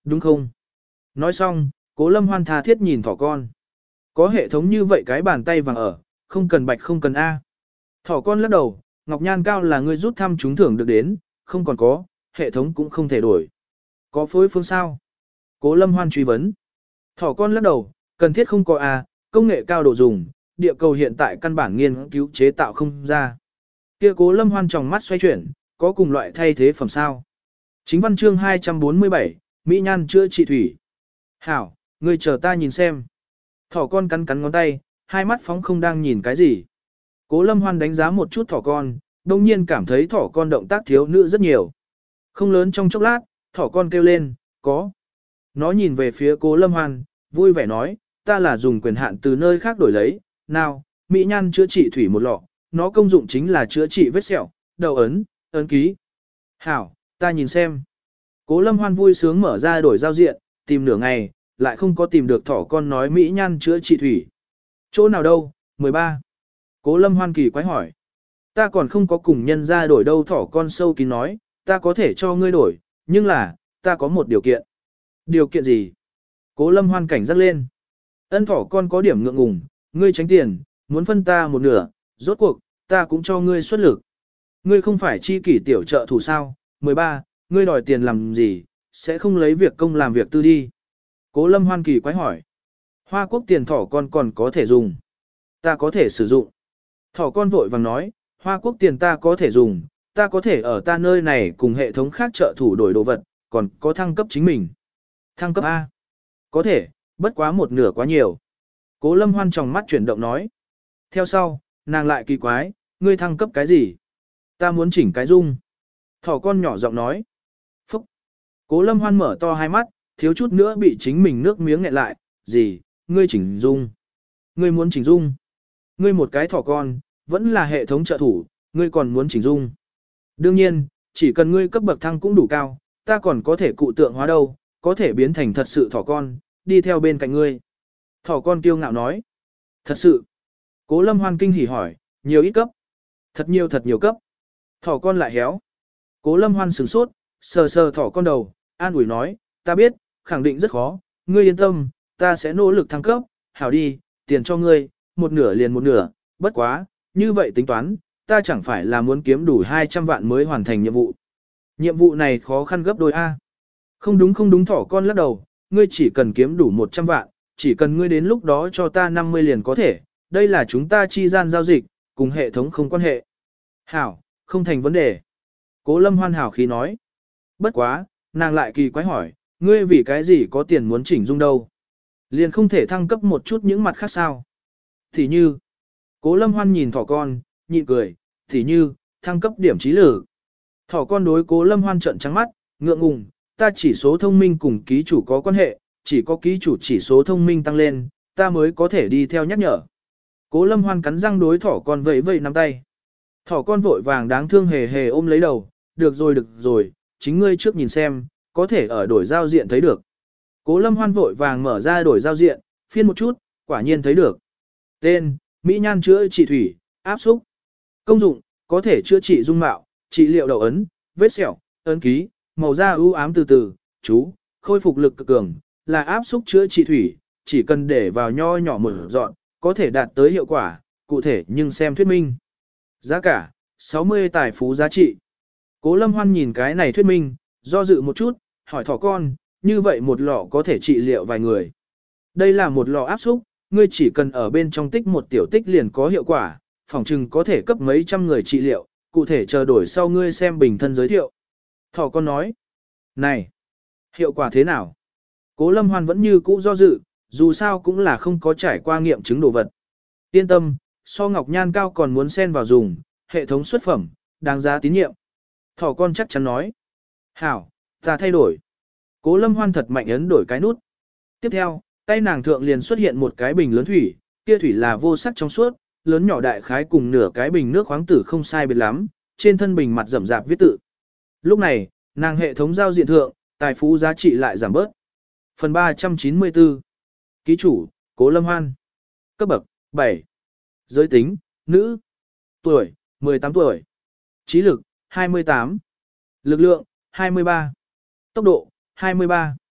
đúng không? Nói xong, Cố Lâm Hoan tha thiết nhìn thỏ con. Có hệ thống như vậy cái bàn tay vàng ở, không cần bạch không cần A. Thỏ con lắc đầu, ngọc nhan cao là ngươi rút thăm trúng thưởng được đến, không còn có, hệ thống cũng không thể đổi. Có phối phương sao? Cố Lâm Hoan truy vấn. Thỏ con lắc đầu, cần thiết không có A, công nghệ cao độ dùng, địa cầu hiện tại căn bản nghiên cứu chế tạo không ra. Kia Cố Lâm Hoan tròng mắt xoay chuyển, có cùng loại thay thế phẩm sao? Chính văn chương hai trăm bốn mươi bảy, Mỹ Nhan chữa trị thủy. Hảo, ngươi chờ ta nhìn xem. Thỏ con cắn cắn ngón tay, hai mắt phóng không đang nhìn cái gì. Cố Lâm Hoan đánh giá một chút thỏ con, đồng nhiên cảm thấy thỏ con động tác thiếu nữ rất nhiều. Không lớn trong chốc lát, thỏ con kêu lên, có. Nó nhìn về phía Cố Lâm Hoan, vui vẻ nói, ta là dùng quyền hạn từ nơi khác đổi lấy, nào, Mỹ Nhan chữa trị thủy một lọ, nó công dụng chính là chữa trị vết sẹo, đầu ấn, ấn ký. Hảo, ta nhìn xem. Cố Lâm Hoan vui sướng mở ra đổi giao diện, tìm nửa ngày, lại không có tìm được thỏ con nói Mỹ Nhan chữa trị thủy. Chỗ nào đâu, mười ba. Cố Lâm Hoan kỳ quái hỏi. Ta còn không có cùng nhân ra đổi đâu, thỏ con sâu kín nói, ta có thể cho ngươi đổi, nhưng là, ta có một điều kiện. Điều kiện gì? Cố Lâm Hoan cảnh giác lên. Ân thỏ con có điểm ngượng ngùng, ngươi tránh tiền, muốn phân ta một nửa, rốt cuộc, ta cũng cho ngươi xuất lực. Ngươi không phải chi kỷ tiểu trợ thủ sao? mười ba, ngươi đòi tiền làm gì, sẽ không lấy việc công làm việc tư đi. Cố Lâm Hoan kỳ quái hỏi. Hoa quốc tiền thỏ con còn có thể dùng. Ta có thể sử dụng. Thỏ con vội vàng nói, Hoa quốc tiền ta có thể dùng, ta có thể ở ta nơi này cùng hệ thống khác trợ thủ đổi đồ vật, còn có thăng cấp chính mình. Thăng cấp A. Có thể, bất quá một nửa quá nhiều. Cố Lâm Hoan trong mắt chuyển động nói. Theo sau, nàng lại kỳ quái, ngươi thăng cấp cái gì? Ta muốn chỉnh cái dung. Thỏ con nhỏ giọng nói. Phúc. Cố Lâm Hoan mở to hai mắt, thiếu chút nữa bị chính mình nước miếng nghẹn lại. Gì, ngươi chỉnh dung? Ngươi muốn chỉnh dung? Ngươi một cái thỏ con, vẫn là hệ thống trợ thủ, ngươi còn muốn chỉnh dung. Đương nhiên, chỉ cần ngươi cấp bậc thăng cũng đủ cao, ta còn có thể cụ tượng hóa đâu, có thể biến thành thật sự thỏ con, đi theo bên cạnh ngươi. Thỏ con kiêu ngạo nói. Thật sự. Cố Lâm Hoan kinh hỉ hỏi, nhiều ít cấp. Thật nhiều thật nhiều cấp. Thỏ con lại héo. Cố Lâm Hoan sửng sốt, sờ sờ thỏ con đầu, an ủi nói, ta biết, khẳng định rất khó, ngươi yên tâm, ta sẽ nỗ lực thăng cấp, hảo đi, tiền cho ngươi, một nửa liền một nửa, bất quá, như vậy tính toán, ta chẳng phải là muốn kiếm đủ hai trăm vạn mới hoàn thành nhiệm vụ. Nhiệm vụ này khó khăn gấp đôi A. Không đúng không đúng, thỏ con lắc đầu, ngươi chỉ cần kiếm đủ một trăm vạn, chỉ cần ngươi đến lúc đó cho ta năm mươi liền có thể, đây là chúng ta chi gian giao dịch, cùng hệ thống không quan hệ. Hảo, không thành vấn đề. Cố Lâm Hoan hảo khí nói. Bất quá, nàng lại kỳ quái hỏi, ngươi vì cái gì có tiền muốn chỉnh dung đâu? Liền không thể thăng cấp một chút những mặt khác sao? Thì như, Cố Lâm Hoan nhìn thỏ con, nhịn cười, thì như, thăng cấp điểm trí lử. Thỏ con đối Cố Lâm Hoan trợn trắng mắt, ngượng ngùng, ta chỉ số thông minh cùng ký chủ có quan hệ, chỉ có ký chủ chỉ số thông minh tăng lên, ta mới có thể đi theo nhắc nhở. Cố Lâm Hoan cắn răng đối thỏ con vẫy vẫy nắm tay. Thỏ con vội vàng đáng thương hề hề ôm lấy đầu, được rồi được rồi, chính ngươi trước nhìn xem, có thể ở đổi giao diện thấy được. Cố Lâm Hoan vội vàng mở ra đổi giao diện, phiên một chút, quả nhiên thấy được. Tên, Mỹ Nhan chữa trị thủy, áp xúc. Công dụng, có thể chữa trị dung mạo, trị liệu đầu ấn, vết sẹo, ấn ký, màu da ưu ám từ từ, chú, khôi phục lực cực cường, là áp xúc chữa trị thủy, chỉ cần để vào nho nhỏ một dọn, có thể đạt tới hiệu quả, cụ thể nhưng xem thuyết minh. Giá cả, sáu mươi tài phú giá trị. Cố Lâm Hoan nhìn cái này thuyết minh, do dự một chút, hỏi thỏ con, như vậy một lọ có thể trị liệu vài người. Đây là một lọ áp xúc, ngươi chỉ cần ở bên trong tích một tiểu tích liền có hiệu quả, phỏng chừng có thể cấp mấy trăm người trị liệu, cụ thể chờ đổi sau ngươi xem bình thân giới thiệu. Thỏ con nói, này, hiệu quả thế nào? Cố Lâm Hoan vẫn như cũ do dự, dù sao cũng là không có trải qua nghiệm chứng đồ vật. Yên tâm, so ngọc nhan cao còn muốn xen vào dùng, hệ thống xuất phẩm, đáng giá tín nhiệm. Thỏ con chắc chắn nói, hảo, ta thay đổi. Cố Lâm Hoan thật mạnh ấn đổi cái nút. Tiếp theo, tay nàng thượng liền xuất hiện một cái bình lớn thủy, kia thủy là vô sắc trong suốt, lớn nhỏ đại khái cùng nửa cái bình nước khoáng tử không sai biệt lắm, trên thân bình mặt rậm rạp viết tự. Lúc này, nàng hệ thống giao diện thượng, tài phú giá trị lại giảm bớt. Phần ba trăm chín mươi tư. Ký chủ, Cố Lâm Hoan. Cấp bậc, bảy. Giới tính, nữ. Tuổi, mười tám tuổi. Trí lực, hai mươi tám. Lực lượng, hai mươi ba. Tốc độ, hai mươi ba.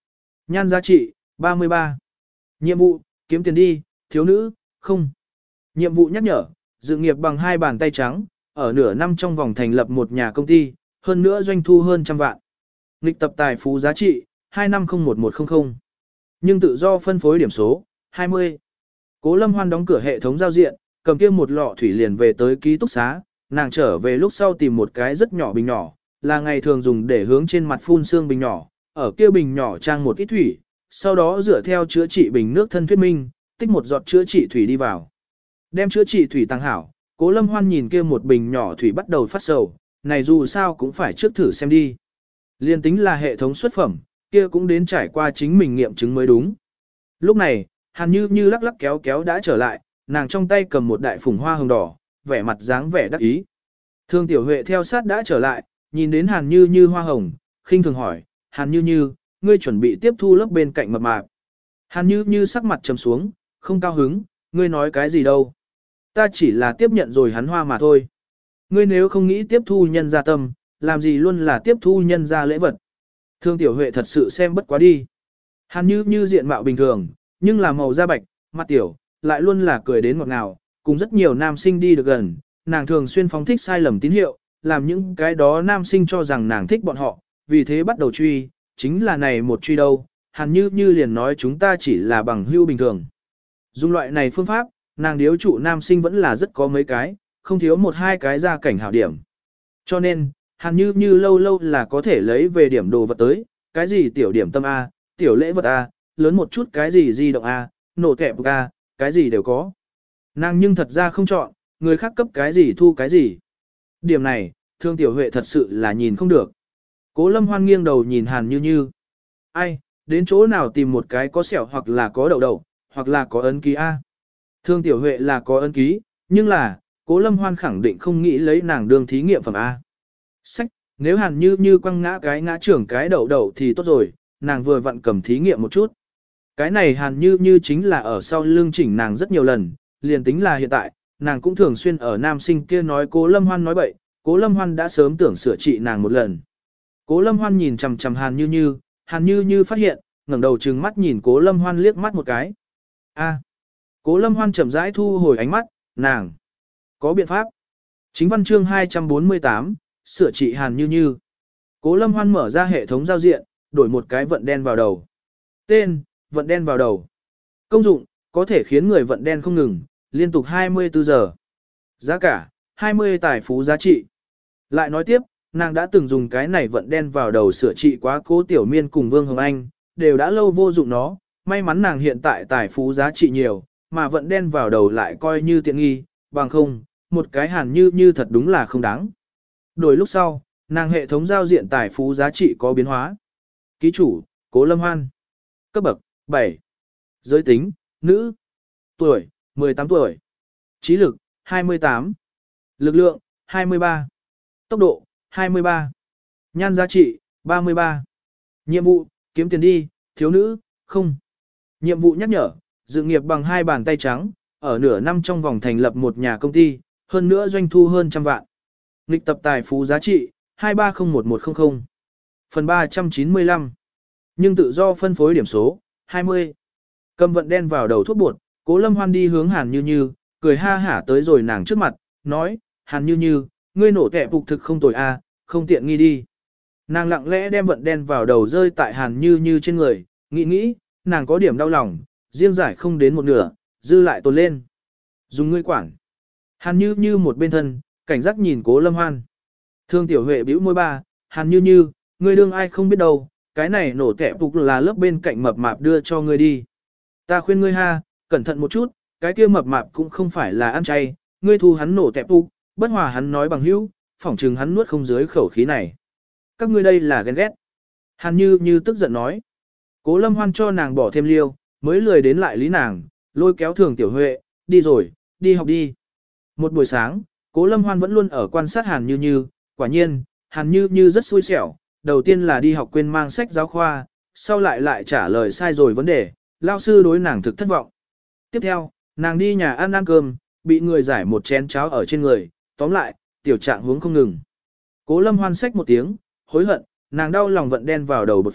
Nhan giá trị, ba mươi ba. Nhiệm vụ, kiếm tiền đi, thiếu nữ, không. Nhiệm vụ nhắc nhở, dự nghiệp bằng hai bàn tay trắng, ở nửa năm trong vòng thành lập một nhà công ty, hơn nữa doanh thu hơn trăm vạn. Nghịch tập tài phú giá trị, hai năm không một một không không. Nhưng tự do phân phối điểm số, hai mươi. Cố Lâm Hoan đóng cửa hệ thống giao diện, cầm kia một lọ thủy liền về tới ký túc xá, nàng trở về lúc sau tìm một cái rất nhỏ bình nhỏ, là ngày thường dùng để hướng trên mặt phun sương bình nhỏ, ở kia bình nhỏ trang một ít thủy, sau đó dựa theo chữa trị bình nước thân thuyết minh, tích một giọt chữa trị thủy đi vào. Đem chữa trị thủy tăng hảo, Cố Lâm Hoan nhìn kia một bình nhỏ thủy bắt đầu phát sầu, này dù sao cũng phải trước thử xem đi. Liên tính là hệ thống xuất phẩm, kia cũng đến trải qua chính mình nghiệm chứng mới đúng. Lúc này, Hàn Như Như lắc lắc kéo kéo đã trở lại, nàng trong tay cầm một đại phùng hoa hồng đỏ, vẻ mặt dáng vẻ đắc ý. Thương Tiểu Huệ theo sát đã trở lại, nhìn đến Hàn Như Như hoa hồng, khinh thường hỏi, Hàn Như Như, ngươi chuẩn bị tiếp thu lớp bên cạnh mập mạp. Hàn Như Như sắc mặt trầm xuống, không cao hứng, ngươi nói cái gì đâu. Ta chỉ là tiếp nhận rồi hắn hoa mà thôi. Ngươi nếu không nghĩ tiếp thu nhân gia tâm, làm gì luôn là tiếp thu nhân gia lễ vật. Thương Tiểu Huệ thật sự xem bất quá đi. Hàn Như Như diện mạo bình thường, nhưng là màu da bạch, mặt tiểu, lại luôn là cười đến ngọt ngào, cùng rất nhiều nam sinh đi được gần, nàng thường xuyên phóng thích sai lầm tín hiệu, làm những cái đó nam sinh cho rằng nàng thích bọn họ, vì thế bắt đầu truy, chính là này một truy đâu, Hàn Như Như liền nói chúng ta chỉ là bằng hữu bình thường. Dùng loại này phương pháp, nàng điếu trụ nam sinh vẫn là rất có mấy cái, không thiếu một hai cái ra cảnh hảo điểm. Cho nên, Hàn Như Như lâu lâu là có thể lấy về điểm đồ vật tới, cái gì tiểu điểm tâm A, tiểu lễ vật A, lớn một chút cái gì di động A, nổ kẹp A, cái gì đều có. Nàng nhưng thật ra không chọn, người khác cấp cái gì thu cái gì. Điểm này, Thương Tiểu Huệ thật sự là nhìn không được. Cố Lâm Hoan nghiêng đầu nhìn Hàn Như Như. Ai, đến chỗ nào tìm một cái có sẹo hoặc là có đậu đậu, hoặc là có ấn ký A. Thương Tiểu Huệ là có ấn ký, nhưng là, Cố Lâm Hoan khẳng định không nghĩ lấy nàng đương thí nghiệm phẩm A. Sách, nếu Hàn Như Như quăng ngã cái ngã trưởng cái đậu đậu thì tốt rồi, nàng vừa vặn cầm thí nghiệm một chút. Cái này Hàn Như Như chính là ở sau lưng chỉnh nàng rất nhiều lần, liền tính là hiện tại, nàng cũng thường xuyên ở nam sinh kia nói Cố Lâm Hoan nói bậy, Cố Lâm Hoan đã sớm tưởng sửa trị nàng một lần. Cố Lâm Hoan nhìn chằm chằm Hàn Như Như, Hàn Như Như phát hiện, ngẩng đầu trừng mắt nhìn Cố Lâm Hoan liếc mắt một cái. A. Cố Lâm Hoan chậm rãi thu hồi ánh mắt, nàng có biện pháp. Chính văn chương hai trăm bốn mươi tám, sửa trị Hàn Như Như. Cố Lâm Hoan mở ra hệ thống giao diện, đổi một cái vận đen vào đầu. Tên, vận đen vào đầu. Công dụng, có thể khiến người vận đen không ngừng, liên tục hai mươi tư giờ. Giá cả, hai mươi tài phú giá trị. Lại nói tiếp, nàng đã từng dùng cái này vận đen vào đầu sửa trị quá Cố Tiểu Miên cùng Vương Hồng Anh, đều đã lâu vô dụng nó, may mắn nàng hiện tại tài phú giá trị nhiều, mà vận đen vào đầu lại coi như tiện nghi, bằng không, một cái Hàn Như Như thật đúng là không đáng. Đổi lúc sau, nàng hệ thống giao diện tài phú giá trị có biến hóa. Ký chủ, Cố Lâm Hoan. Cấp bậc, bảy. Giới tính, nữ. Tuổi, mười tám tuổi. Trí lực, hai mươi tám. Lực lượng, hai mươi ba. Tốc độ, hai mươi ba. Nhan giá trị, ba mươi ba. Nhiệm vụ, kiếm tiền đi, thiếu nữ, không. Nhiệm vụ nhắc nhở, dự nghiệp bằng hai bàn tay trắng, ở nửa năm trong vòng thành lập một nhà công ty, hơn nữa doanh thu hơn trăm vạn. Nghịch tập tài phú giá trị, hai ba không một một không không. Phần ba trăm chín mươi lăm. Nhưng tự do phân phối điểm số, hai mươi. Cầm vận đen vào đầu thuốc bột, Cố Lâm Hoan đi hướng Hàn Như Như, cười ha hả tới rồi nàng trước mặt, nói, Hàn Như Như, ngươi nổ kẻ phục thực không tồi a, không tiện nghi đi. Nàng lặng lẽ đem vận đen vào đầu rơi tại Hàn Như Như trên người, nghĩ nghĩ, nàng có điểm đau lòng, riêng giải không đến một nửa, dư lại tồn lên. Dùng ngươi quản. Hàn Như Như một bên thân, cảnh giác nhìn Cố Lâm Hoan. Thương Tiểu Huệ bĩu môi ba, Hàn Như Như, ngươi đương ai không biết đâu, cái này nổ kẻ phục là lớp bên cạnh mập mạp đưa cho ngươi đi. Ta khuyên ngươi ha, cẩn thận một chút, cái kia mập mạp cũng không phải là ăn chay, ngươi thu hắn nổ kẻ phục, bất hòa hắn nói bằng hữu, phỏng chừng hắn nuốt không dưới khẩu khí này. Các ngươi đây là ghen ghét. Hàn Như Như tức giận nói. Cố Lâm Hoan cho nàng bỏ thêm liêu, mới lười đến lại lý nàng, lôi kéo Thường Tiểu Huệ, đi rồi, đi học đi. Một buổi sáng, Cố Lâm Hoan vẫn luôn ở quan sát Hàn Như Như, quả nhiên, Hàn Như Như rất xui xẻo, đầu tiên là đi học quên mang sách giáo khoa, sau lại lại trả lời sai rồi vấn đề, lao sư đối nàng thực thất vọng. Tiếp theo, nàng đi nhà ăn ăn cơm, bị người giải một chén cháo ở trên người, tóm lại, tiểu trạng hướng không ngừng. Cố Lâm Hoan xách một tiếng, hối hận, nàng đau lòng vận đen vào đầu bột phấn,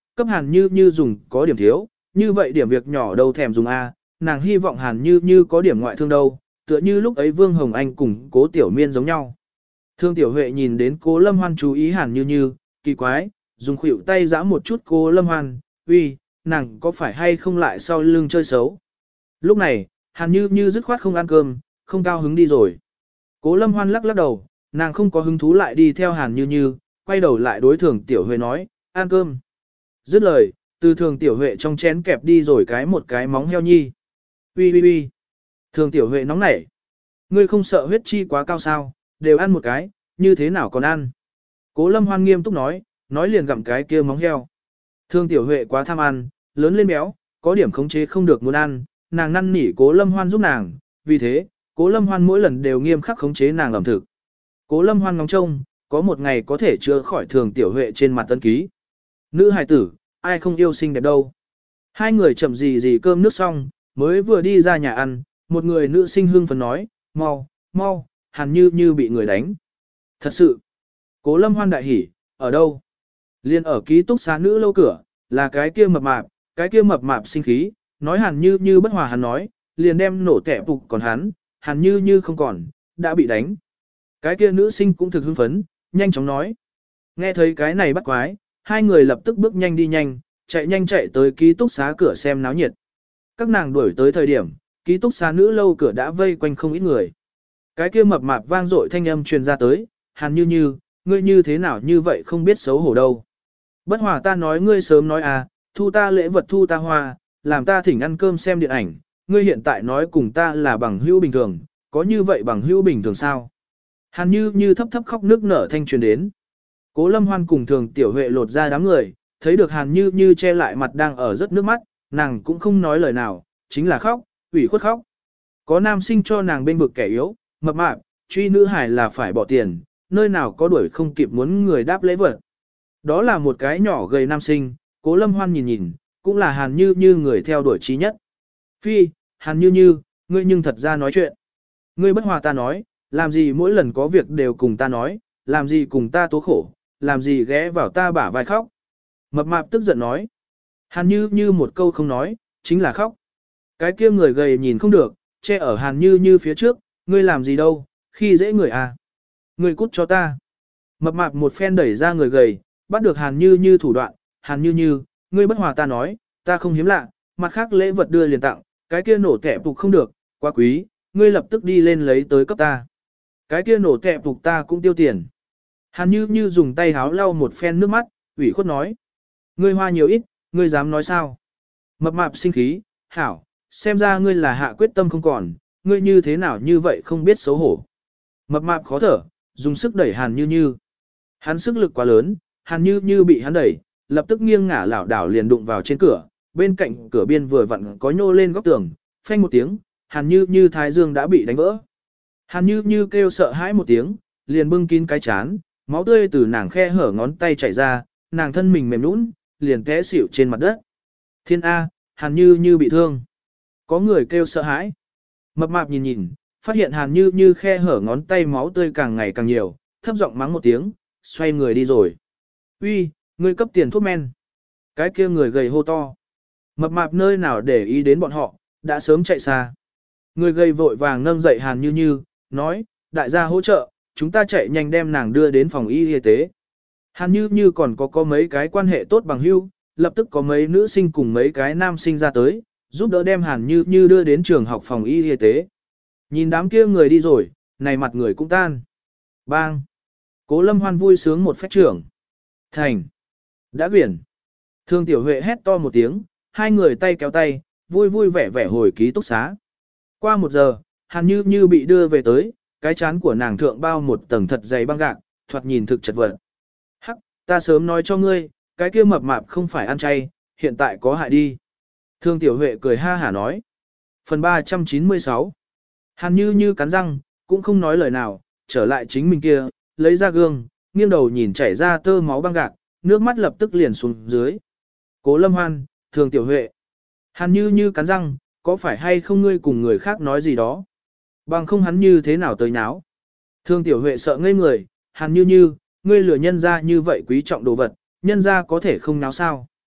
cấp Hàn Như Như dùng có điểm thiếu, như vậy điểm việc nhỏ đâu thèm dùng A, nàng hy vọng Hàn Như Như có điểm ngoại thương đâu, tựa như lúc ấy Vương Hồng Anh cùng Cố Tiểu Miên giống nhau. Thương Tiểu Huệ nhìn đến Cố Lâm Hoan chú ý Hàn Như Như, kỳ quái, dùng khuỷu tay giã một chút Cố Lâm Hoan, uy, nàng có phải hay không lại sau lưng chơi xấu. Lúc này, Hàn Như Như dứt khoát không ăn cơm, không cao hứng đi rồi. Cố Lâm Hoan lắc lắc đầu, nàng không có hứng thú lại đi theo Hàn Như Như, quay đầu lại đối Thường Tiểu Huệ nói, ăn cơm. Dứt lời, từ Thường Tiểu Huệ trong chén kẹp đi rồi cái một cái móng heo nhi. Ui ui ui. Thường Tiểu Huệ nóng nảy. Ngươi không sợ huyết chi quá cao sao, đều ăn một cái, như thế nào còn ăn. Cố Lâm Hoan nghiêm túc nói, nói liền gặm cái kia móng heo. Thường Tiểu Huệ quá tham ăn, lớn lên béo, có điểm khống chế không được muốn ăn, nàng năn nỉ Cố Lâm Hoan giúp nàng, vì thế, Cố Lâm Hoan mỗi lần đều nghiêm khắc khống chế nàng ẩm thực. Cố Lâm Hoan ngóng trông, có một ngày có thể chữa khỏi Thường Tiểu Huệ trên mặt tân ký. Nữ hài tử, ai không yêu xinh đẹp đâu. Hai người chậm gì gì cơm nước xong, mới vừa đi ra nhà ăn, một người nữ sinh hương phấn nói, mau, mau, Hàn Như Như bị người đánh. Thật sự, Cố Lâm Hoan đại hỉ, ở đâu? Liên ở ký túc xá nữ lâu cửa, là cái kia mập mạp, cái kia mập mạp sinh khí, nói Hàn Như Như bất hòa hắn nói, liền đem nổ tẻ phục còn hắn, Hàn Như Như không còn, đã bị đánh. Cái kia nữ sinh cũng thực hưng phấn, nhanh chóng nói. Nghe thấy cái này bắt quái, hai người lập tức bước nhanh đi nhanh, chạy nhanh chạy tới ký túc xá cửa xem náo nhiệt. Các nàng đuổi tới thời điểm, ký túc xá nữ lâu cửa đã vây quanh không ít người. Cái kia mập mạp vang dội thanh âm truyền ra tới, Hàn Như Như, ngươi như thế nào như vậy không biết xấu hổ đâu. Bất hòa ta nói ngươi sớm nói à, thu ta lễ vật thu ta hoa, làm ta thỉnh ăn cơm xem điện ảnh, ngươi hiện tại nói cùng ta là bằng hữu bình thường, có như vậy bằng hữu bình thường sao? Hàn Như Như thấp thấp khóc nước nở thanh truyền đến. Cố Lâm Hoan cùng Thường Tiểu Huệ lột ra đám người, thấy được Hàn Như Như che lại mặt đang ở rất nước mắt, nàng cũng không nói lời nào, chính là khóc, ủy khuất khóc. Có nam sinh cho nàng bên vực kẻ yếu, mập mạp, truy nữ hải là phải bỏ tiền, nơi nào có đuổi không kịp muốn người đáp lễ vật. Đó là một cái nhỏ gầy nam sinh, Cố Lâm Hoan nhìn nhìn, cũng là Hàn Như Như người theo đuổi trí nhất. Phi, Hàn Như Như, ngươi nhưng thật ra nói chuyện. Ngươi bất hòa ta nói, làm gì mỗi lần có việc đều cùng ta nói, làm gì cùng ta tố khổ, làm gì ghé vào ta bả vai khóc. Mập mạp tức giận nói. Hàn Như Như một câu không nói, chính là khóc. Cái kia người gầy nhìn không được, che ở Hàn Như Như phía trước, ngươi làm gì đâu, khi dễ người à. Ngươi cút cho ta. Mập mạp một phen đẩy ra người gầy, bắt được Hàn Như Như thủ đoạn, Hàn Như Như, ngươi bất hòa ta nói, ta không hiếm lạ, mặt khác lễ vật đưa liền tặng, cái kia nổ tẻ phục không được, quá quý, ngươi lập tức đi lên lấy tới cấp ta. Cái kia nổ tẻ phục ta cũng tiêu tiền. Hàn Như Như dùng tay háo lau một phen nước mắt, ủy khuất nói. Ngươi hoa nhiều ít, ngươi dám nói sao? Mập mạp sinh khí, hảo, xem ra ngươi là hạ quyết tâm không còn, ngươi như thế nào như vậy không biết xấu hổ. Mập mạp khó thở, dùng sức đẩy Hàn Như Như. Hắn sức lực quá lớn, Hàn Như Như bị hắn đẩy, lập tức nghiêng ngả lảo đảo liền đụng vào trên cửa, bên cạnh cửa biên vừa vặn có nhô lên góc tường, phanh một tiếng, Hàn Như Như thái dương đã bị đánh vỡ. Hàn Như Như kêu sợ hãi một tiếng, liền bưng kín cái chán, máu tươi từ nàng khe hở ngón tay chảy ra, nàng thân mình mềm nhũn, liền té xỉu trên mặt đất. Thiên A, Hàn Như Như bị thương. Có người kêu sợ hãi. Mập mạp nhìn nhìn, phát hiện Hàn Như Như khe hở ngón tay máu tươi càng ngày càng nhiều, thấp giọng mắng một tiếng, xoay người đi rồi. Uy, ngươi cấp tiền thuốc men. Cái kia người gầy hô to. Mập mạp nơi nào để ý đến bọn họ, đã sớm chạy xa. Người gầy vội vàng nâng dậy Hàn Như Như, nói, đại gia hỗ trợ, chúng ta chạy nhanh đem nàng đưa đến phòng y y tế. Hàn Như Như còn có có mấy cái quan hệ tốt bằng hữu, lập tức có mấy nữ sinh cùng mấy cái nam sinh ra tới, giúp đỡ đem Hàn Như Như đưa đến trường học phòng y y tế. Nhìn đám kia người đi rồi, này mặt người cũng tan. Bang! Cố Lâm Hoan vui sướng một phách trưởng. Thành! Đã quyển! Thương Tiểu Huệ hét to một tiếng, hai người tay kéo tay, vui vui vẻ vẻ hồi ký túc xá. Qua một giờ, Hàn Như Như bị đưa về tới, cái chán của nàng thượng bao một tầng thật dày băng gạc, thoạt nhìn thực chật vật. Hắc, ta sớm nói cho ngươi, cái kia mập mạp không phải ăn chay, hiện tại có hại đi. Thương Tiểu Huệ cười ha hả nói. Phần ba trăm chín mươi sáu. Hàn Như Như cắn răng, cũng không nói lời nào, trở lại chính mình kia, lấy ra gương, nghiêng đầu nhìn chảy ra tơ máu băng gạc, nước mắt lập tức liền xuống dưới. Cố Lâm Hoan, Thương Tiểu Huệ. Hàn Như Như cắn răng, có phải hay không ngươi cùng người khác nói gì đó? Bằng không hắn như thế nào tới nháo? Thương Tiểu Huệ sợ ngây người, Hàn Như Như, ngươi lừa nhân ra như vậy quý trọng đồ vật, nhân ra có thể không náo sao?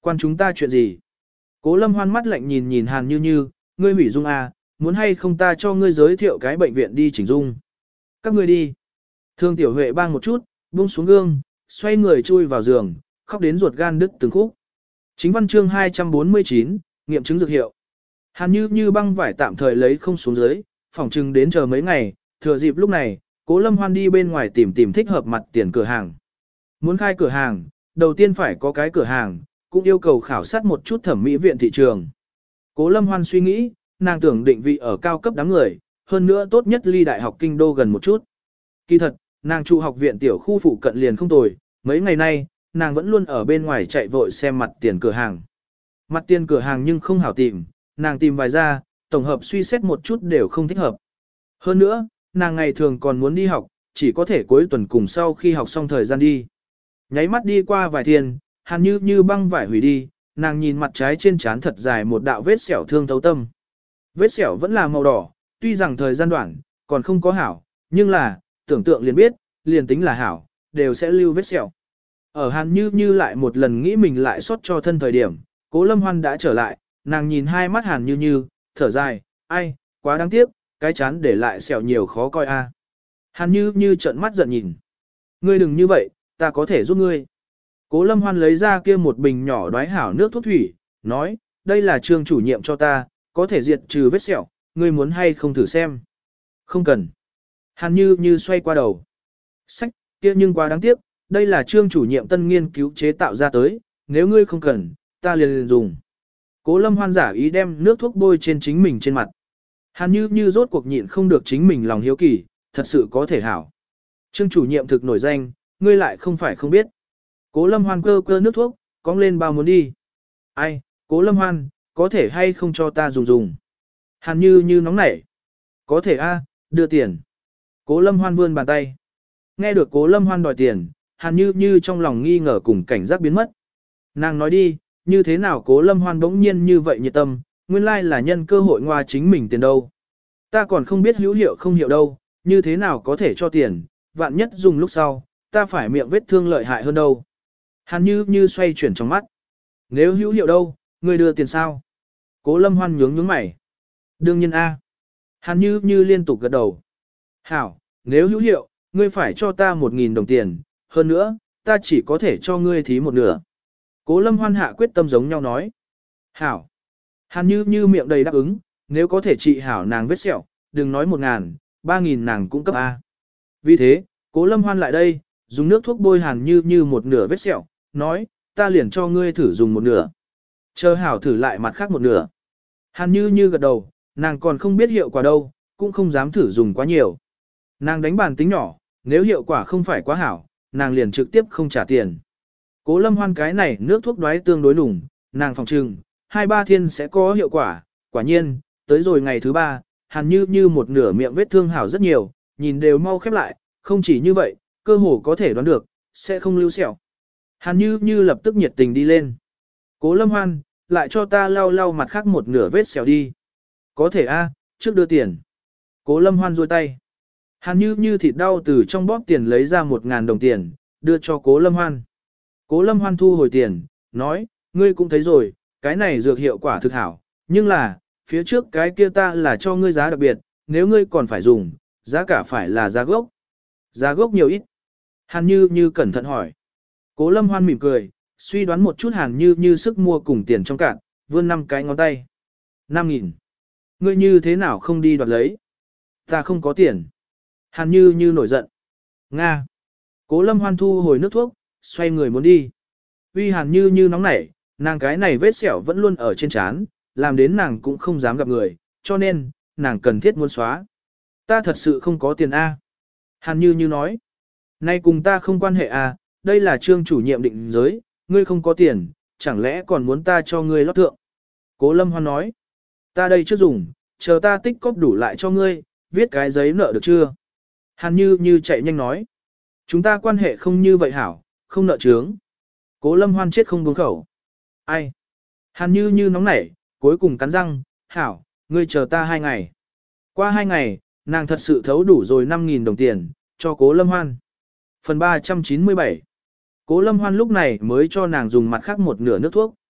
Quan chúng ta chuyện gì? Cố Lâm Hoan mắt lạnh nhìn nhìn Hàn Như Như, ngươi hủy dung à, muốn hay không ta cho ngươi giới thiệu cái bệnh viện đi chỉnh dung. Các ngươi đi. Thương Tiểu Huệ bang một chút, buông xuống gương, xoay người chui vào giường, khóc đến ruột gan đứt từng khúc. Chính văn chương hai trăm bốn mươi chín, nghiệm chứng dược hiệu. Hàn Như Như băng vải tạm thời lấy không xuống dưới, phỏng chừng đến chờ mấy ngày, thừa dịp lúc này, Cố Lâm Hoan đi bên ngoài tìm tìm thích hợp mặt tiền cửa hàng. Muốn khai cửa hàng, đầu tiên phải có cái cửa hàng, cũng yêu cầu khảo sát một chút thẩm mỹ viện thị trường. Cố Lâm Hoan suy nghĩ, nàng tưởng định vị ở cao cấp đám người, hơn nữa tốt nhất ly đại học kinh đô gần một chút. Kỳ thật, nàng trụ học viện tiểu khu phụ cận liền không tồi, mấy ngày nay, nàng vẫn luôn ở bên ngoài chạy vội xem mặt tiền cửa hàng. Mặt tiền cửa hàng nhưng không hảo tìm, nàng tìm vài ra, tổng hợp suy xét một chút đều không thích hợp. Hơn nữa, nàng ngày thường còn muốn đi học, chỉ có thể cuối tuần cùng sau khi học xong thời gian đi. Nháy mắt đi qua vài thiên, Hàn Như Như băng vải hủy đi, nàng nhìn mặt trái trên trán thật dài một đạo vết sẹo thương thấu tâm. Vết sẹo vẫn là màu đỏ, tuy rằng thời gian đoạn, còn không có hảo, nhưng là, tưởng tượng liền biết, liền tính là hảo, đều sẽ lưu vết sẹo. Ở Hàn Như Như lại một lần nghĩ mình lại sót cho thân thời điểm, Cố Lâm Hoan đã trở lại, nàng nhìn hai mắt Hàn Như Như, thở dài, ai, quá đáng tiếc, cái chán để lại sẹo nhiều khó coi a. Hàn Như Như trợn mắt giận nhìn. Ngươi đừng như vậy, ta có thể giúp ngươi. Cố Lâm Hoan lấy ra kia một bình nhỏ đoái hảo nước thuốc thủy, nói, đây là Trương chủ nhiệm cho ta, có thể diệt trừ vết sẹo, ngươi muốn hay không thử xem. Không cần. Hàn Như Như xoay qua đầu. Sách, kia nhưng quá đáng tiếc, đây là Trương chủ nhiệm tân nghiên cứu chế tạo ra tới, nếu ngươi không cần, ta liền liền dùng. Cố Lâm Hoan giả ý đem nước thuốc bôi trên chính mình trên mặt. Hàn Như Như rốt cuộc nhịn không được chính mình lòng hiếu kỳ, thật sự có thể hảo. Trương chủ nhiệm thực nổi danh, ngươi lại không phải không biết. Cố Lâm Hoan cơ cơ nước thuốc, cong lên bao muốn đi. Ai, Cố Lâm Hoan, có thể hay không cho ta dùng dùng. Hàn Như Như nóng nảy. Có thể a, đưa tiền. Cố Lâm Hoan vươn bàn tay. Nghe được Cố Lâm Hoan đòi tiền, Hàn Như Như trong lòng nghi ngờ cùng cảnh giác biến mất. Nàng nói đi, như thế nào Cố Lâm Hoan bỗng nhiên như vậy nhiệt tâm, nguyên lai là nhân cơ hội ngoa chính mình tiền đâu. Ta còn không biết hữu hiệu không hiệu đâu, như thế nào có thể cho tiền, vạn nhất dùng lúc sau, ta phải miệng vết thương lợi hại hơn đâu. Hàn Như Như xoay chuyển trong mắt. Nếu hữu hiệu đâu, ngươi đưa tiền sao? Cố Lâm Hoan nhướng nhướng mày. Đương nhiên A. Hàn Như Như liên tục gật đầu. Hảo, nếu hữu hiệu, ngươi phải cho ta một nghìn đồng tiền, hơn nữa, ta chỉ có thể cho ngươi thí một nửa. Cố Lâm Hoan hạ quyết tâm giống nhau nói. Hảo. Hàn Như Như miệng đầy đáp ứng, nếu có thể trị hảo nàng vết sẹo, đừng nói một ngàn, ba nghìn nàng cũng cấp A. Vì thế, Cố Lâm Hoan lại đây, dùng nước thuốc bôi Hàn Như Như một nửa vết sẹo, nói, ta liền cho ngươi thử dùng một nửa. Chờ hảo thử lại mặt khác một nửa. Hàn Như Như gật đầu, nàng còn không biết hiệu quả đâu, cũng không dám thử dùng quá nhiều. Nàng đánh bàn tính nhỏ, nếu hiệu quả không phải quá hảo, nàng liền trực tiếp không trả tiền. Cố Lâm Hoan cái này nước thuốc đoái tương đối nùng, nàng phòng trừng, hai ba thiên sẽ có hiệu quả, quả nhiên, tới rồi ngày thứ ba, Hàn Như Như một nửa miệng vết thương hảo rất nhiều, nhìn đều mau khép lại, không chỉ như vậy, cơ hồ có thể đoán được, sẽ không lưu sẹo. Hàn Như Như lập tức nhiệt tình đi lên. Cố Lâm Hoan, lại cho ta lau lau mặt khác một nửa vết sẹo đi. Có thể a, trước đưa tiền. Cố Lâm Hoan duỗi tay. Hàn Như Như thịt đau từ trong bóp tiền lấy ra một ngàn đồng tiền, đưa cho Cố Lâm Hoan. Cố Lâm Hoan thu hồi tiền, nói, ngươi cũng thấy rồi, cái này dược hiệu quả thực hảo, nhưng là, phía trước cái kia ta là cho ngươi giá đặc biệt, nếu ngươi còn phải dùng, giá cả phải là giá gốc. Giá gốc nhiều ít. Hàn Như Như cẩn thận hỏi. Cố Lâm Hoan mỉm cười, suy đoán một chút Hàn Như Như sức mua cùng tiền trong cạn, vươn năm cái ngón tay. Năm nghìn. Ngươi như thế nào không đi đoạt lấy? Ta không có tiền. Hàn Như Như nổi giận. Nga. Cố Lâm Hoan thu hồi nước thuốc, xoay người muốn đi. Uy Hàn Như Như nóng nảy, nàng cái này vết sẹo vẫn luôn ở trên trán, làm đến nàng cũng không dám gặp người, cho nên, nàng cần thiết muốn xóa. Ta thật sự không có tiền A. Hàn Như Như nói. Nay cùng ta không quan hệ A, đây là Trương chủ nhiệm định giới, ngươi không có tiền, chẳng lẽ còn muốn ta cho ngươi lót thượng. Cố Lâm Hoan nói. Ta đây chưa dùng, chờ ta tích cóp đủ lại cho ngươi, viết cái giấy nợ được chưa? Hàn Như Như chạy nhanh nói. Chúng ta quan hệ không như vậy hảo, không nợ chướng. Cố Lâm Hoan chết không buông khẩu. Ai? Hàn Như Như nóng nảy, cuối cùng cắn răng, hảo, ngươi chờ ta hai ngày. Qua hai ngày, nàng thật sự thấu đủ rồi năm nghìn đồng tiền, cho Cố Lâm Hoan. Phần ba trăm chín mươi bảy. Cố Lâm Hoan lúc này mới cho nàng dùng mặt khác một nửa nước thuốc.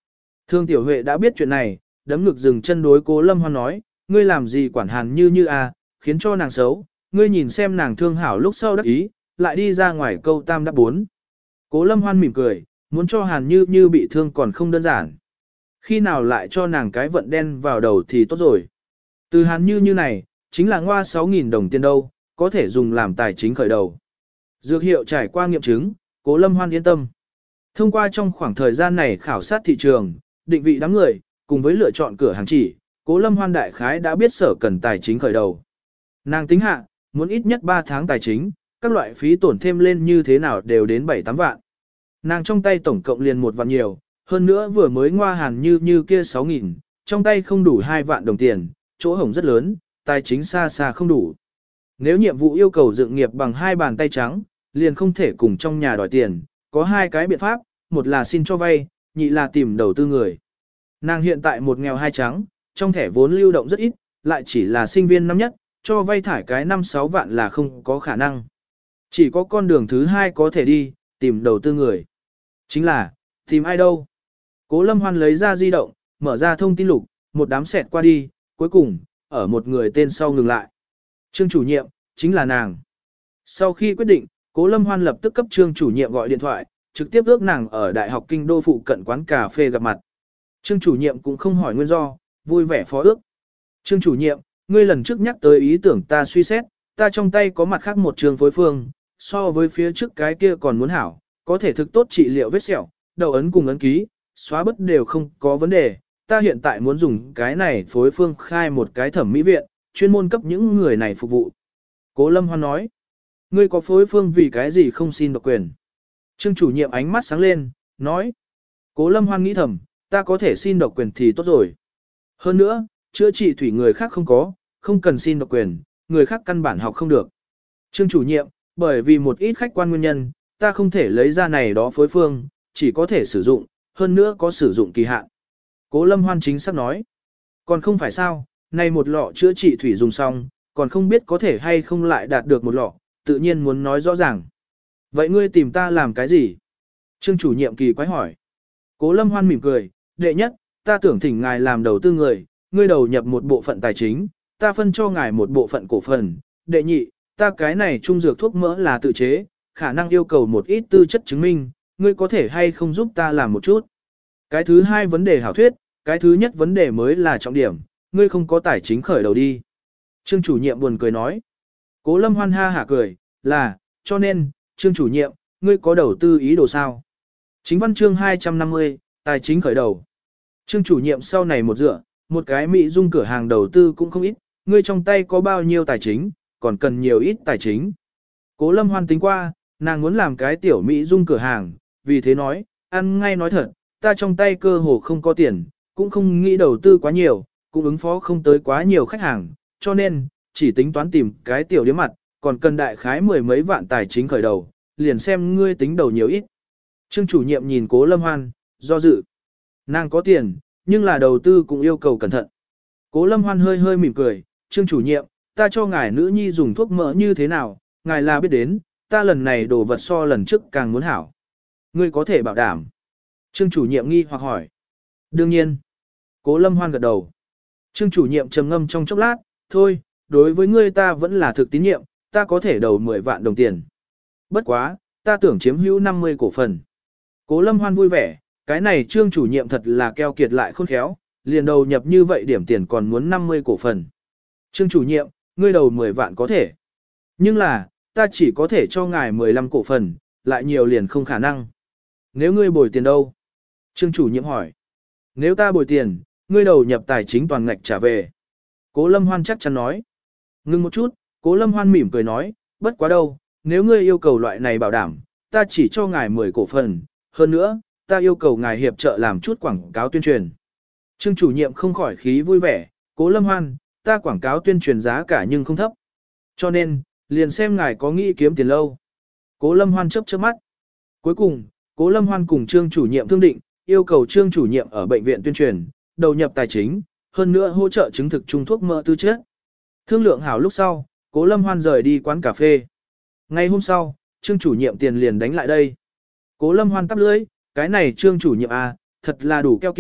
Thương Tiểu Huệ đã biết chuyện này, đấm ngực dừng chân đối Cố Lâm Hoan nói, ngươi làm gì quản Hàn Như Như à, khiến cho nàng xấu, ngươi nhìn xem nàng thương hảo lúc sau đắc ý, lại đi ra ngoài câu tam đáp bốn. Cố Lâm Hoan mỉm cười, muốn cho Hàn Như Như bị thương còn không đơn giản. Khi nào lại cho nàng cái vận đen vào đầu thì tốt rồi. Từ Hàn Như Như này, chính là ngoa sáu nghìn đồng tiền đâu, có thể dùng làm tài chính khởi đầu. Dược hiệu trải qua nghiệm chứng, Cố Lâm Hoan yên tâm. Thông qua trong khoảng thời gian này khảo sát thị trường, định vị đám người, cùng với lựa chọn cửa hàng chỉ, Cố Lâm Hoan đại khái đã biết sở cần tài chính khởi đầu. Nàng tính hạ, muốn ít nhất ba tháng tài chính, các loại phí tổn thêm lên như thế nào đều đến bảy tám vạn. Nàng trong tay tổng cộng liền một vạn nhiều, hơn nữa vừa mới ngoa Hàn Như Như kia sáu nghìn, trong tay không đủ hai vạn đồng tiền, chỗ hổng rất lớn, tài chính xa xa không đủ. Nếu nhiệm vụ yêu cầu dựng nghiệp bằng hai bàn tay trắng, liền không thể cùng trong nhà đòi tiền, có hai cái biện pháp, một là xin cho vay, nhị là tìm đầu tư người. Nàng hiện tại một nghèo hai trắng, trong thẻ vốn lưu động rất ít, lại chỉ là sinh viên năm nhất, cho vay thải cái năm sáu vạn là không có khả năng. Chỉ có con đường thứ hai có thể đi, tìm đầu tư người. Chính là, tìm ai đâu? Cố Lâm Hoan lấy ra di động, mở ra thông tin lục, một đám xẹt qua đi, cuối cùng, ở một người tên sau ngừng lại. Trương chủ nhiệm, chính là nàng. Sau khi quyết định, Cố Lâm Hoan lập tức cấp trương chủ nhiệm gọi điện thoại, trực tiếp ước nàng ở Đại học Kinh Đô phụ cận quán cà phê gặp mặt. Trương chủ nhiệm cũng không hỏi nguyên do, vui vẻ phó ước. Trương chủ nhiệm, ngươi lần trước nhắc tới ý tưởng ta suy xét, ta trong tay có mặt khác một trường phối phương, so với phía trước cái kia còn muốn hảo, có thể thực tốt trị liệu vết sẹo, đầu ấn cùng ấn ký, xóa bớt đều không có vấn đề. Ta hiện tại muốn dùng cái này phối phương khai một cái thẩm mỹ viện, chuyên môn cấp những người này phục vụ. Cố Lâm Hoan nói, ngươi có phối phương vì cái gì không xin độc quyền? Trương chủ nhiệm ánh mắt sáng lên, nói, Cố Lâm Hoan nghĩ thầm, ta có thể xin độc quyền thì tốt rồi. Hơn nữa, chữa trị thủy người khác không có, không cần xin độc quyền, người khác căn bản học không được. Trương chủ nhiệm, bởi vì một ít khách quan nguyên nhân, ta không thể lấy ra này đó phối phương, chỉ có thể sử dụng, hơn nữa có sử dụng kỳ hạn. Cố Lâm Hoan chính xác nói, còn không phải sao, này một lọ chữa trị thủy dùng xong, còn không biết có thể hay không lại đạt được một lọ, tự nhiên muốn nói rõ ràng. Vậy ngươi tìm ta làm cái gì? Trương chủ nhiệm kỳ quái hỏi. Cố Lâm Hoan mỉm cười, đệ nhất, ta tưởng thỉnh ngài làm đầu tư người, ngươi đầu nhập một bộ phận tài chính, ta phân cho ngài một bộ phận cổ phần. Đệ nhị, ta cái này trung dược thuốc mỡ là tự chế, khả năng yêu cầu một ít tư chất chứng minh, ngươi có thể hay không giúp ta làm một chút. Cái thứ hai vấn đề hảo thuyết, cái thứ nhất vấn đề mới là trọng điểm, ngươi không có tài chính khởi đầu đi. Trương chủ nhiệm buồn cười nói. Cố Lâm Hoan ha hả cười, là, cho nên, Trương chủ nhiệm, ngươi có đầu tư ý đồ sao? Chính văn chương hai trăm năm mươi, tài chính khởi đầu. Trương chủ nhiệm sau này một dựa, một cái mỹ dung cửa hàng đầu tư cũng không ít, ngươi trong tay có bao nhiêu tài chính, còn cần nhiều ít tài chính. Cố Lâm Hoan tính qua, nàng muốn làm cái tiểu mỹ dung cửa hàng, vì thế nói, ăn ngay nói thật, ta trong tay cơ hồ không có tiền, cũng không nghĩ đầu tư quá nhiều, cũng ứng phó không tới quá nhiều khách hàng, cho nên, chỉ tính toán tìm cái tiểu điếm mặt, còn cần đại khái mười mấy vạn tài chính khởi đầu, liền xem ngươi tính đầu nhiều ít. Trương chủ nhiệm nhìn Cố Lâm Hoan, do dự. Nàng có tiền, nhưng là đầu tư cũng yêu cầu cẩn thận. Cố Lâm Hoan hơi hơi mỉm cười, Trương chủ nhiệm, ta cho ngài nữ nhi dùng thuốc mỡ như thế nào, ngài là biết đến, ta lần này đồ vật so lần trước càng muốn hảo. Ngươi có thể bảo đảm. Trương chủ nhiệm nghi hoặc hỏi. Đương nhiên. Cố Lâm Hoan gật đầu. Trương chủ nhiệm trầm ngâm trong chốc lát, thôi, đối với ngươi ta vẫn là thực tín nhiệm, ta có thể đầu mười vạn đồng tiền. Bất quá, ta tưởng chiếm hữu năm mươi cổ phần. Cố Lâm Hoan vui vẻ, cái này Trương chủ nhiệm thật là keo kiệt lại khôn khéo, liền đầu nhập như vậy điểm tiền còn muốn năm mươi cổ phần. Trương chủ nhiệm, ngươi đầu mười vạn có thể. Nhưng là, ta chỉ có thể cho ngài mười lăm cổ phần, lại nhiều liền không khả năng. Nếu ngươi bồi tiền đâu? Trương chủ nhiệm hỏi. Nếu ta bồi tiền, ngươi đầu nhập tài chính toàn ngạch trả về. Cố Lâm Hoan chắc chắn nói. Ngưng một chút, Cố Lâm Hoan mỉm cười nói, bất quá đâu, nếu ngươi yêu cầu loại này bảo đảm, ta chỉ cho ngài mười cổ phần, hơn nữa, ta yêu cầu ngài hiệp trợ làm chút quảng cáo tuyên truyền. Trương chủ nhiệm không khỏi khí vui vẻ, Cố Lâm Hoan, ta quảng cáo tuyên truyền giá cả nhưng không thấp. Cho nên, liền xem ngài có nghĩ kiếm tiền lâu. Cố Lâm Hoan chớp chớp mắt. Cuối cùng, Cố Lâm Hoan cùng Trương chủ nhiệm thương định, yêu cầu Trương chủ nhiệm ở bệnh viện tuyên truyền, đầu nhập tài chính, hơn nữa hỗ trợ chứng thực trung thuốc mỡ tư chất. Thương lượng hảo lúc sau, Cố Lâm Hoan rời đi quán cà phê. Ngay hôm sau, Trương chủ nhiệm tiền liền đánh lại đây. Cố Lâm Hoan tắp lưỡi, cái này Trương chủ nhiệm à, thật là đủ keo kiệt,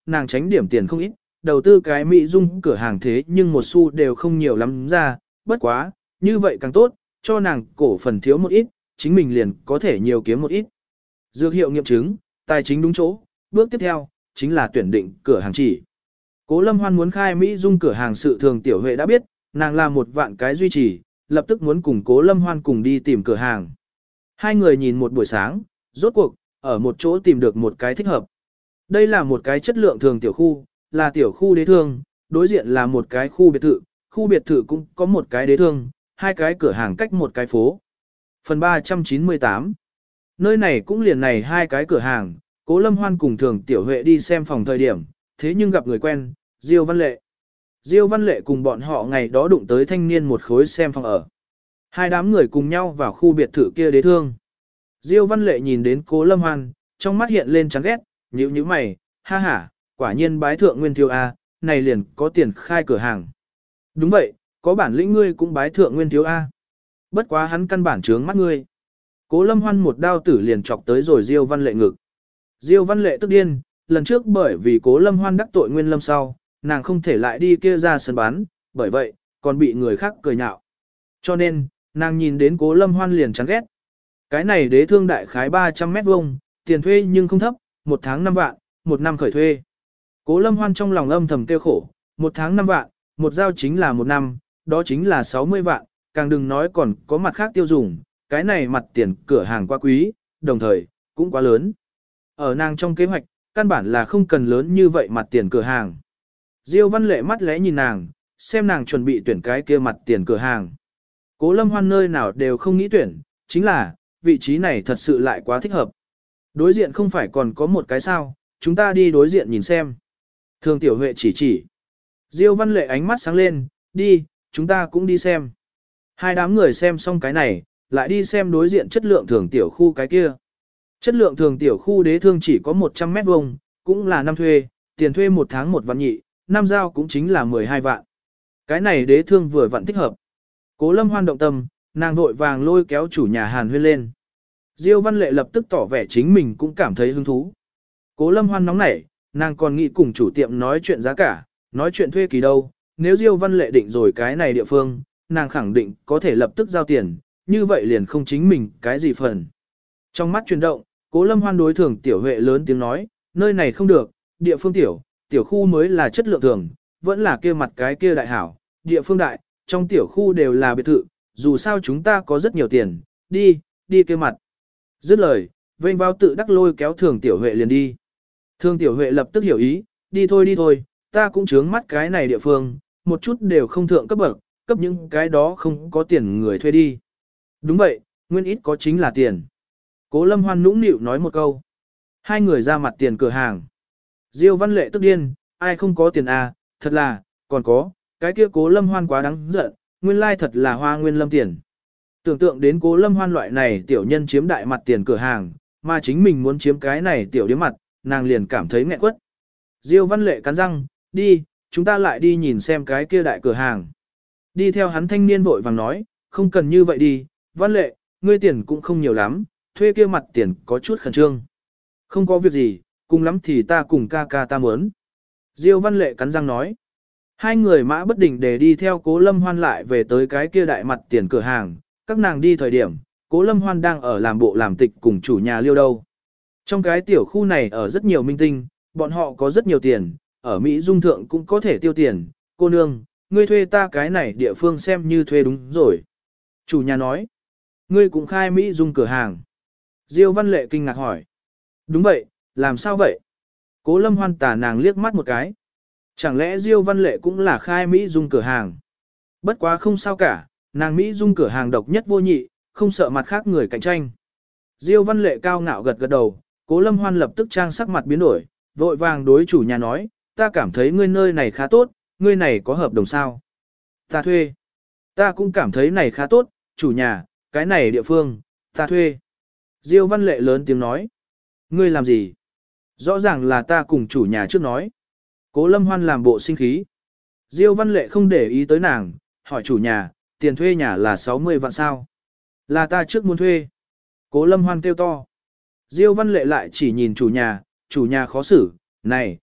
nàng tránh điểm tiền không ít, đầu tư cái Mỹ Dung cửa hàng thế nhưng một xu đều không nhiều lắm ra, bất quá, như vậy càng tốt, cho nàng cổ phần thiếu một ít, chính mình liền có thể nhiều kiếm một ít. Dược hiệu nghiệm chứng, tài chính đúng chỗ, bước tiếp theo, chính là tuyển định cửa hàng chỉ. Cố Lâm Hoan muốn khai Mỹ Dung cửa hàng sự thường Tiểu Huệ đã biết, nàng là một vạn cái duy trì, lập tức muốn cùng Cố Lâm Hoan cùng đi tìm cửa hàng. Hai người nhìn một buổi sáng, rốt cuộc, ở một chỗ tìm được một cái thích hợp. Đây là một cái chất lượng thường tiểu khu, là tiểu khu đế thương, đối diện là một cái khu biệt thự, khu biệt thự cũng có một cái đế thương, hai cái cửa hàng cách một cái phố. Phần ba trăm chín mươi tám. Nơi này cũng liền này hai cái cửa hàng, Cố Lâm Hoan cùng thường Tiểu Huệ đi xem phòng thời điểm, thế nhưng gặp người quen, Diêu Văn Lệ. Diêu Văn Lệ cùng bọn họ ngày đó đụng tới thanh niên một khối xem phòng ở. Hai đám người cùng nhau vào khu biệt thự kia đế thương. Diêu Văn Lệ nhìn đến Cố Lâm Hoan, trong mắt hiện lên chán ghét, nhíu nhíu mày, ha ha, quả nhiên bái thượng nguyên thiếu A, này liền có tiền khai cửa hàng. Đúng vậy, có bản lĩnh ngươi cũng bái thượng nguyên thiếu A. Bất quá hắn căn bản trướng mắt ngươi. Cố Lâm Hoan một đao tử liền chọc tới rồi Diêu Văn Lệ ngực. Diêu Văn Lệ tức điên, lần trước bởi vì Cố Lâm Hoan đắc tội Nguyên Lâm sau, nàng không thể lại đi kia ra sân bán, bởi vậy, còn bị người khác cười nhạo. Cho nên, nàng nhìn đến Cố Lâm Hoan liền chán ghét. Cái này đế thương đại khái ba trăm mét vuông, tiền thuê nhưng không thấp, một tháng năm vạn, một năm khởi thuê. Cố Lâm Hoan trong lòng âm thầm kêu khổ, một tháng năm vạn, một giao chính là một năm, đó chính là sáu mươi vạn, càng đừng nói còn có mặt khác tiêu dùng, cái này mặt tiền cửa hàng quá quý, đồng thời, cũng quá lớn. Ở nàng trong kế hoạch, căn bản là không cần lớn như vậy mặt tiền cửa hàng. Diêu Văn Lệ mắt lẽ nhìn nàng, xem nàng chuẩn bị tuyển cái kia mặt tiền cửa hàng. Cố Lâm Hoan nơi nào đều không nghĩ tuyển, chính là, vị trí này thật sự lại quá thích hợp. Đối diện không phải còn có một cái sao, chúng ta đi đối diện nhìn xem. Thường Tiểu Huệ chỉ chỉ. Diêu Văn Lệ ánh mắt sáng lên, đi, chúng ta cũng đi xem. Hai đám người xem xong cái này, lại đi xem đối diện chất lượng thường tiểu khu cái kia. Chất lượng thường tiểu khu đế thương chỉ có một trăm mét vuông, cũng là năm thuê, tiền thuê một tháng một vạn nhị, năm giao cũng chính là mười hai vạn. Cái này đế thương vừa vặn thích hợp. Cố Lâm Hoan động tâm, nàng vội vàng lôi kéo chủ nhà Hàn Huyên lên. Diêu Văn Lệ lập tức tỏ vẻ chính mình cũng cảm thấy hứng thú. Cố Lâm Hoan nóng nảy, nàng còn nghĩ cùng chủ tiệm nói chuyện giá cả, nói chuyện thuê kỳ đâu. Nếu Diêu Văn Lệ định rồi cái này địa phương, nàng khẳng định có thể lập tức giao tiền, như vậy liền không chính mình cái gì phần. Trong mắt chuyển động, Cố Lâm Hoan đối thường Tiểu Huệ lớn tiếng nói, nơi này không được, địa phương tiểu, tiểu khu mới là chất lượng thường, vẫn là kia mặt cái kia đại hảo, địa phương đại, trong tiểu khu đều là biệt thự, dù sao chúng ta có rất nhiều tiền, đi, đi kia mặt. Dứt lời, vênh vào tự đắc lôi kéo thường Tiểu Huệ liền đi. Thường Tiểu Huệ lập tức hiểu ý, đi thôi đi thôi, ta cũng chướng mắt cái này địa phương, một chút đều không thượng cấp bậc, cấp những cái đó không có tiền người thuê đi. Đúng vậy, nguyên ít có chính là tiền. Cố Lâm Hoan nũng nịu nói một câu. Hai người ra mặt tiền cửa hàng. Diêu Văn Lệ tức điên, ai không có tiền à, thật là, còn có, cái kia Cố Lâm Hoan quá đáng giận, nguyên lai thật là hoa nguyên lâm tiền. Tưởng tượng đến Cố Lâm Hoan loại này tiểu nhân chiếm đại mặt tiền cửa hàng, mà chính mình muốn chiếm cái này tiểu điếm mặt, nàng liền cảm thấy nghẹn quất. Diêu Văn Lệ cắn răng, đi, chúng ta lại đi nhìn xem cái kia đại cửa hàng. Đi theo hắn thanh niên vội vàng nói, không cần như vậy đi, Văn Lệ, ngươi tiền cũng không nhiều lắm, thuê kia mặt tiền có chút khẩn trương. Không có việc gì, cùng lắm thì ta cùng ca ca ta muốn. Diêu Văn Lệ cắn răng nói. Hai người mã bất định để đi theo Cố Lâm Hoan lại về tới cái kia đại mặt tiền cửa hàng, các nàng đi thời điểm, Cố Lâm Hoan đang ở làm bộ làm tịch cùng chủ nhà liêu đâu. Trong cái tiểu khu này ở rất nhiều minh tinh, bọn họ có rất nhiều tiền, ở Mỹ Dung Thượng cũng có thể tiêu tiền, cô nương, ngươi thuê ta cái này địa phương xem như thuê đúng rồi. Chủ nhà nói, ngươi cũng khai Mỹ Dung cửa hàng. Diêu Văn Lệ kinh ngạc hỏi, đúng vậy, làm sao vậy? Cố Lâm Hoan tả nàng liếc mắt một cái. Chẳng lẽ Diêu Văn Lệ cũng là khai Mỹ Dung cửa hàng? Bất quá không sao cả, nàng Mỹ Dung cửa hàng độc nhất vô nhị, không sợ mặt khác người cạnh tranh. Diêu Văn Lệ cao ngạo gật gật đầu, Cố Lâm Hoan lập tức trang sắc mặt biến đổi, vội vàng đối chủ nhà nói, ta cảm thấy ngươi nơi này khá tốt, ngươi này có hợp đồng sao? Ta thuê. Ta cũng cảm thấy này khá tốt, chủ nhà, cái này địa phương, ta thuê. Diêu Văn Lệ lớn tiếng nói. Ngươi làm gì? Rõ ràng là ta cùng chủ nhà trước nói. Cố Lâm Hoan làm bộ sinh khí. Diêu Văn Lệ không để ý tới nàng, hỏi chủ nhà, tiền thuê nhà là sáu mươi vạn sao? Là ta trước muốn thuê. Cố Lâm Hoan kêu to. Diêu Văn Lệ lại chỉ nhìn chủ nhà, chủ nhà khó xử, này,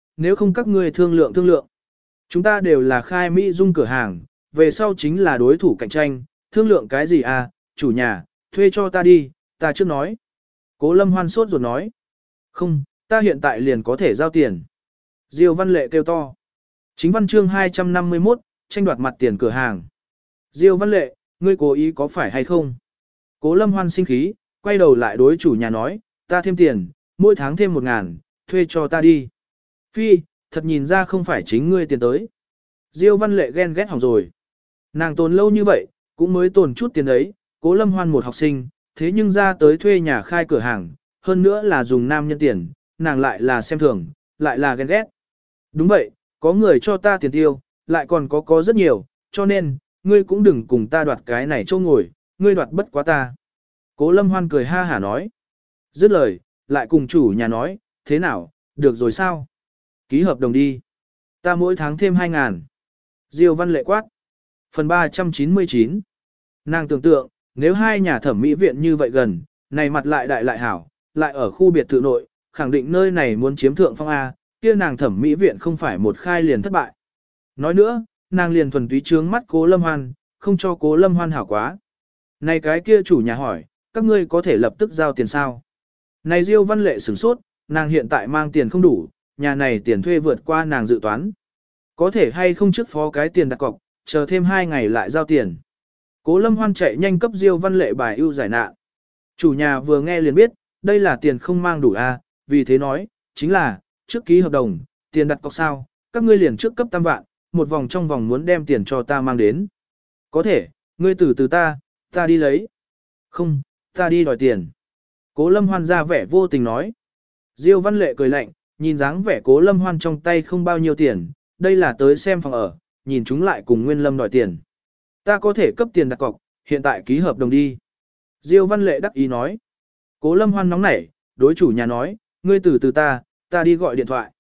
nếu không các ngươi thương lượng thương lượng. Chúng ta đều là khai Mỹ dung cửa hàng, về sau chính là đối thủ cạnh tranh, thương lượng cái gì à, chủ nhà, thuê cho ta đi, ta trước nói. Cố Lâm Hoan sốt ruột nói. Không, ta hiện tại liền có thể giao tiền. Diêu Văn Lệ kêu to. Chính văn chương hai trăm năm mươi mốt, tranh đoạt mặt tiền cửa hàng. Diêu Văn Lệ, ngươi cố ý có phải hay không? Cố Lâm Hoan sinh khí, quay đầu lại đối chủ nhà nói, ta thêm tiền, mỗi tháng thêm một ngàn, thuê cho ta đi. Phi, thật nhìn ra không phải chính ngươi tiền tới. Diêu Văn Lệ ghen ghét hỏng rồi. Nàng tồn lâu như vậy, cũng mới tồn chút tiền đấy, Cố Lâm Hoan một học sinh, thế nhưng ra tới thuê nhà khai cửa hàng, hơn nữa là dùng nam nhân tiền, nàng lại là xem thường, lại là ghen ghét. Đúng vậy, có người cho ta tiền tiêu, lại còn có có rất nhiều, cho nên, ngươi cũng đừng cùng ta đoạt cái này châu ngồi, ngươi đoạt bất quá ta. Cố Lâm Hoan cười ha hả nói. Dứt lời, lại cùng chủ nhà nói, thế nào, được rồi sao? Ký hợp đồng đi. Ta mỗi tháng thêm hai ngàn. Diêu Văn Lệ quát. Phần ba trăm chín mươi chín. Nàng tưởng tượng, nếu hai nhà thẩm mỹ viện như vậy gần, này mặt lại đại lại hảo, lại ở khu biệt thự nội, khẳng định nơi này muốn chiếm thượng phong A, kia nàng thẩm mỹ viện không phải một khai liền thất bại. Nói nữa, nàng liền thuần túy trướng mắt Cố Lâm Hoan, không cho Cố Lâm Hoan hảo quá. Này cái kia chủ nhà hỏi, các ngươi có thể lập tức giao tiền sao? Này Diêu Văn Lệ sửng sốt, nàng hiện tại mang tiền không đủ, nhà này tiền thuê vượt qua nàng dự toán. Có thể hay không trước phó cái tiền đặt cọc, chờ thêm hai ngày lại giao tiền. Cố Lâm Hoan chạy nhanh cấp Diêu Văn Lệ bài ưu giải nạn. Chủ nhà vừa nghe liền biết, đây là tiền không mang đủ a, vì thế nói, chính là, trước ký hợp đồng, tiền đặt cọc sao, các ngươi liền trước cấp tam vạn, một vòng trong vòng muốn đem tiền cho ta mang đến. Có thể, ngươi từ từ ta, ta đi lấy. Không, ta đi đòi tiền. Cố Lâm Hoan ra vẻ vô tình nói. Diêu Văn Lệ cười lạnh, nhìn dáng vẻ Cố Lâm Hoan trong tay không bao nhiêu tiền, đây là tới xem phòng ở, nhìn chúng lại cùng Nguyên Lâm đòi tiền. Ta có thể cấp tiền đặt cọc, hiện tại ký hợp đồng đi. Diêu Văn Lệ đắc ý nói. Cố Lâm Hoan nóng nảy, đối chủ nhà nói, ngươi từ từ ta, ta đi gọi điện thoại.